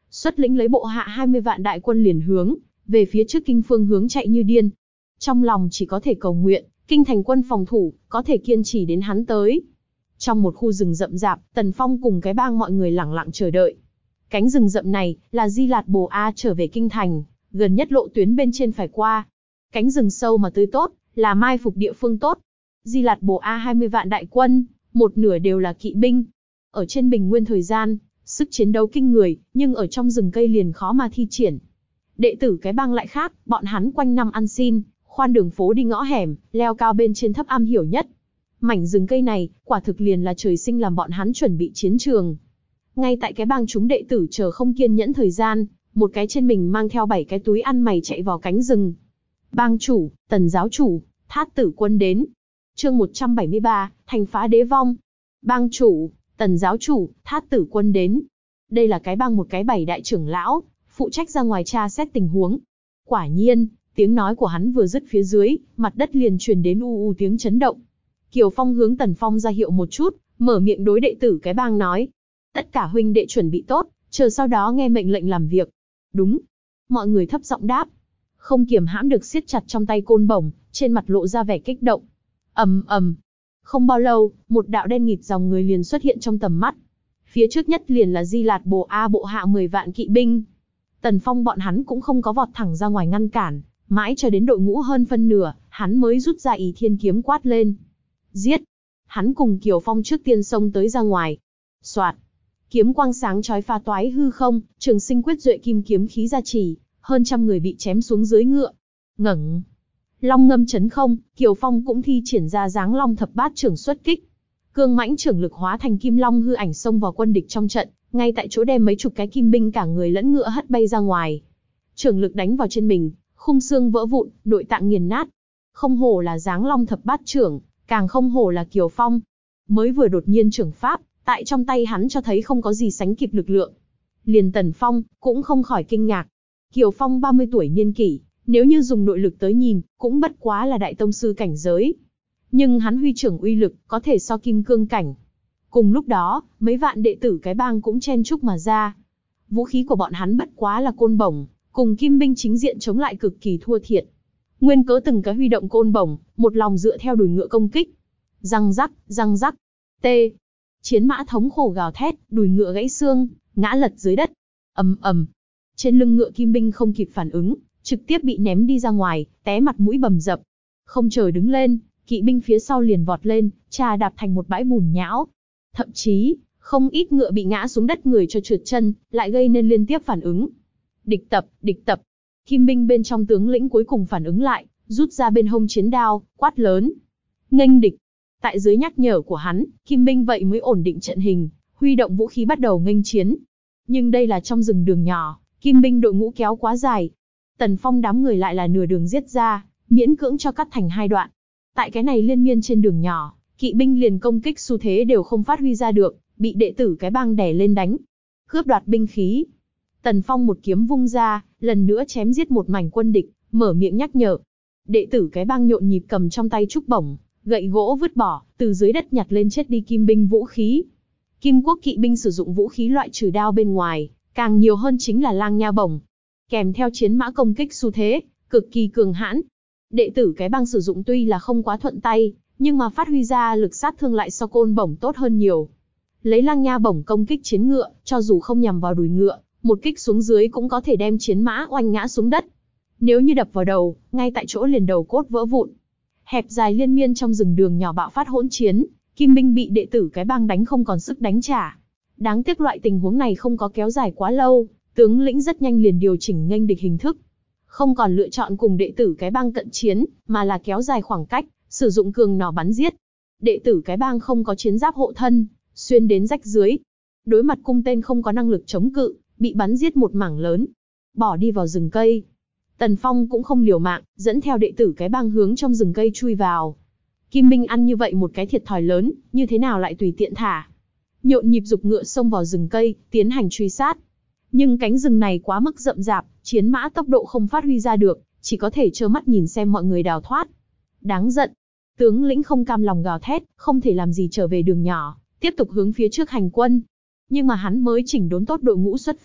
xuất lĩnh lấy bộ hạ hai mươi vạn đại quân liền hướng về phía trước kinh phương hướng chạy như điên. Trong lòng chỉ có thể cầu nguyện, kinh thành quân phòng thủ có thể kiên trì đến hắn tới. Trong một khu rừng rậm rạp, Tần Phong cùng cái bang mọi người lẳng lặng chờ đợi. Cánh rừng rậm này là Di Lạt Bồ A trở về kinh thành, gần nhất lộ tuyến bên trên phải qua. Cánh rừng sâu mà tươi tốt, là mai phục địa phương tốt. Di Lạt Bồ A hai mươi vạn đại quân, một nửa đều là kỵ binh. Ở trên bình nguyên thời gian, sức chiến đấu kinh người, nhưng ở trong rừng cây liền khó mà thi triển. Đệ tử cái bang lại khác, bọn hắn quanh năm ăn xin, khoan đường phố đi ngõ hẻm, leo cao bên trên thấp am hiểu nhất. Mảnh rừng cây này, quả thực liền là trời sinh làm bọn hắn chuẩn bị chiến trường. Ngay tại cái bang chúng đệ tử chờ không kiên nhẫn thời gian, một cái trên mình mang theo bảy cái túi ăn mày chạy vào cánh rừng. Bang chủ, Tần giáo chủ, Thát tử quân đến. Chương một trăm bảy mươi ba, thành phá đế vong. Bang chủ, Tần giáo chủ, Thát tử quân đến. Đây là cái bang một cái bảy đại trưởng lão, phụ trách ra ngoài tra xét tình huống. Quả nhiên, tiếng nói của hắn vừa dứt phía dưới, mặt đất liền truyền đến u u tiếng chấn động. Kiều Phong hướng Tần Phong ra hiệu một chút, mở miệng đối đệ tử cái bang nói. Tất cả huynh đệ chuẩn bị tốt, chờ sau đó nghe mệnh lệnh làm việc. Đúng. Mọi người thấp giọng đáp. Không kiềm hãm được siết chặt trong tay côn bổng, trên mặt lộ ra vẻ kích động. Ầm ầm. Không bao lâu, một đạo đen nghịt dòng người liền xuất hiện trong tầm mắt. Phía trước nhất liền là Di Lạt Bồ A bộ hạ mười vạn kỵ binh. Tần Phong bọn hắn cũng không có vọt thẳng ra ngoài ngăn cản, mãi cho đến đội ngũ hơn phân nửa, hắn mới rút ra Ỷ Thiên kiếm quát lên. Giết! Hắn cùng Kiều Phong trước tiên xông tới ra ngoài. Soạt! Kiếm quang sáng chói pha toái hư không, Trường Sinh quyết duệ kim kiếm khí gia trì, hơn trăm người bị chém xuống dưới ngựa. Ngẩng! Long ngâm chấn không, Kiều Phong cũng thi triển ra dáng long thập bát trưởng xuất kích. Cương mãnh trưởng lực hóa thành kim long hư ảnh xông vào quân địch trong trận, ngay tại chỗ đem mấy chục cái kim binh cả người lẫn ngựa hất bay ra ngoài. Trưởng lực đánh vào trên mình, khung xương vỡ vụn, nội tạng nghiền nát. Không hổ là dáng long thập bát trưởng, càng không hổ là Kiều Phong. Mới vừa đột nhiên trưởng pháp, tại trong tay hắn cho thấy không có gì sánh kịp lực lượng. Liền Tần Phong cũng không khỏi kinh ngạc. Kiều Phong ba mươi tuổi niên kỷ, nếu như dùng nội lực tới nhìn, cũng bất quá là đại tông sư cảnh giới. Nhưng hắn huy trưởng uy lực có thể so kim cương cảnh. Cùng lúc đó, mấy vạn đệ tử cái bang cũng chen chúc mà ra. Vũ khí của bọn hắn bất quá là côn bổng, cùng kim binh chính diện chống lại cực kỳ thua thiệt. Nguyên cớ từng cái huy động côn bổng, một lòng dựa theo đùi ngựa công kích. Răng rắc, răng rắc. T. Chiến mã thống khổ gào thét, đùi ngựa gãy xương, ngã lật dưới đất. Ầm ầm. Trên lưng ngựa kim binh không kịp phản ứng, trực tiếp bị ném đi ra ngoài, té mặt mũi bầm dập. Không chờ đứng lên, kỵ binh phía sau liền vọt lên, trà đạp thành một bãi bùn nhão. Thậm chí, không ít ngựa bị ngã xuống đất người cho trượt chân, lại gây nên liên tiếp phản ứng. Địch tập, địch tập. Kim binh bên trong tướng lĩnh cuối cùng phản ứng lại, rút ra bên hông chiến đao, quát lớn. Nghênh địch. Tại dưới nhắc nhở của hắn, Kim binh vậy mới ổn định trận hình, huy động vũ khí bắt đầu nghênh chiến. Nhưng đây là trong rừng đường nhỏ, Kim binh đội ngũ kéo quá dài. Tần Phong đám người lại là nửa đường giết ra, miễn cưỡng cho cắt thành hai đoạn. Tại cái này liên miên trên đường nhỏ, kỵ binh liền công kích xu thế đều không phát huy ra được, bị đệ tử cái bang đè lên đánh. Cướp đoạt binh khí. Tần Phong một kiếm vung ra, lần nữa chém giết một mảnh quân địch, mở miệng nhắc nhở. Đệ tử cái bang nhộn nhịp cầm trong tay trúc bổng, gậy gỗ vứt bỏ, từ dưới đất nhặt lên chết đi kim binh vũ khí. Kim quốc kỵ binh sử dụng vũ khí loại trừ đao bên ngoài, càng nhiều hơn chính là lang nha bổng. Kèm theo chiến mã công kích xu thế, cực kỳ cường hãn. Đệ tử cái bang sử dụng tuy là không quá thuận tay, nhưng mà phát huy ra lực sát thương lại so côn bổng tốt hơn nhiều. Lấy lang nha bổng công kích chiến ngựa, cho dù không nhằm vào đùi ngựa, một kích xuống dưới cũng có thể đem chiến mã oanh ngã xuống đất. Nếu như đập vào đầu, ngay tại chỗ liền đầu cốt vỡ vụn. Hẹp dài liên miên trong rừng đường nhỏ bạo phát hỗn chiến, Kim binh bị đệ tử cái bang đánh không còn sức đánh trả. Đáng tiếc loại tình huống này không có kéo dài quá lâu, tướng lĩnh rất nhanh liền điều chỉnh nghênh địch hình thức. Không còn lựa chọn cùng đệ tử cái bang cận chiến, mà là kéo dài khoảng cách, sử dụng cường nỏ bắn giết. Đệ tử cái bang không có chiến giáp hộ thân, xuyên đến rách dưới. Đối mặt cung tên không có năng lực chống cự, bị bắn giết một mảng lớn. Bỏ đi vào rừng cây. Tần Phong cũng không liều mạng, dẫn theo đệ tử cái bang hướng trong rừng cây chui vào. Kim binh ăn như vậy một cái thiệt thòi lớn, như thế nào lại tùy tiện thả. Nhộn nhịp giục ngựa xông vào rừng cây, tiến hành truy sát. Nhưng cánh rừng này quá mức rậm rạp, chiến mã tốc độ không phát huy ra được, chỉ có thể trơ mắt nhìn xem mọi người đào thoát. Đáng giận. Tướng lĩnh không cam lòng gào thét, không thể làm gì trở về đường nhỏ, tiếp tục hướng phía trước hành quân. Nhưng mà hắn mới chỉnh đốn tốt đội ngũ xuất phát,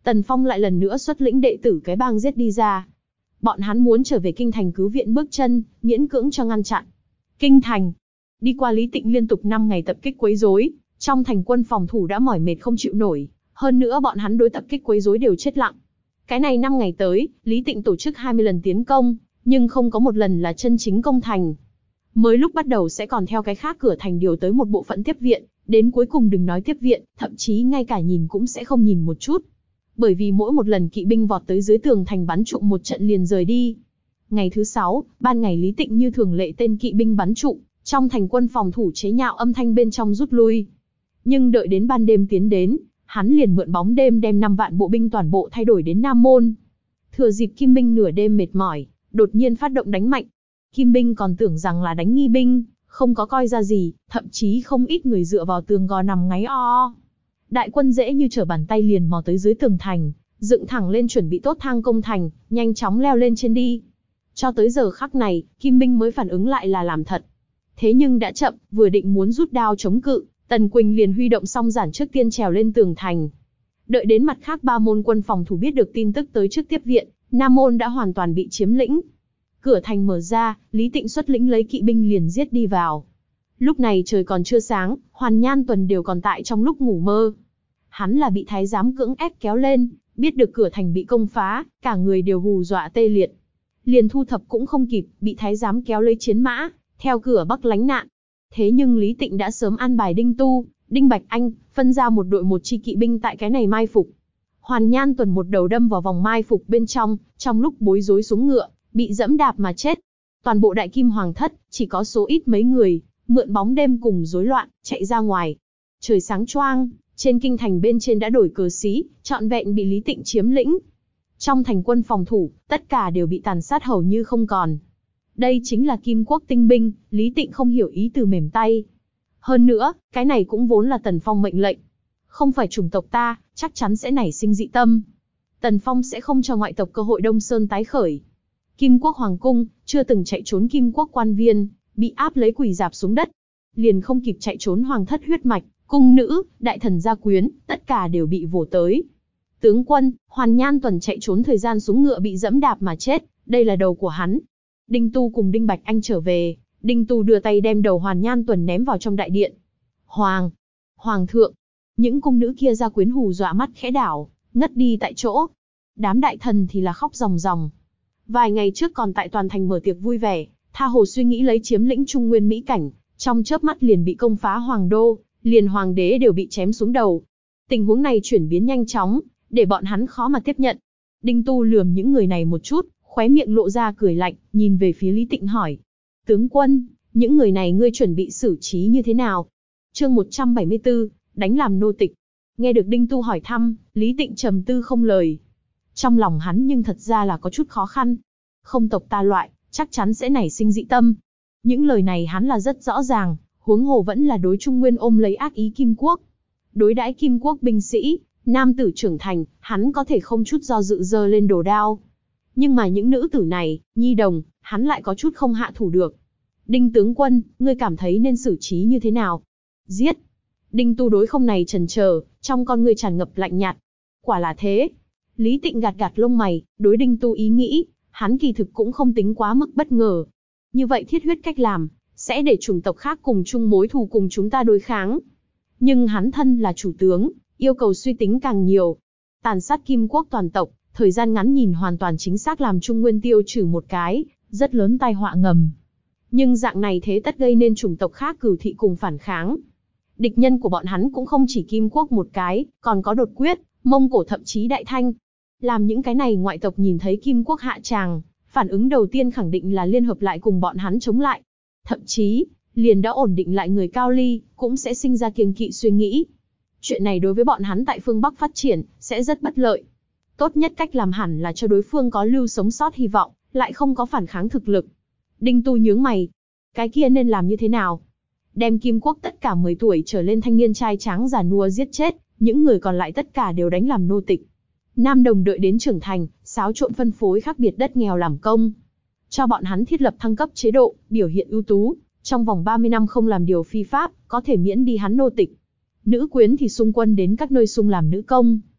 Tần Phong lại lần nữa xuất lĩnh đệ tử cái bang giết đi ra. Bọn hắn muốn trở về kinh thành cứu viện bước chân, miễn cưỡng cho ngăn chặn. Kinh thành. Đi qua Lý Tịnh liên tục năm ngày tập kích quấy rối, trong thành quân phòng thủ đã mỏi mệt không chịu nổi, hơn nữa bọn hắn đối tập kích quấy rối đều chết lặng. Cái này năm ngày tới, Lý Tịnh tổ chức hai mươi lần tiến công, nhưng không có một lần là chân chính công thành. Mới lúc bắt đầu sẽ còn theo cái khác cửa thành điều tới một bộ phận tiếp viện, đến cuối cùng đừng nói tiếp viện, thậm chí ngay cả nhìn cũng sẽ không nhìn một chút. Bởi vì mỗi một lần kỵ binh vọt tới dưới tường thành bắn trụ một trận liền rời đi. Ngày thứ sáu, ban ngày Lý Tịnh như thường lệ tên kỵ binh bắn trụ, trong thành quân phòng thủ chế nhạo âm thanh bên trong rút lui. Nhưng đợi đến ban đêm tiến đến, hắn liền mượn bóng đêm đem năm vạn bộ binh toàn bộ thay đổi đến Nam Môn. Thừa dịp Kim binh nửa đêm mệt mỏi, đột nhiên phát động đánh mạnh. Kim binh còn tưởng rằng là đánh nghi binh, không có coi ra gì, thậm chí không ít người dựa vào tường gò nằm ngáy o o. Đại quân dễ như trở bàn tay liền mò tới dưới tường thành, dựng thẳng lên chuẩn bị tốt thang công thành, nhanh chóng leo lên trên đi. Cho tới giờ khắc này, Kim binh mới phản ứng lại là làm thật. Thế nhưng đã chậm, vừa định muốn rút đao chống cự, Tần Quỳnh liền huy động song giản trước tiên trèo lên tường thành. Đợi đến mặt khác ba môn quân phòng thủ biết được tin tức tới trước tiếp viện, Nam Môn đã hoàn toàn bị chiếm lĩnh. Cửa thành mở ra, Lý Tịnh xuất lĩnh lấy kỵ binh liền giết đi vào. Lúc này trời còn chưa sáng, Hoàn Nhan Tuần đều còn tại trong lúc ngủ mơ. Hắn là bị thái giám cưỡng ép kéo lên, biết được cửa thành bị công phá, cả người đều hù dọa tê liệt. Liền thu thập cũng không kịp, bị thái giám kéo lấy chiến mã, theo cửa Bắc lánh nạn. Thế nhưng Lý Tịnh đã sớm an bài Đinh Tu, Đinh Bạch Anh, phân ra một đội một chi kỵ binh tại cái này mai phục. Hoàn Nhan Tuần một đầu đâm vào vòng mai phục bên trong, trong lúc bối rối xuống ngựa, bị dẫm đạp mà chết. Toàn bộ Đại Kim Hoàng thất, chỉ có số ít mấy người, mượn bóng đêm cùng rối loạn, chạy ra ngoài. Trời sáng choang, trên kinh thành bên trên đã đổi cờ xí, trọn vẹn bị Lý Tịnh chiếm lĩnh. Trong thành quân phòng thủ, tất cả đều bị tàn sát hầu như không còn. Đây chính là Kim Quốc tinh binh, Lý Tịnh không hiểu ý từ mềm tay. Hơn nữa, cái này cũng vốn là Tần Phong mệnh lệnh. Không phải chủng tộc ta, chắc chắn sẽ nảy sinh dị tâm. Tần Phong sẽ không cho ngoại tộc cơ hội Đông Sơn tái khởi. Kim Quốc Hoàng cung, chưa từng chạy trốn Kim Quốc quan viên, bị áp lấy quỳ rạp xuống đất. Liền không kịp chạy trốn hoàng thất huyết mạch, cung nữ, đại thần gia quyến, tất cả đều bị vồ tới. Tướng quân, Hoàn Nhan Tuần chạy trốn thời gian xuống ngựa bị dẫm đạp mà chết, đây là đầu của hắn. Đinh Tu cùng Đinh Bạch Anh trở về, Đinh Tu đưa tay đem đầu Hoàn Nhan Tuần ném vào trong đại điện. Hoàng! Hoàng thượng! Những cung nữ kia gia quyến hù dọa mắt khẽ đảo, ngất đi tại chỗ. Đám đại thần thì là khóc ròng ròng. Vài ngày trước còn tại toàn thành mở tiệc vui vẻ, tha hồ suy nghĩ lấy chiếm lĩnh Trung Nguyên Mỹ cảnh, trong chớp mắt liền bị công phá hoàng đô, liền hoàng đế đều bị chém xuống đầu. Tình huống này chuyển biến nhanh chóng, để bọn hắn khó mà tiếp nhận. Đinh Tu lườm những người này một chút, khóe miệng lộ ra cười lạnh, nhìn về phía Lý Tịnh hỏi. Tướng quân, những người này ngươi chuẩn bị xử trí như thế nào? Chương một trăm bảy mươi tư, đánh làm nô tịch. Nghe được Đinh Tu hỏi thăm, Lý Tịnh trầm tư không lời. Trong lòng hắn nhưng thật ra là có chút khó khăn. Không tộc ta loại, chắc chắn sẽ nảy sinh dị tâm. Những lời này hắn là rất rõ ràng, huống hồ vẫn là đối Trung Nguyên ôm lấy ác ý Kim Quốc. Đối đãi Kim Quốc binh sĩ, nam tử trưởng thành, hắn có thể không chút do dự giơ lên đồ đao. Nhưng mà những nữ tử này, nhi đồng, hắn lại có chút không hạ thủ được. Đinh tướng quân, ngươi cảm thấy nên xử trí như thế nào? Giết! Đinh Tu đối không này chần chờ, trong con ngươi tràn ngập lạnh nhạt. Quả là thế. Lý Tịnh gạt gạt lông mày, đối Đinh Tu ý nghĩ, hắn kỳ thực cũng không tính quá mức bất ngờ. Như vậy thiết huyết cách làm, sẽ để chủng tộc khác cùng chung mối thù cùng chúng ta đối kháng. Nhưng hắn thân là chủ tướng, yêu cầu suy tính càng nhiều. Tàn sát Kim Quốc toàn tộc, thời gian ngắn nhìn hoàn toàn chính xác làm Trung Nguyên tiêu trừ một cái, rất lớn tai họa ngầm. Nhưng dạng này thế tất gây nên chủng tộc khác cửu thị cùng phản kháng. Địch nhân của bọn hắn cũng không chỉ Kim Quốc một cái, còn có Đột Quyết, Mông Cổ thậm chí Đại Thanh. Làm những cái này ngoại tộc nhìn thấy Kim Quốc hạ tràng, phản ứng đầu tiên khẳng định là liên hợp lại cùng bọn hắn chống lại. Thậm chí, liền đã ổn định lại người Cao Ly, cũng sẽ sinh ra kiêng kỵ suy nghĩ. Chuyện này đối với bọn hắn tại phương Bắc phát triển, sẽ rất bất lợi. Tốt nhất cách làm hẳn là cho đối phương có lưu sống sót hy vọng, lại không có phản kháng thực lực. Đinh Tu nhướng mày. Cái kia nên làm như thế nào? Đem Kim Quốc tất cả mười tuổi trở lên thanh niên trai tráng già nua giết chết, những người còn lại tất cả đều đánh làm nô tịch. Nam đồng đợi đến trưởng thành, xáo trộn phân phối khác biệt đất nghèo làm công. Cho bọn hắn thiết lập thăng cấp chế độ, biểu hiện ưu tú, trong vòng ba mươi năm không làm điều phi pháp, có thể miễn đi hắn nô tịch. Nữ quyến thì xung quân đến các nơi xung làm nữ công.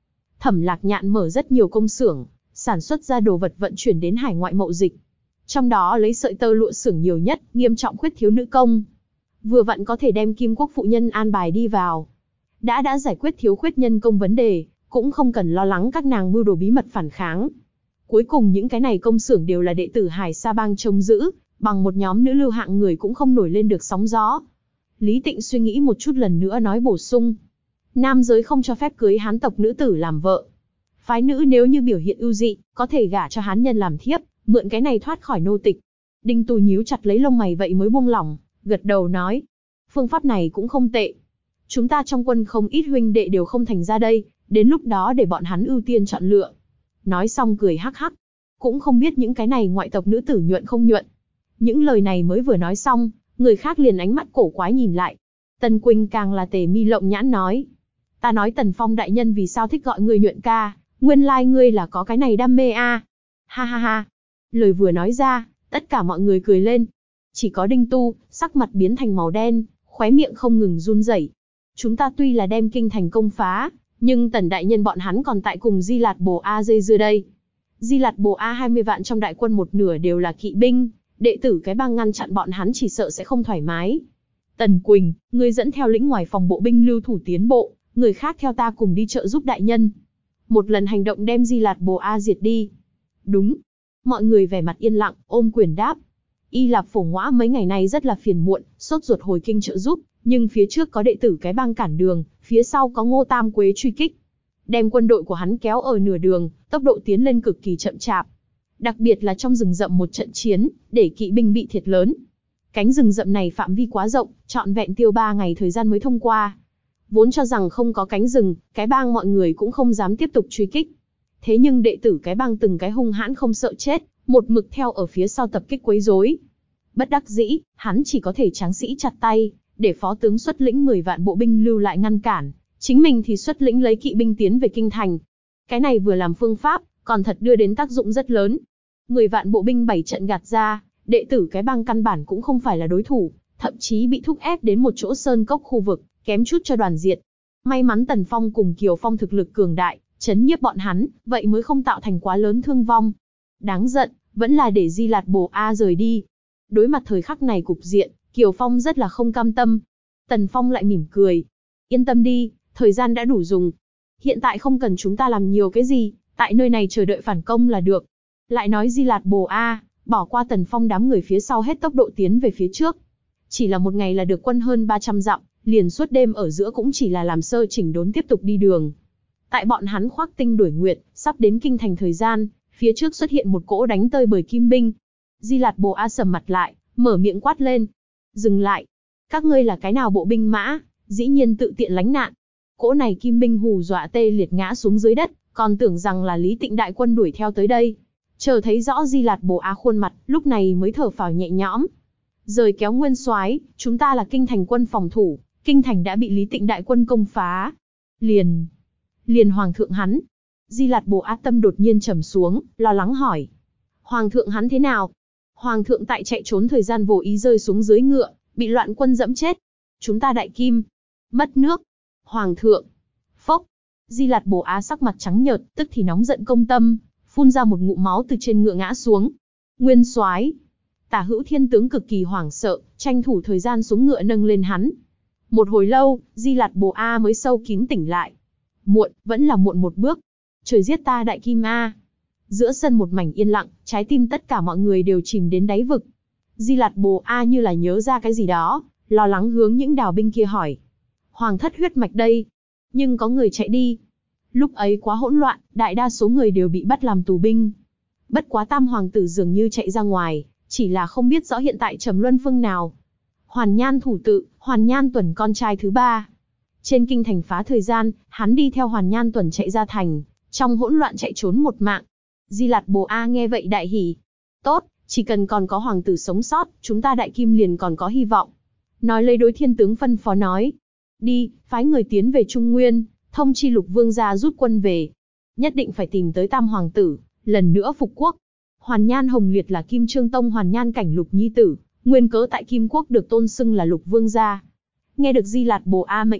Thẩm Lạc Nhạn mở rất nhiều công xưởng, sản xuất ra đồ vật vận chuyển đến hải ngoại mậu dịch. Trong đó lấy sợi tơ lụa xưởng nhiều nhất, nghiêm trọng khuyết thiếu nữ công. Vừa vặn có thể đem Kim Quốc phụ nhân an bài đi vào. Đã đã giải quyết thiếu khuyết nhân công vấn đề, cũng không cần lo lắng các nàng mưu đồ bí mật phản kháng. Cuối cùng những cái này công xưởng đều là đệ tử Hải Sa Bang trông giữ, bằng một nhóm nữ lưu hạng người cũng không nổi lên được sóng gió. Lý Tịnh suy nghĩ một chút lần nữa nói bổ sung. Nam giới không cho phép cưới hán tộc nữ tử làm vợ. Phái nữ nếu như biểu hiện ưu dị, có thể gả cho hán nhân làm thiếp, mượn cái này thoát khỏi nô tịch. Đinh Tu nhíu chặt lấy lông mày vậy mới buông lỏng, gật đầu nói. Phương pháp này cũng không tệ. Chúng ta trong quân không ít huynh đệ đều không thành ra đây, đến lúc đó để bọn hắn ưu tiên chọn lựa. Nói xong cười hắc hắc. Cũng không biết những cái này ngoại tộc nữ tử nhuận không nhuận. Những lời này mới vừa nói xong, người khác liền ánh mắt cổ quái nhìn lại. Tần Quỳnh càng là tề mi lộng nhãn nói. Ta nói Tần Phong đại nhân vì sao thích gọi người nhuận ca, nguyên lai like ngươi là có cái này đam mê a. À. Ha ha ha. Lời vừa nói ra, tất cả mọi người cười lên. Chỉ có Đinh Tu, sắc mặt biến thành màu đen, khóe miệng không ngừng run rẩy. Chúng ta tuy là đem kinh thành công phá, nhưng Tần đại nhân bọn hắn còn tại cùng Di Lạt Bồ A dây dưa đây. Di Lạt Bồ A hai mươi vạn trong đại quân một nửa đều là kỵ binh, đệ tử cái bang ngăn chặn bọn hắn chỉ sợ sẽ không thoải mái. Tần Quỳnh, ngươi dẫn theo lĩnh ngoài phòng bộ binh lưu thủ tiến bộ, người khác theo ta cùng đi trợ giúp đại nhân. Một lần hành động đem Di Lạt Bồ A diệt đi. Đúng. Mọi người vẻ mặt yên lặng, ôm quyền đáp. Y Lạp Phổ Ngõa mấy ngày nay rất là phiền muộn, sốt ruột hồi kinh trợ giúp, nhưng phía trước có đệ tử cái bang cản đường, phía sau có Ngô Tam Quế truy kích. Đem quân đội của hắn kéo ở nửa đường, tốc độ tiến lên cực kỳ chậm chạp. Đặc biệt là trong rừng rậm một trận chiến, để kỵ binh bị thiệt lớn. Cánh rừng rậm này phạm vi quá rộng, trọn vẹn tiêu ba ngày thời gian mới thông qua. Vốn cho rằng không có cánh rừng, cái bang mọi người cũng không dám tiếp tục truy kích. Thế nhưng đệ tử cái bang từng cái hung hãn không sợ chết, một mực theo ở phía sau tập kích quấy rối. Bất đắc dĩ, hắn chỉ có thể tráng sĩ chặt tay, để phó tướng xuất lĩnh mười vạn bộ binh lưu lại ngăn cản, chính mình thì xuất lĩnh lấy kỵ binh tiến về kinh thành. Cái này vừa làm phương pháp, còn thật đưa đến tác dụng rất lớn. mười vạn bộ binh bảy trận gạt ra, đệ tử cái bang căn bản cũng không phải là đối thủ, thậm chí bị thúc ép đến một chỗ sơn cốc khu vực, kém chút cho đoàn diệt. May mắn Tần Phong cùng Kiều Phong thực lực cường đại, chấn nhiếp bọn hắn, vậy mới không tạo thành quá lớn thương vong. Đáng giận, vẫn là để Di Lạt Bồ A rời đi. Đối mặt thời khắc này cục diện, Kiều Phong rất là không cam tâm. Tần Phong lại mỉm cười. Yên tâm đi, thời gian đã đủ dùng. Hiện tại không cần chúng ta làm nhiều cái gì, tại nơi này chờ đợi phản công là được. Lại nói Di Lạt Bồ A, bỏ qua Tần Phong đám người phía sau hết tốc độ tiến về phía trước. Chỉ là một ngày là được quân hơn ba trăm dặm, liền suốt đêm ở giữa cũng chỉ là làm sơ chỉnh đốn tiếp tục đi đường. Tại bọn hắn khoác tinh đuổi nguyệt, sắp đến kinh thành thời gian, phía trước xuất hiện một cỗ đánh tơi bời kim binh. Di Lạt Bồ A sầm mặt lại, mở miệng quát lên. Dừng lại. Các ngươi là cái nào bộ binh mã, dĩ nhiên tự tiện lánh nạn. Cỗ này kim binh hù dọa tê liệt ngã xuống dưới đất, còn tưởng rằng là Lý Tịnh đại quân đuổi theo tới đây. Chờ thấy rõ Di Lạt Bồ A khuôn mặt, lúc này mới thở phào nhẹ nhõm. Rời kéo nguyên soái, chúng ta là kinh thành quân phòng thủ, kinh thành đã bị Lý Tịnh đại quân công phá. Liền, liền hoàng thượng hắn. Di Lạt Bồ A tâm đột nhiên trầm xuống, lo lắng hỏi. Hoàng thượng hắn thế nào? Hoàng thượng tại chạy trốn thời gian vô ý rơi xuống dưới ngựa, bị loạn quân dẫm chết. Chúng ta đại kim, mất nước. Hoàng thượng, phốc. Di Lạt Bồ A sắc mặt trắng nhợt, tức thì nóng giận công tâm, phun ra một ngụm máu từ trên ngựa ngã xuống. Nguyên soái. Tả Hữu Thiên tướng cực kỳ hoảng sợ, tranh thủ thời gian xuống ngựa nâng lên hắn. Một hồi lâu, Di Lạt Bồ A mới sâu kín tỉnh lại. Muộn, vẫn là muộn một bước. Trời giết ta đại kim A. Giữa sân một mảnh yên lặng, trái tim tất cả mọi người đều chìm đến đáy vực. Di Lạt Bồ A như là nhớ ra cái gì đó, lo lắng hướng những đào binh kia hỏi. Hoàng thất huyết mạch đây. Nhưng có người chạy đi. Lúc ấy quá hỗn loạn, đại đa số người đều bị bắt làm tù binh. Bất quá tam hoàng tử dường như chạy ra ngoài, chỉ là không biết rõ hiện tại trầm luân phương nào. Hoàn Nhan thủ tự, Hoàn Nhan Tuần con trai thứ ba. Trên kinh thành phá thời gian, hắn đi theo Hoàn Nhan Tuần chạy ra thành, trong hỗn loạn chạy trốn một mạng. Di Lạt Bồ A nghe vậy đại hỉ. Tốt, chỉ cần còn có hoàng tử sống sót, chúng ta đại kim liền còn có hy vọng. Nói lấy đối thiên tướng phân phó nói. Đi, phái người tiến về Trung Nguyên, thông chi Lục Vương gia rút quân về. Nhất định phải tìm tới tam hoàng tử, lần nữa phục quốc. Hoàn Nhan Hồng Liệt là Kim Trương Tông Hoàn Nhan Cảnh Lục nhi tử, nguyên cớ tại Kim Quốc được tôn xưng là Lục Vương gia. Nghe được Di Lạt Bồ A mệnh lệnh,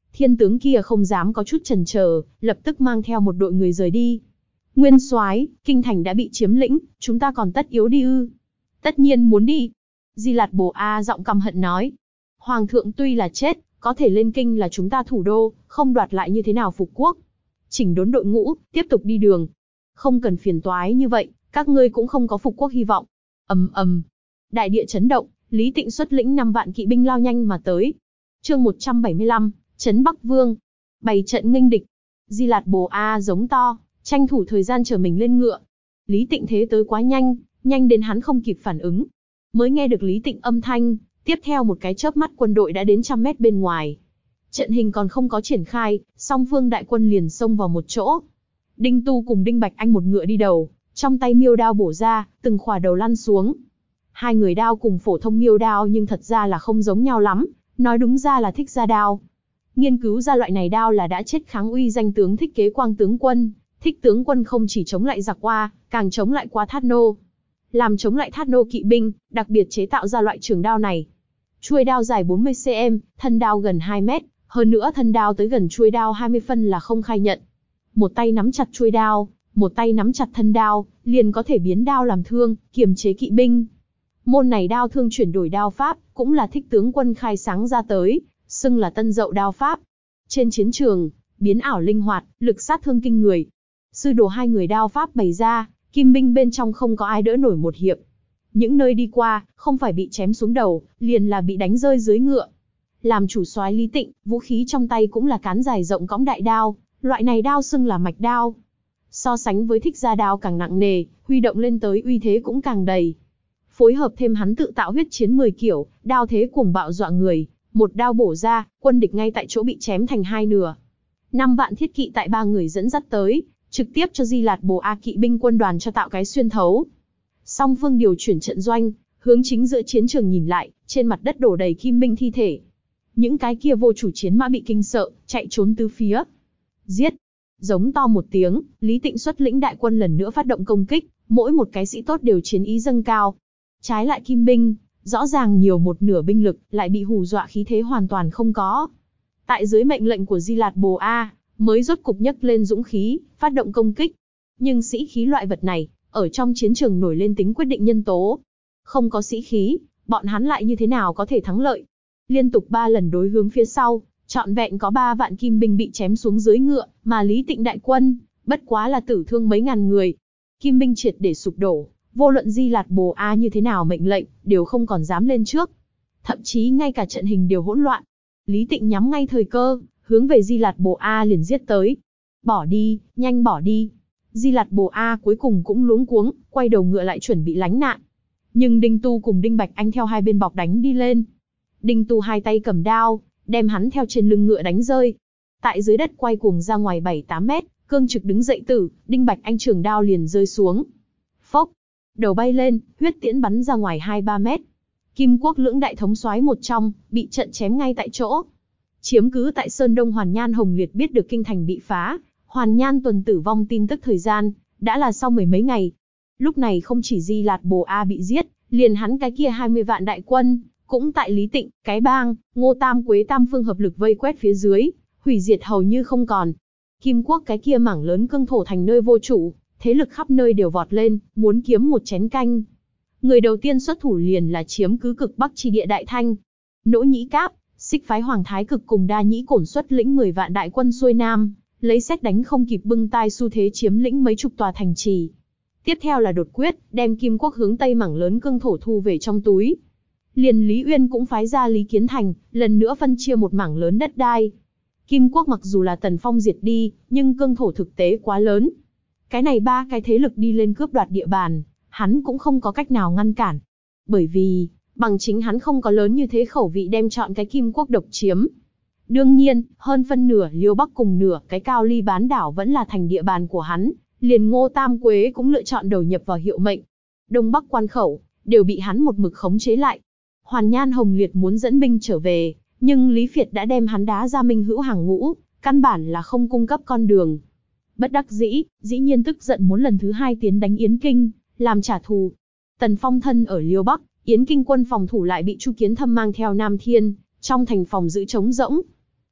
Thiên tướng kia không dám có chút chần chờ, lập tức mang theo một đội người rời đi. Nguyên soái, kinh thành đã bị chiếm lĩnh, chúng ta còn tất yếu đi ư? Tất nhiên muốn đi. Di Lạt Bồ A giọng căm hận nói. Hoàng thượng tuy là chết, có thể lên kinh là chúng ta thủ đô, không đoạt lại như thế nào phục quốc. Chỉnh đốn đội ngũ, tiếp tục đi đường. Không cần phiền toái như vậy, các ngươi cũng không có phục quốc hy vọng. Ầm ầm. Đại địa chấn động, Lý Tịnh xuất lĩnh năm vạn kỵ binh lao nhanh mà tới. Chương một trăm bảy mươi lăm, Trấn Bắc Vương. Bày trận nghênh địch. Di Lạt Bồ A giống to, tranh thủ thời gian chờ mình lên ngựa. Lý Tịnh thế tới quá nhanh, nhanh đến hắn không kịp phản ứng. Mới nghe được Lý Tịnh âm thanh, tiếp theo một cái chớp mắt quân đội đã đến trăm mét bên ngoài. Trận hình còn không có triển khai, song phương đại quân liền xông vào một chỗ. Đinh Tu cùng Đinh Bạch Anh một ngựa đi đầu, trong tay miêu đao bổ ra, từng khỏa đầu lăn xuống. Hai người đao cùng phổ thông miêu đao nhưng thật ra là không giống nhau lắm, nói đúng ra là thích gia đao. Nghiên cứu ra loại này đao là đã chết kháng uy danh tướng Thích Kế Quang tướng quân. Thích tướng quân không chỉ chống lại giặc Hoa, càng chống lại qua Thát Nô. Làm chống lại Thát Nô kỵ binh, đặc biệt chế tạo ra loại trường đao này. Chuôi đao dài bốn mươi xăng-ti-mét, thân đao gần hai mét, hơn nữa thân đao tới gần chuôi đao hai mươi phân là không khai nhận. Một tay nắm chặt chuôi đao, một tay nắm chặt thân đao, liền có thể biến đao làm thương, kiềm chế kỵ binh. Môn này đao thương chuyển đổi đao pháp, cũng là Thích tướng quân khai sáng ra tới, xưng là Tân Dậu đao pháp. Trên chiến trường, biến ảo linh hoạt, lực sát thương kinh người. Sư đồ hai người đao pháp bày ra, kim binh bên trong không có ai đỡ nổi một hiệp. Những nơi đi qua, không phải bị chém xuống đầu, liền là bị đánh rơi dưới ngựa. Làm chủ soái Lý Tịnh, vũ khí trong tay cũng là cán dài rộng cõng đại đao, loại này đao xưng là mạch đao. So sánh với Thích gia đao càng nặng nề, huy động lên tới uy thế cũng càng đầy. Phối hợp thêm hắn tự tạo huyết chiến mười kiểu, đao thế cuồng bạo dọa người, một đao bổ ra, quân địch ngay tại chỗ bị chém thành hai nửa. Năm vạn thiết kỵ tại ba người dẫn dắt tới, trực tiếp cho Di Lạt Bồ A kỵ binh quân đoàn cho tạo cái xuyên thấu. Song phương điều chuyển trận doanh, hướng chính giữa chiến trường nhìn lại, trên mặt đất đổ đầy kim binh thi thể. Những cái kia vô chủ chiến mã bị kinh sợ, chạy trốn tứ phía. Giết! Giống to một tiếng, Lý Tịnh xuất lĩnh đại quân lần nữa phát động công kích, mỗi một cái sĩ tốt đều chiến ý dâng cao. Trái lại kim binh, rõ ràng nhiều một nửa binh lực, lại bị hù dọa khí thế hoàn toàn không có. Tại dưới mệnh lệnh của Di Lạt Bồ A, mới rốt cục nhấc lên dũng khí, phát động công kích. Nhưng sĩ khí loại vật này, ở trong chiến trường nổi lên tính quyết định nhân tố. Không có sĩ khí, bọn hắn lại như thế nào có thể thắng lợi? Liên tục ba lần đối hướng phía sau, trọn vẹn có ba vạn kim binh bị chém xuống dưới ngựa, mà Lý Tịnh đại quân, bất quá là tử thương mấy ngàn người. Kim binh triệt để sụp đổ, vô luận Di Lạt Bồ A như thế nào mệnh lệnh, đều không còn dám lên trước. Thậm chí ngay cả trận hình đều hỗn loạn. Lý Tịnh nhắm ngay thời cơ, hướng về Di Lạt Bồ A liền giết tới. Bỏ đi, nhanh bỏ đi. Di Lạt Bồ A cuối cùng cũng luống cuống, quay đầu ngựa lại chuẩn bị lánh nạn. Nhưng Đinh Tu cùng Đinh Bạch Anh theo hai bên bọc đánh đi lên. Đinh Tu hai tay cầm đao, đem hắn theo trên lưng ngựa đánh rơi. Tại dưới đất quay cuồng ra ngoài bảy tám mét, cương trực đứng dậy tử, Đinh Bạch Anh trường đao liền rơi xuống. Phốc, đầu bay lên, huyết tiễn bắn ra ngoài hai ba mét. Kim Quốc lưỡng đại thống soái một trong, bị trận chém ngay tại chỗ. Chiếm cứ tại Sơn Đông Hoàn Nhan Hồng Liệt biết được kinh thành bị phá, Hoàn Nhan Tuần tử vong tin tức thời gian, đã là sau mười mấy ngày. Lúc này không chỉ Di Lạt Bồ A bị giết, liền hắn cái kia hai mươi vạn đại quân, cũng tại Lý Tịnh, Cái Bang, Ngô Tam Quế tam phương hợp lực vây quét phía dưới, hủy diệt hầu như không còn. Kim Quốc cái kia mảng lớn cương thổ thành nơi vô chủ, thế lực khắp nơi đều vọt lên, muốn kiếm một chén canh. Người đầu tiên xuất thủ liền là chiếm cứ cực Bắc chi địa Đại Thanh. Nỗ Nhĩ Cáp, Xích phái Hoàng Thái Cực cùng Đa Nhĩ Cổn xuất lĩnh mười vạn đại quân xuôi nam, lấy xét đánh không kịp bưng tai xu thế chiếm lĩnh mấy chục tòa thành trì. Tiếp theo là đột quyết, đem Kim Quốc hướng tây mảng lớn cương thổ thu về trong túi. Liền Lý Uyên cũng phái ra Lý Kiến Thành, lần nữa phân chia một mảng lớn đất đai. Kim Quốc mặc dù là Tần Phong diệt đi, nhưng cương thổ thực tế quá lớn. Cái này ba cái thế lực đi lên cướp đoạt địa bàn, hắn cũng không có cách nào ngăn cản. Bởi vì, bằng chính hắn không có lớn như thế khẩu vị đem chọn cái Kim Quốc độc chiếm. Đương nhiên, hơn phân nửa Liêu Bắc cùng nửa cái Cao Ly bán đảo vẫn là thành địa bàn của hắn, liền Ngô Tam Quế cũng lựa chọn đầu nhập vào hiệu mệnh. Đông Bắc quan khẩu, đều bị hắn một mực khống chế lại. Hoàn Nhan Hồng Liệt muốn dẫn binh trở về, nhưng Lý Phiệt đã đem hắn đá ra Minh Hữu hàng ngũ, căn bản là không cung cấp con đường. Bất đắc dĩ, dĩ nhiên tức giận muốn lần thứ hai tiến đánh Yến Kinh, làm trả thù. Tần Phong thân ở Liêu Bắc, Yến Kinh quân phòng thủ lại bị Chu Kiến Thâm mang theo Nam Thiên, trong thành phòng giữ trống rỗng.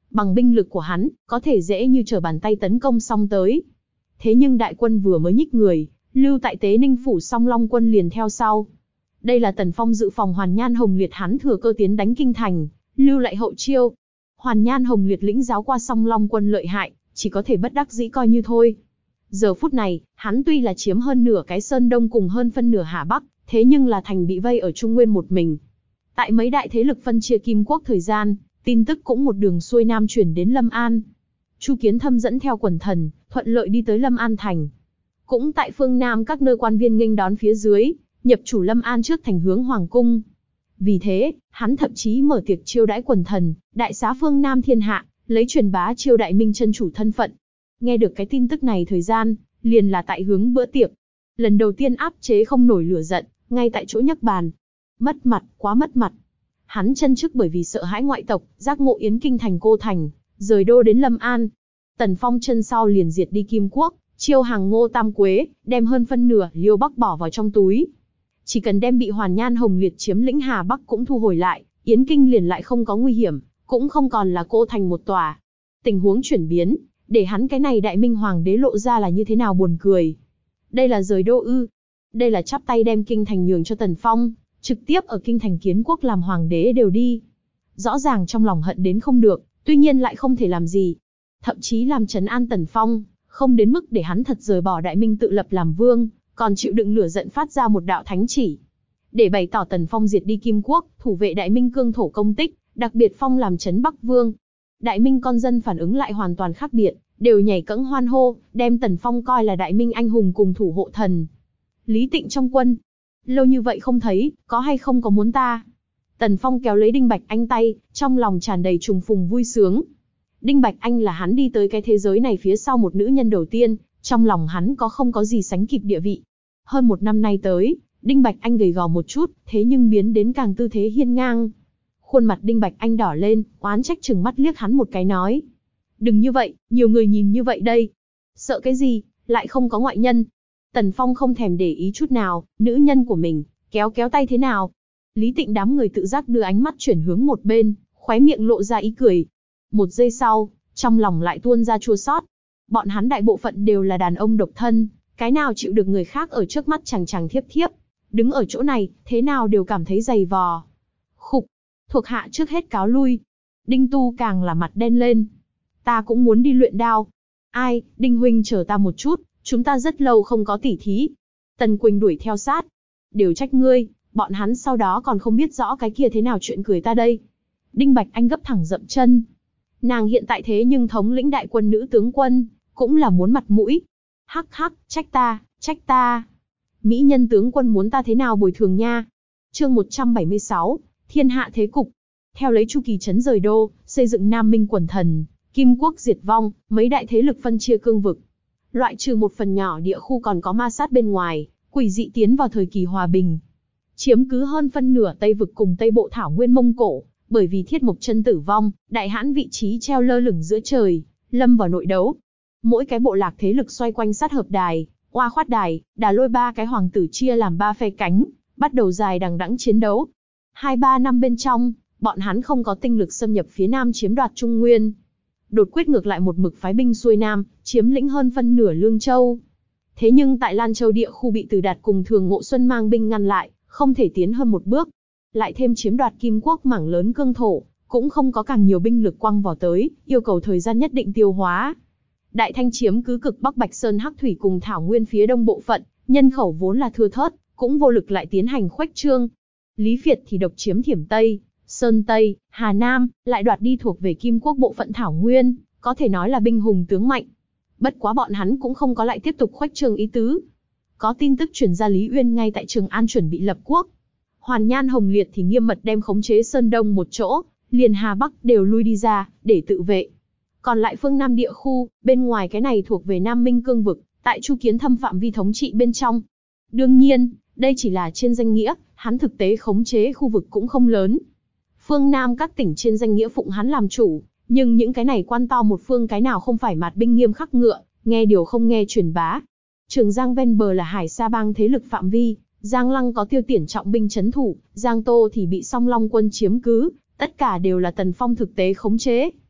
Bằng binh lực của hắn, có thể dễ như trở bàn tay tấn công xong tới. Thế nhưng đại quân vừa mới nhích người, lưu tại Tế Ninh phủ Song Long quân liền theo sau. Đây là Tần Phong dự phòng Hoàn Nhan Hồng Liệt hắn thừa cơ tiến đánh kinh thành, lưu lại hậu chiêu. Hoàn Nhan Hồng Liệt lĩnh giáo qua Song Long quân lợi hại, chỉ có thể bất đắc dĩ coi như thôi. Giờ phút này, hắn tuy là chiếm hơn nửa cái Sơn Đông cùng hơn phân nửa Hà Bắc, thế nhưng là thành bị vây ở Trung Nguyên một mình. Tại mấy đại thế lực phân chia Kim Quốc thời gian, tin tức cũng một đường xuôi nam chuyển đến Lâm An. Chu Kiến Thâm dẫn theo quần thần, thuận lợi đi tới Lâm An thành. Cũng tại phương Nam các nơi quan viên nghênh đón phía dưới, nhập chủ Lâm An trước thành hướng Hoàng cung. Vì thế, hắn thậm chí mở tiệc chiêu đãi quần thần, đại xá phương Nam thiên hạ, lấy truyền bá chiêu đại minh chân chủ thân phận. Nghe được cái tin tức này thời gian, liền là tại hướng bữa tiệc. Lần đầu tiên áp chế không nổi lửa giận, ngay tại chỗ nhấc bàn. Mất mặt, quá mất mặt. Hắn chân trước bởi vì sợ hãi ngoại tộc, giác ngộ Yến Kinh thành cô thành, rời đô đến Lâm An. Tần Phong chân sau liền diệt đi Kim Quốc, chiêu hàng Ngô Tam Quế, đem hơn phân nửa Liêu Bắc bỏ vào trong túi. Chỉ cần đem bị Hoàn Nhan Hồng Liệt chiếm lĩnh Hà Bắc cũng thu hồi lại, Yến Kinh liền lại không có nguy hiểm, cũng không còn là cô thành một tòa. Tình huống chuyển biến, để hắn cái này đại minh hoàng đế lộ ra là như thế nào buồn cười. Đây là rời đô ư? Đây là chắp tay đem kinh thành nhường cho Tần Phong, trực tiếp ở kinh thành kiến quốc làm hoàng đế đều đi. Rõ ràng trong lòng hận đến không được, tuy nhiên lại không thể làm gì. Thậm chí làm trấn an Tần Phong, không đến mức để hắn thật rời bỏ đại minh tự lập làm vương, còn chịu đựng lửa giận phát ra một đạo thánh chỉ. Để bày tỏ Tần Phong diệt đi Kim Quốc, thủ vệ đại minh cương thổ công tích, đặc biệt phong làm trấn Bắc Vương. Đại minh con dân phản ứng lại hoàn toàn khác biệt, đều nhảy cẫng hoan hô, đem Tần Phong coi là đại minh anh hùng cùng thủ hộ thần. Lý Tịnh trong quân, lâu như vậy không thấy, có hay không có muốn ta? Tần Phong kéo lấy Đinh Bạch Anh tay, trong lòng tràn đầy trùng phùng vui sướng. Đinh Bạch Anh là hắn đi tới cái thế giới này phía sau một nữ nhân đầu tiên, trong lòng hắn có không có gì sánh kịp địa vị. Hơn một năm nay tới, Đinh Bạch Anh gầy gò một chút, thế nhưng biến đến càng tư thế hiên ngang. Khuôn mặt Đinh Bạch Anh đỏ lên, oán trách trừng mắt liếc hắn một cái nói. Đừng như vậy, nhiều người nhìn như vậy đây. Sợ cái gì, lại không có ngoại nhân. Tần Phong không thèm để ý chút nào, nữ nhân của mình, kéo kéo tay thế nào. Lý Tịnh đám người tự giác đưa ánh mắt chuyển hướng một bên, khóe miệng lộ ra ý cười. Một giây sau, trong lòng lại tuôn ra chua xót. Bọn hắn đại bộ phận đều là đàn ông độc thân, cái nào chịu được người khác ở trước mắt chằng chằng thiếp thiếp. Đứng ở chỗ này, thế nào đều cảm thấy dày vò. Khục, thuộc hạ trước hết cáo lui. Đinh Tu càng là mặt đen lên. Ta cũng muốn đi luyện đao. Ai, Đinh huynh chờ ta một chút, chúng ta rất lâu không có tỉ thí. Tần Quỳnh đuổi theo sát. Đều trách ngươi, bọn hắn sau đó còn không biết rõ cái kia thế nào chuyện cười ta đây. Đinh Bạch Anh gấp thẳng dậm chân. Nàng hiện tại thế nhưng thống lĩnh đại quân nữ tướng quân, cũng là muốn mặt mũi. Hắc hắc, trách ta, trách ta. Mỹ nhân tướng quân muốn ta thế nào bồi thường nha. Chương một trăm bảy mươi sáu, Thiên hạ thế cục. Theo lấy chu kỳ trấn rời đô, xây dựng Nam Minh quần thần, Kim Quốc diệt vong, mấy đại thế lực phân chia cương vực. Loại trừ một phần nhỏ địa khu còn có ma sát bên ngoài, quỷ dị tiến vào thời kỳ hòa bình. Chiếm cứ hơn phân nửa Tây vực cùng Tây Bộ Thảo Nguyên Mông Cổ, bởi vì Thiết Mộc Chân tử vong, đại hãn vị trí treo lơ lửng giữa trời, lâm vào nội đấu. Mỗi cái bộ lạc thế lực xoay quanh sát hợp đài, oa khoát đài, đà lôi ba cái hoàng tử chia làm ba phe cánh, bắt đầu dài đằng đẵng chiến đấu. Hai ba năm bên trong, bọn hắn không có tinh lực xâm nhập phía Nam chiếm đoạt Trung Nguyên. Đột quyết ngược lại một mực phái binh xuôi Nam, chiếm lĩnh hơn phân nửa Lương Châu. Thế nhưng tại Lan Châu địa khu bị Từ Đạt cùng Thường Ngộ Xuân mang binh ngăn lại, không thể tiến hơn một bước. Lại thêm chiếm đoạt Kim Quốc mảng lớn cương thổ, cũng không có càng nhiều binh lực quăng vào tới, yêu cầu thời gian nhất định tiêu hóa. Đại Thanh chiếm cứ cực Bắc Bạch Sơn Hắc Thủy cùng Thảo Nguyên phía đông bộ phận, nhân khẩu vốn là thưa thớt, cũng vô lực lại tiến hành khuếch trương. Lý Việt thì độc chiếm Thiểm Tây, Sơn Tây, Hà Nam, lại đoạt đi thuộc về Kim Quốc bộ phận Thảo Nguyên, có thể nói là binh hùng tướng mạnh. Bất quá bọn hắn cũng không có lại tiếp tục khuếch trương ý tứ. Có tin tức truyền ra Lý Uyên ngay tại Trường An chuẩn bị lập quốc. Hoàn Nhan Hồng Liệt thì nghiêm mật đem khống chế Sơn Đông một chỗ, liền Hà Bắc đều lui đi ra, để tự vệ. Còn lại phương Nam địa khu, bên ngoài cái này thuộc về Nam Minh cương vực, tại Chu Kiến Thâm phạm vi thống trị bên trong. Đương nhiên, đây chỉ là trên danh nghĩa, hắn thực tế khống chế khu vực cũng không lớn. Phương Nam các tỉnh trên danh nghĩa phụng hắn làm chủ, nhưng những cái này quan to một phương cái nào không phải mạt binh nghiêm khắc ngựa, nghe điều không nghe truyền bá. Trường Giang ven bờ là Hải Sa bang thế lực phạm vi, Giang Lăng có Tiêu Tiển trọng binh trấn thủ, Giang Tô thì bị Song Long quân chiếm cứ, tất cả đều là Tần Phong thực tế khống chế.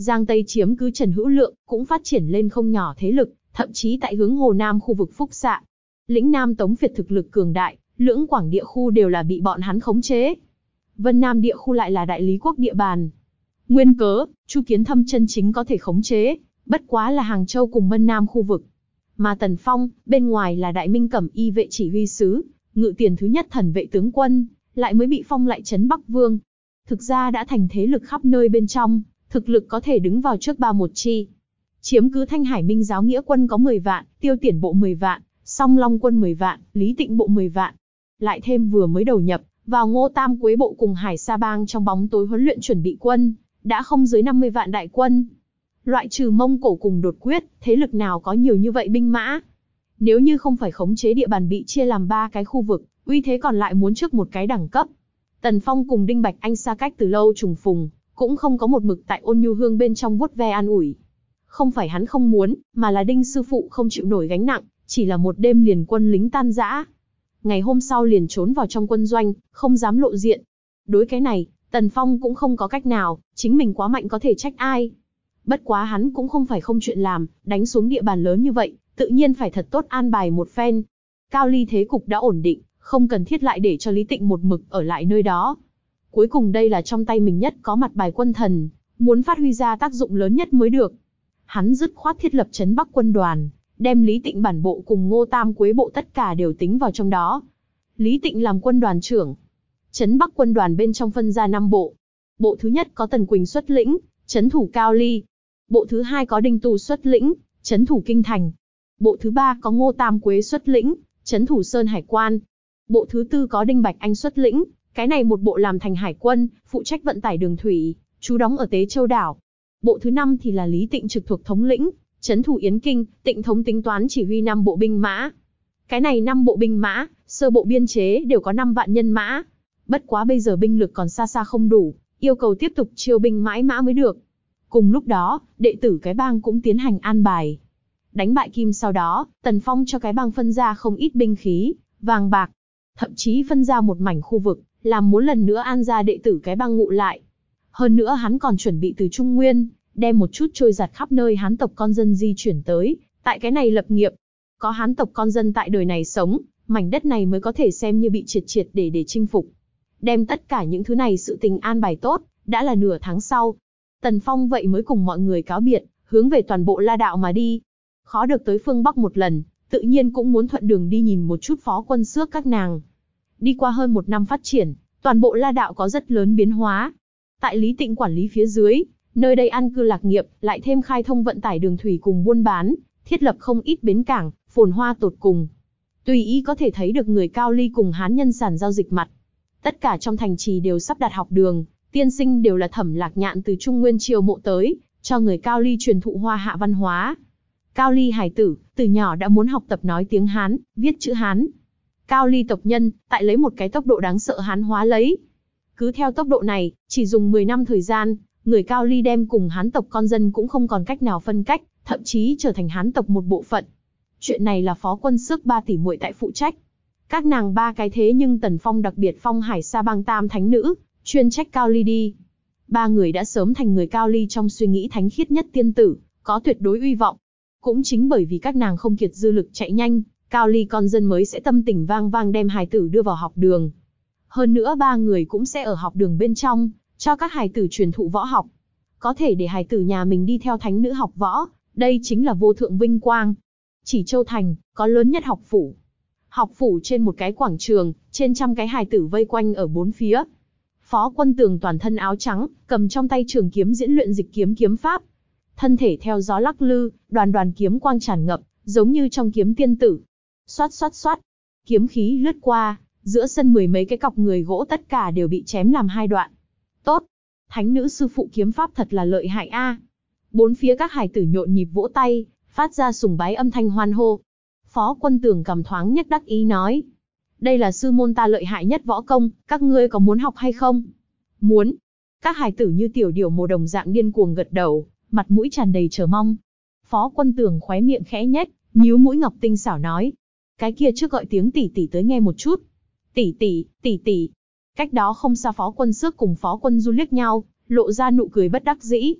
Giang Tây chiếm cứ Trần Hữu Lượng, cũng phát triển lên không nhỏ thế lực, thậm chí tại hướng Hồ Nam khu vực Phúc Xạ. Lĩnh Nam Tống Việt thực lực cường đại, lưỡng quảng địa khu đều là bị bọn hắn khống chế. Vân Nam địa khu lại là đại lý quốc địa bàn. Nguyên cớ, Chu Kiến Thâm chân chính có thể khống chế, bất quá là Hàng Châu cùng Vân Nam khu vực. Mà Tần Phong, bên ngoài là Đại Minh Cẩm Y vệ chỉ huy sứ, ngự tiền thứ nhất thần vệ tướng quân, lại mới bị phong lại trấn Bắc Vương. Thực ra đã thành thế lực khắp nơi bên trong, thực lực có thể đứng vào trước ba một chi. Chiếm cứ Thanh Hải Minh giáo nghĩa quân có mười vạn, Tiêu Tiển bộ mười vạn, Song Long quân mười vạn, Lý Tịnh bộ mười vạn. Lại thêm vừa mới đầu nhập vào Ngô Tam Quế bộ cùng Hải Sa Bang trong bóng tối huấn luyện chuẩn bị quân, đã không dưới năm mươi vạn đại quân. Loại trừ Mông Cổ cùng Đột Quyết, thế lực nào có nhiều như vậy binh mã? Nếu như không phải khống chế địa bàn bị chia làm ba cái khu vực, uy thế còn lại muốn trước một cái đẳng cấp. Tần Phong cùng Đinh Bạch Anh xa cách từ lâu trùng phùng, cũng không có một mực tại Ôn Nhu Hương bên trong vuốt ve an ủi. Không phải hắn không muốn, mà là Đinh sư phụ không chịu nổi gánh nặng, chỉ là một đêm liền quân lính tan rã. Ngày hôm sau liền trốn vào trong quân doanh, không dám lộ diện. Đối cái này, Tần Phong cũng không có cách nào, chính mình quá mạnh có thể trách ai. Bất quá hắn cũng không phải không chuyện làm, đánh xuống địa bàn lớn như vậy, tự nhiên phải thật tốt an bài một phen. Cao Ly thế cục đã ổn định, không cần thiết lại để cho Lý Tịnh một mực ở lại nơi đó. Cuối cùng đây là trong tay mình nhất có mặt bài quân thần, muốn phát huy ra tác dụng lớn nhất mới được. Hắn dứt khoát thiết lập trấn Bắc quân đoàn, đem Lý Tịnh bản bộ cùng Ngô Tam Quế bộ tất cả đều tính vào trong đó. Lý Tịnh làm quân đoàn trưởng. Trấn Bắc quân đoàn bên trong phân ra năm bộ. Bộ thứ nhất có Tần Quỳnh xuất lĩnh, trấn thủ Cao Ly. Bộ thứ hai có Đinh Tu xuất lĩnh, trấn thủ Kinh Thành. Bộ thứ ba có Ngô Tam Quế xuất lĩnh, trấn thủ Sơn Hải Quan. Bộ thứ tư có Đinh Bạch Anh xuất lĩnh, cái này một bộ làm thành hải quân, phụ trách vận tải đường thủy, trú đóng ở Tế Châu đảo. Bộ thứ năm thì là Lý Tịnh trực thuộc thống lĩnh, trấn thủ Yến Kinh, Tịnh thống tính toán chỉ huy năm bộ binh mã. Cái này năm bộ binh mã, sơ bộ biên chế đều có năm vạn nhân mã. Bất quá bây giờ binh lực còn xa xa không đủ, yêu cầu tiếp tục chiêu binh mãi mã mới được. Cùng lúc đó, đệ tử cái bang cũng tiến hành an bài. Đánh bại Kim sau đó, Tần Phong cho cái bang phân ra không ít binh khí, vàng bạc, thậm chí phân ra một mảnh khu vực, làm muốn lần nữa an ra đệ tử cái bang ngụ lại. Hơn nữa hắn còn chuẩn bị từ Trung Nguyên, đem một chút trôi giạt khắp nơi Hán tộc con dân di chuyển tới, tại cái này lập nghiệp. Có Hán tộc con dân tại đời này sống, mảnh đất này mới có thể xem như bị triệt triệt để để chinh phục. Đem tất cả những thứ này sự tình an bài tốt, đã là nửa tháng sau. Tần Phong vậy mới cùng mọi người cáo biệt, hướng về toàn bộ La Đạo mà đi. Khó được tới phương Bắc một lần, tự nhiên cũng muốn thuận đường đi nhìn một chút phó quân xước các nàng. Đi qua hơn một năm phát triển, toàn bộ La Đạo có rất lớn biến hóa. Tại Lý Tịnh quản lý phía dưới, nơi đây an cư lạc nghiệp, lại thêm khai thông vận tải đường thủy cùng buôn bán, thiết lập không ít bến cảng, phồn hoa tột cùng. Tùy ý có thể thấy được người Cao Ly cùng Hán nhân sản giao dịch mặt. Tất cả trong thành trì đều sắp đặt học đường, tiên sinh đều là Thẩm Lạc Nhạn từ Trung Nguyên chiêu mộ tới, cho người Cao Ly truyền thụ Hoa Hạ văn hóa. Cao Ly hải tử, từ nhỏ đã muốn học tập nói tiếng Hán, viết chữ Hán. Cao Ly tộc nhân, tại lấy một cái tốc độ đáng sợ Hán hóa lấy. Cứ theo tốc độ này, chỉ dùng mười năm thời gian, người Cao Ly đem cùng Hán tộc con dân cũng không còn cách nào phân cách, thậm chí trở thành Hán tộc một bộ phận. Chuyện này là phó quân xước ba tỷ muội tại phụ trách. Các nàng ba cái thế nhưng Tần Phong đặc biệt phong Hải Sa Bang tam thánh nữ, chuyên trách Cao Ly đi. Ba người đã sớm thành người Cao Ly trong suy nghĩ thánh khiết nhất tiên tử, có tuyệt đối uy vọng. Cũng chính bởi vì các nàng không kiệt dư lực chạy nhanh, Cao Ly con dân mới sẽ tâm tình vang vang đem hài tử đưa vào học đường. Hơn nữa ba người cũng sẽ ở học đường bên trong, cho các hài tử truyền thụ võ học. Có thể để hài tử nhà mình đi theo thánh nữ học võ, đây chính là vô thượng vinh quang. Chỉ Châu Thành, có lớn nhất học phủ. Học phủ trên một cái quảng trường, trên trăm cái hài tử vây quanh ở bốn phía. Phó Quân Tường toàn thân áo trắng, cầm trong tay trường kiếm diễn luyện dịch kiếm kiếm pháp. Thân thể theo gió lắc lư, đoàn đoàn kiếm quang tràn ngập, giống như trong kiếm tiên tử. Xoát xoát xoát, kiếm khí lướt qua, giữa sân mười mấy cái cọc người gỗ tất cả đều bị chém làm hai đoạn. Tốt, thánh nữ sư phụ kiếm pháp thật là lợi hại a. Bốn phía các hài tử nhộn nhịp vỗ tay, phát ra sùng bái âm thanh hoan hô. Phó Quân Tường cầm thoáng nhắc đắc ý nói, đây là sư môn ta lợi hại nhất võ công, các ngươi có muốn học hay không? Muốn. Các hài tử như tiểu điểu mồ đồng dạng điên cuồng gật đầu, mặt mũi tràn đầy chờ mong. Phó Quân Tường khóe miệng khẽ nhếch, nhíu mũi ngọc tinh xảo nói, cái kia trước gọi tiếng tỷ tỷ tới nghe một chút. Tỷ tỷ, tỷ tỷ. Cách đó không xa Phó Quân Xước cùng Phó Quân Du liếc nhau, lộ ra nụ cười bất đắc dĩ.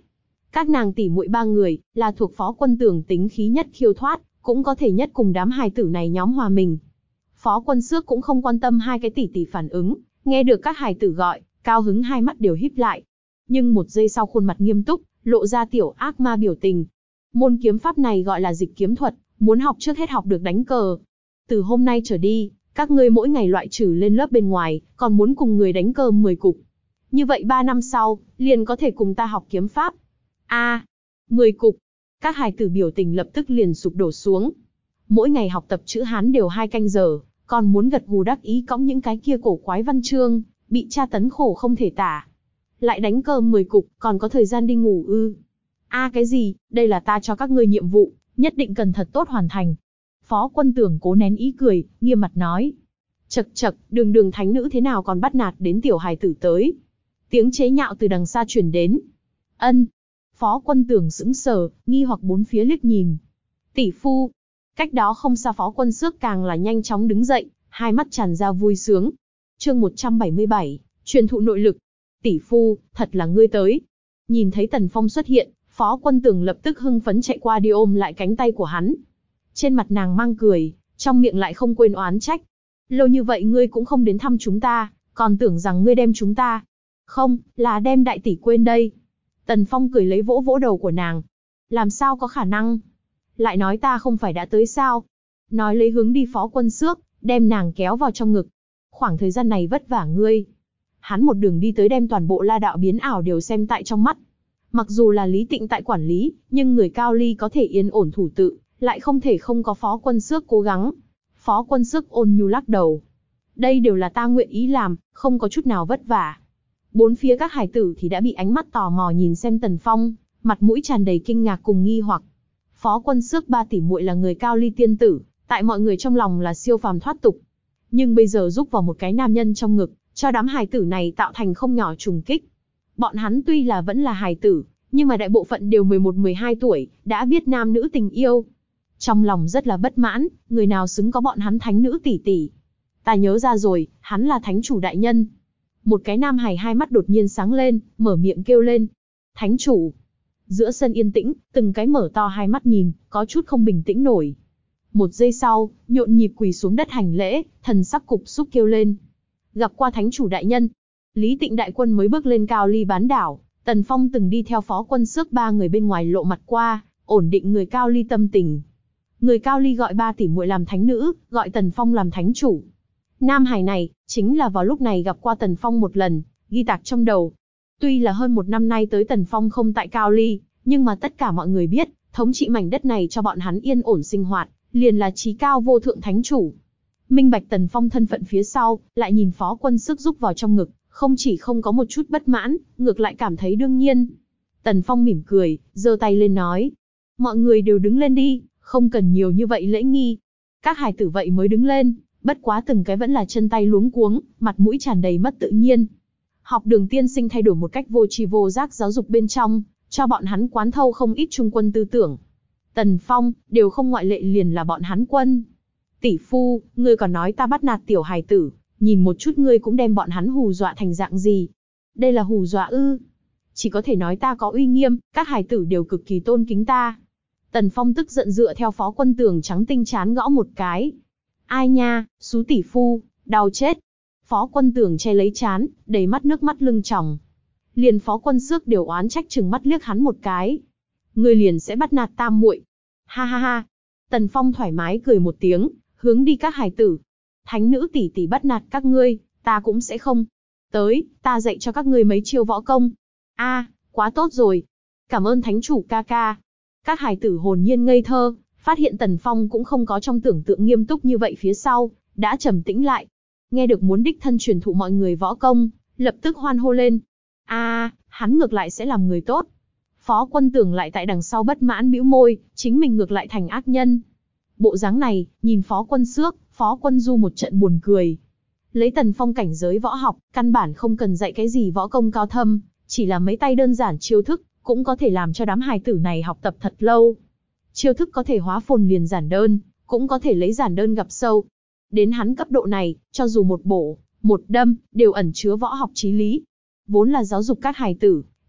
Các nàng tỷ muội ba người, là thuộc Phó Quân Tường tính khí nhất khiêu thoát, cũng có thể nhất cùng đám hài tử này nhóm hòa mình. Phó Quân Xước cũng không quan tâm hai cái tỷ tỷ phản ứng, nghe được các hài tử gọi, cao hứng hai mắt đều híp lại. Nhưng một giây sau khuôn mặt nghiêm túc, lộ ra tiểu ác ma biểu tình. Môn kiếm pháp này gọi là dịch kiếm thuật, muốn học trước hết học được đánh cờ. Từ hôm nay trở đi, các ngươi mỗi ngày loại trừ lên lớp bên ngoài, còn muốn cùng người đánh cờ mười cục. Như vậy ba năm sau, liền có thể cùng ta học kiếm pháp. A, à, mười cục. Các hài tử biểu tình lập tức liền sụp đổ xuống. Mỗi ngày học tập chữ Hán đều hai canh giờ, còn muốn gật gù đắc ý cõng những cái kia cổ quái văn chương, bị tra tấn khổ không thể tả. Lại đánh cờ mười cục, còn có thời gian đi ngủ ư? A à, cái gì, đây là ta cho các ngươi nhiệm vụ, nhất định cần thật tốt hoàn thành. Phó Quân Tường cố nén ý cười, nghiêm mặt nói. Chậc chậc, đường đường thánh nữ thế nào còn bắt nạt đến tiểu hài tử tới. Tiếng chế nhạo từ đằng xa truyền đến. Ân. Phó Quân Tường sững sờ, nghi hoặc bốn phía liếc nhìn. Tỷ phu. Cách đó không xa Phó Quân Xước càng là nhanh chóng đứng dậy, hai mắt tràn ra vui sướng. Chương một trăm bảy mươi bảy, truyền thụ nội lực. Tỷ phu, thật là ngươi tới. Nhìn thấy Tần Phong xuất hiện, Phó Quân Tường lập tức hưng phấn chạy qua đi ôm lại cánh tay của hắn. Trên mặt nàng mang cười, trong miệng lại không quên oán trách. Lâu như vậy ngươi cũng không đến thăm chúng ta, còn tưởng rằng ngươi đem chúng ta. Không, là đem đại tỷ quên đây. Tần Phong cười lấy vỗ vỗ đầu của nàng. Làm sao có khả năng? Lại nói ta không phải đã tới sao? Nói lấy hướng đi Phó Quân Xước, đem nàng kéo vào trong ngực. Khoảng thời gian này vất vả ngươi. Hắn một đường đi tới đem toàn bộ La đạo biến ảo đều xem tại trong mắt. Mặc dù là Lý Tịnh tại quản lý, nhưng người Cao Ly có thể yên ổn thủ tự, lại không thể không có Phó Quân Xước cố gắng. Phó Quân Xước ôn nhu lắc đầu. Đây đều là ta nguyện ý làm, không có chút nào vất vả. Bốn phía các hải tử thì đã bị ánh mắt tò mò nhìn xem Tần Phong, mặt mũi tràn đầy kinh ngạc cùng nghi hoặc. Phó Quân Xước ba tỷ muội là người Cao Ly tiên tử, tại mọi người trong lòng là siêu phàm thoát tục. Nhưng bây giờ giúp vào một cái nam nhân trong ngực, cho đám hài tử này tạo thành không nhỏ trùng kích. Bọn hắn tuy là vẫn là hài tử, nhưng mà đại bộ phận đều mười một mười hai tuổi, đã biết nam nữ tình yêu. Trong lòng rất là bất mãn, người nào xứng có bọn hắn thánh nữ tỷ tỷ. Ta nhớ ra rồi, hắn là thánh chủ đại nhân. Một cái nam hài hai mắt đột nhiên sáng lên, mở miệng kêu lên. Thánh chủ. Giữa sân yên tĩnh, từng cái mở to hai mắt nhìn, có chút không bình tĩnh nổi. Một giây sau, nhộn nhịp quỳ xuống đất hành lễ, thần sắc cục xúc kêu lên. Gặp qua thánh chủ đại nhân. Lý Tịnh đại quân mới bước lên Cao Ly bán đảo, Tần Phong từng đi theo Phó Quân Xước ba người bên ngoài lộ mặt qua, ổn định người Cao Ly tâm tình. Người Cao Ly gọi ba tỷ muội làm thánh nữ, gọi Tần Phong làm thánh chủ. Nam hài này, chính là vào lúc này gặp qua Tần Phong một lần, ghi tạc trong đầu. Tuy là hơn một năm nay tới Tần Phong không tại Cao Ly, nhưng mà tất cả mọi người biết, thống trị mảnh đất này cho bọn hắn yên ổn sinh hoạt, liền là chí cao vô thượng thánh chủ. Minh bạch Tần Phong thân phận phía sau, lại nhìn Phó Quân Xước rúc vào trong ngực, không chỉ không có một chút bất mãn, ngược lại cảm thấy đương nhiên. Tần Phong mỉm cười, giơ tay lên nói. Mọi người đều đứng lên đi, không cần nhiều như vậy lễ nghi. Các hài tử vậy mới đứng lên, bất quá từng cái vẫn là chân tay luống cuống, mặt mũi tràn đầy mất tự nhiên. Học Đường tiên sinh thay đổi một cách vô tri vô giác giáo dục bên trong, cho bọn hắn quán thâu không ít trung quân tư tưởng. Tần Phong, đều không ngoại lệ liền là bọn hắn quân. Tỷ phu, ngươi còn nói ta bắt nạt tiểu hài tử, nhìn một chút ngươi cũng đem bọn hắn hù dọa thành dạng gì. Đây là hù dọa ư? Chỉ có thể nói ta có uy nghiêm, các hài tử đều cực kỳ tôn kính ta. Tần Phong tức giận dựa theo Phó Quân Tường trắng tinh chán gõ một cái. Ai nha, xú tỷ phu, đau chết. Phó Quân Tường che lấy chán, đầy mắt nước mắt lưng tròng. Liền Phó Quân Xước đều oán trách trừng mắt liếc hắn một cái. Ngươi liền sẽ bắt nạt tam muội. Ha ha ha. Tần Phong thoải mái cười một tiếng, hướng đi các hài tử. Thánh nữ tỷ tỷ bắt nạt các ngươi, ta cũng sẽ không. Tới, ta dạy cho các ngươi mấy chiêu võ công. A, à, quá tốt rồi. Cảm ơn thánh chủ ca ca. Các hài tử hồn nhiên ngây thơ, phát hiện Tần Phong cũng không có trong tưởng tượng nghiêm túc như vậy phía sau, đã trầm tĩnh lại. Nghe được muốn đích thân truyền thụ mọi người võ công, lập tức hoan hô lên. A, à, hắn ngược lại sẽ làm người tốt. Phó Quân Tường lại tại đằng sau bất mãn bĩu môi, chính mình ngược lại thành ác nhân. Bộ dáng này, nhìn Phó Quân Xước, Phó Quân Du một trận buồn cười. Lấy Tần Phong cảnh giới võ học, căn bản không cần dạy cái gì võ công cao thâm, chỉ là mấy tay đơn giản chiêu thức, cũng có thể làm cho đám hài tử này học tập thật lâu. Chiêu thức có thể hóa phồn liền giản đơn, cũng có thể lấy giản đơn gặp sâu. Đến hắn cấp độ này, cho dù một bổ, một đâm, đều ẩn chứa võ học chí lý. Vốn là giáo dục các hài tử,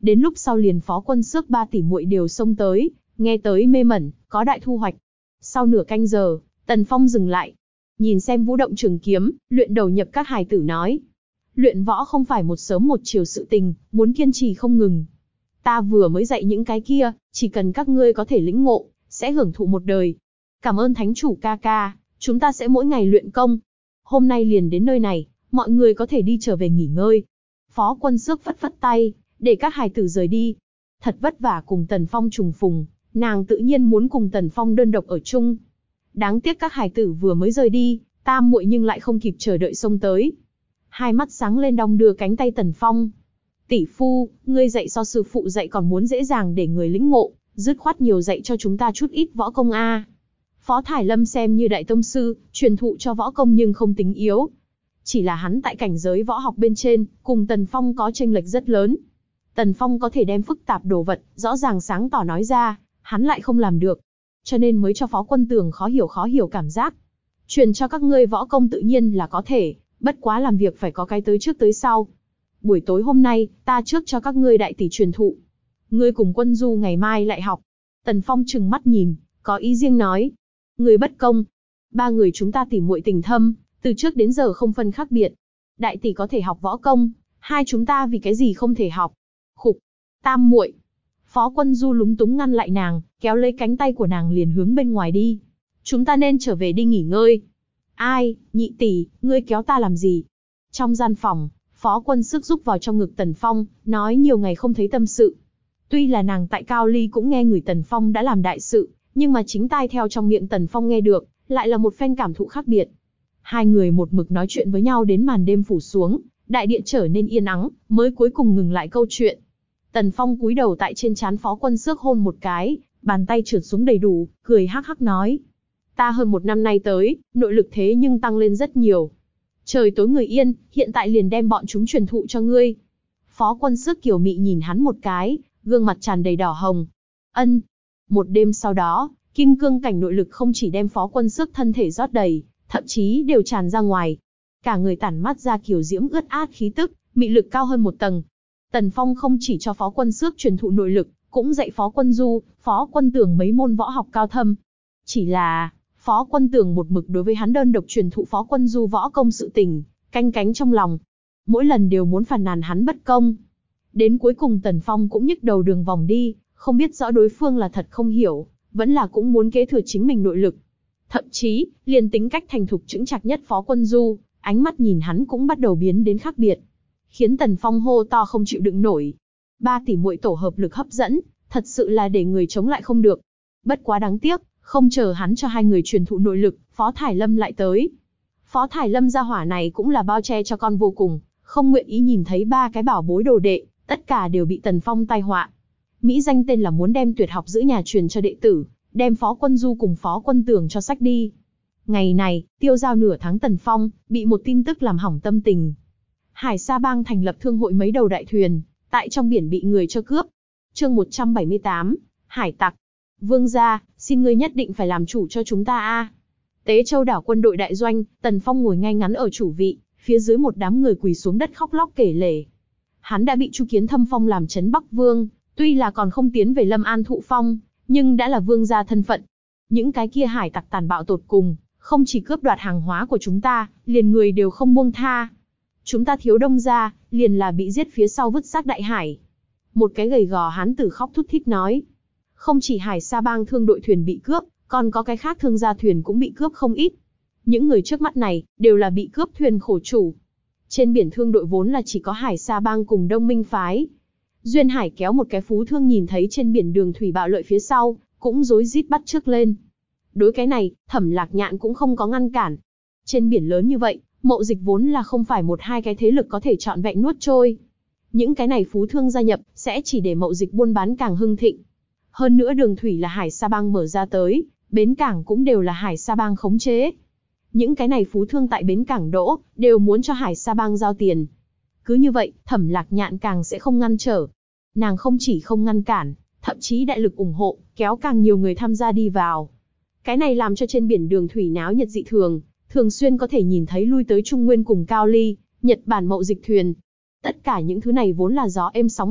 Đến lúc sau liền Phó Quân Xước ba tỷ muội đều xông tới, nghe tới mê mẩn, có đại thu hoạch. Sau nửa canh giờ, Tần Phong dừng lại, nhìn xem vũ động trường kiếm, luyện đầu nhập các hài tử nói. Luyện võ không phải một sớm một chiều sự tình, muốn kiên trì không ngừng. Ta vừa mới dạy những cái kia, chỉ cần các ngươi có thể lĩnh ngộ, sẽ hưởng thụ một đời. Cảm ơn thánh chủ ca ca, chúng ta sẽ mỗi ngày luyện công. Hôm nay liền đến nơi này, mọi người có thể đi trở về nghỉ ngơi. Phó Quân Xước phất phất tay, để các hài tử rời đi. Thật vất vả cùng Tần Phong trùng phùng, nàng tự nhiên muốn cùng Tần Phong đơn độc ở chung. Đáng tiếc các hài tử vừa mới rời đi, tam muội nhưng lại không kịp chờ đợi xông tới. Hai mắt sáng lên đong đưa cánh tay Tần Phong. Tỷ phu, ngươi dạy so sư phụ dạy còn muốn dễ dàng để người lĩnh ngộ, dứt khoát nhiều dạy cho chúng ta chút ít võ công a. Phó Thải Lâm xem như đại tông sư, truyền thụ cho võ công nhưng không tính yếu. Chỉ là hắn tại cảnh giới võ học bên trên, cùng Tần Phong có chênh lệch rất lớn. Tần Phong có thể đem phức tạp đồ vật, rõ ràng sáng tỏ nói ra, hắn lại không làm được. Cho nên mới cho Phó Quân Tường khó hiểu khó hiểu cảm giác. Truyền cho các ngươi võ công tự nhiên là có thể, bất quá làm việc phải có cái tới trước tới sau. Buổi tối hôm nay, ta trước cho các ngươi đại tỷ truyền thụ. Ngươi cùng Quân Du ngày mai lại học. Tần Phong trừng mắt nhìn, có ý riêng nói. Ngươi bất công. Ba người chúng ta tỉ muội tình thâm, từ trước đến giờ không phân khác biệt. Đại tỷ có thể học võ công, hai chúng ta vì cái gì không thể học? Khục, tam muội. Phó Quân Du lúng túng ngăn lại nàng, kéo lấy cánh tay của nàng liền hướng bên ngoài đi. Chúng ta nên trở về đi nghỉ ngơi. Ai, nhị tỷ, ngươi kéo ta làm gì? Trong gian phòng, Phó Quân Xước rúc vào trong ngực Tần Phong, nói nhiều ngày không thấy tâm sự. Tuy là nàng tại Cao Ly cũng nghe người Tần Phong đã làm đại sự, nhưng mà chính tai theo trong miệng Tần Phong nghe được, lại là một phen cảm thụ khác biệt. Hai người một mực nói chuyện với nhau đến màn đêm phủ xuống, đại điện trở nên yên ắng, mới cuối cùng ngừng lại câu chuyện. Tần Phong cúi đầu tại trên trán Phó Quân Xước hôn một cái, bàn tay trượt xuống đầy đủ, cười hắc hắc nói. Ta hơn một năm nay tới, nội lực thế nhưng tăng lên rất nhiều. Trời tối người yên, hiện tại liền đem bọn chúng truyền thụ cho ngươi. Phó Quân Xước kiều mị nhìn hắn một cái, gương mặt tràn đầy đỏ hồng. Ân. Một đêm sau đó, kim cương cảnh nội lực không chỉ đem Phó Quân Xước thân thể rót đầy, thậm chí đều tràn ra ngoài. Cả người tản mát ra kiều diễm ướt át khí tức, mị lực cao hơn một tầng. Tần Phong không chỉ cho Phó Quân Xước truyền thụ nội lực, cũng dạy Phó Quân Du, Phó Quân Tường mấy môn võ học cao thâm. Chỉ là, Phó Quân Tường một mực đối với hắn đơn độc truyền thụ Phó Quân Du võ công sự tình, canh cánh trong lòng. Mỗi lần đều muốn phàn nàn hắn bất công. Đến cuối cùng Tần Phong cũng nhức đầu đường vòng đi, không biết rõ đối phương là thật không hiểu, vẫn là cũng muốn kế thừa chính mình nội lực. Thậm chí, liền tính cách thành thục chững chạc nhất Phó Quân Du, ánh mắt nhìn hắn cũng bắt đầu biến đến khác biệt. Khiến Tần Phong hô to không chịu đựng nổi. Ba tỷ muội tổ hợp lực hấp dẫn, thật sự là để người chống lại không được. Bất quá đáng tiếc, không chờ hắn cho hai người truyền thụ nội lực, Phó Thải Lâm lại tới. Phó Thải Lâm gia hỏa này cũng là bao che cho con vô cùng, không nguyện ý nhìn thấy ba cái bảo bối đồ đệ, tất cả đều bị Tần Phong tai họa. Mỹ danh tên là muốn đem tuyệt học giữ nhà truyền cho đệ tử, đem Phó Quân Du cùng Phó Quân Tường cho sách đi. Ngày này, tiêu giao nửa tháng Tần Phong, bị một tin tức làm hỏng tâm tình. Hải Sa Bang thành lập thương hội mấy đầu đại thuyền, tại trong biển bị người cho cướp. Chương một trăm bảy mươi tám, Hải tặc. Vương gia, xin ngươi nhất định phải làm chủ cho chúng ta a. Tế Châu đảo quân đội đại doanh, Tần Phong ngồi ngay ngắn ở chủ vị, phía dưới một đám người quỳ xuống đất khóc lóc kể lể. Hắn đã bị Chu Kiến Thâm phong làm trấn Bắc Vương, tuy là còn không tiến về Lâm An thụ phong, nhưng đã là vương gia thân phận. Những cái kia hải tặc tàn bạo tột cùng, không chỉ cướp đoạt hàng hóa của chúng ta, liền người đều không buông tha. Chúng ta thiếu đông gia, liền là bị giết phía sau vứt xác đại hải. Một cái gầy gò hán tử khóc thút thít nói. Không chỉ Hải Sa Bang thương đội thuyền bị cướp, còn có cái khác thương gia thuyền cũng bị cướp không ít. Những người trước mắt này, đều là bị cướp thuyền khổ chủ. Trên biển thương đội vốn là chỉ có Hải Sa Bang cùng Đông Minh Phái. Duyên Hải kéo một cái phú thương nhìn thấy trên biển đường thủy bạo lợi phía sau, cũng rối rít bắt chước lên. Đối cái này, Thẩm Lạc Nhạn cũng không có ngăn cản. Trên biển lớn như vậy, mậu dịch vốn là không phải một hai cái thế lực có thể trọn vẹn nuốt trôi. Những cái này phú thương gia nhập, sẽ chỉ để mậu dịch buôn bán càng hưng thịnh. Hơn nữa đường thủy là Hải Sa Bang mở ra tới, bến cảng cũng đều là Hải Sa Bang khống chế. Những cái này phú thương tại bến cảng đỗ, đều muốn cho Hải Sa Bang giao tiền. Cứ như vậy, Thẩm Lạc Nhạn càng sẽ không ngăn trở. Nàng không chỉ không ngăn cản, thậm chí đại lực ủng hộ, kéo càng nhiều người tham gia đi vào. Cái này làm cho trên biển đường thủy náo nhiệt dị thường, thường xuyên có thể nhìn thấy lui tới Trung Nguyên cùng Cao Ly, Nhật Bản mậu dịch thuyền. Tất cả những thứ này vốn là gió êm sóng lặng,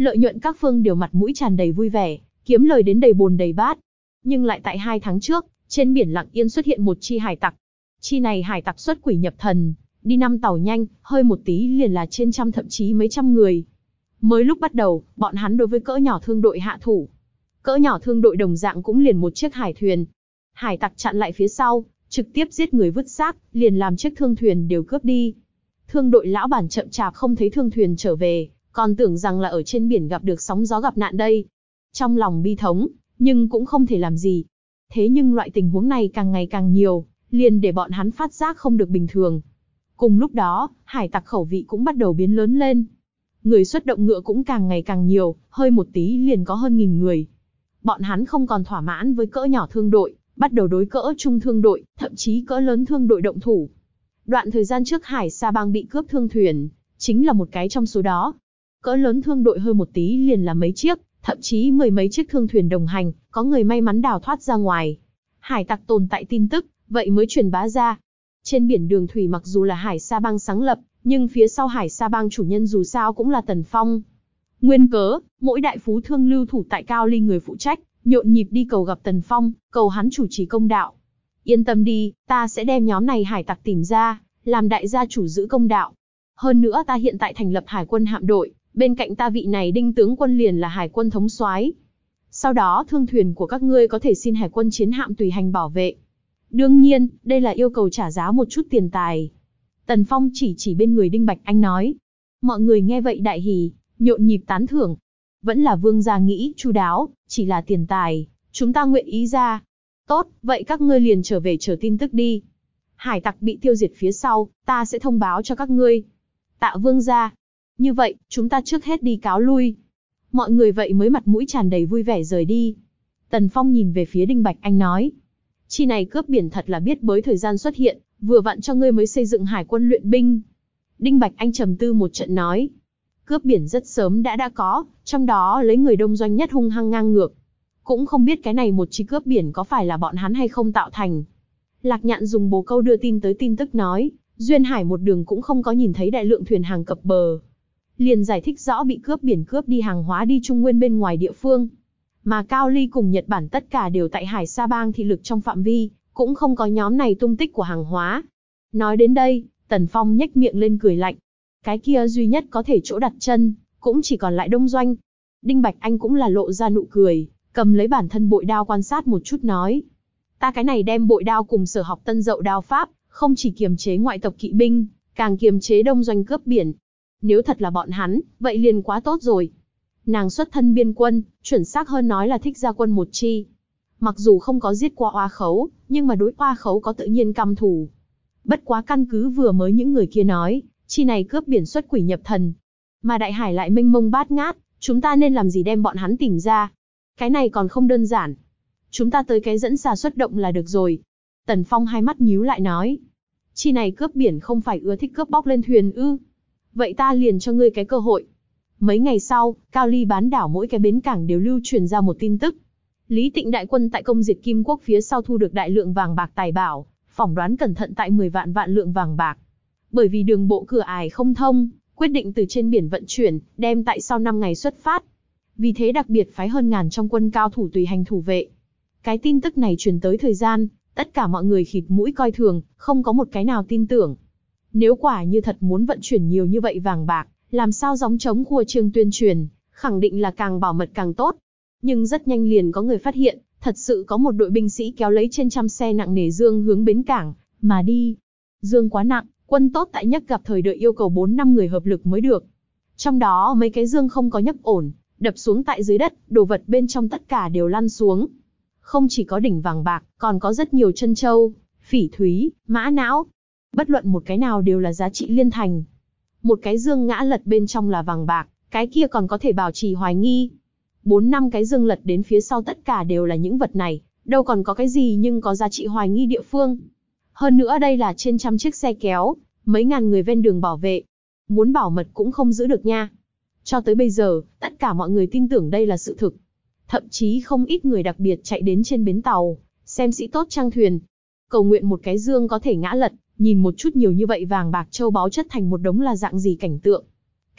Lợi nhuận các phương đều mặt mũi tràn đầy vui vẻ, kiếm lời đến đầy bồn đầy bát. Nhưng lại tại hai tháng trước, trên biển lặng yên xuất hiện một chi hải tặc. Chi này hải tặc xuất quỷ nhập thần, đi năm tàu nhanh, hơi một tí liền là trên trăm thậm chí mấy trăm người. Mới lúc bắt đầu, bọn hắn đối với cỡ nhỏ thương đội hạ thủ. Cỡ nhỏ thương đội đồng dạng cũng liền một chiếc hải thuyền. Hải tặc chặn lại phía sau, trực tiếp giết người vứt xác, liền làm chiếc thương thuyền đều cướp đi. Thương đội lão bản chậm chạp không thấy thương thuyền trở về, còn tưởng rằng là ở trên biển gặp được sóng gió gặp nạn đây. Trong lòng bi thống, nhưng cũng không thể làm gì. Thế nhưng loại tình huống này càng ngày càng nhiều, liền để bọn hắn phát giác không được bình thường. Cùng lúc đó, hải tặc khẩu vị cũng bắt đầu biến lớn lên. Người xuất động ngựa cũng càng ngày càng nhiều, hơi một tí liền có hơn nghìn người. Bọn hắn không còn thỏa mãn với cỡ nhỏ thương đội, bắt đầu đối cỡ trung thương đội, thậm chí cỡ lớn thương đội động thủ. Đoạn thời gian trước Hải Sa Bang bị cướp thương thuyền, chính là một cái trong số đó. Cỡ lớn thương đội hơi một tí liền là mấy chiếc, thậm chí mười mấy chiếc thương thuyền đồng hành, có người may mắn đào thoát ra ngoài. Hải tặc tồn tại tin tức, vậy mới truyền bá ra. Trên biển đường thủy mặc dù là Hải Sa Bang sáng lập, nhưng phía sau Hải Sa Bang chủ nhân dù sao cũng là Tần Phong. Nguyên cớ, mỗi đại phú thương lưu thủ tại Cao Ly người phụ trách, nhộn nhịp đi cầu gặp Tần Phong, cầu hắn chủ trì công đạo. Yên tâm đi, ta sẽ đem nhóm này hải tặc tìm ra, làm đại gia chủ giữ công đạo. Hơn nữa ta hiện tại thành lập hải quân hạm đội, bên cạnh ta vị này Đinh tướng quân liền là hải quân thống soái. Sau đó thương thuyền của các ngươi có thể xin hải quân chiến hạm tùy hành bảo vệ. Đương nhiên, đây là yêu cầu trả giá một chút tiền tài. Tần Phong chỉ chỉ bên người Đinh Bạch Anh nói. Mọi người nghe vậy đại hỉ, nhộn nhịp tán thưởng. Vẫn là vương gia nghĩ chu đáo, chỉ là tiền tài, chúng ta nguyện ý ra. Tốt, vậy các ngươi liền trở về chờ tin tức đi. Hải tặc bị tiêu diệt phía sau, ta sẽ thông báo cho các ngươi. Tạ vương gia. Như vậy, chúng ta trước hết đi cáo lui. Mọi người vậy mới mặt mũi tràn đầy vui vẻ rời đi. Tần Phong nhìn về phía Đinh Bạch Anh nói. Chi này cướp biển thật là biết bới thời gian xuất hiện, vừa vặn cho ngươi mới xây dựng hải quân luyện binh. Đinh Bạch Anh trầm tư một trận nói. Cướp biển rất sớm đã đã có, trong đó lấy người đông doanh nhất hung hăng ngang ngược. Cũng không biết cái này một chi cướp biển có phải là bọn hắn hay không tạo thành. Lạc Nhạn dùng bồ câu đưa tin tới tin tức nói, Duyên Hải một đường cũng không có nhìn thấy đại lượng thuyền hàng cập bờ. Liền giải thích rõ bị cướp biển cướp đi hàng hóa đi Trung Nguyên bên ngoài địa phương. Mà Cao Ly cùng Nhật Bản tất cả đều tại Hải Sa Bang thị lực trong phạm vi, cũng không có nhóm này tung tích của hàng hóa. Nói đến đây, Tần Phong nhếch miệng lên cười lạnh. Cái kia duy nhất có thể chỗ đặt chân, cũng chỉ còn lại Đông Doanh. Đinh Bạch Anh cũng là lộ ra nụ cười, cầm lấy bản thân bội đao quan sát một chút nói. Ta cái này đem bội đao cùng sở học tân dậu đao pháp, không chỉ kiềm chế ngoại tộc kỵ binh, càng kiềm chế Đông Doanh cướp biển. Nếu thật là bọn hắn, vậy liền quá tốt rồi. Nàng xuất thân biên quân, chuẩn xác hơn nói là thích gia quân một chi. Mặc dù không có giết qua Oa Khấu, nhưng mà đối Oa Khấu có tự nhiên căm thù. Bất quá căn cứ vừa mới những người kia nói, chi này cướp biển xuất quỷ nhập thần. Mà đại hải lại mênh mông bát ngát, chúng ta nên làm gì đem bọn hắn tìm ra? Cái này còn không đơn giản. Chúng ta tới cái dẫn xà xuất động là được rồi. Tần Phong hai mắt nhíu lại nói. Chi này cướp biển không phải ưa thích cướp bóc lên thuyền ư? Vậy ta liền cho ngươi cái cơ hội. Mấy ngày sau, Cao Ly bán đảo mỗi cái bến cảng đều lưu truyền ra một tin tức. Lý Tịnh đại quân tại công diệt Kim Quốc phía sau thu được đại lượng vàng bạc tài bảo, phỏng đoán cẩn thận tại mười vạn vạn lượng vàng bạc. Bởi vì đường bộ cửa ải không thông, quyết định từ trên biển vận chuyển, đem tại sau năm ngày xuất phát. Vì thế đặc biệt phái hơn ngàn trong quân cao thủ tùy hành thủ vệ. Cái tin tức này truyền tới thời gian, tất cả mọi người khịt mũi coi thường, không có một cái nào tin tưởng. Nếu quả như thật muốn vận chuyển nhiều như vậy vàng bạc, làm sao gióng trống khua trương tuyên truyền, khẳng định là càng bảo mật càng tốt. Nhưng rất nhanh liền có người phát hiện, thật sự có một đội binh sĩ kéo lấy trên trăm xe nặng nề dương hướng bến cảng, mà đi. Dương quá nặng, quân tốt tại nhấc gặp thời đợi yêu cầu bốn năm người hợp lực mới được. Trong đó mấy cái dương không có nhấc ổn, đập xuống tại dưới đất, đồ vật bên trong tất cả đều lăn xuống. Không chỉ có đỉnh vàng bạc, còn có rất nhiều chân châu, phỉ thúy, mã não. Bất luận một cái nào đều là giá trị liên thành. Một cái dương ngã lật bên trong là vàng bạc, cái kia còn có thể bảo trì hoài nghi. Bốn năm cái dương lật đến phía sau tất cả đều là những vật này, đâu còn có cái gì nhưng có giá trị hoài nghi địa phương. Hơn nữa đây là trên trăm chiếc xe kéo, mấy ngàn người ven đường bảo vệ. Muốn bảo mật cũng không giữ được nha. Cho tới bây giờ, tất cả mọi người tin tưởng đây là sự thực. Thậm chí không ít người đặc biệt chạy đến trên bến tàu, xem sĩ tốt trang thuyền. Cầu nguyện một cái dương có thể ngã lật, nhìn một chút nhiều như vậy vàng bạc châu báu chất thành một đống là dạng gì cảnh tượng.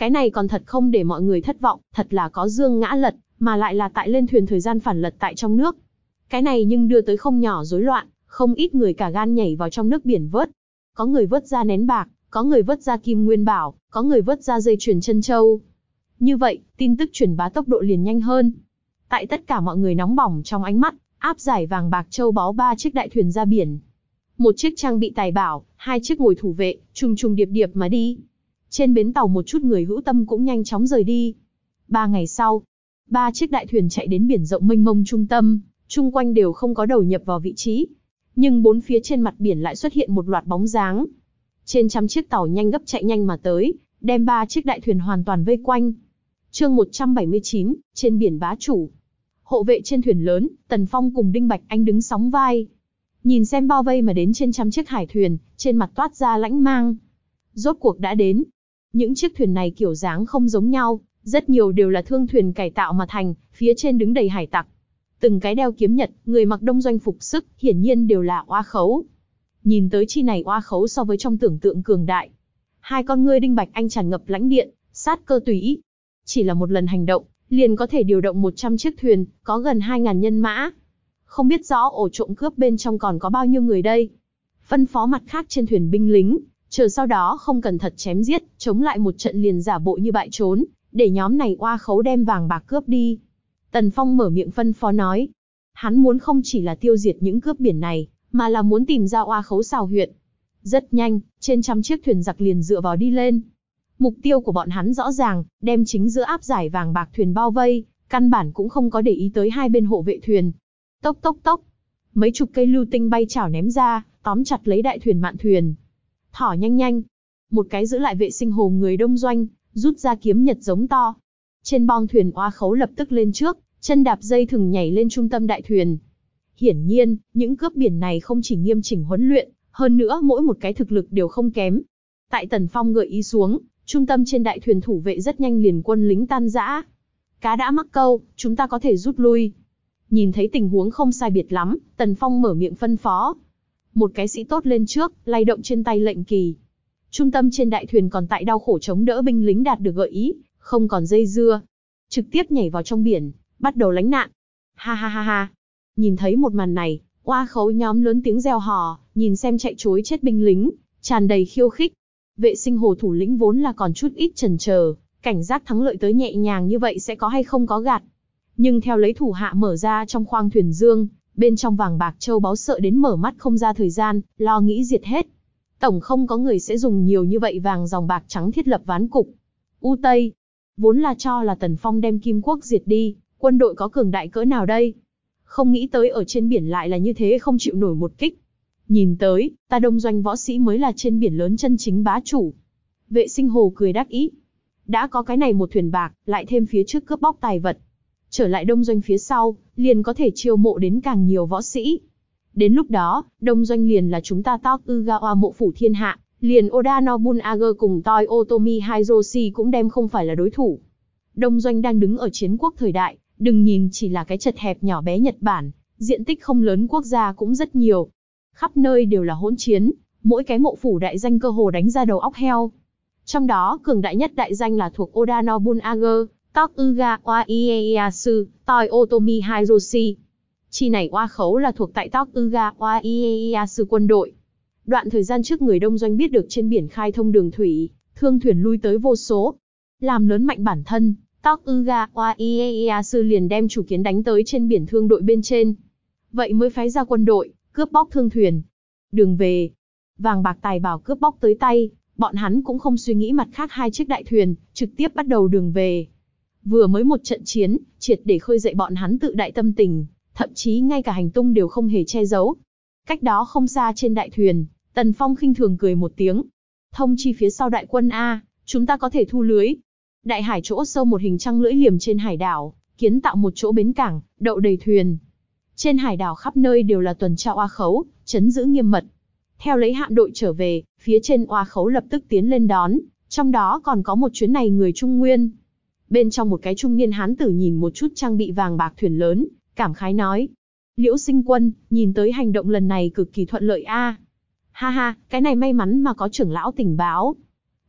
Cái này còn thật không để mọi người thất vọng, thật là có dương ngã lật, mà lại là tại lên thuyền thời gian phản lật tại trong nước. Cái này nhưng đưa tới không nhỏ rối loạn, không ít người cả gan nhảy vào trong nước biển vớt. Có người vớt ra nén bạc, có người vớt ra kim nguyên bảo, có người vớt ra dây chuyền chân châu. Như vậy, tin tức truyền bá tốc độ liền nhanh hơn. Tại tất cả mọi người nóng bỏng trong ánh mắt, áp giải vàng bạc châu báu ba chiếc đại thuyền ra biển. Một chiếc trang bị tài bảo, hai chiếc ngồi thủ vệ, trùng trùng điệp điệp mà đi. Trên bến tàu một chút người hữu tâm cũng nhanh chóng rời đi. Ba ngày sau, ba chiếc đại thuyền chạy đến biển rộng mênh mông trung tâm, chung quanh đều không có đầu nhập vào vị trí. Nhưng bốn phía trên mặt biển lại xuất hiện một loạt bóng dáng. Trên trăm chiếc tàu nhanh gấp chạy nhanh mà tới, đem ba chiếc đại thuyền hoàn toàn vây quanh. Chương một trăm bảy mươi chín, trên biển bá chủ. Hộ vệ trên thuyền lớn, Tần Phong cùng Đinh Bạch Anh đứng sóng vai. Nhìn xem bao vây mà đến trên trăm chiếc hải thuyền, trên mặt toát ra lãnh mang. Rốt cuộc đã đến. Những chiếc thuyền này kiểu dáng không giống nhau, rất nhiều đều là thương thuyền cải tạo mà thành, phía trên đứng đầy hải tặc. Từng cái đeo kiếm nhật, người mặc đông doanh phục sức, hiển nhiên đều là oa khấu. Nhìn tới chi này oa khấu so với trong tưởng tượng cường đại. Hai con ngươi Đinh Bạch Anh tràn ngập lãnh điện, sát cơ tùy ý. Chỉ là một lần hành động, liền có thể điều động một trăm chiếc thuyền, có gần hai nghìn nhân mã. Không biết rõ ổ trộm cướp bên trong còn có bao nhiêu người đây. Phân phó mặt khác trên thuyền binh lính, chờ sau đó không cần thật chém giết, chống lại một trận liền giả bộ như bại trốn, để nhóm này oa khấu đem vàng bạc cướp đi. Tần Phong mở miệng phân phó nói. Hắn muốn không chỉ là tiêu diệt những cướp biển này, mà là muốn tìm ra oa khấu xào huyệt. Rất nhanh, trên trăm chiếc thuyền giặc liền dựa vào đi lên. Mục tiêu của bọn hắn rõ ràng, đem chính giữa áp giải vàng bạc thuyền bao vây, căn bản cũng không có để ý tới hai bên hộ vệ thuyền. Tốc tốc tốc, mấy chục cây lưu tinh bay chảo ném ra, tóm chặt lấy đại thuyền mạn thuyền. Thỏ nhanh nhanh, một cái giữ lại vệ sinh hồ người đông doanh, rút ra kiếm nhật giống to. Trên bong thuyền oa khấu lập tức lên trước, chân đạp dây thừng nhảy lên trung tâm đại thuyền. Hiển nhiên, những cướp biển này không chỉ nghiêm chỉnh huấn luyện, hơn nữa mỗi một cái thực lực đều không kém. Tại Tần Phong gợi ý xuống, trung tâm trên đại thuyền thủ vệ rất nhanh liền quân lính tan rã. Cá đã mắc câu, chúng ta có thể rút lui. Nhìn thấy tình huống không sai biệt lắm, Tần Phong mở miệng phân phó. Một cái sĩ tốt lên trước, lay động trên tay lệnh kỳ. Trung tâm trên đại thuyền còn tại đau khổ chống đỡ binh lính đạt được gợi ý, không còn dây dưa. Trực tiếp nhảy vào trong biển, bắt đầu lánh nạn. Ha ha ha ha. Nhìn thấy một màn này, oa khấu nhóm lớn tiếng reo hò, nhìn xem chạy trối chết binh lính, tràn đầy khiêu khích. Vệ sinh hồ thủ lĩnh vốn là còn chút ít chần chờ, cảnh giác thắng lợi tới nhẹ nhàng như vậy sẽ có hay không có gạt. Nhưng theo lấy thủ hạ mở ra trong khoang thuyền dương, bên trong vàng bạc châu báu sợ đến mở mắt không ra thời gian, lo nghĩ diệt hết. Tổng không có người sẽ dùng nhiều như vậy vàng dòng bạc trắng thiết lập ván cục. U Tây, vốn là cho là Tần Phong đem Kim Quốc diệt đi, quân đội có cường đại cỡ nào đây? Không nghĩ tới ở trên biển lại là như thế không chịu nổi một kích. Nhìn tới, ta đông doanh võ sĩ mới là trên biển lớn chân chính bá chủ. Vệ sinh hồ cười đắc ý. Đã có cái này một thuyền bạc, lại thêm phía trước cướp bóc tài vật. Trở lại đông doanh phía sau, liền có thể chiêu mộ đến càng nhiều võ sĩ. Đến lúc đó, đông doanh liền là chúng ta Tokugawa mộ phủ thiên hạ, liền Oda Nobunaga cùng Toyotomi Hideyoshi cũng đem không phải là đối thủ. Đông doanh đang đứng ở chiến quốc thời đại, đừng nhìn chỉ là cái chật hẹp nhỏ bé Nhật Bản, diện tích không lớn quốc gia cũng rất nhiều. Khắp nơi đều là hỗn chiến, mỗi cái mộ phủ đại danh cơ hồ đánh ra đầu óc heo. Trong đó cường đại nhất đại danh là thuộc Oda Nobunaga, Tokugawa Ieyasu, Toyotomi Hideyoshi. Chi này oa khấu là thuộc tại Tokugawa Ieyasu quân đội. Đoạn thời gian trước người đông doanh biết được trên biển khai thông đường thủy, thương thuyền lui tới vô số. Làm lớn mạnh bản thân, Tokugawa Ieyasu liền đem chủ kiến đánh tới trên biển thương đội bên trên. Vậy mới phái ra quân đội, cướp bóc thương thuyền. Đường về, vàng bạc tài bảo cướp bóc tới tay, bọn hắn cũng không suy nghĩ mặt khác hai chiếc đại thuyền, trực tiếp bắt đầu đường về. Vừa mới một trận chiến, triệt để khơi dậy bọn hắn tự đại tâm tình, thậm chí ngay cả hành tung đều không hề che giấu. Cách đó không xa trên đại thuyền, Tần Phong khinh thường cười một tiếng. Thông chi phía sau đại quân A, chúng ta có thể thu lưới. Đại hải chỗ sâu một hình trăng lưỡi liềm trên hải đảo, kiến tạo một chỗ bến cảng, đậu đầy thuyền. Trên hải đảo khắp nơi đều là tuần tra oa khấu, trấn giữ nghiêm mật. Theo lấy hạm đội trở về, phía trên oa khấu lập tức tiến lên đón, trong đó còn có một chuyến này người Trung Nguyên. Bên trong một cái trung niên hán tử nhìn một chút trang bị vàng bạc thuyền lớn, cảm khái nói. Liễu Sinh Quân, nhìn tới hành động lần này cực kỳ thuận lợi a. Ha ha, cái này may mắn mà có trưởng lão tình báo.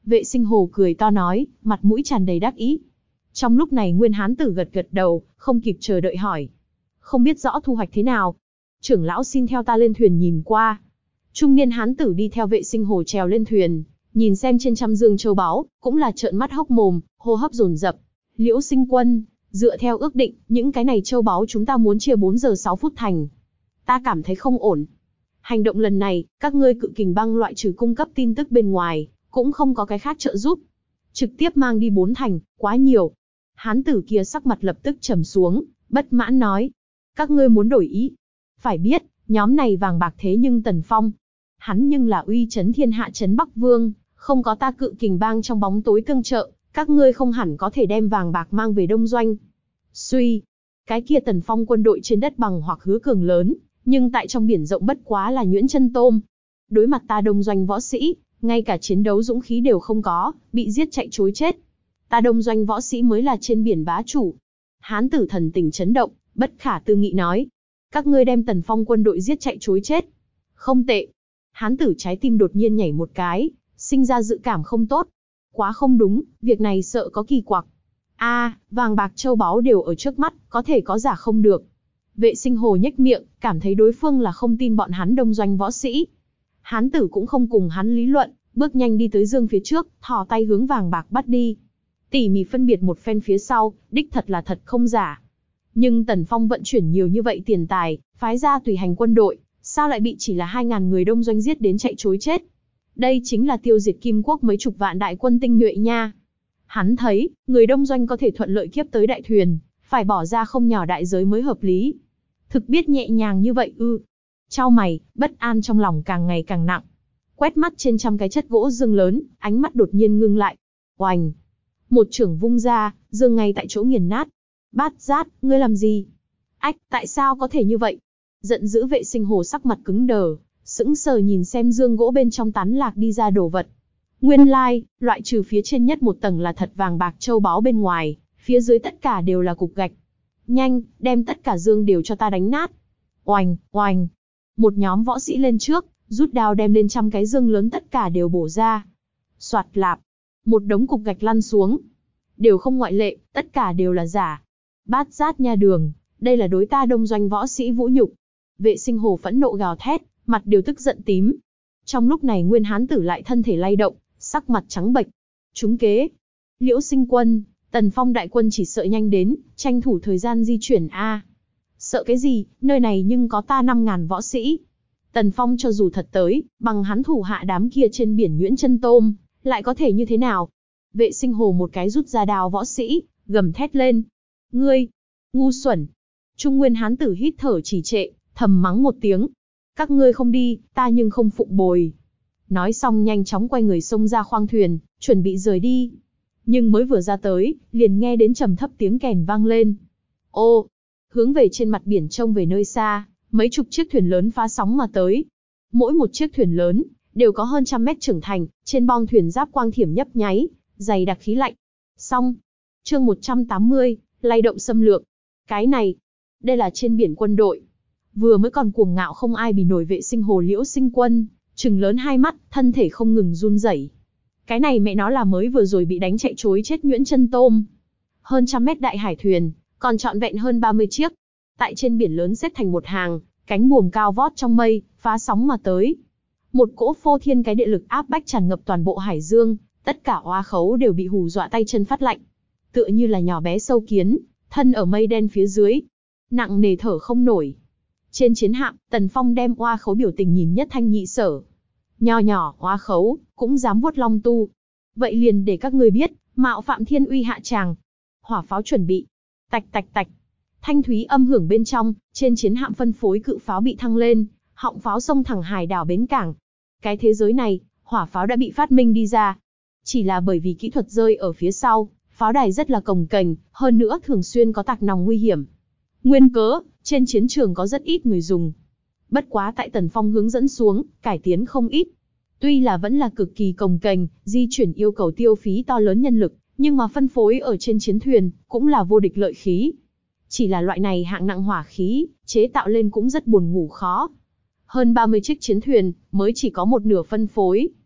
Vệ Sinh Hồ cười to nói, mặt mũi tràn đầy đắc ý. Trong lúc này Nguyên Hán Tử gật gật đầu, không kịp chờ đợi hỏi. Không biết rõ thu hoạch thế nào? Trưởng lão xin theo ta lên thuyền nhìn qua. Trung niên Hán Tử đi theo Vệ Sinh Hồ trèo lên thuyền, nhìn xem trên trăm dương châu báu, cũng là trợn mắt hốc mồm, hô hấp dồn dập. Liễu Sinh Quân, dựa theo ước định, những cái này châu báu chúng ta muốn chia bốn giờ sáu phút thành. Ta cảm thấy không ổn. Hành động lần này, các ngươi Cự Kình Bang loại trừ cung cấp tin tức bên ngoài, cũng không có cái khác trợ giúp. Trực tiếp mang đi bốn thành, quá nhiều. Hán tử kia sắc mặt lập tức trầm xuống, bất mãn nói. Các ngươi muốn đổi ý. Phải biết, nhóm này vàng bạc thế nhưng Tần Phong. Hắn nhưng là uy chấn thiên hạ chấn Bắc Vương, không có ta Cự Kình Bang trong bóng tối cưng trợ, các ngươi không hẳn có thể đem vàng bạc mang về Đông Doanh. Suy, cái kia Tần Phong quân đội trên đất bằng hoặc hứa cường lớn, nhưng tại trong biển rộng bất quá là nhuyễn chân tôm. Đối mặt ta Đông Doanh võ sĩ, ngay cả chiến đấu dũng khí đều không có, bị giết chạy trối chết. Ta Đông Doanh võ sĩ mới là trên biển bá chủ. Hán tử thần tình chấn động, bất khả tư nghị nói. Các ngươi đem Tần Phong quân đội giết chạy trối chết. Không tệ. Hán tử trái tim đột nhiên nhảy một cái, sinh ra dự cảm không tốt. Quá không đúng, việc này sợ có kỳ quặc. A, à, vàng bạc châu báu đều ở trước mắt, có thể có giả không được. Vệ Sinh Hồ nhếch miệng, cảm thấy đối phương là không tin bọn hắn Đông Doanh võ sĩ. Hán tử cũng không cùng hắn lý luận, bước nhanh đi tới dương phía trước, thò tay hướng vàng bạc bắt đi. Tỉ mỉ phân biệt một phen phía sau, đích thật là thật không giả. Nhưng Tần Phong vận chuyển nhiều như vậy tiền tài, phái ra tùy hành quân đội, sao lại bị chỉ là hai ngàn người Đông Doanh giết đến chạy trối chết? Đây chính là tiêu diệt Kim Quốc mấy chục vạn đại quân tinh nhuệ nha. Hắn thấy, người Đông Doanh có thể thuận lợi kiếp tới đại thuyền, phải bỏ ra không nhỏ đại giới mới hợp lý. Thực biết nhẹ nhàng như vậy ư? Chau mày, bất an trong lòng càng ngày càng nặng. Quét mắt trên trăm cái chất gỗ dương lớn, ánh mắt đột nhiên ngưng lại. Oành! Một chưởng vung ra, dương ngay tại chỗ nghiền nát. Bát Giác, ngươi làm gì? Ách, tại sao có thể như vậy? Giận dữ Vệ Sinh Hồ sắc mặt cứng đờ, sững sờ nhìn xem dương gỗ bên trong tán lạc đi ra đồ vật. Nguyên lai, like, loại trừ phía trên nhất một tầng là thật vàng bạc châu báu bên ngoài, phía dưới tất cả đều là cục gạch. Nhanh, đem tất cả dương đều cho ta đánh nát. Oành, oành. Một nhóm võ sĩ lên trước, rút đao đem lên trăm cái dương lớn tất cả đều bổ ra. Soạt lạp. Một đống cục gạch lăn xuống. Đều không ngoại lệ, tất cả đều là giả. Bát Giác nha đường, đây là đối ta Đông Doanh võ sĩ vũ nhục. Vệ Sinh Hồ phẫn nộ gào thét, mặt đều tức giận tím. Trong lúc này Nguyên Hán Tử lại thân thể lay động, sắc mặt trắng bệch. Trúng kế. Liễu Sinh Quân, Tần Phong đại quân chỉ sợ nhanh đến, tranh thủ thời gian di chuyển a. À. Sợ cái gì, nơi này nhưng có ta năm ngàn võ sĩ. Tần Phong cho dù thật tới, bằng hắn thủ hạ đám kia trên biển nhuyễn chân tôm, lại có thể như thế nào? Vệ Sinh Hồ một cái rút ra đao võ sĩ, gầm thét lên. Ngươi, ngu xuẩn. Trung Nguyên Hán Tử hít thở trì trệ, thầm mắng một tiếng. Các ngươi không đi, ta nhưng không phụng bồi. Nói xong nhanh chóng quay người xông ra khoang thuyền, chuẩn bị rời đi. Nhưng mới vừa ra tới, liền nghe đến trầm thấp tiếng kèn vang lên. Ô, hướng về trên mặt biển trông về nơi xa, mấy chục chiếc thuyền lớn phá sóng mà tới. Mỗi một chiếc thuyền lớn, đều có hơn trăm mét trưởng thành, trên bong thuyền giáp quang thiểm nhấp nháy, dày đặc khí lạnh. Xong. Chương một trăm tám mươi, lay động xâm lược. Cái này, đây là trên biển quân đội. Vừa mới còn cuồng ngạo không ai bì nổi Vệ Sinh Hồ Liễu Sinh Quân, trừng lớn hai mắt, thân thể không ngừng run rẩy. Cái này mẹ nó là mới vừa rồi bị đánh chạy trối chết nhuyễn chân tôm. Hơn trăm mét đại hải thuyền, còn trọn vẹn hơn ba mươi chiếc. Tại trên biển lớn xếp thành một hàng, cánh buồm cao vót trong mây, phá sóng mà tới. Một cỗ phô thiên cái địa lực áp bách tràn ngập toàn bộ hải dương, tất cả oa khấu đều bị hù dọa tay chân phát lạnh. Tựa như là nhỏ bé sâu kiến, thân ở mây đen phía dưới, nặng nề thở không nổi. Trên chiến hạm, Tần Phong đem oa khấu biểu tình nhìn nhất thanh nhị sở. Nho nhỏ, oa khấu, cũng dám vuốt long tu. Vậy liền để các ngươi biết, mạo phạm thiên uy hạ tràng. Hỏa pháo chuẩn bị. Tạch tạch tạch. Thanh thúy âm hưởng bên trong, trên chiến hạm phân phối cự pháo bị thăng lên, họng pháo xông thẳng hải đảo bến cảng. Cái thế giới này, hỏa pháo đã bị phát minh đi ra. Chỉ là bởi vì kỹ thuật rơi ở phía sau, pháo đài rất là cồng kềnh, hơn nữa thường xuyên có tạc nòng nguy hiểm. Nguyên cớ, trên chiến trường có rất ít người dùng. Bất quá tại Tần Phong hướng dẫn xuống, cải tiến không ít. Tuy là vẫn là cực kỳ cồng kềnh, di chuyển yêu cầu tiêu phí to lớn nhân lực, nhưng mà phân phối ở trên chiến thuyền, cũng là vô địch lợi khí. Chỉ là loại này hạng nặng hỏa khí, chế tạo lên cũng rất buồn ngủ khó. Hơn ba mươi chiếc chiến thuyền, mới chỉ có một nửa phân phối.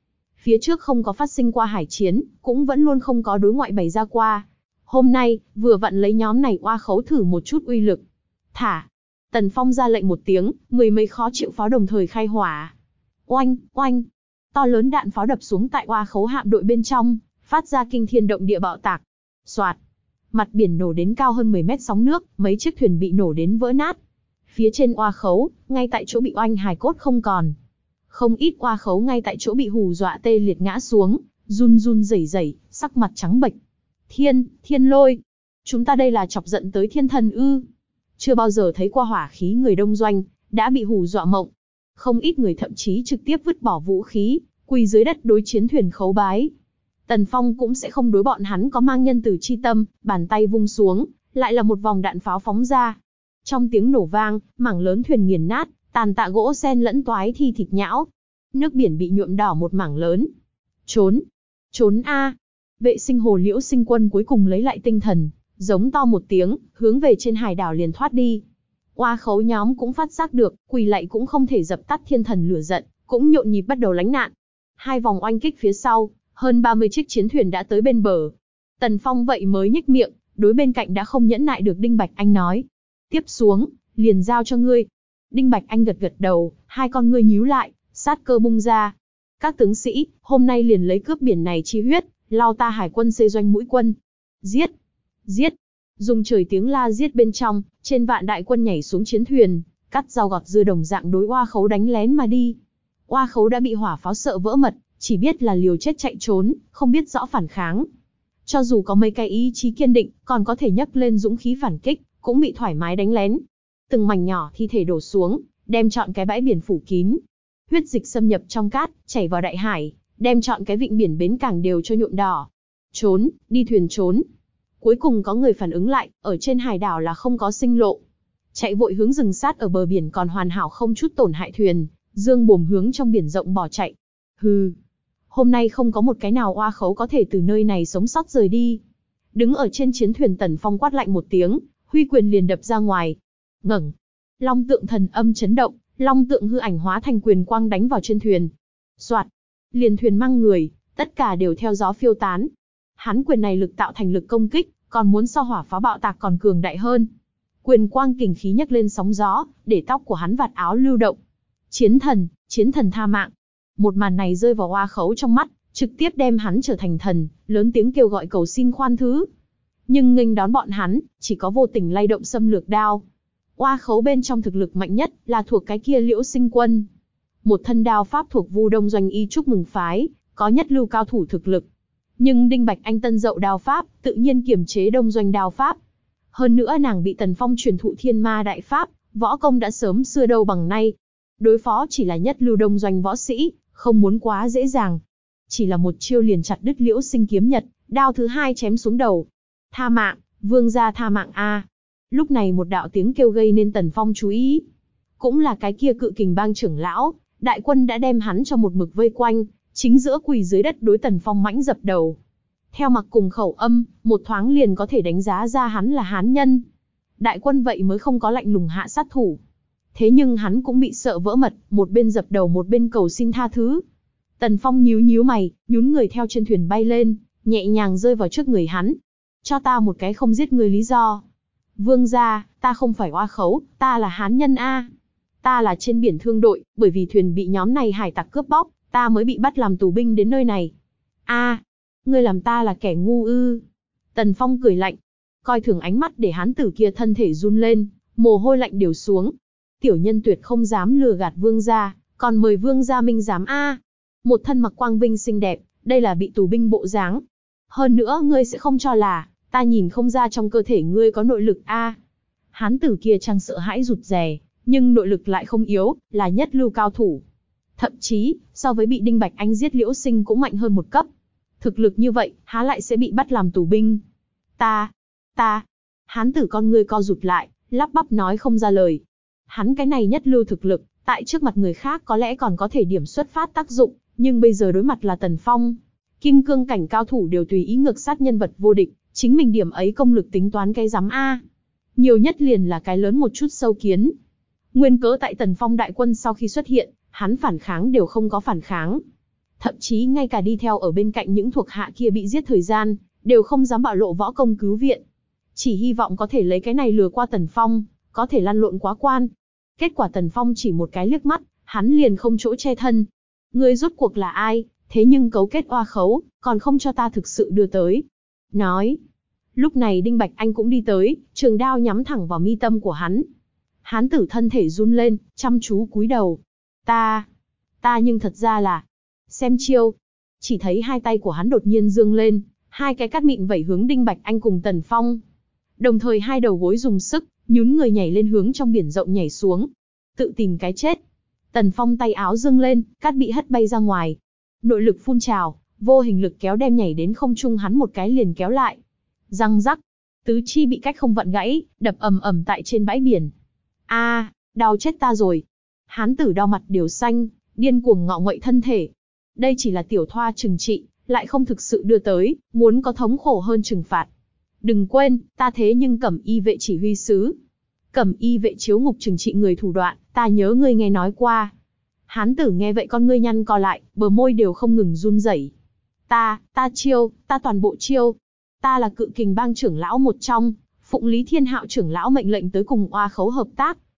Phía trước không có phát sinh qua hải chiến, cũng vẫn luôn không có đối ngoại bày ra qua. Hôm nay, vừa vặn lấy nhóm này oa khấu thử một chút uy lực. Thả. Tần Phong ra lệnh một tiếng, mười mấy khó chịu pháo đồng thời khai hỏa. Oanh, oanh. To lớn đạn pháo đập xuống tại oa khấu hạm đội bên trong, phát ra kinh thiên động địa bạo tạc. Soạt. Mặt biển nổ đến cao hơn mười mét sóng nước, mấy chiếc thuyền bị nổ đến vỡ nát. Phía trên oa khấu, ngay tại chỗ bị oanh hài cốt không còn. Không ít oa khấu ngay tại chỗ bị hù dọa tê liệt ngã xuống, run run rẩy rẩy, sắc mặt trắng bệch. Thiên, thiên lôi. Chúng ta đây là chọc giận tới thiên thần ư? Chưa bao giờ thấy qua hỏa khí người đông doanh, đã bị hù dọa mộng. Không ít người thậm chí trực tiếp vứt bỏ vũ khí, quỳ dưới đất đối chiến thuyền khấu bái. Tần Phong cũng sẽ không đối bọn hắn có mang nhân từ chi tâm, bàn tay vung xuống, lại là một vòng đạn pháo phóng ra. Trong tiếng nổ vang, mảng lớn thuyền nghiền nát, tàn tạ gỗ sen lẫn toái thi thịt nhão. Nước biển bị nhuộm đỏ một mảng lớn. Trốn! Trốn a! Vệ sinh hồ Liễu Sinh Quân cuối cùng lấy lại tinh thần, giống to một tiếng, hướng về trên hải đảo liền thoát đi. Oa khấu nhóm cũng phát giác được, quỳ lạy cũng không thể dập tắt thiên thần lửa giận, cũng nhộn nhịp bắt đầu lánh nạn. Hai vòng oanh kích phía sau, hơn ba mươi chiếc chiến thuyền đã tới bên bờ. Tần Phong vậy mới nhếch miệng, đối bên cạnh đã không nhẫn nại được Đinh Bạch Anh nói. Tiếp xuống, liền giao cho ngươi. Đinh Bạch Anh gật gật đầu, hai con ngươi nhíu lại, sát cơ bung ra. Các tướng sĩ, hôm nay liền lấy cướp biển này chi huyết, lao ta hải quân xây doanh mũi quân. Giết! Giết! Dùng trời tiếng la giết bên trong, trên vạn đại quân nhảy xuống chiến thuyền, cắt rau gọt dưa đồng dạng đối oa khấu đánh lén mà đi. Oa khấu đã bị hỏa pháo sợ vỡ mật, chỉ biết là liều chết chạy trốn, không biết rõ phản kháng. Cho dù có mấy cái ý chí kiên định, còn có thể nhấc lên dũng khí phản kích, cũng bị thoải mái đánh lén. Từng mảnh nhỏ thi thể đổ xuống, đem trọn cái bãi biển phủ kín. Huyết dịch xâm nhập trong cát, chảy vào đại hải, đem trọn cái vịnh biển bến cảng đều cho nhuộm đỏ. Trốn, đi thuyền trốn. Cuối cùng có người phản ứng lại, ở trên hải đảo là không có sinh lộ. Chạy vội hướng rừng sát ở bờ biển còn hoàn hảo không chút tổn hại thuyền, dương buồm hướng trong biển rộng bỏ chạy. Hừ, hôm nay không có một cái nào oa khấu có thể từ nơi này sống sót rời đi. Đứng ở trên chiến thuyền Tần Phong quát lạnh một tiếng, huy quyền liền đập ra ngoài. Ngẩng, long tượng thần âm chấn động, long tượng hư ảnh hóa thành quyền quang đánh vào trên thuyền. Soạt, liền thuyền mang người, tất cả đều theo gió phiêu tán. Hắn quyền này lực tạo thành lực công kích, còn muốn so hỏa pháo bạo tạc còn cường đại hơn. Quyền quang kình khí nhấc lên sóng gió, để tóc của hắn vạt áo lưu động. Chiến thần, chiến thần tha mạng. Một màn này rơi vào oa khấu trong mắt, trực tiếp đem hắn trở thành thần, lớn tiếng kêu gọi cầu xin khoan thứ. Nhưng nghênh đón bọn hắn, chỉ có vô tình lay động xâm lược đao. Oa khấu bên trong thực lực mạnh nhất, là thuộc cái kia Liễu Sinh Quân. Một thân đao pháp thuộc Vu Đông Doanh Y Chúc Mừng Phái, có nhất lưu cao thủ thực lực. Nhưng Đinh Bạch Anh tân dậu đao pháp, tự nhiên kiềm chế Đông Doanh đao pháp. Hơn nữa nàng bị Tần Phong truyền thụ Thiên Ma Đại Pháp, võ công đã sớm xưa đâu bằng nay. Đối phó chỉ là nhất lưu Đông Doanh võ sĩ, không muốn quá dễ dàng. Chỉ là một chiêu liền chặt đứt Liễu Sinh kiếm nhật, đao thứ hai chém xuống đầu. Tha mạng, vương gia tha mạng a! Lúc này một đạo tiếng kêu gây nên Tần Phong chú ý. Cũng là cái kia Cự Kình Bang trưởng lão, đại quân đã đem hắn cho một mực vây quanh, chính giữa quỳ dưới đất đối Tần Phong mãnh dập đầu. Theo mặc cùng khẩu âm, một thoáng liền có thể đánh giá ra hắn là hán nhân. Đại quân vậy mới không có lạnh lùng hạ sát thủ. Thế nhưng hắn cũng bị sợ vỡ mật, một bên dập đầu một bên cầu xin tha thứ. Tần Phong nhíu nhíu mày, nhún người theo trên thuyền bay lên, nhẹ nhàng rơi vào trước người hắn. Cho ta một cái không giết người lý do. Vương gia, ta không phải oa khấu, ta là hán nhân a. Ta là trên biển thương đội, bởi vì thuyền bị nhóm này hải tặc cướp bóc, ta mới bị bắt làm tù binh đến nơi này. A, ngươi làm ta là kẻ ngu ư? Tần Phong cười lạnh, coi thường ánh mắt để hán tử kia thân thể run lên, mồ hôi lạnh đều xuống. Tiểu nhân tuyệt không dám lừa gạt vương gia, còn mời vương gia minh giám a. Một thân mặc quang vinh xinh đẹp, đây là bị tù binh bộ dáng. Hơn nữa ngươi sẽ không cho là ta nhìn không ra trong cơ thể ngươi có nội lực a. Hán tử kia trang sợ hãi rụt rè, nhưng nội lực lại không yếu, là nhất lưu cao thủ. Thậm chí, so với bị Đinh Bạch Anh giết Liễu Sinh cũng mạnh hơn một cấp. Thực lực như vậy, há lại sẽ bị bắt làm tù binh? Ta, ta, hán tử con ngươi co rụt lại, lắp bắp nói không ra lời. Hắn cái này nhất lưu thực lực, tại trước mặt người khác có lẽ còn có thể điểm xuất phát tác dụng, nhưng bây giờ đối mặt là Tần Phong. Kim cương cảnh cao thủ đều tùy ý ngược sát nhân vật vô địch, chính mình điểm ấy công lực tính toán cái rắm a. Nhiều nhất liền là cái lớn một chút sâu kiến. Nguyên cớ tại Tần Phong đại quân sau khi xuất hiện, hắn phản kháng đều không có phản kháng. thậm chí ngay cả đi theo ở bên cạnh những thuộc hạ kia bị giết thời gian, đều không dám bạo lộ võ công cứu viện. Chỉ hy vọng có thể lấy cái này lừa qua Tần Phong, có thể lăn lộn quá quan. Kết quả Tần Phong chỉ một cái liếc mắt, hắn liền không chỗ che thân. Ngươi rốt cuộc là ai, thế nhưng cấu kết oa khấu, còn không cho ta thực sự đưa tới. Nói. Lúc này Đinh Bạch Anh cũng đi tới, trường đao nhắm thẳng vào mi tâm của hắn. Hán tử thân thể run lên, chăm chú cúi đầu. Ta, ta nhưng thật ra là, xem chiêu. Chỉ thấy hai tay của hắn đột nhiên dương lên, hai cái cát mịn vẩy hướng Đinh Bạch Anh cùng Tần Phong. Đồng thời hai đầu gối dùng sức, nhún người nhảy lên hướng trong biển rộng nhảy xuống. Tự tìm cái chết. Tần Phong tay áo dâng lên, cát bị hất bay ra ngoài. Nội lực phun trào, vô hình lực kéo đem nhảy đến không trung hắn một cái liền kéo lại. Răng rắc, tứ chi bị cách không vặn gãy, đập ầm ầm tại trên bãi biển. A, à, đau chết ta rồi. Hán tử đau mặt đều xanh, điên cuồng ngọ nguậy thân thể. Đây chỉ là tiểu thoa trừng trị, lại không thực sự đưa tới, muốn có thống khổ hơn trừng phạt. Đừng quên, ta thế nhưng Cẩm Y vệ chỉ huy sứ. Cẩm Y vệ chiếu ngục trừng trị người thủ đoạn, ta nhớ ngươi nghe nói qua. Hán tử nghe vậy con ngươi nhăn co lại, bờ môi đều không ngừng run rẩy. Ta, ta chiêu, ta toàn bộ chiêu. Ta là Cự Kình bang trưởng lão một trong, phụng Lý Thiên Hạo trưởng lão mệnh lệnh tới cùng oa khấu hợp tác.